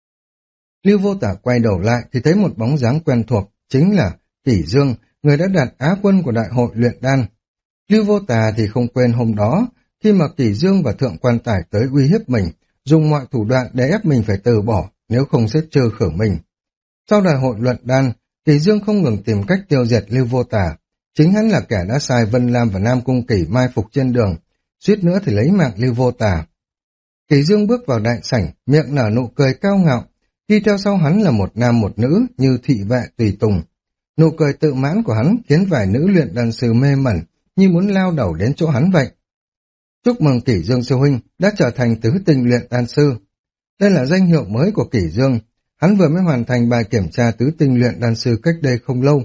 Lưu Vô Tả quay đầu lại thì thấy một bóng dáng quen thuộc, chính là Kỷ Dương, người đã đạt Á quân của đại hội luyện đan. Lưu Vô Tà thì không quên hôm đó, khi mà Kỷ Dương và Thượng Quan Tài tới uy hiếp mình, dùng mọi thủ đoạn để ép mình phải từ bỏ, nếu không sẽ trừ khử mình. Sau đại hội luận đan, Kỷ Dương không ngừng tìm cách tiêu diệt Lưu Vô Tà. Chính hắn là kẻ đã sai Vân Lam và Nam Cung Kỷ mai phục trên đường, suýt nữa thì lấy mạng Lưu Vô Tà. Kỷ Dương bước vào đại sảnh, miệng nở nụ cười cao ngạo, đi theo sau hắn là một nam một nữ như thị vệ tùy tùng. Nụ cười tự mãn của hắn khiến vài nữ luyện đan sư mê mẩn, như muốn lao đầu đến chỗ hắn vậy. Chúc mừng Kỷ Dương sư huynh đã trở thành tứ tinh luyện đan sư. Đây là danh hiệu mới của Kỷ Dương, hắn vừa mới hoàn thành bài kiểm tra tứ tinh luyện đan sư cách đây không lâu.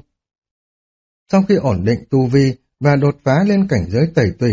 Sau khi ổn định tu vi và đột phá lên cảnh giới tẩy tủy,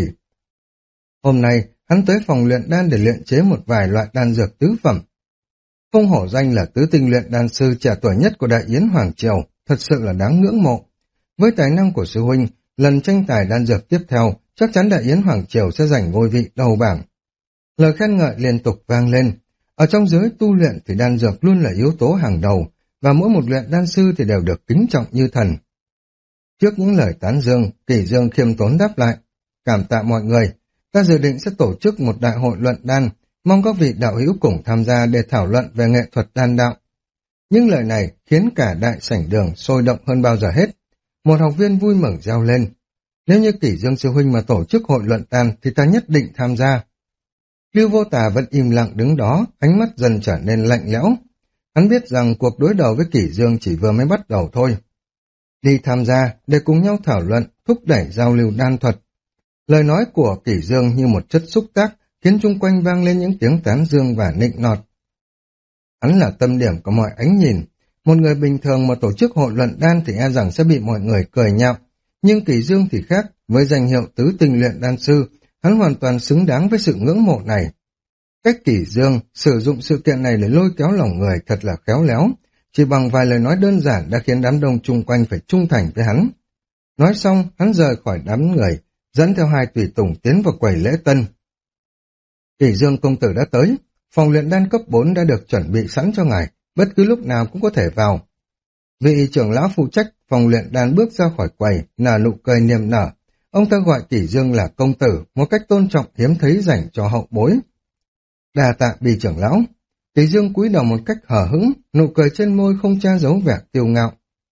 hôm nay hắn tới phòng luyện đan để luyện chế một vài loại đan dược tứ phẩm. Không hổ danh là tứ tinh luyện đan sư trẻ tuổi nhất của Đại Yến Hoàng Triều, thật sự là đáng ngưỡng mộ. Với tài năng của sư huynh, lần tranh tài đan dược tiếp theo, chắc chắn Đại Yến Hoàng Triều sẽ giành ngôi vị đầu bảng. Lời khen ngợi liên tục vang lên. Ở trong giới tu luyện thì đan dược luôn là yếu tố hàng đầu, và mỗi một luyện đan sư thì đều được kính trọng như thần. Trước những lời tán dương, Kỷ Dương khiêm tốn đáp lại. Cảm tạ mọi người, ta dự định sẽ tổ chức một đại hội luận đan, mong các vị đạo hữu cùng tham gia để thảo luận về nghệ thuật đan đạo. Những lời này khiến cả đại sảnh đường sôi động hơn bao giờ hết. Một học viên vui mừng reo lên. Nếu như Kỷ Dương sư huynh mà tổ chức hội luận đan thì ta nhất định tham gia. Lưu Vô Tà vẫn im lặng đứng đó, ánh mắt dần trở nên lạnh lẽo. Hắn biết rằng cuộc đối đầu với Kỷ Dương chỉ vừa mới bắt đầu thôi. Đi tham gia để cùng nhau thảo luận, thúc đẩy giao lưu đan thuật. Lời nói của Kỷ Dương như một chất xúc tác, khiến chung quanh vang lên những tiếng tán dương và nịnh nọt. Hắn là tâm điểm của mọi ánh nhìn. Một người bình thường mà tổ chức hội luận đan thì e rằng sẽ bị mọi người cười nhạo. Nhưng Kỷ Dương thì khác, với danh hiệu tứ tinh luyện đan sư, hắn hoàn toàn xứng đáng với sự ngưỡng mộ này. Cách Kỷ Dương sử dụng sự kiện này để lôi kéo lòng người thật là khéo léo. Chỉ bằng vài lời nói đơn giản đã khiến đám đông chung quanh phải trung thành với hắn. Nói xong, hắn rời khỏi đám người, dẫn theo hai tùy tùng tiến vào quầy lễ tân. Kỷ Dương công tử đã tới, phòng luyện đan cấp 4 đã được chuẩn bị sẵn cho ngài, bất cứ lúc nào cũng có thể vào. Vị trưởng lão phụ trách phòng luyện đan bước ra khỏi quầy, nở nụ cười niềm nở. Ông ta gọi Kỷ Dương là công tử, một cách tôn trọng hiếm thấy dành cho hậu bối. Đà tạ Bì trưởng lão. Kỷ Dương cúi đầu một cách hờ hững, nụ cười trên môi không che giấu vẻ kiêu ngạo.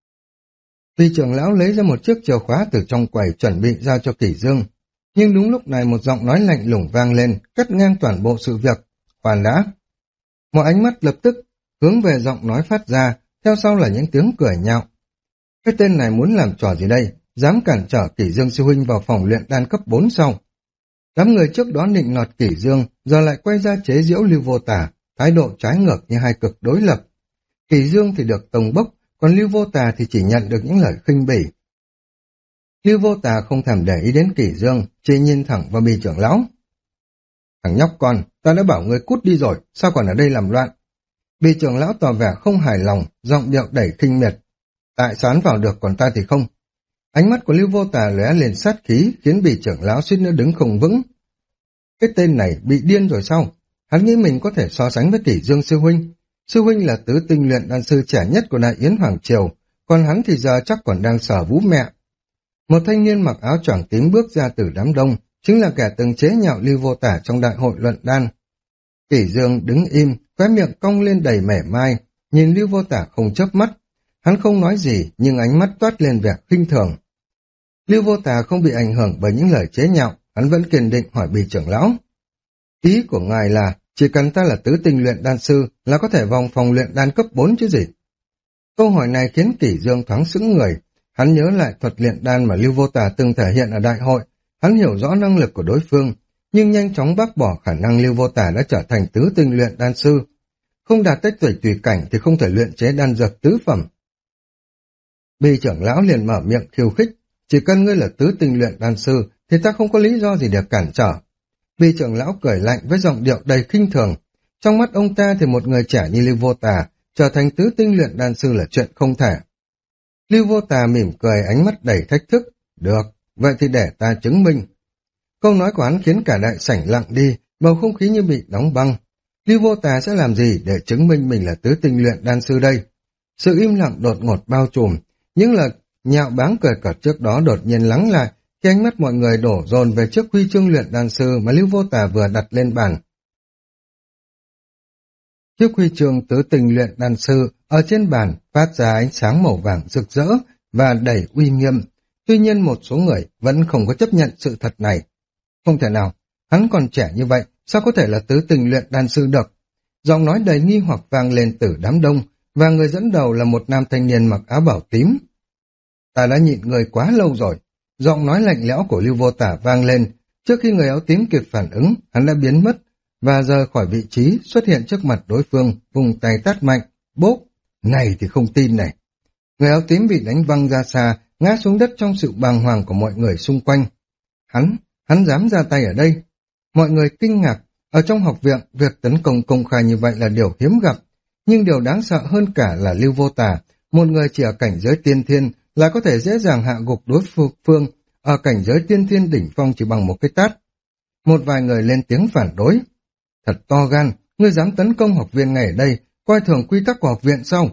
Bì trưởng lão lấy ra một chiếc chìa khóa từ trong quầy chuẩn bị giao cho Kỷ Dương. Nhưng đúng lúc này một giọng nói lạnh lùng vang lên, cắt ngang toàn bộ sự việc. Khoan đã. Mọi ánh mắt lập tức hướng về giọng nói phát ra, theo sau là những tiếng cười nhạo. Cái tên này muốn làm trò gì đây? Dám cản trở Kỷ Dương sư huynh vào phòng luyện đan cấp 4 sau. Đám người trước đó nịnh nọt Kỷ Dương, giờ lại quay ra chế giễu Lưu Vô Tà, thái độ trái ngược như hai cực đối lập. Kỷ Dương thì được tông bốc, còn Lưu Vô Tà thì chỉ nhận được những lời khinh bỉ. Lưu Vô Tà không thèm để ý đến Kỷ Dương, chỉ nhìn thẳng vào Bì trưởng lão. Thằng nhóc con, ta đã bảo ngươi cút đi rồi, sao còn ở đây làm loạn? Bì trưởng lão tỏ vẻ không hài lòng, giọng điệu đẩy khinh miệt. Tại sao hắn vào được còn ta thì không? Ánh mắt của Lưu Vô Tà lóe lên sát khí, khiến Bì trưởng lão suýt nữa đứng không vững. Cái tên này bị điên rồi sao? Hắn nghĩ mình có thể so sánh với Kỷ Dương sư huynh. Sư huynh là tứ tinh luyện đan sư trẻ nhất của Đại Yến Hoàng Triều, còn hắn thì giờ chắc còn đang sở vũ mẹ. Một thanh niên mặc áo choàng tím bước ra từ đám đông, chính là kẻ từng chế nhạo Lưu Vô Tà trong đại hội luận đan. Kỷ Dương đứng im, khóe miệng cong lên đầy mẻ mai, nhìn Lưu Vô Tà không chớp mắt. Hắn không nói gì, nhưng ánh mắt toát lên vẻ khinh thường. Lưu Vô Tà không bị ảnh hưởng bởi những lời chế nhạo, hắn vẫn kiên định hỏi Bì trưởng lão. Ý của ngài là, chỉ cần ta là tứ tinh luyện đan sư là có thể vòng phòng luyện đan cấp 4 chứ gì? Câu hỏi này khiến Kỷ Dương thoáng sững người. Hắn nhớ lại thuật luyện đan mà Lưu Vô Tà từng thể hiện ở đại hội. Hắn hiểu rõ năng lực của đối phương, nhưng nhanh chóng bác bỏ khả năng Lưu Vô Tà đã trở thành tứ tinh luyện đan sư. Không đạt tới tuổi tùy cảnh thì không thể luyện chế đan dược tứ phẩm. Bì trưởng lão liền mở miệng khiêu khích. Chỉ cần ngươi là tứ tinh luyện đan sư thì ta không có lý do gì để cản trở. Bì trưởng lão cười lạnh với giọng điệu đầy khinh thường. Trong mắt ông ta thì một người trẻ như Lưu Vô Tà trở thành tứ tinh luyện đan sư là chuyện không thể. Lưu Vô Tà mỉm cười, ánh mắt đầy thách thức. Được, vậy thì để ta chứng minh. Câu nói của hắn khiến cả đại sảnh lặng đi, bầu không khí như bị đóng băng. Lưu Vô Tà sẽ làm gì để chứng minh mình là tứ tinh luyện đan sư đây? Sự im lặng đột ngột bao trùm, những lời nhạo báng cười cợt trước đó đột nhiên lắng lại, khi ánh mắt mọi người đổ dồn về chiếc huy chương luyện đan sư mà Lưu Vô Tà vừa đặt lên bàn. Chiếc huy chương tứ tinh luyện đan sư ở trên bàn phát ra ánh sáng màu vàng rực rỡ và đầy uy nghiêm. Tuy nhiên một số người vẫn không có chấp nhận sự thật này. Không thể nào, hắn còn trẻ như vậy, sao có thể là tứ tinh luyện đan sư được? Giọng nói đầy nghi hoặc vang lên từ đám đông, và người dẫn đầu là một nam thanh niên mặc áo bảo tím. Ta đã nhịn người quá lâu rồi. Giọng nói lạnh lẽo của Lưu Vô Tà vang lên. Trước khi người áo tím kịp phản ứng, hắn đã biến mất và rời khỏi vị trí, xuất hiện trước mặt đối phương, vùng tay tát mạnh. Bốp! Này thì không tin này. Người áo tím bị đánh văng ra xa, ngã xuống đất trong sự bàng hoàng của mọi người xung quanh. Hắn dám ra tay ở đây. Mọi người kinh ngạc. Ở trong học viện, việc tấn công công khai như vậy là điều hiếm gặp. Nhưng điều đáng sợ hơn cả là Lưu Vô Tà, một người chỉ ở cảnh giới tiên thiên, là có thể dễ dàng hạ gục đối phương ở cảnh giới tiên thiên đỉnh phong chỉ bằng một cái tát. Một vài người lên tiếng phản đối. Thật to gan, ngươi dám tấn công học viên ngay ở đây, coi thường quy tắc của học viện sao?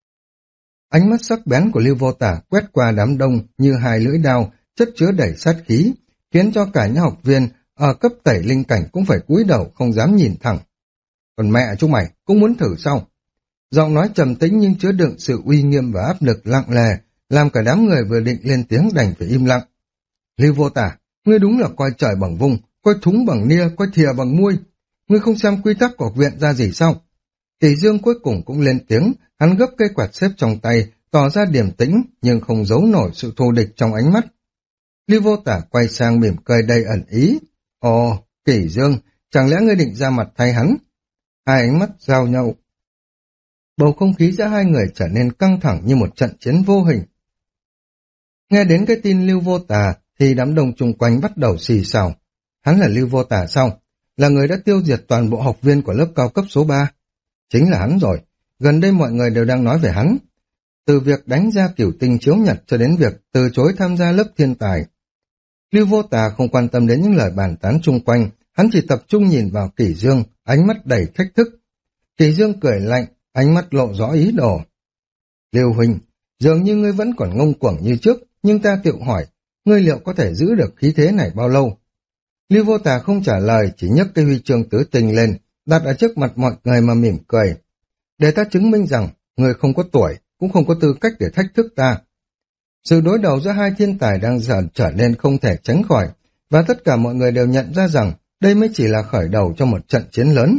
Ánh mắt sắc bén của Lưu Vô Tà quét qua đám đông như hai lưỡi dao, chất chứa đầy sát khí, khiến cho cả những học viên ở cấp tẩy linh cảnh cũng phải cúi đầu không dám nhìn thẳng. Còn mẹ chúng mày cũng muốn thử sao? Giọng nói trầm tĩnh nhưng chứa đựng sự uy nghiêm và áp lực lặng lề, làm cả đám người vừa định lên tiếng đành phải im lặng. Lưu Vô Tà, ngươi đúng là coi trời bằng vung, coi thúng bằng nia, coi thìa bằng muôi. Ngươi không xem quy tắc của học viện ra gì sao? Kỷ Dương cuối cùng cũng lên tiếng, hắn gấp cây quạt xếp trong tay, tỏ ra điềm tĩnh nhưng không giấu nổi sự thù địch trong ánh mắt. Lưu Vô Tà quay sang mỉm cười đầy ẩn ý. Ồ, Kỷ Dương, chẳng lẽ ngươi định ra mặt thay hắn? Hai ánh mắt giao nhau. Bầu không khí giữa hai người trở nên căng thẳng như một trận chiến vô hình. Nghe đến cái tin Lưu Vô Tà thì đám đông chung quanh bắt đầu xì xào. Hắn là Lưu Vô Tà sao? Là người đã tiêu diệt toàn bộ học viên của lớp cao cấp số 3. Chính là hắn rồi. Gần đây mọi người đều đang nói về hắn. Từ việc đánh ra cửu tinh chiếu nhật cho đến việc từ chối tham gia lớp thiên tài. Lưu Vô Tà không quan tâm đến những lời bàn tán chung quanh, hắn chỉ tập trung nhìn vào Kỷ Dương, ánh mắt đầy thách thức. Kỷ Dương cười lạnh, ánh mắt lộ rõ ý đồ. Lưu huynh, dường như ngươi vẫn còn ngông cuồng như trước, nhưng ta tự hỏi, ngươi liệu có thể giữ được khí thế này bao lâu? Lưu Vô Tà không trả lời, chỉ nhấc cây huy chương tứ tinh lên, đặt ở trước mặt mọi người mà mỉm cười. Để ta chứng minh rằng, ngươi không có tuổi, cũng không có tư cách để thách thức ta. Sự đối đầu giữa hai thiên tài đang dần trở nên không thể tránh khỏi, và tất cả mọi người đều nhận ra rằng đây mới chỉ là khởi đầu cho một trận chiến lớn.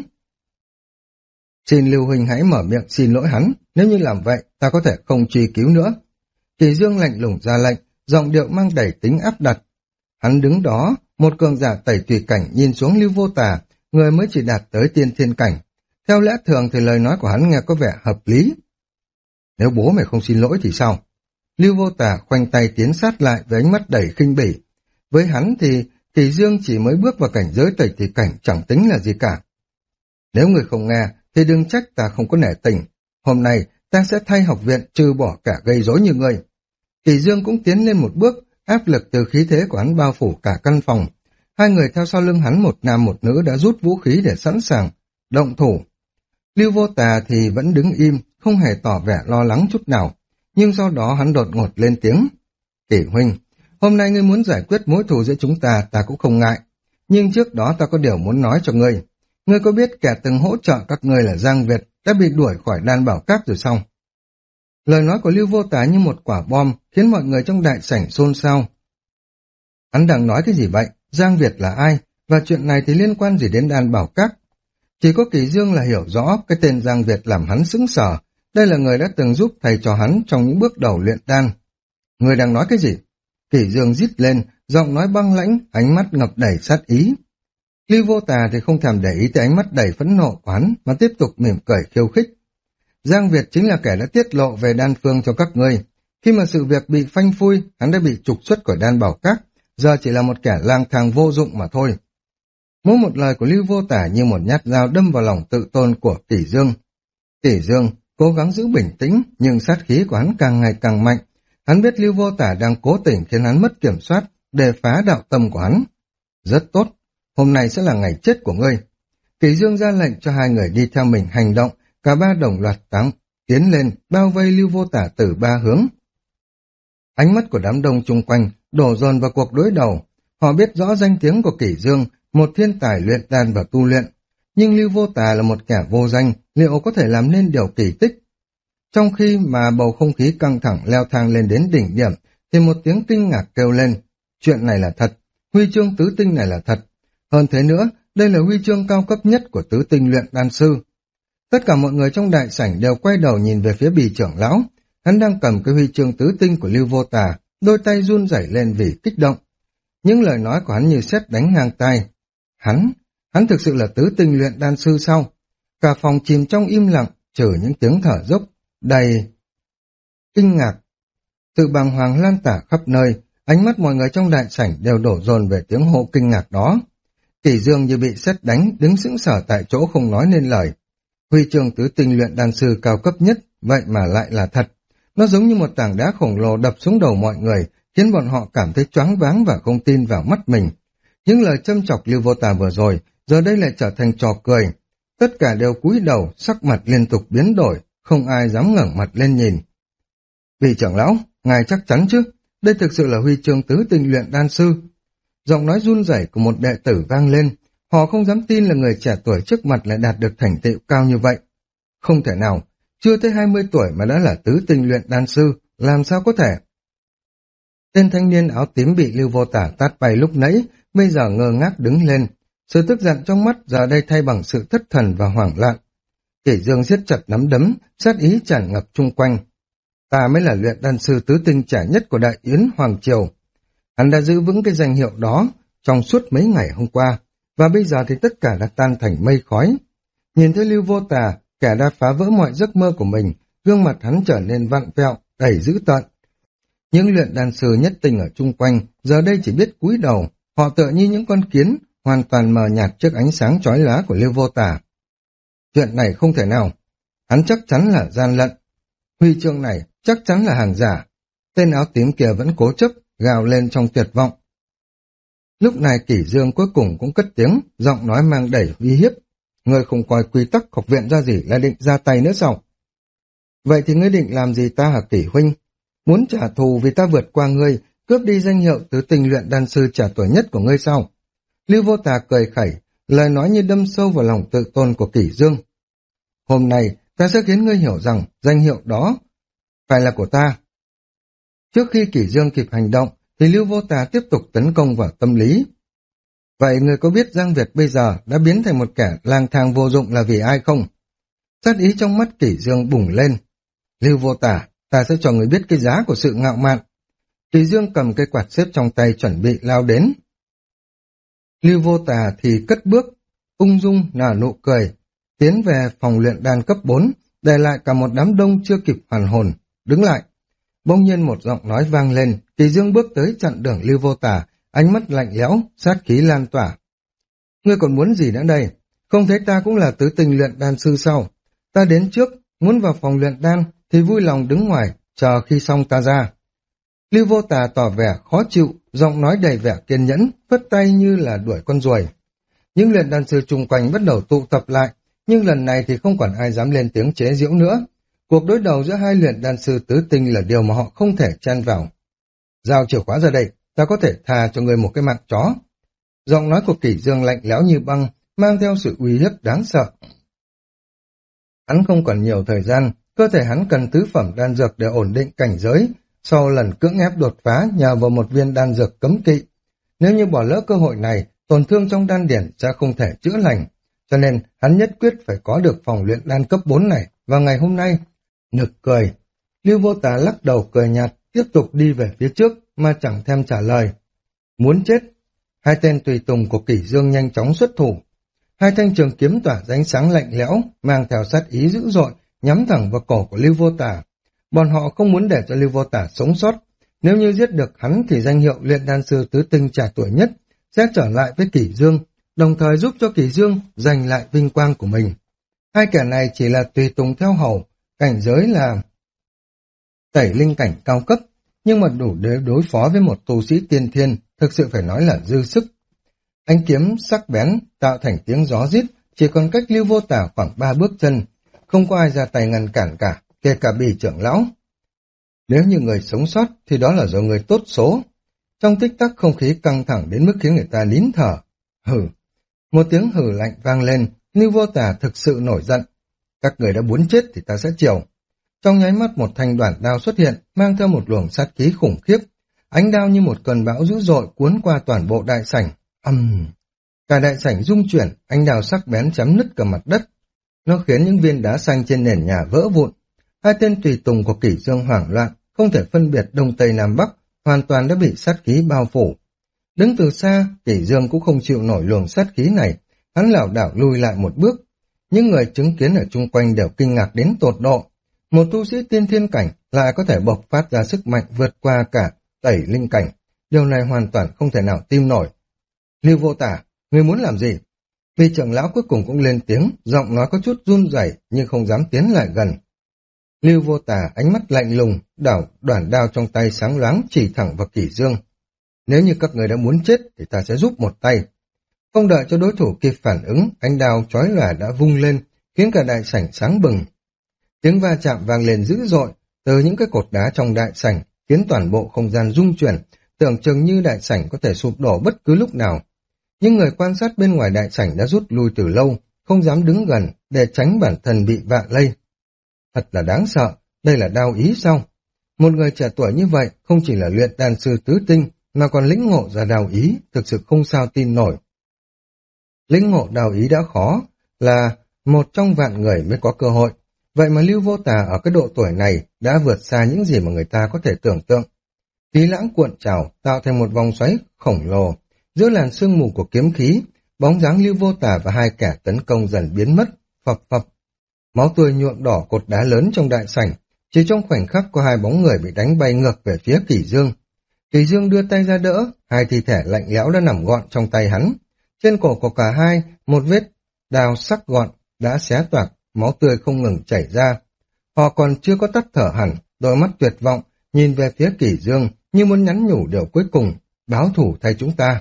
Xin Lưu huynh hãy mở miệng xin lỗi hắn, nếu như làm vậy, ta có thể không truy cứu nữa. Kỷ Dương lạnh lùng ra lệnh, giọng điệu mang đầy tính áp đặt. Hắn đứng đó, một cường giả tẩy tùy cảnh nhìn xuống Lưu Vô Tà, người mới chỉ đạt tới tiên thiên cảnh. Theo lẽ thường thì lời nói của hắn nghe có vẻ hợp lý. Nếu bố mày không xin lỗi thì sao? Lưu Vô Tà khoanh tay tiến sát lại với ánh mắt đầy khinh bỉ. Với hắn thì Kỳ Dương chỉ mới bước vào cảnh giới tẩy thì cảnh chẳng tính là gì cả. Nếu người không nghe thì đừng trách ta không có nể tình. Hôm nay ta sẽ thay học viện trừ bỏ cả gây rối như ngươi. Kỳ Dương cũng tiến lên một bước, áp lực từ khí thế của hắn bao phủ cả căn phòng. Hai người theo sau lưng hắn một nam một nữ đã rút vũ khí để sẵn sàng động thủ. Lưu Vô Tà thì vẫn đứng im, không hề tỏ vẻ lo lắng chút nào. Nhưng sau đó hắn đột ngột lên tiếng. Kỷ huynh, hôm nay ngươi muốn giải quyết mối thù giữa chúng ta, ta cũng không ngại. Nhưng trước đó ta có điều muốn nói cho ngươi. Ngươi có biết kẻ từng hỗ trợ các ngươi là Giang Việt đã bị đuổi khỏi đan bảo các rồi sao? Lời nói của Lưu Vô Tà như một quả bom khiến mọi người trong đại sảnh xôn xao. Hắn đang nói cái gì vậy? Giang Việt là ai? Và chuyện này thì liên quan gì đến đan bảo các? Chỉ có Kỳ Dương là hiểu rõ cái tên Giang Việt làm hắn sững sờ. Đây là người đã từng giúp thầy trò hắn trong những bước đầu luyện đan. Người đang nói cái gì? Kỳ Dương rít lên, giọng nói băng lãnh, ánh mắt ngập đầy sát ý. Lưu Vô Tà thì không thèm để ý tới ánh mắt đầy phẫn nộ của hắn mà tiếp tục mỉm cười khiêu khích. Giang Việt chính là kẻ đã tiết lộ về đan phương cho các ngươi. Khi mà sự việc bị phanh phui, hắn đã bị trục xuất khỏi đan bảo các, giờ chỉ là một kẻ lang thang vô dụng mà thôi. Mỗi một lời của Lưu Vô Tà như một nhát dao đâm vào lòng tự tôn của Kỷ Dương. Kỷ Dương cố gắng giữ bình tĩnh, nhưng sát khí của hắn càng ngày càng mạnh. Hắn biết Lưu Vô Tà đang cố tình khiến hắn mất kiểm soát để phá đạo tâm của hắn. Rất tốt, hôm nay sẽ là ngày chết của ngươi. Kỷ Dương ra lệnh cho hai người đi theo mình hành động, cả ba đồng loạt tiến lên, bao vây Lưu Vô Tà từ ba hướng. Ánh mắt của đám đông chung quanh đổ dồn vào cuộc đối đầu. Họ biết rõ danh tiếng của Kỷ Dương, một thiên tài luyện đan và tu luyện. Nhưng Lưu Vô Tà là một kẻ vô danh, liệu có thể làm nên điều kỳ tích? Trong khi mà bầu không khí căng thẳng leo thang lên đến đỉnh điểm, thì một tiếng kinh ngạc kêu lên. Chuyện này là thật, huy chương tứ tinh này là thật. Hơn thế nữa, đây là huy chương cao cấp nhất của tứ tinh luyện đan sư. Tất cả mọi người trong đại sảnh đều quay đầu nhìn về phía Bì trưởng lão. Hắn đang cầm cái huy chương tứ tinh của Lưu Vô Tà, đôi tay run rẩy lên vì kích động. Những lời nói của hắn như sét đánh ngang tai. Hắn thực sự là tứ tinh luyện đan sư sao? Cả phòng chìm trong im lặng, trừ những tiếng thở dốc, đầy kinh ngạc. Sự bàng hoàng lan tỏa khắp nơi, ánh mắt mọi người trong đại sảnh đều đổ dồn về tiếng hô kinh ngạc đó. Kỷ Dương như bị sét đánh, đứng sững sờ tại chỗ không nói nên lời. Huy chương tứ tinh luyện đan sư cao cấp nhất, vậy mà lại là thật. Nó giống như một tảng đá khổng lồ đập xuống đầu mọi người, khiến bọn họ cảm thấy choáng váng và không tin vào mắt mình. Những lời châm chọc Lưu Vô Tà vừa rồi, giờ đây lại trở thành trò cười. Tất cả đều cúi đầu, sắc mặt liên tục biến đổi, không ai dám ngẩng mặt lên nhìn. Vị trưởng lão, ngài chắc chắn chứ? Đây thực sự là huy chương tứ tinh luyện đan sư. Giọng nói run rẩy của một đệ tử vang lên. Họ không dám tin là người trẻ tuổi trước mặt lại đạt được thành tựu cao như vậy. Không thể nào, chưa tới 20 tuổi mà đã là tứ tinh luyện đan sư, làm sao có thể? Tên thanh niên áo tím bị Lưu Vô Tà tát bay lúc nãy, bây giờ ngơ ngác đứng lên. Sự tức giận trong mắt giờ đây thay bằng sự thất thần và hoảng loạn. Kỷ Dương siết chặt nắm đấm, sát ý tràn ngập chung quanh. Ta mới là luyện đan sư tứ tinh trẻ nhất của Đại Yến Hoàng Triều. Hắn đã giữ vững cái danh hiệu đó trong suốt mấy ngày hôm qua, và bây giờ thì tất cả đã tan thành mây khói. Nhìn thấy Lưu Vô Tà, kẻ đã phá vỡ mọi giấc mơ của mình, gương mặt hắn trở nên vặn vẹo, đầy dữ tợn. Những luyện đan sư nhất tinh ở chung quanh giờ đây chỉ biết cúi đầu, họ tựa như những con kiến, hoàn toàn mờ nhạt trước ánh sáng chói lóa của Lưu Vô Tà. Chuyện này không thể nào, hắn chắc chắn là gian lận. Huy chương này chắc chắn là hàng giả. Tên áo tím kia vẫn cố chấp, gào lên trong tuyệt vọng. Lúc này Kỷ Dương cuối cùng cũng cất tiếng, giọng nói mang đầy uy hiếp. Ngươi không coi quy tắc học viện ra gì là định ra tay nữa sao? Vậy thì ngươi định làm gì ta hả Kỷ huynh? Muốn trả thù vì ta vượt qua ngươi, cướp đi danh hiệu tứ tinh luyện đan sư trẻ tuổi nhất của ngươi sao? Lưu Vô Tà cười khẩy, lời nói như đâm sâu vào lòng tự tôn của Kỷ Dương. Hôm nay, ta sẽ khiến ngươi hiểu rằng danh hiệu đó phải là của ta. Trước khi Kỷ Dương kịp hành động, thì Lưu Vô Tà tiếp tục tấn công vào tâm lý. Vậy ngươi có biết Giang Việt bây giờ đã biến thành một kẻ lang thang vô dụng là vì ai không? Sát ý trong mắt Kỷ Dương bùng lên. Lưu Vô Tà, ta sẽ cho ngươi biết cái giá của sự ngạo mạn. Kỷ Dương cầm cây quạt xếp trong tay chuẩn bị lao đến. Lưu Vô Tà thì cất bước, ung dung nở nụ cười. tiến về phòng luyện đan cấp 4, để lại cả một đám đông chưa kịp hoàn hồn. Đứng lại! Bỗng nhiên một giọng nói vang lên, Kỳ Dương bước tới chặn đường Lưu Vô Tả, ánh mắt lạnh lẽo, sát khí lan tỏa. Ngươi còn muốn gì nữa đây? Không thấy ta cũng là tứ tình luyện đan sư sao? Ta đến trước, muốn vào phòng luyện đan thì vui lòng đứng ngoài, chờ khi xong ta ra. Lưu Vô Tà tỏ vẻ khó chịu, giọng nói đầy vẻ kiên nhẫn, phất tay như là đuổi con ruồi. Những luyện đan sư chung quanh bắt đầu tụ tập lại, nhưng lần này thì không còn ai dám lên tiếng chế giễu nữa. Cuộc đối đầu giữa hai luyện đan sư tứ tinh là điều mà họ không thể chen vào. Giao chìa khóa ra đây, ta có thể tha cho người một cái mạng chó. Giọng nói của Kỷ Dương lạnh lẽo như băng, mang theo sự uy hiếp đáng sợ. Hắn không còn nhiều thời gian, cơ thể hắn cần tứ phẩm đan dược để ổn định cảnh giới, sau lần cưỡng ép đột phá nhờ vào một viên đan dược cấm kỵ. Nếu như bỏ lỡ cơ hội này, tổn thương trong đan điển sẽ không thể chữa lành, cho nên hắn nhất quyết phải có được phòng luyện đan cấp 4 này vào ngày hôm nay. Nực cười, Lưu Vô Tà lắc đầu cười nhạt, tiếp tục đi về phía trước mà chẳng thèm trả lời. Muốn chết! Hai tên tùy tùng của Kỷ Dương nhanh chóng xuất thủ. Hai thanh trường kiếm tỏa ra ánh sáng lạnh lẽo, mang theo sát ý dữ dội, nhắm thẳng vào cổ của Lưu Vô Tả. Bọn họ không muốn để cho Lưu Vô Tả sống sót. Nếu như giết được hắn thì danh hiệu luyện đan sư tứ tinh trẻ tuổi nhất sẽ trở lại với Kỷ Dương, đồng thời giúp cho Kỷ Dương giành lại vinh quang của mình. Hai kẻ này chỉ là tùy tùng theo hầu, cảnh giới là tẩy linh cảnh cao cấp, nhưng mà đủ để đối phó với một tu sĩ tiên thiên, thực sự phải nói là dư sức. Ánh kiếm sắc bén tạo thành tiếng gió rít, chỉ còn cách Lưu Vô Tả khoảng 3 bước chân, không có ai ra tay ngăn cản cả, kể cả Bỉ trưởng lão. Nếu như người sống sót thì đó là do người tốt số. Trong tích tắc không khí căng thẳng đến mức khiến người ta nín thở. Hừ, một tiếng hừ lạnh vang lên, Lưu Vô Tả thực sự nổi giận. Các người đã muốn chết thì ta sẽ chiều. Trong nháy mắt một thanh đoản đao xuất hiện, mang theo một luồng sát khí khủng khiếp. Ánh đao như một cơn bão dữ dội cuốn qua toàn bộ đại sảnh. Cả đại sảnh rung chuyển, ánh đao sắc bén chém nứt cả mặt đất. Nó khiến những viên đá xanh trên nền nhà vỡ vụn. Hai tên tùy tùng của Kỷ Dương hoảng loạn, không thể phân biệt đông tây nam bắc, hoàn toàn đã bị sát khí bao phủ. Đứng từ xa, Kỷ Dương cũng không chịu nổi luồng sát khí này, hắn lảo đảo lui lại một bước. Những người chứng kiến ở chung quanh đều kinh ngạc đến tột độ. Một tu sĩ tiên thiên cảnh lại có thể bộc phát ra sức mạnh vượt qua cả tẩy linh cảnh. Điều này hoàn toàn không thể nào tin nổi. Lưu Vô Tả, ngươi muốn làm gì? Vị trưởng lão cuối cùng cũng lên tiếng, giọng nói có chút run rẩy nhưng không dám tiến lại gần. Lưu Vô Tả ánh mắt lạnh lùng, đoản đao trong tay sáng loáng chỉ thẳng vào Kỷ Dương. Nếu như các người đã muốn chết thì ta sẽ giúp một tay. Không đợi cho đối thủ kịp phản ứng, ánh đao chói lòa đã vung lên, khiến cả đại sảnh sáng bừng. Tiếng va chạm vang lên dữ dội từ những cái cột đá trong đại sảnh, khiến toàn bộ không gian rung chuyển, tưởng chừng như đại sảnh có thể sụp đổ bất cứ lúc nào. Những người quan sát bên ngoài đại sảnh đã rút lui từ lâu, không dám đứng gần để tránh bản thân bị vạ lây. Thật là đáng sợ, đây là đao ý sao? Một người trẻ tuổi như vậy không chỉ là luyện đan sư tứ tinh mà còn lĩnh ngộ ra đao ý, thực sự không sao tin nổi. Lĩnh ngộ đao ý đã khó, là một trong vạn người mới có cơ hội. Vậy mà Lưu Vô Tà ở cái độ tuổi này đã vượt xa những gì mà người ta có thể tưởng tượng. Khí lãng cuộn trào tạo thành một vòng xoáy khổng lồ. Giữa làn sương mù của kiếm khí, bóng dáng Lưu Vô Tà và hai kẻ tấn công dần biến mất, phập phập. Máu tươi nhuộm đỏ cột đá lớn trong đại sảnh, chỉ trong khoảnh khắc có hai bóng người bị đánh bay ngược về phía Kỷ Dương. Kỷ Dương đưa tay ra đỡ, hai thi thể lạnh lẽo đã nằm gọn trong tay hắn. Trên cổ của cả hai, một vết đao sắc gọn đã xé toạc, máu tươi không ngừng chảy ra. Họ còn chưa có tắt thở hẳn, đôi mắt tuyệt vọng, nhìn về phía Kỷ Dương như muốn nhắn nhủ điều cuối cùng, báo thủ thay chúng ta.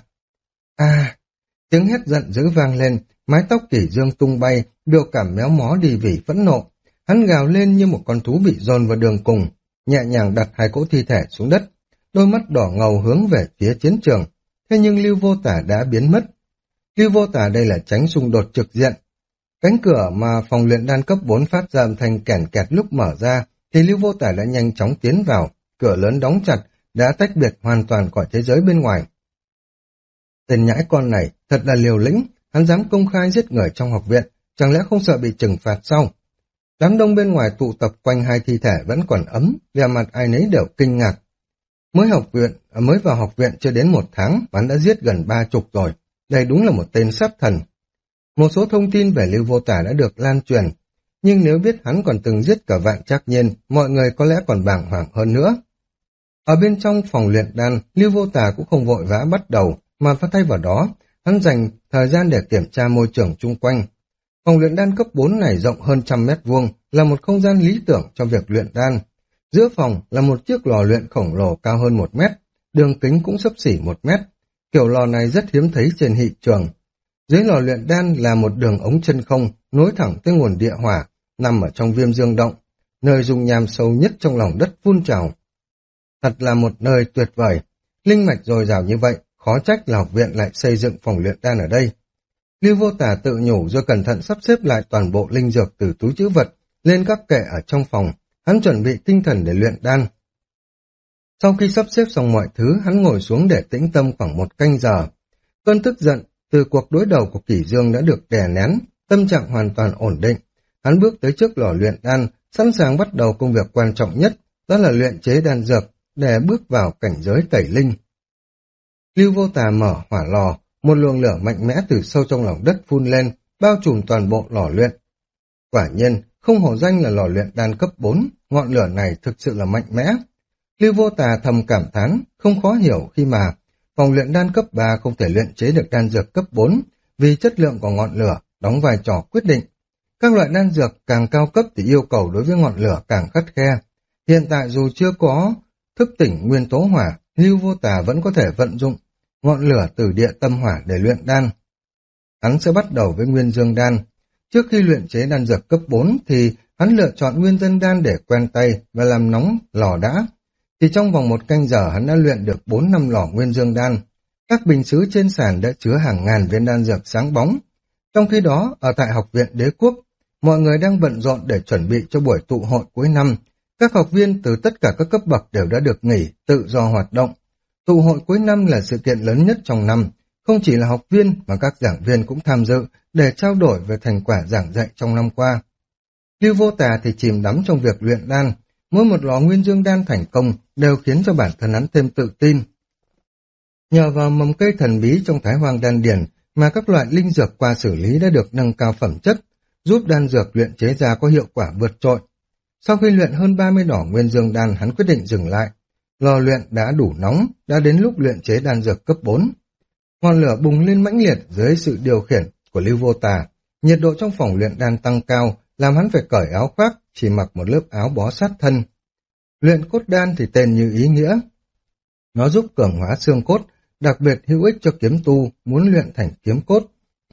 Tiếng hét giận dữ vang lên, mái tóc Kỷ Dương tung bay, biểu cảm méo mó đi vì phẫn nộ. Hắn gào lên như một con thú bị dồn vào đường cùng, nhẹ nhàng đặt hai cỗ thi thể xuống đất, đôi mắt đỏ ngầu hướng về phía chiến trường. Thế nhưng Lưu Vô Tả đã biến mất. Lưu Vô Tả đây là tránh xung đột trực diện. Cánh cửa mà phòng luyện đan cấp 4 phát ra âm thanh kèn kẹt lúc mở ra, thì Lưu Vô Tả đã nhanh chóng tiến vào, cửa lớn đóng chặt, đã tách biệt hoàn toàn khỏi thế giới bên ngoài. Tên nhãi con này thật là liều lĩnh, hắn dám công khai giết người trong học viện, chẳng lẽ không sợ bị trừng phạt sao? Đám đông bên ngoài tụ tập quanh hai thi thể vẫn còn ấm, vẻ mặt ai nấy đều kinh ngạc. Mới vào học viện chưa đến 1 tháng, hắn đã giết gần 30 rồi, đây đúng là một tên sát thần. Một số thông tin về Lưu Vô Tả đã được lan truyền, nhưng nếu biết hắn còn từng giết cả Vạn Trác Nhiên, mọi người có lẽ còn bàng hoàng hơn nữa. Ở bên trong phòng luyện đan, Lưu Vô Tả cũng không vội vã bắt đầu, mà thay vào đó, hắn dành thời gian để kiểm tra môi trường chung quanh. Phòng luyện đan cấp 4 này rộng hơn 100 mét vuông, là một không gian lý tưởng cho việc luyện đan. Giữa phòng là một chiếc lò luyện khổng lồ cao hơn 1 mét, đường kính cũng xấp xỉ 1 mét. Kiểu lò này rất hiếm thấy trên thị trường. Dưới lò luyện đan là một đường ống chân không nối thẳng tới nguồn địa hỏa, nằm ở trong viêm dương động, nơi dung nham sâu nhất trong lòng đất phun trào. Thật là một nơi tuyệt vời, linh mạch dồi dào như vậy, khó trách là học viện lại xây dựng phòng luyện đan ở đây. Lưu Vô Tả tự nhủ rồi cẩn thận sắp xếp lại toàn bộ linh dược từ túi trữ vật lên các kệ ở trong phòng, hắn chuẩn bị tinh thần để luyện đan. Sau khi sắp xếp xong mọi thứ, hắn ngồi xuống để tĩnh tâm khoảng 1 canh giờ. Cơn tức giận từ cuộc đối đầu của Kỷ Dương đã được đè nén, tâm trạng hoàn toàn ổn định. Hắn bước tới trước lò luyện đan, sẵn sàng bắt đầu công việc quan trọng nhất, đó là luyện chế đan dược, để bước vào cảnh giới tẩy linh. Lưu Vô Tà mở hỏa lò, một luồng lửa mạnh mẽ từ sâu trong lòng đất phun lên, bao trùm toàn bộ lò luyện. Quả nhiên, không hổ danh là lò luyện đan cấp 4, ngọn lửa này thực sự là mạnh mẽ. Lưu Vô Tà thầm cảm thán, không khó hiểu khi mà phòng luyện đan cấp 3 không thể luyện chế được đan dược cấp 4, vì chất lượng của ngọn lửa đóng vai trò quyết định. Các loại đan dược càng cao cấp thì yêu cầu đối với ngọn lửa càng khắt khe. Hiện tại dù chưa có thức tỉnh nguyên tố hỏa, Lưu Vô Tà vẫn có thể vận dụng ngọn lửa từ địa tâm hỏa để luyện đan. Hắn sẽ bắt đầu với nguyên dương đan. Trước khi luyện chế đan dược cấp 4 thì hắn lựa chọn nguyên dương đan để quen tay và làm nóng lò đã. Thì trong vòng 1 canh giờ hắn đã luyện được 4-5 lò nguyên dương đan. Các bình sứ trên sàn đã chứa hàng ngàn viên đan dược sáng bóng. Trong khi đó, ở tại Học viện Đế Quốc, mọi người đang bận rộn để chuẩn bị cho buổi tụ hội cuối năm. Các học viên từ tất cả các cấp bậc đều đã được nghỉ, tự do hoạt động. Tụ hội cuối năm là sự kiện lớn nhất trong năm, không chỉ là học viên mà các giảng viên cũng tham dự để trao đổi về thành quả giảng dạy trong năm qua. Lưu Vô Tà thì chìm đắm trong việc luyện đan, mỗi một lò nguyên dương đan thành công đều khiến cho bản thân hắn thêm tự tin. Nhờ vào mầm cây thần bí trong Thái Hoang đan điền mà các loại linh dược qua xử lý đã được nâng cao phẩm chất, giúp đan dược luyện chế ra có hiệu quả vượt trội. Sau khi luyện hơn 30 lò nguyên dương đan, hắn quyết định dừng lại. Lò luyện đã đủ nóng, đã đến lúc luyện chế đan dược cấp 4. Ngọn lửa bùng lên mãnh liệt dưới sự điều khiển của Lưu Vô Tà. Nhiệt độ trong phòng luyện đan tăng cao, làm hắn phải cởi áo khoác, chỉ mặc một lớp áo bó sát thân. Luyện cốt đan thì tên như ý nghĩa. Nó giúp cường hóa xương cốt, đặc biệt hữu ích cho kiếm tu muốn luyện thành kiếm cốt.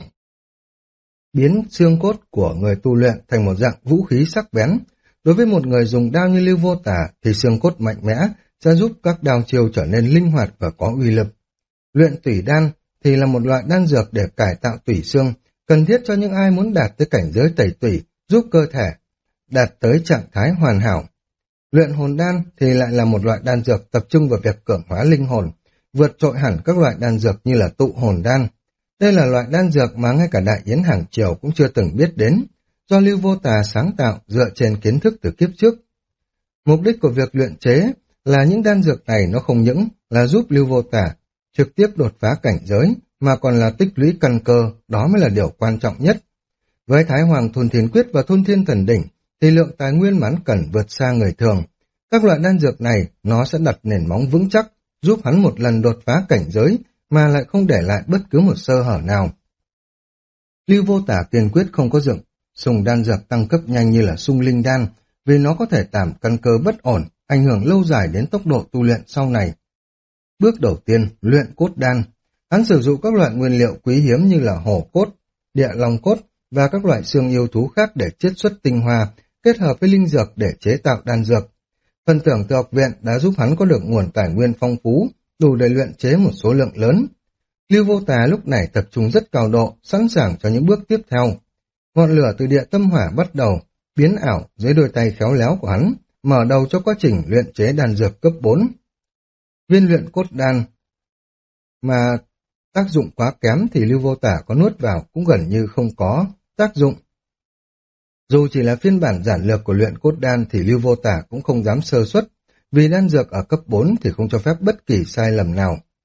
Biến xương cốt của người tu luyện thành một dạng vũ khí sắc bén. Đối với một người dùng đao như Lưu Vô Tà thì xương cốt mạnh mẽ sẽ giúp các đao chiêu trở nên linh hoạt và có uy lực. Luyện tủy đan thì là một loại đan dược để cải tạo tủy xương, cần thiết cho những ai muốn đạt tới cảnh giới tẩy tủy, giúp cơ thể đạt tới trạng thái hoàn hảo. Luyện hồn đan thì lại là một loại đan dược tập trung vào việc cường hóa linh hồn, vượt trội hẳn các loại đan dược như là tụ hồn đan. Đây là loại đan dược mà ngay cả Đại Yến Hàng Triều cũng chưa từng biết đến, do Lưu Vô Tà sáng tạo dựa trên kiến thức từ kiếp trước. Mục đích của việc luyện chế là những đan dược này nó không những là giúp Lưu Vô Tà trực tiếp đột phá cảnh giới, mà còn là tích lũy căn cơ, đó mới là điều quan trọng nhất. Với Thái Hoàng Thôn Thiên Quyết và Thôn Thiên Thần Đỉnh, thì lượng tài nguyên mà hắn cần vượt xa người thường. Các loại đan dược này, nó sẽ đặt nền móng vững chắc, giúp hắn một lần đột phá cảnh giới, mà lại không để lại bất cứ một sơ hở nào. Lưu Vô Tả kiên quyết không có dùng đan dược tăng cấp nhanh như là sung linh đan, vì nó có thể tảm căn cơ bất ổn, ảnh hưởng lâu dài đến tốc độ tu luyện sau này. Bước đầu tiên, luyện cốt đan. Hắn sử dụng các loại nguyên liệu quý hiếm như là hổ cốt, địa long cốt và các loại xương yêu thú khác để chiết xuất tinh hoa, kết hợp với linh dược để chế tạo đan dược. Phần thưởng từ học viện đã giúp hắn có được nguồn tài nguyên phong phú, đủ để luyện chế một số lượng lớn. Lưu Vô Tà lúc này tập trung rất cao độ, sẵn sàng cho những bước tiếp theo. Ngọn lửa từ địa tâm hỏa bắt đầu biến ảo dưới đôi tay khéo léo của hắn, mở đầu cho quá trình luyện chế đan dược cấp 4. Viên luyện cốt đan mà tác dụng quá kém thì Lưu Vô Tả có nuốt vào cũng gần như không có tác dụng. Dù chỉ là phiên bản giản lược của luyện cốt đan thì Lưu Vô Tả cũng không dám sơ suất, vì đan dược ở cấp 4 thì không cho phép bất kỳ sai lầm nào.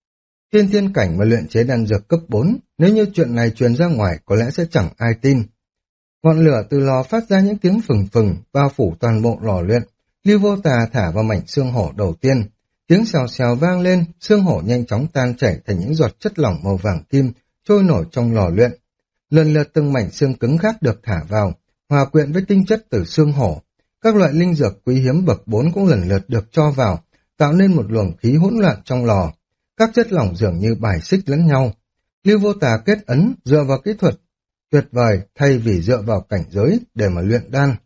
Tiên thiên cảnh mà luyện chế đan dược cấp 4, nếu như chuyện này truyền ra ngoài có lẽ sẽ chẳng ai tin. Ngọn lửa từ lò phát ra những tiếng phừng phừng, bao phủ toàn bộ lò luyện. Lưu Vô Tà thả vào mảnh xương hổ đầu tiên. Tiếng xèo xèo vang lên, xương hổ nhanh chóng tan chảy thành những giọt chất lỏng màu vàng kim, trôi nổi trong lò luyện. Lần lượt từng mảnh xương cứng khác được thả vào, hòa quyện với tinh chất từ xương hổ. Các loại linh dược quý hiếm bậc 4 cũng lần lượt được cho vào, tạo nên một luồng khí hỗn loạn trong lò. Các chất lỏng dường như bài xích lẫn nhau. Lưu Vô Tà kết ấn dựa vào kỹ thuật tuyệt vời thay vì dựa vào cảnh giới để mà luyện đan.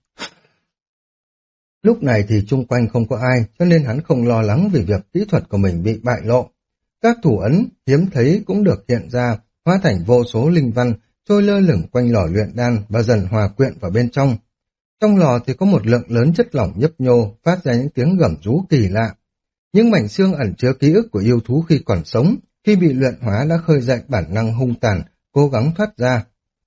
Lúc này thì chung quanh không có ai, cho nên hắn không lo lắng vì việc kỹ thuật của mình bị bại lộ. Các thủ ấn hiếm thấy cũng được hiện ra, hóa thành vô số linh văn, trôi lơ lửng quanh lò luyện đan và dần hòa quyện vào bên trong. Trong lò thì có một lượng lớn chất lỏng nhấp nhô, phát ra những tiếng gầm rú kỳ lạ. Những mảnh xương ẩn chứa ký ức của yêu thú khi còn sống, khi bị luyện hóa đã khơi dậy bản năng hung tàn, cố gắng thoát ra.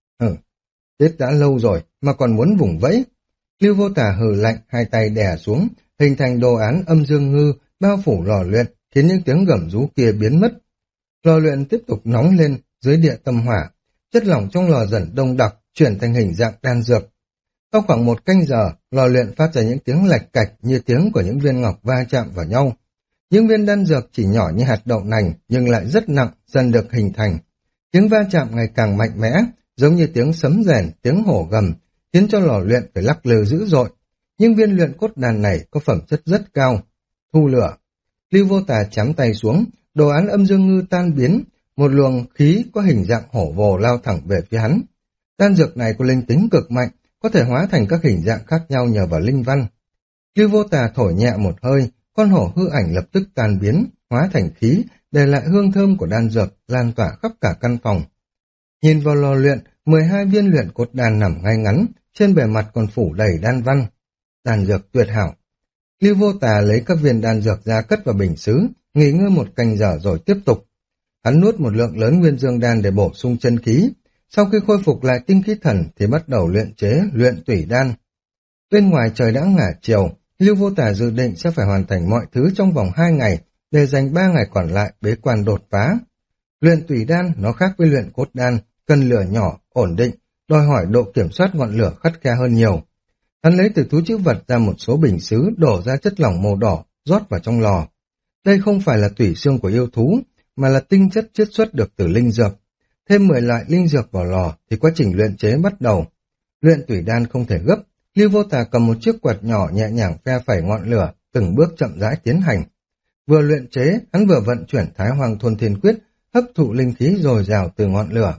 Chết đã lâu rồi mà còn muốn vùng vẫy. Lưu Vô Tà hừ lạnh, hai tay đè xuống, hình thành đồ án âm dương ngư, bao phủ lò luyện, khiến những tiếng gầm rú kia biến mất. Lò luyện tiếp tục nóng lên dưới địa tâm hỏa, chất lỏng trong lò dần đông đặc, chuyển thành hình dạng đan dược. Sau khoảng 1 canh giờ, lò luyện phát ra những tiếng lạch cạch như tiếng của những viên ngọc va chạm vào nhau. Những viên đan dược chỉ nhỏ như hạt đậu nành nhưng lại rất nặng, dần được hình thành. Tiếng va chạm ngày càng mạnh mẽ, giống như tiếng sấm rèn, tiếng hổ gầm, khiến cho lò luyện phải lắc lư dữ dội. Nhưng viên luyện cốt đan này có phẩm chất rất cao. Thu lửa. Lưu Vô Tà chém tay xuống, đồ án âm dương ngư tan biến, một luồng khí có hình dạng hổ vồ lao thẳng về phía hắn. Đan dược này có linh tính cực mạnh, có thể hóa thành các hình dạng khác nhau nhờ vào linh văn. Lưu Vô Tà thổi nhẹ một hơi, con hổ hư ảnh lập tức tan biến, hóa thành khí, để lại hương thơm của đan dược lan tỏa khắp cả căn phòng. Nhìn vào lò luyện, 12 viên luyện cốt đan nằm ngay ngắn, trên bề mặt còn phủ đầy đan văn. Đan dược tuyệt hảo. Lưu Vô Tà lấy các viên đan dược ra cất vào bình sứ, nghỉ ngơi 1 canh giờ rồi tiếp tục. Hắn nuốt một lượng lớn nguyên dương đan để bổ sung chân khí. Sau khi khôi phục lại tinh khí thần thì bắt đầu luyện chế luyện tủy đan. Bên ngoài trời đã ngả chiều, Lưu Vô Tà dự định sẽ phải hoàn thành mọi thứ trong vòng 2 ngày để dành 3 ngày còn lại bế quan đột phá. Luyện tủy đan nó khác với luyện cốt đan, cần lửa nhỏ, ổn định, đòi hỏi độ kiểm soát ngọn lửa khắt khe hơn nhiều. Hắn lấy từ túi trữ vật ra một số bình sứ, đổ ra chất lỏng màu đỏ, rót vào trong lò. Đây không phải là tủy xương của yêu thú, mà là tinh chất chiết xuất được từ linh dược. Thêm 10 loại linh dược vào lò thì quá trình luyện chế bắt đầu. Luyện tủy đan không thể gấp, Lưu Vô Tà cầm một chiếc quạt nhỏ nhẹ nhàng phe phẩy ngọn lửa, từng bước chậm rãi tiến hành. Vừa luyện chế, hắn vừa vận chuyển Thái Hoàng Thôn Thiên Quyết, hấp thụ linh khí dồi dào từ ngọn lửa.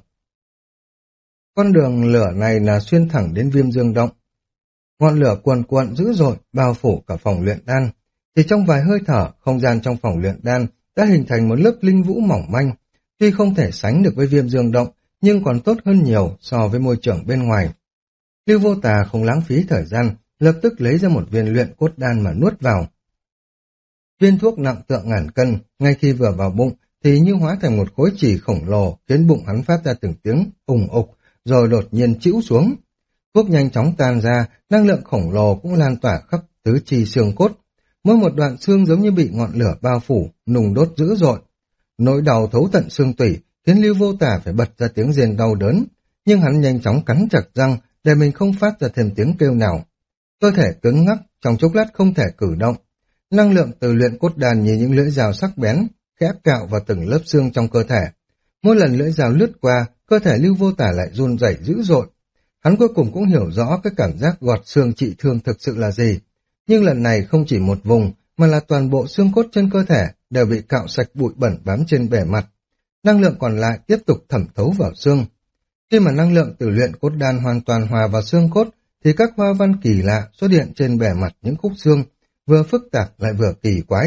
Con đường lửa này là xuyên thẳng đến Viêm Dương Động. Ngọn lửa cuồn cuộn dữ dội bao phủ cả phòng luyện đan. Chỉ trong vài hơi thở, không gian trong phòng luyện đan đã hình thành một lớp linh vũ mỏng manh. Tuy không thể sánh được với Viêm Dương Động, nhưng còn tốt hơn nhiều so với môi trường bên ngoài. Lưu Vô Tà không lãng phí thời gian, lập tức lấy ra một viên luyện cốt đan mà nuốt vào. Viên thuốc nặng tượng ngàn cân, ngay khi vừa vào bụng thì như hóa thành một khối chì khổng lồ, khiến bụng hắn phát ra từng tiếng ùng ục, rồi đột nhiên chĩu xuống. Thuốc nhanh chóng tan ra, năng lượng khổng lồ cũng lan tỏa khắp tứ chi xương cốt. Mỗi một đoạn xương giống như bị ngọn lửa bao phủ, nung đốt dữ dội. Nỗi đau thấu tận xương tủy, khiến Lưu Vô Tà phải bật ra tiếng rên đau đớn, nhưng hắn nhanh chóng cắn chặt răng để mình không phát ra thêm tiếng kêu nào. Cơ thể cứng ngắc, trong chốc lát không thể cử động. Năng lượng từ luyện cốt đan như những lưỡi dao sắc bén, khẽ cạo vào từng lớp xương trong cơ thể. Mỗi lần lưỡi dao lướt qua, cơ thể Lưu Vô Tà lại run rẩy dữ dội. Hắn cuối cùng cũng hiểu rõ cái cảm giác gọt xương trị thương thực sự là gì. Nhưng lần này không chỉ một vùng, mà là toàn bộ xương cốt trên cơ thể đều bị cạo sạch bụi bẩn bám trên bề mặt. Năng lượng còn lại tiếp tục thẩm thấu vào xương. Khi mà năng lượng từ luyện cốt đan hoàn toàn hòa vào xương cốt, thì các hoa văn kỳ lạ xuất hiện trên bề mặt những khúc xương, vừa phức tạp lại vừa kỳ quái.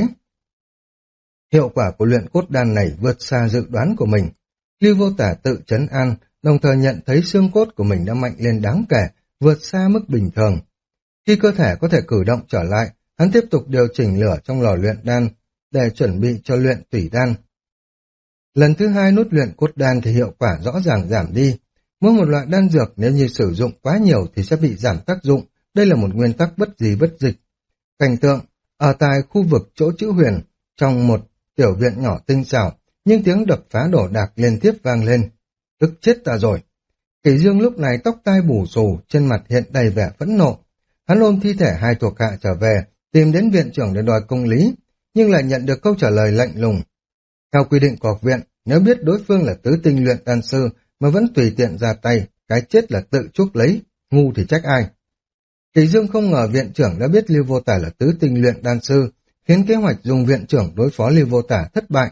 Hiệu quả của luyện cốt đan này vượt xa dự đoán của mình. Lưu Vô Tà tự trấn an, đồng thời nhận thấy xương cốt của mình đã mạnh lên đáng kể, vượt xa mức bình thường. Khi cơ thể có thể cử động trở lại, hắn tiếp tục điều chỉnh lửa trong lò luyện đan để chuẩn bị cho luyện tủy đan. Lần thứ 2 nút luyện cốt đan thì hiệu quả rõ ràng giảm đi. Mỗi một loại đan dược nếu như sử dụng quá nhiều thì sẽ bị giảm tác dụng, đây là một nguyên tắc bất di bất dịch. Cảnh tượng, ở tại khu vực chỗ chữ huyền, trong một tiểu viện nhỏ tinh xảo, nhưng tiếng đập phá đổ đạc liên tiếp vang lên. Tức chết ta rồi. Kỷ Dương lúc này tóc tai bù xù, trên mặt hiện đầy vẻ phẫn nộ. Hắn ôm thi thể hai thuộc hạ trở về, tìm đến viện trưởng để đòi công lý, nhưng lại nhận được câu trả lời lạnh lùng. Theo quy định của học viện, nếu biết đối phương là tứ tinh luyện đan sư mà vẫn tùy tiện ra tay, cái chết là tự chuốc lấy, ngu thì trách ai. Kỷ Dương không ngờ viện trưởng đã biết Lưu Vô Tả là tứ tinh luyện đan sư, khiến kế hoạch dùng viện trưởng đối phó Lưu Vô Tả thất bại.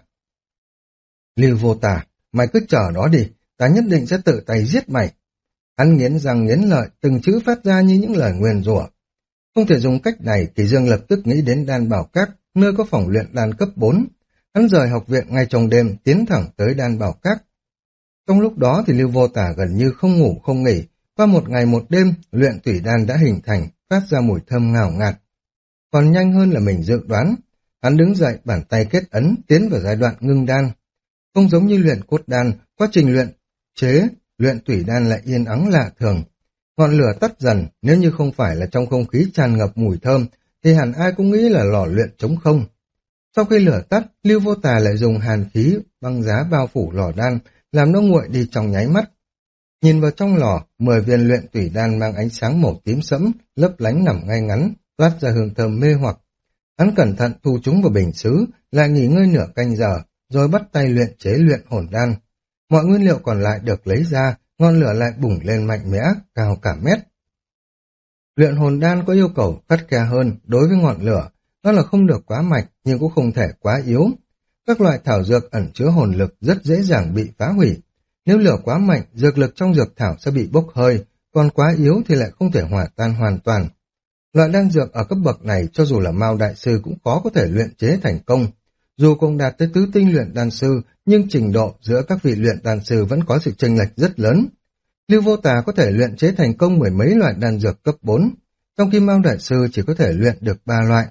Lưu Vô Tả, mày cứ chờ đó đi, ta nhất định sẽ tự tay giết mày. Hắn nghiến răng nghiến lợi, từng chữ phát ra như những lời nguyền rủa. Không thể dùng cách này, Kỷ Dương lập tức nghĩ đến Đan Bảo Các, nơi có phòng luyện đan cấp 4. Hắn rời học viện ngay trong đêm, tiến thẳng tới Đan Bảo Các. Trong lúc đó thì Lưu Vô Tả gần như không ngủ không nghỉ, qua một ngày một đêm, luyện thủy đan đã hình thành, phát ra mùi thơm ngào ngạt. Còn nhanh hơn là mình dự đoán, hắn đứng dậy, bàn tay kết ấn, tiến vào giai đoạn ngưng đan. Không giống như luyện cốt đan, quá trình luyện thủy đan lại yên ắng lạ thường. Ngọn lửa tắt dần, nếu như không phải là trong không khí tràn ngập mùi thơm, thì hẳn ai cũng nghĩ là lò luyện trống không. Sau khi lửa tắt, Lưu Vô Tà lại dùng hàn khí, băng giá bao phủ lò đan, làm nó nguội đi trong nháy mắt. Nhìn vào trong lò, 10 viên luyện thủy đan mang ánh sáng màu tím sẫm, lấp lánh nằm ngay ngắn, toát ra hương thơm mê hoặc. Hắn cẩn thận thu chúng vào bình sứ, lại nghỉ ngơi nửa canh giờ, rồi bắt tay luyện chế luyện hồn đan. Mọi nguyên liệu còn lại được lấy ra, ngọn lửa lại bùng lên mạnh mẽ, cao cả mét. Luyện hồn đan có yêu cầu khắt khe hơn đối với ngọn lửa, đó là không được quá mạnh nhưng cũng không thể quá yếu. Các loại thảo dược ẩn chứa hồn lực rất dễ dàng bị phá hủy. Nếu lửa quá mạnh, dược lực trong dược thảo sẽ bị bốc hơi, còn quá yếu thì lại không thể hòa tan hoàn toàn. Loại đan dược ở cấp bậc này cho dù là Mao đại sư cũng khó có thể luyện chế thành công. Dù cùng đạt tới tứ tinh luyện đan sư, nhưng trình độ giữa các vị luyện đan sư vẫn có sự chênh lệch rất lớn. Lưu Vô Tà có thể luyện chế thành công mười mấy loại đan dược cấp 4, trong khi Mao đại sư chỉ có thể luyện được 3 loại.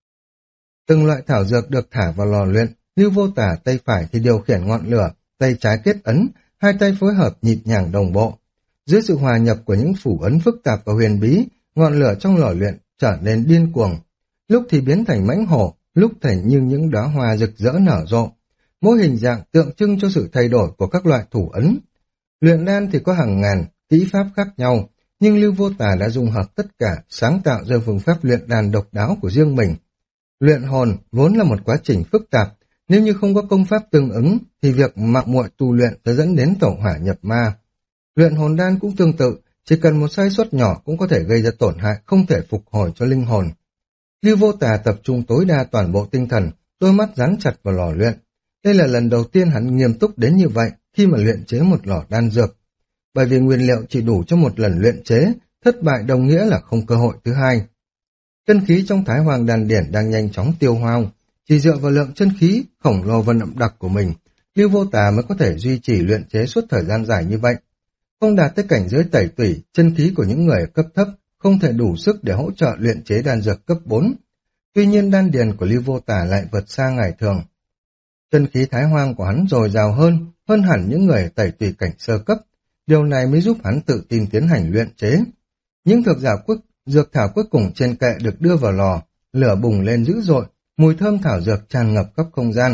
Từng loại thảo dược được thả vào lò luyện, Lưu Vô Tà tay phải thì điều khiển ngọn lửa, tay trái kết ấn, hai tay phối hợp nhịp nhàng đồng bộ. Dưới sự hòa nhập của những phủ ấn phức tạp và huyền bí, ngọn lửa trong lò luyện trở nên điên cuồng. Lúc thì biến thành mãnh hổ, lúc thành như những đóa hoa rực rỡ nở rộ. Mỗi hình dạng tượng trưng cho sự thay đổi của các loại thủ ấn. Luyện đan thì có hàng ngàn kỹ pháp khác nhau, nhưng Lưu Vô Tà đã dung hợp tất cả, sáng tạo ra phương pháp luyện đan độc đáo của riêng mình. Luyện hồn vốn là một quá trình phức tạp, nếu như không có công pháp tương ứng thì việc mạo muội tu luyện sẽ dẫn đến tẩu hỏa nhập ma. Luyện hồn đan cũng tương tự, chỉ cần một sai suất nhỏ cũng có thể gây ra tổn hại không thể phục hồi cho linh hồn. Lưu Vô Tà tập trung tối đa toàn bộ tinh thần, đôi mắt dán chặt vào lò luyện. Đây là lần đầu tiên hắn nghiêm túc đến như vậy khi mà luyện chế một lò đan dược. Bởi vì nguyên liệu chỉ đủ cho một lần luyện chế, thất bại đồng nghĩa là không cơ hội thứ hai. Chân khí trong Thái Hoàng đan điển đang nhanh chóng tiêu hao, chỉ dựa vào lượng chân khí khổng lồ và đậm đặc của mình, Lưu Vô Tà mới có thể duy trì luyện chế suốt thời gian dài như vậy. Không đạt tới cảnh giới tẩy tủy, chân khí của những người cấp thấp không thể đủ sức để hỗ trợ luyện chế đan dược cấp 4. Tuy nhiên đan điền của Lưu Vô Tà lại vượt xa ngày thường. Chân khí Thái Hoang của hắn dồi dào hơn hẳn những người tẩy tùy cảnh sơ cấp. Điều này mới giúp hắn tự tin tiến hành luyện chế. Những dược thảo cuối cùng trên kệ được đưa vào lò, lửa bùng lên dữ dội, mùi thơm thảo dược tràn ngập khắp không gian.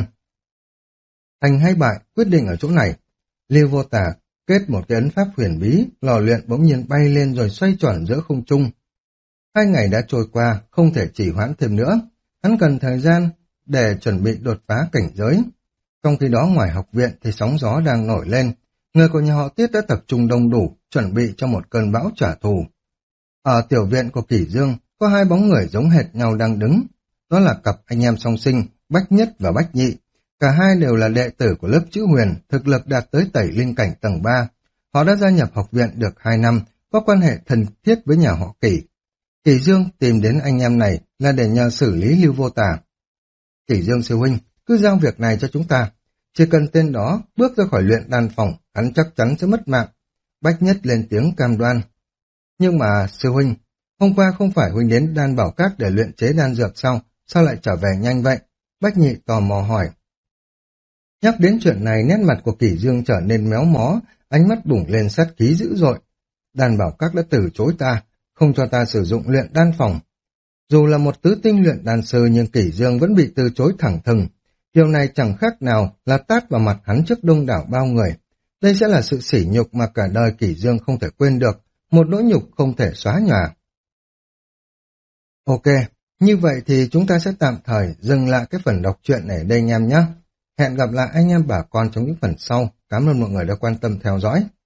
Thành hay bại quyết định ở chỗ này. Lưu Vô Tà kết một cái ấn pháp huyền bí, lò luyện bỗng nhiên bay lên rồi xoay tròn giữa không trung. 2 ngày đã trôi qua, không thể trì hoãn thêm nữa. Hắn cần thời gian để chuẩn bị đột phá cảnh giới. Trong khi đó ngoài học viện thì sóng gió đang nổi lên. Người của nhà họ Tiết đã tập trung đông đủ, chuẩn bị cho một cơn bão trả thù. Ở tiểu viện của Kỷ Dương, có 2 bóng người giống hệt nhau đang đứng. Đó là cặp anh em song sinh, Bách Nhất và Bách Nhị. Cả hai đều là đệ tử của lớp chữ huyền, thực lực đạt tới tẩy linh cảnh tầng 3. Họ đã gia nhập học viện được 2 năm, có quan hệ thân thiết với nhà họ Kỷ. Kỷ Dương tìm đến anh em này là để nhờ xử lý Lưu Vô Tà. Kỷ Dương sư huynh, cứ giao việc này cho chúng ta. Chỉ cần tên đó bước ra khỏi luyện đan phòng, hắn chắc chắn sẽ mất mạng. Bách Nhất lên tiếng cam đoan. Nhưng mà, sư huynh, hôm qua không phải huynh đến Đan Bảo Các để luyện chế đan dược sao lại trở về nhanh vậy? Bách Nhị tò mò hỏi. Nhắc đến chuyện này, nét mặt của Kỷ Dương trở nên méo mó, ánh mắt bùng lên sát khí dữ dội. Đan Bảo Các đã từ chối ta, không cho ta sử dụng luyện đan phòng. Dù là một tứ tinh luyện đan sư nhưng Kỷ Dương vẫn bị từ chối thẳng thừng. Điều này chẳng khác nào là tát vào mặt hắn trước đông đảo bao người. Đây sẽ là sự sỉ nhục mà cả đời Kỷ Dương không thể quên được, một nỗi nhục không thể xóa nhòa. Ok, như vậy thì chúng ta sẽ tạm thời dừng lại cái phần đọc truyện này ở đây anh em nhé. Hẹn gặp lại anh em bà con trong những phần sau. Cảm ơn mọi người đã quan tâm theo dõi.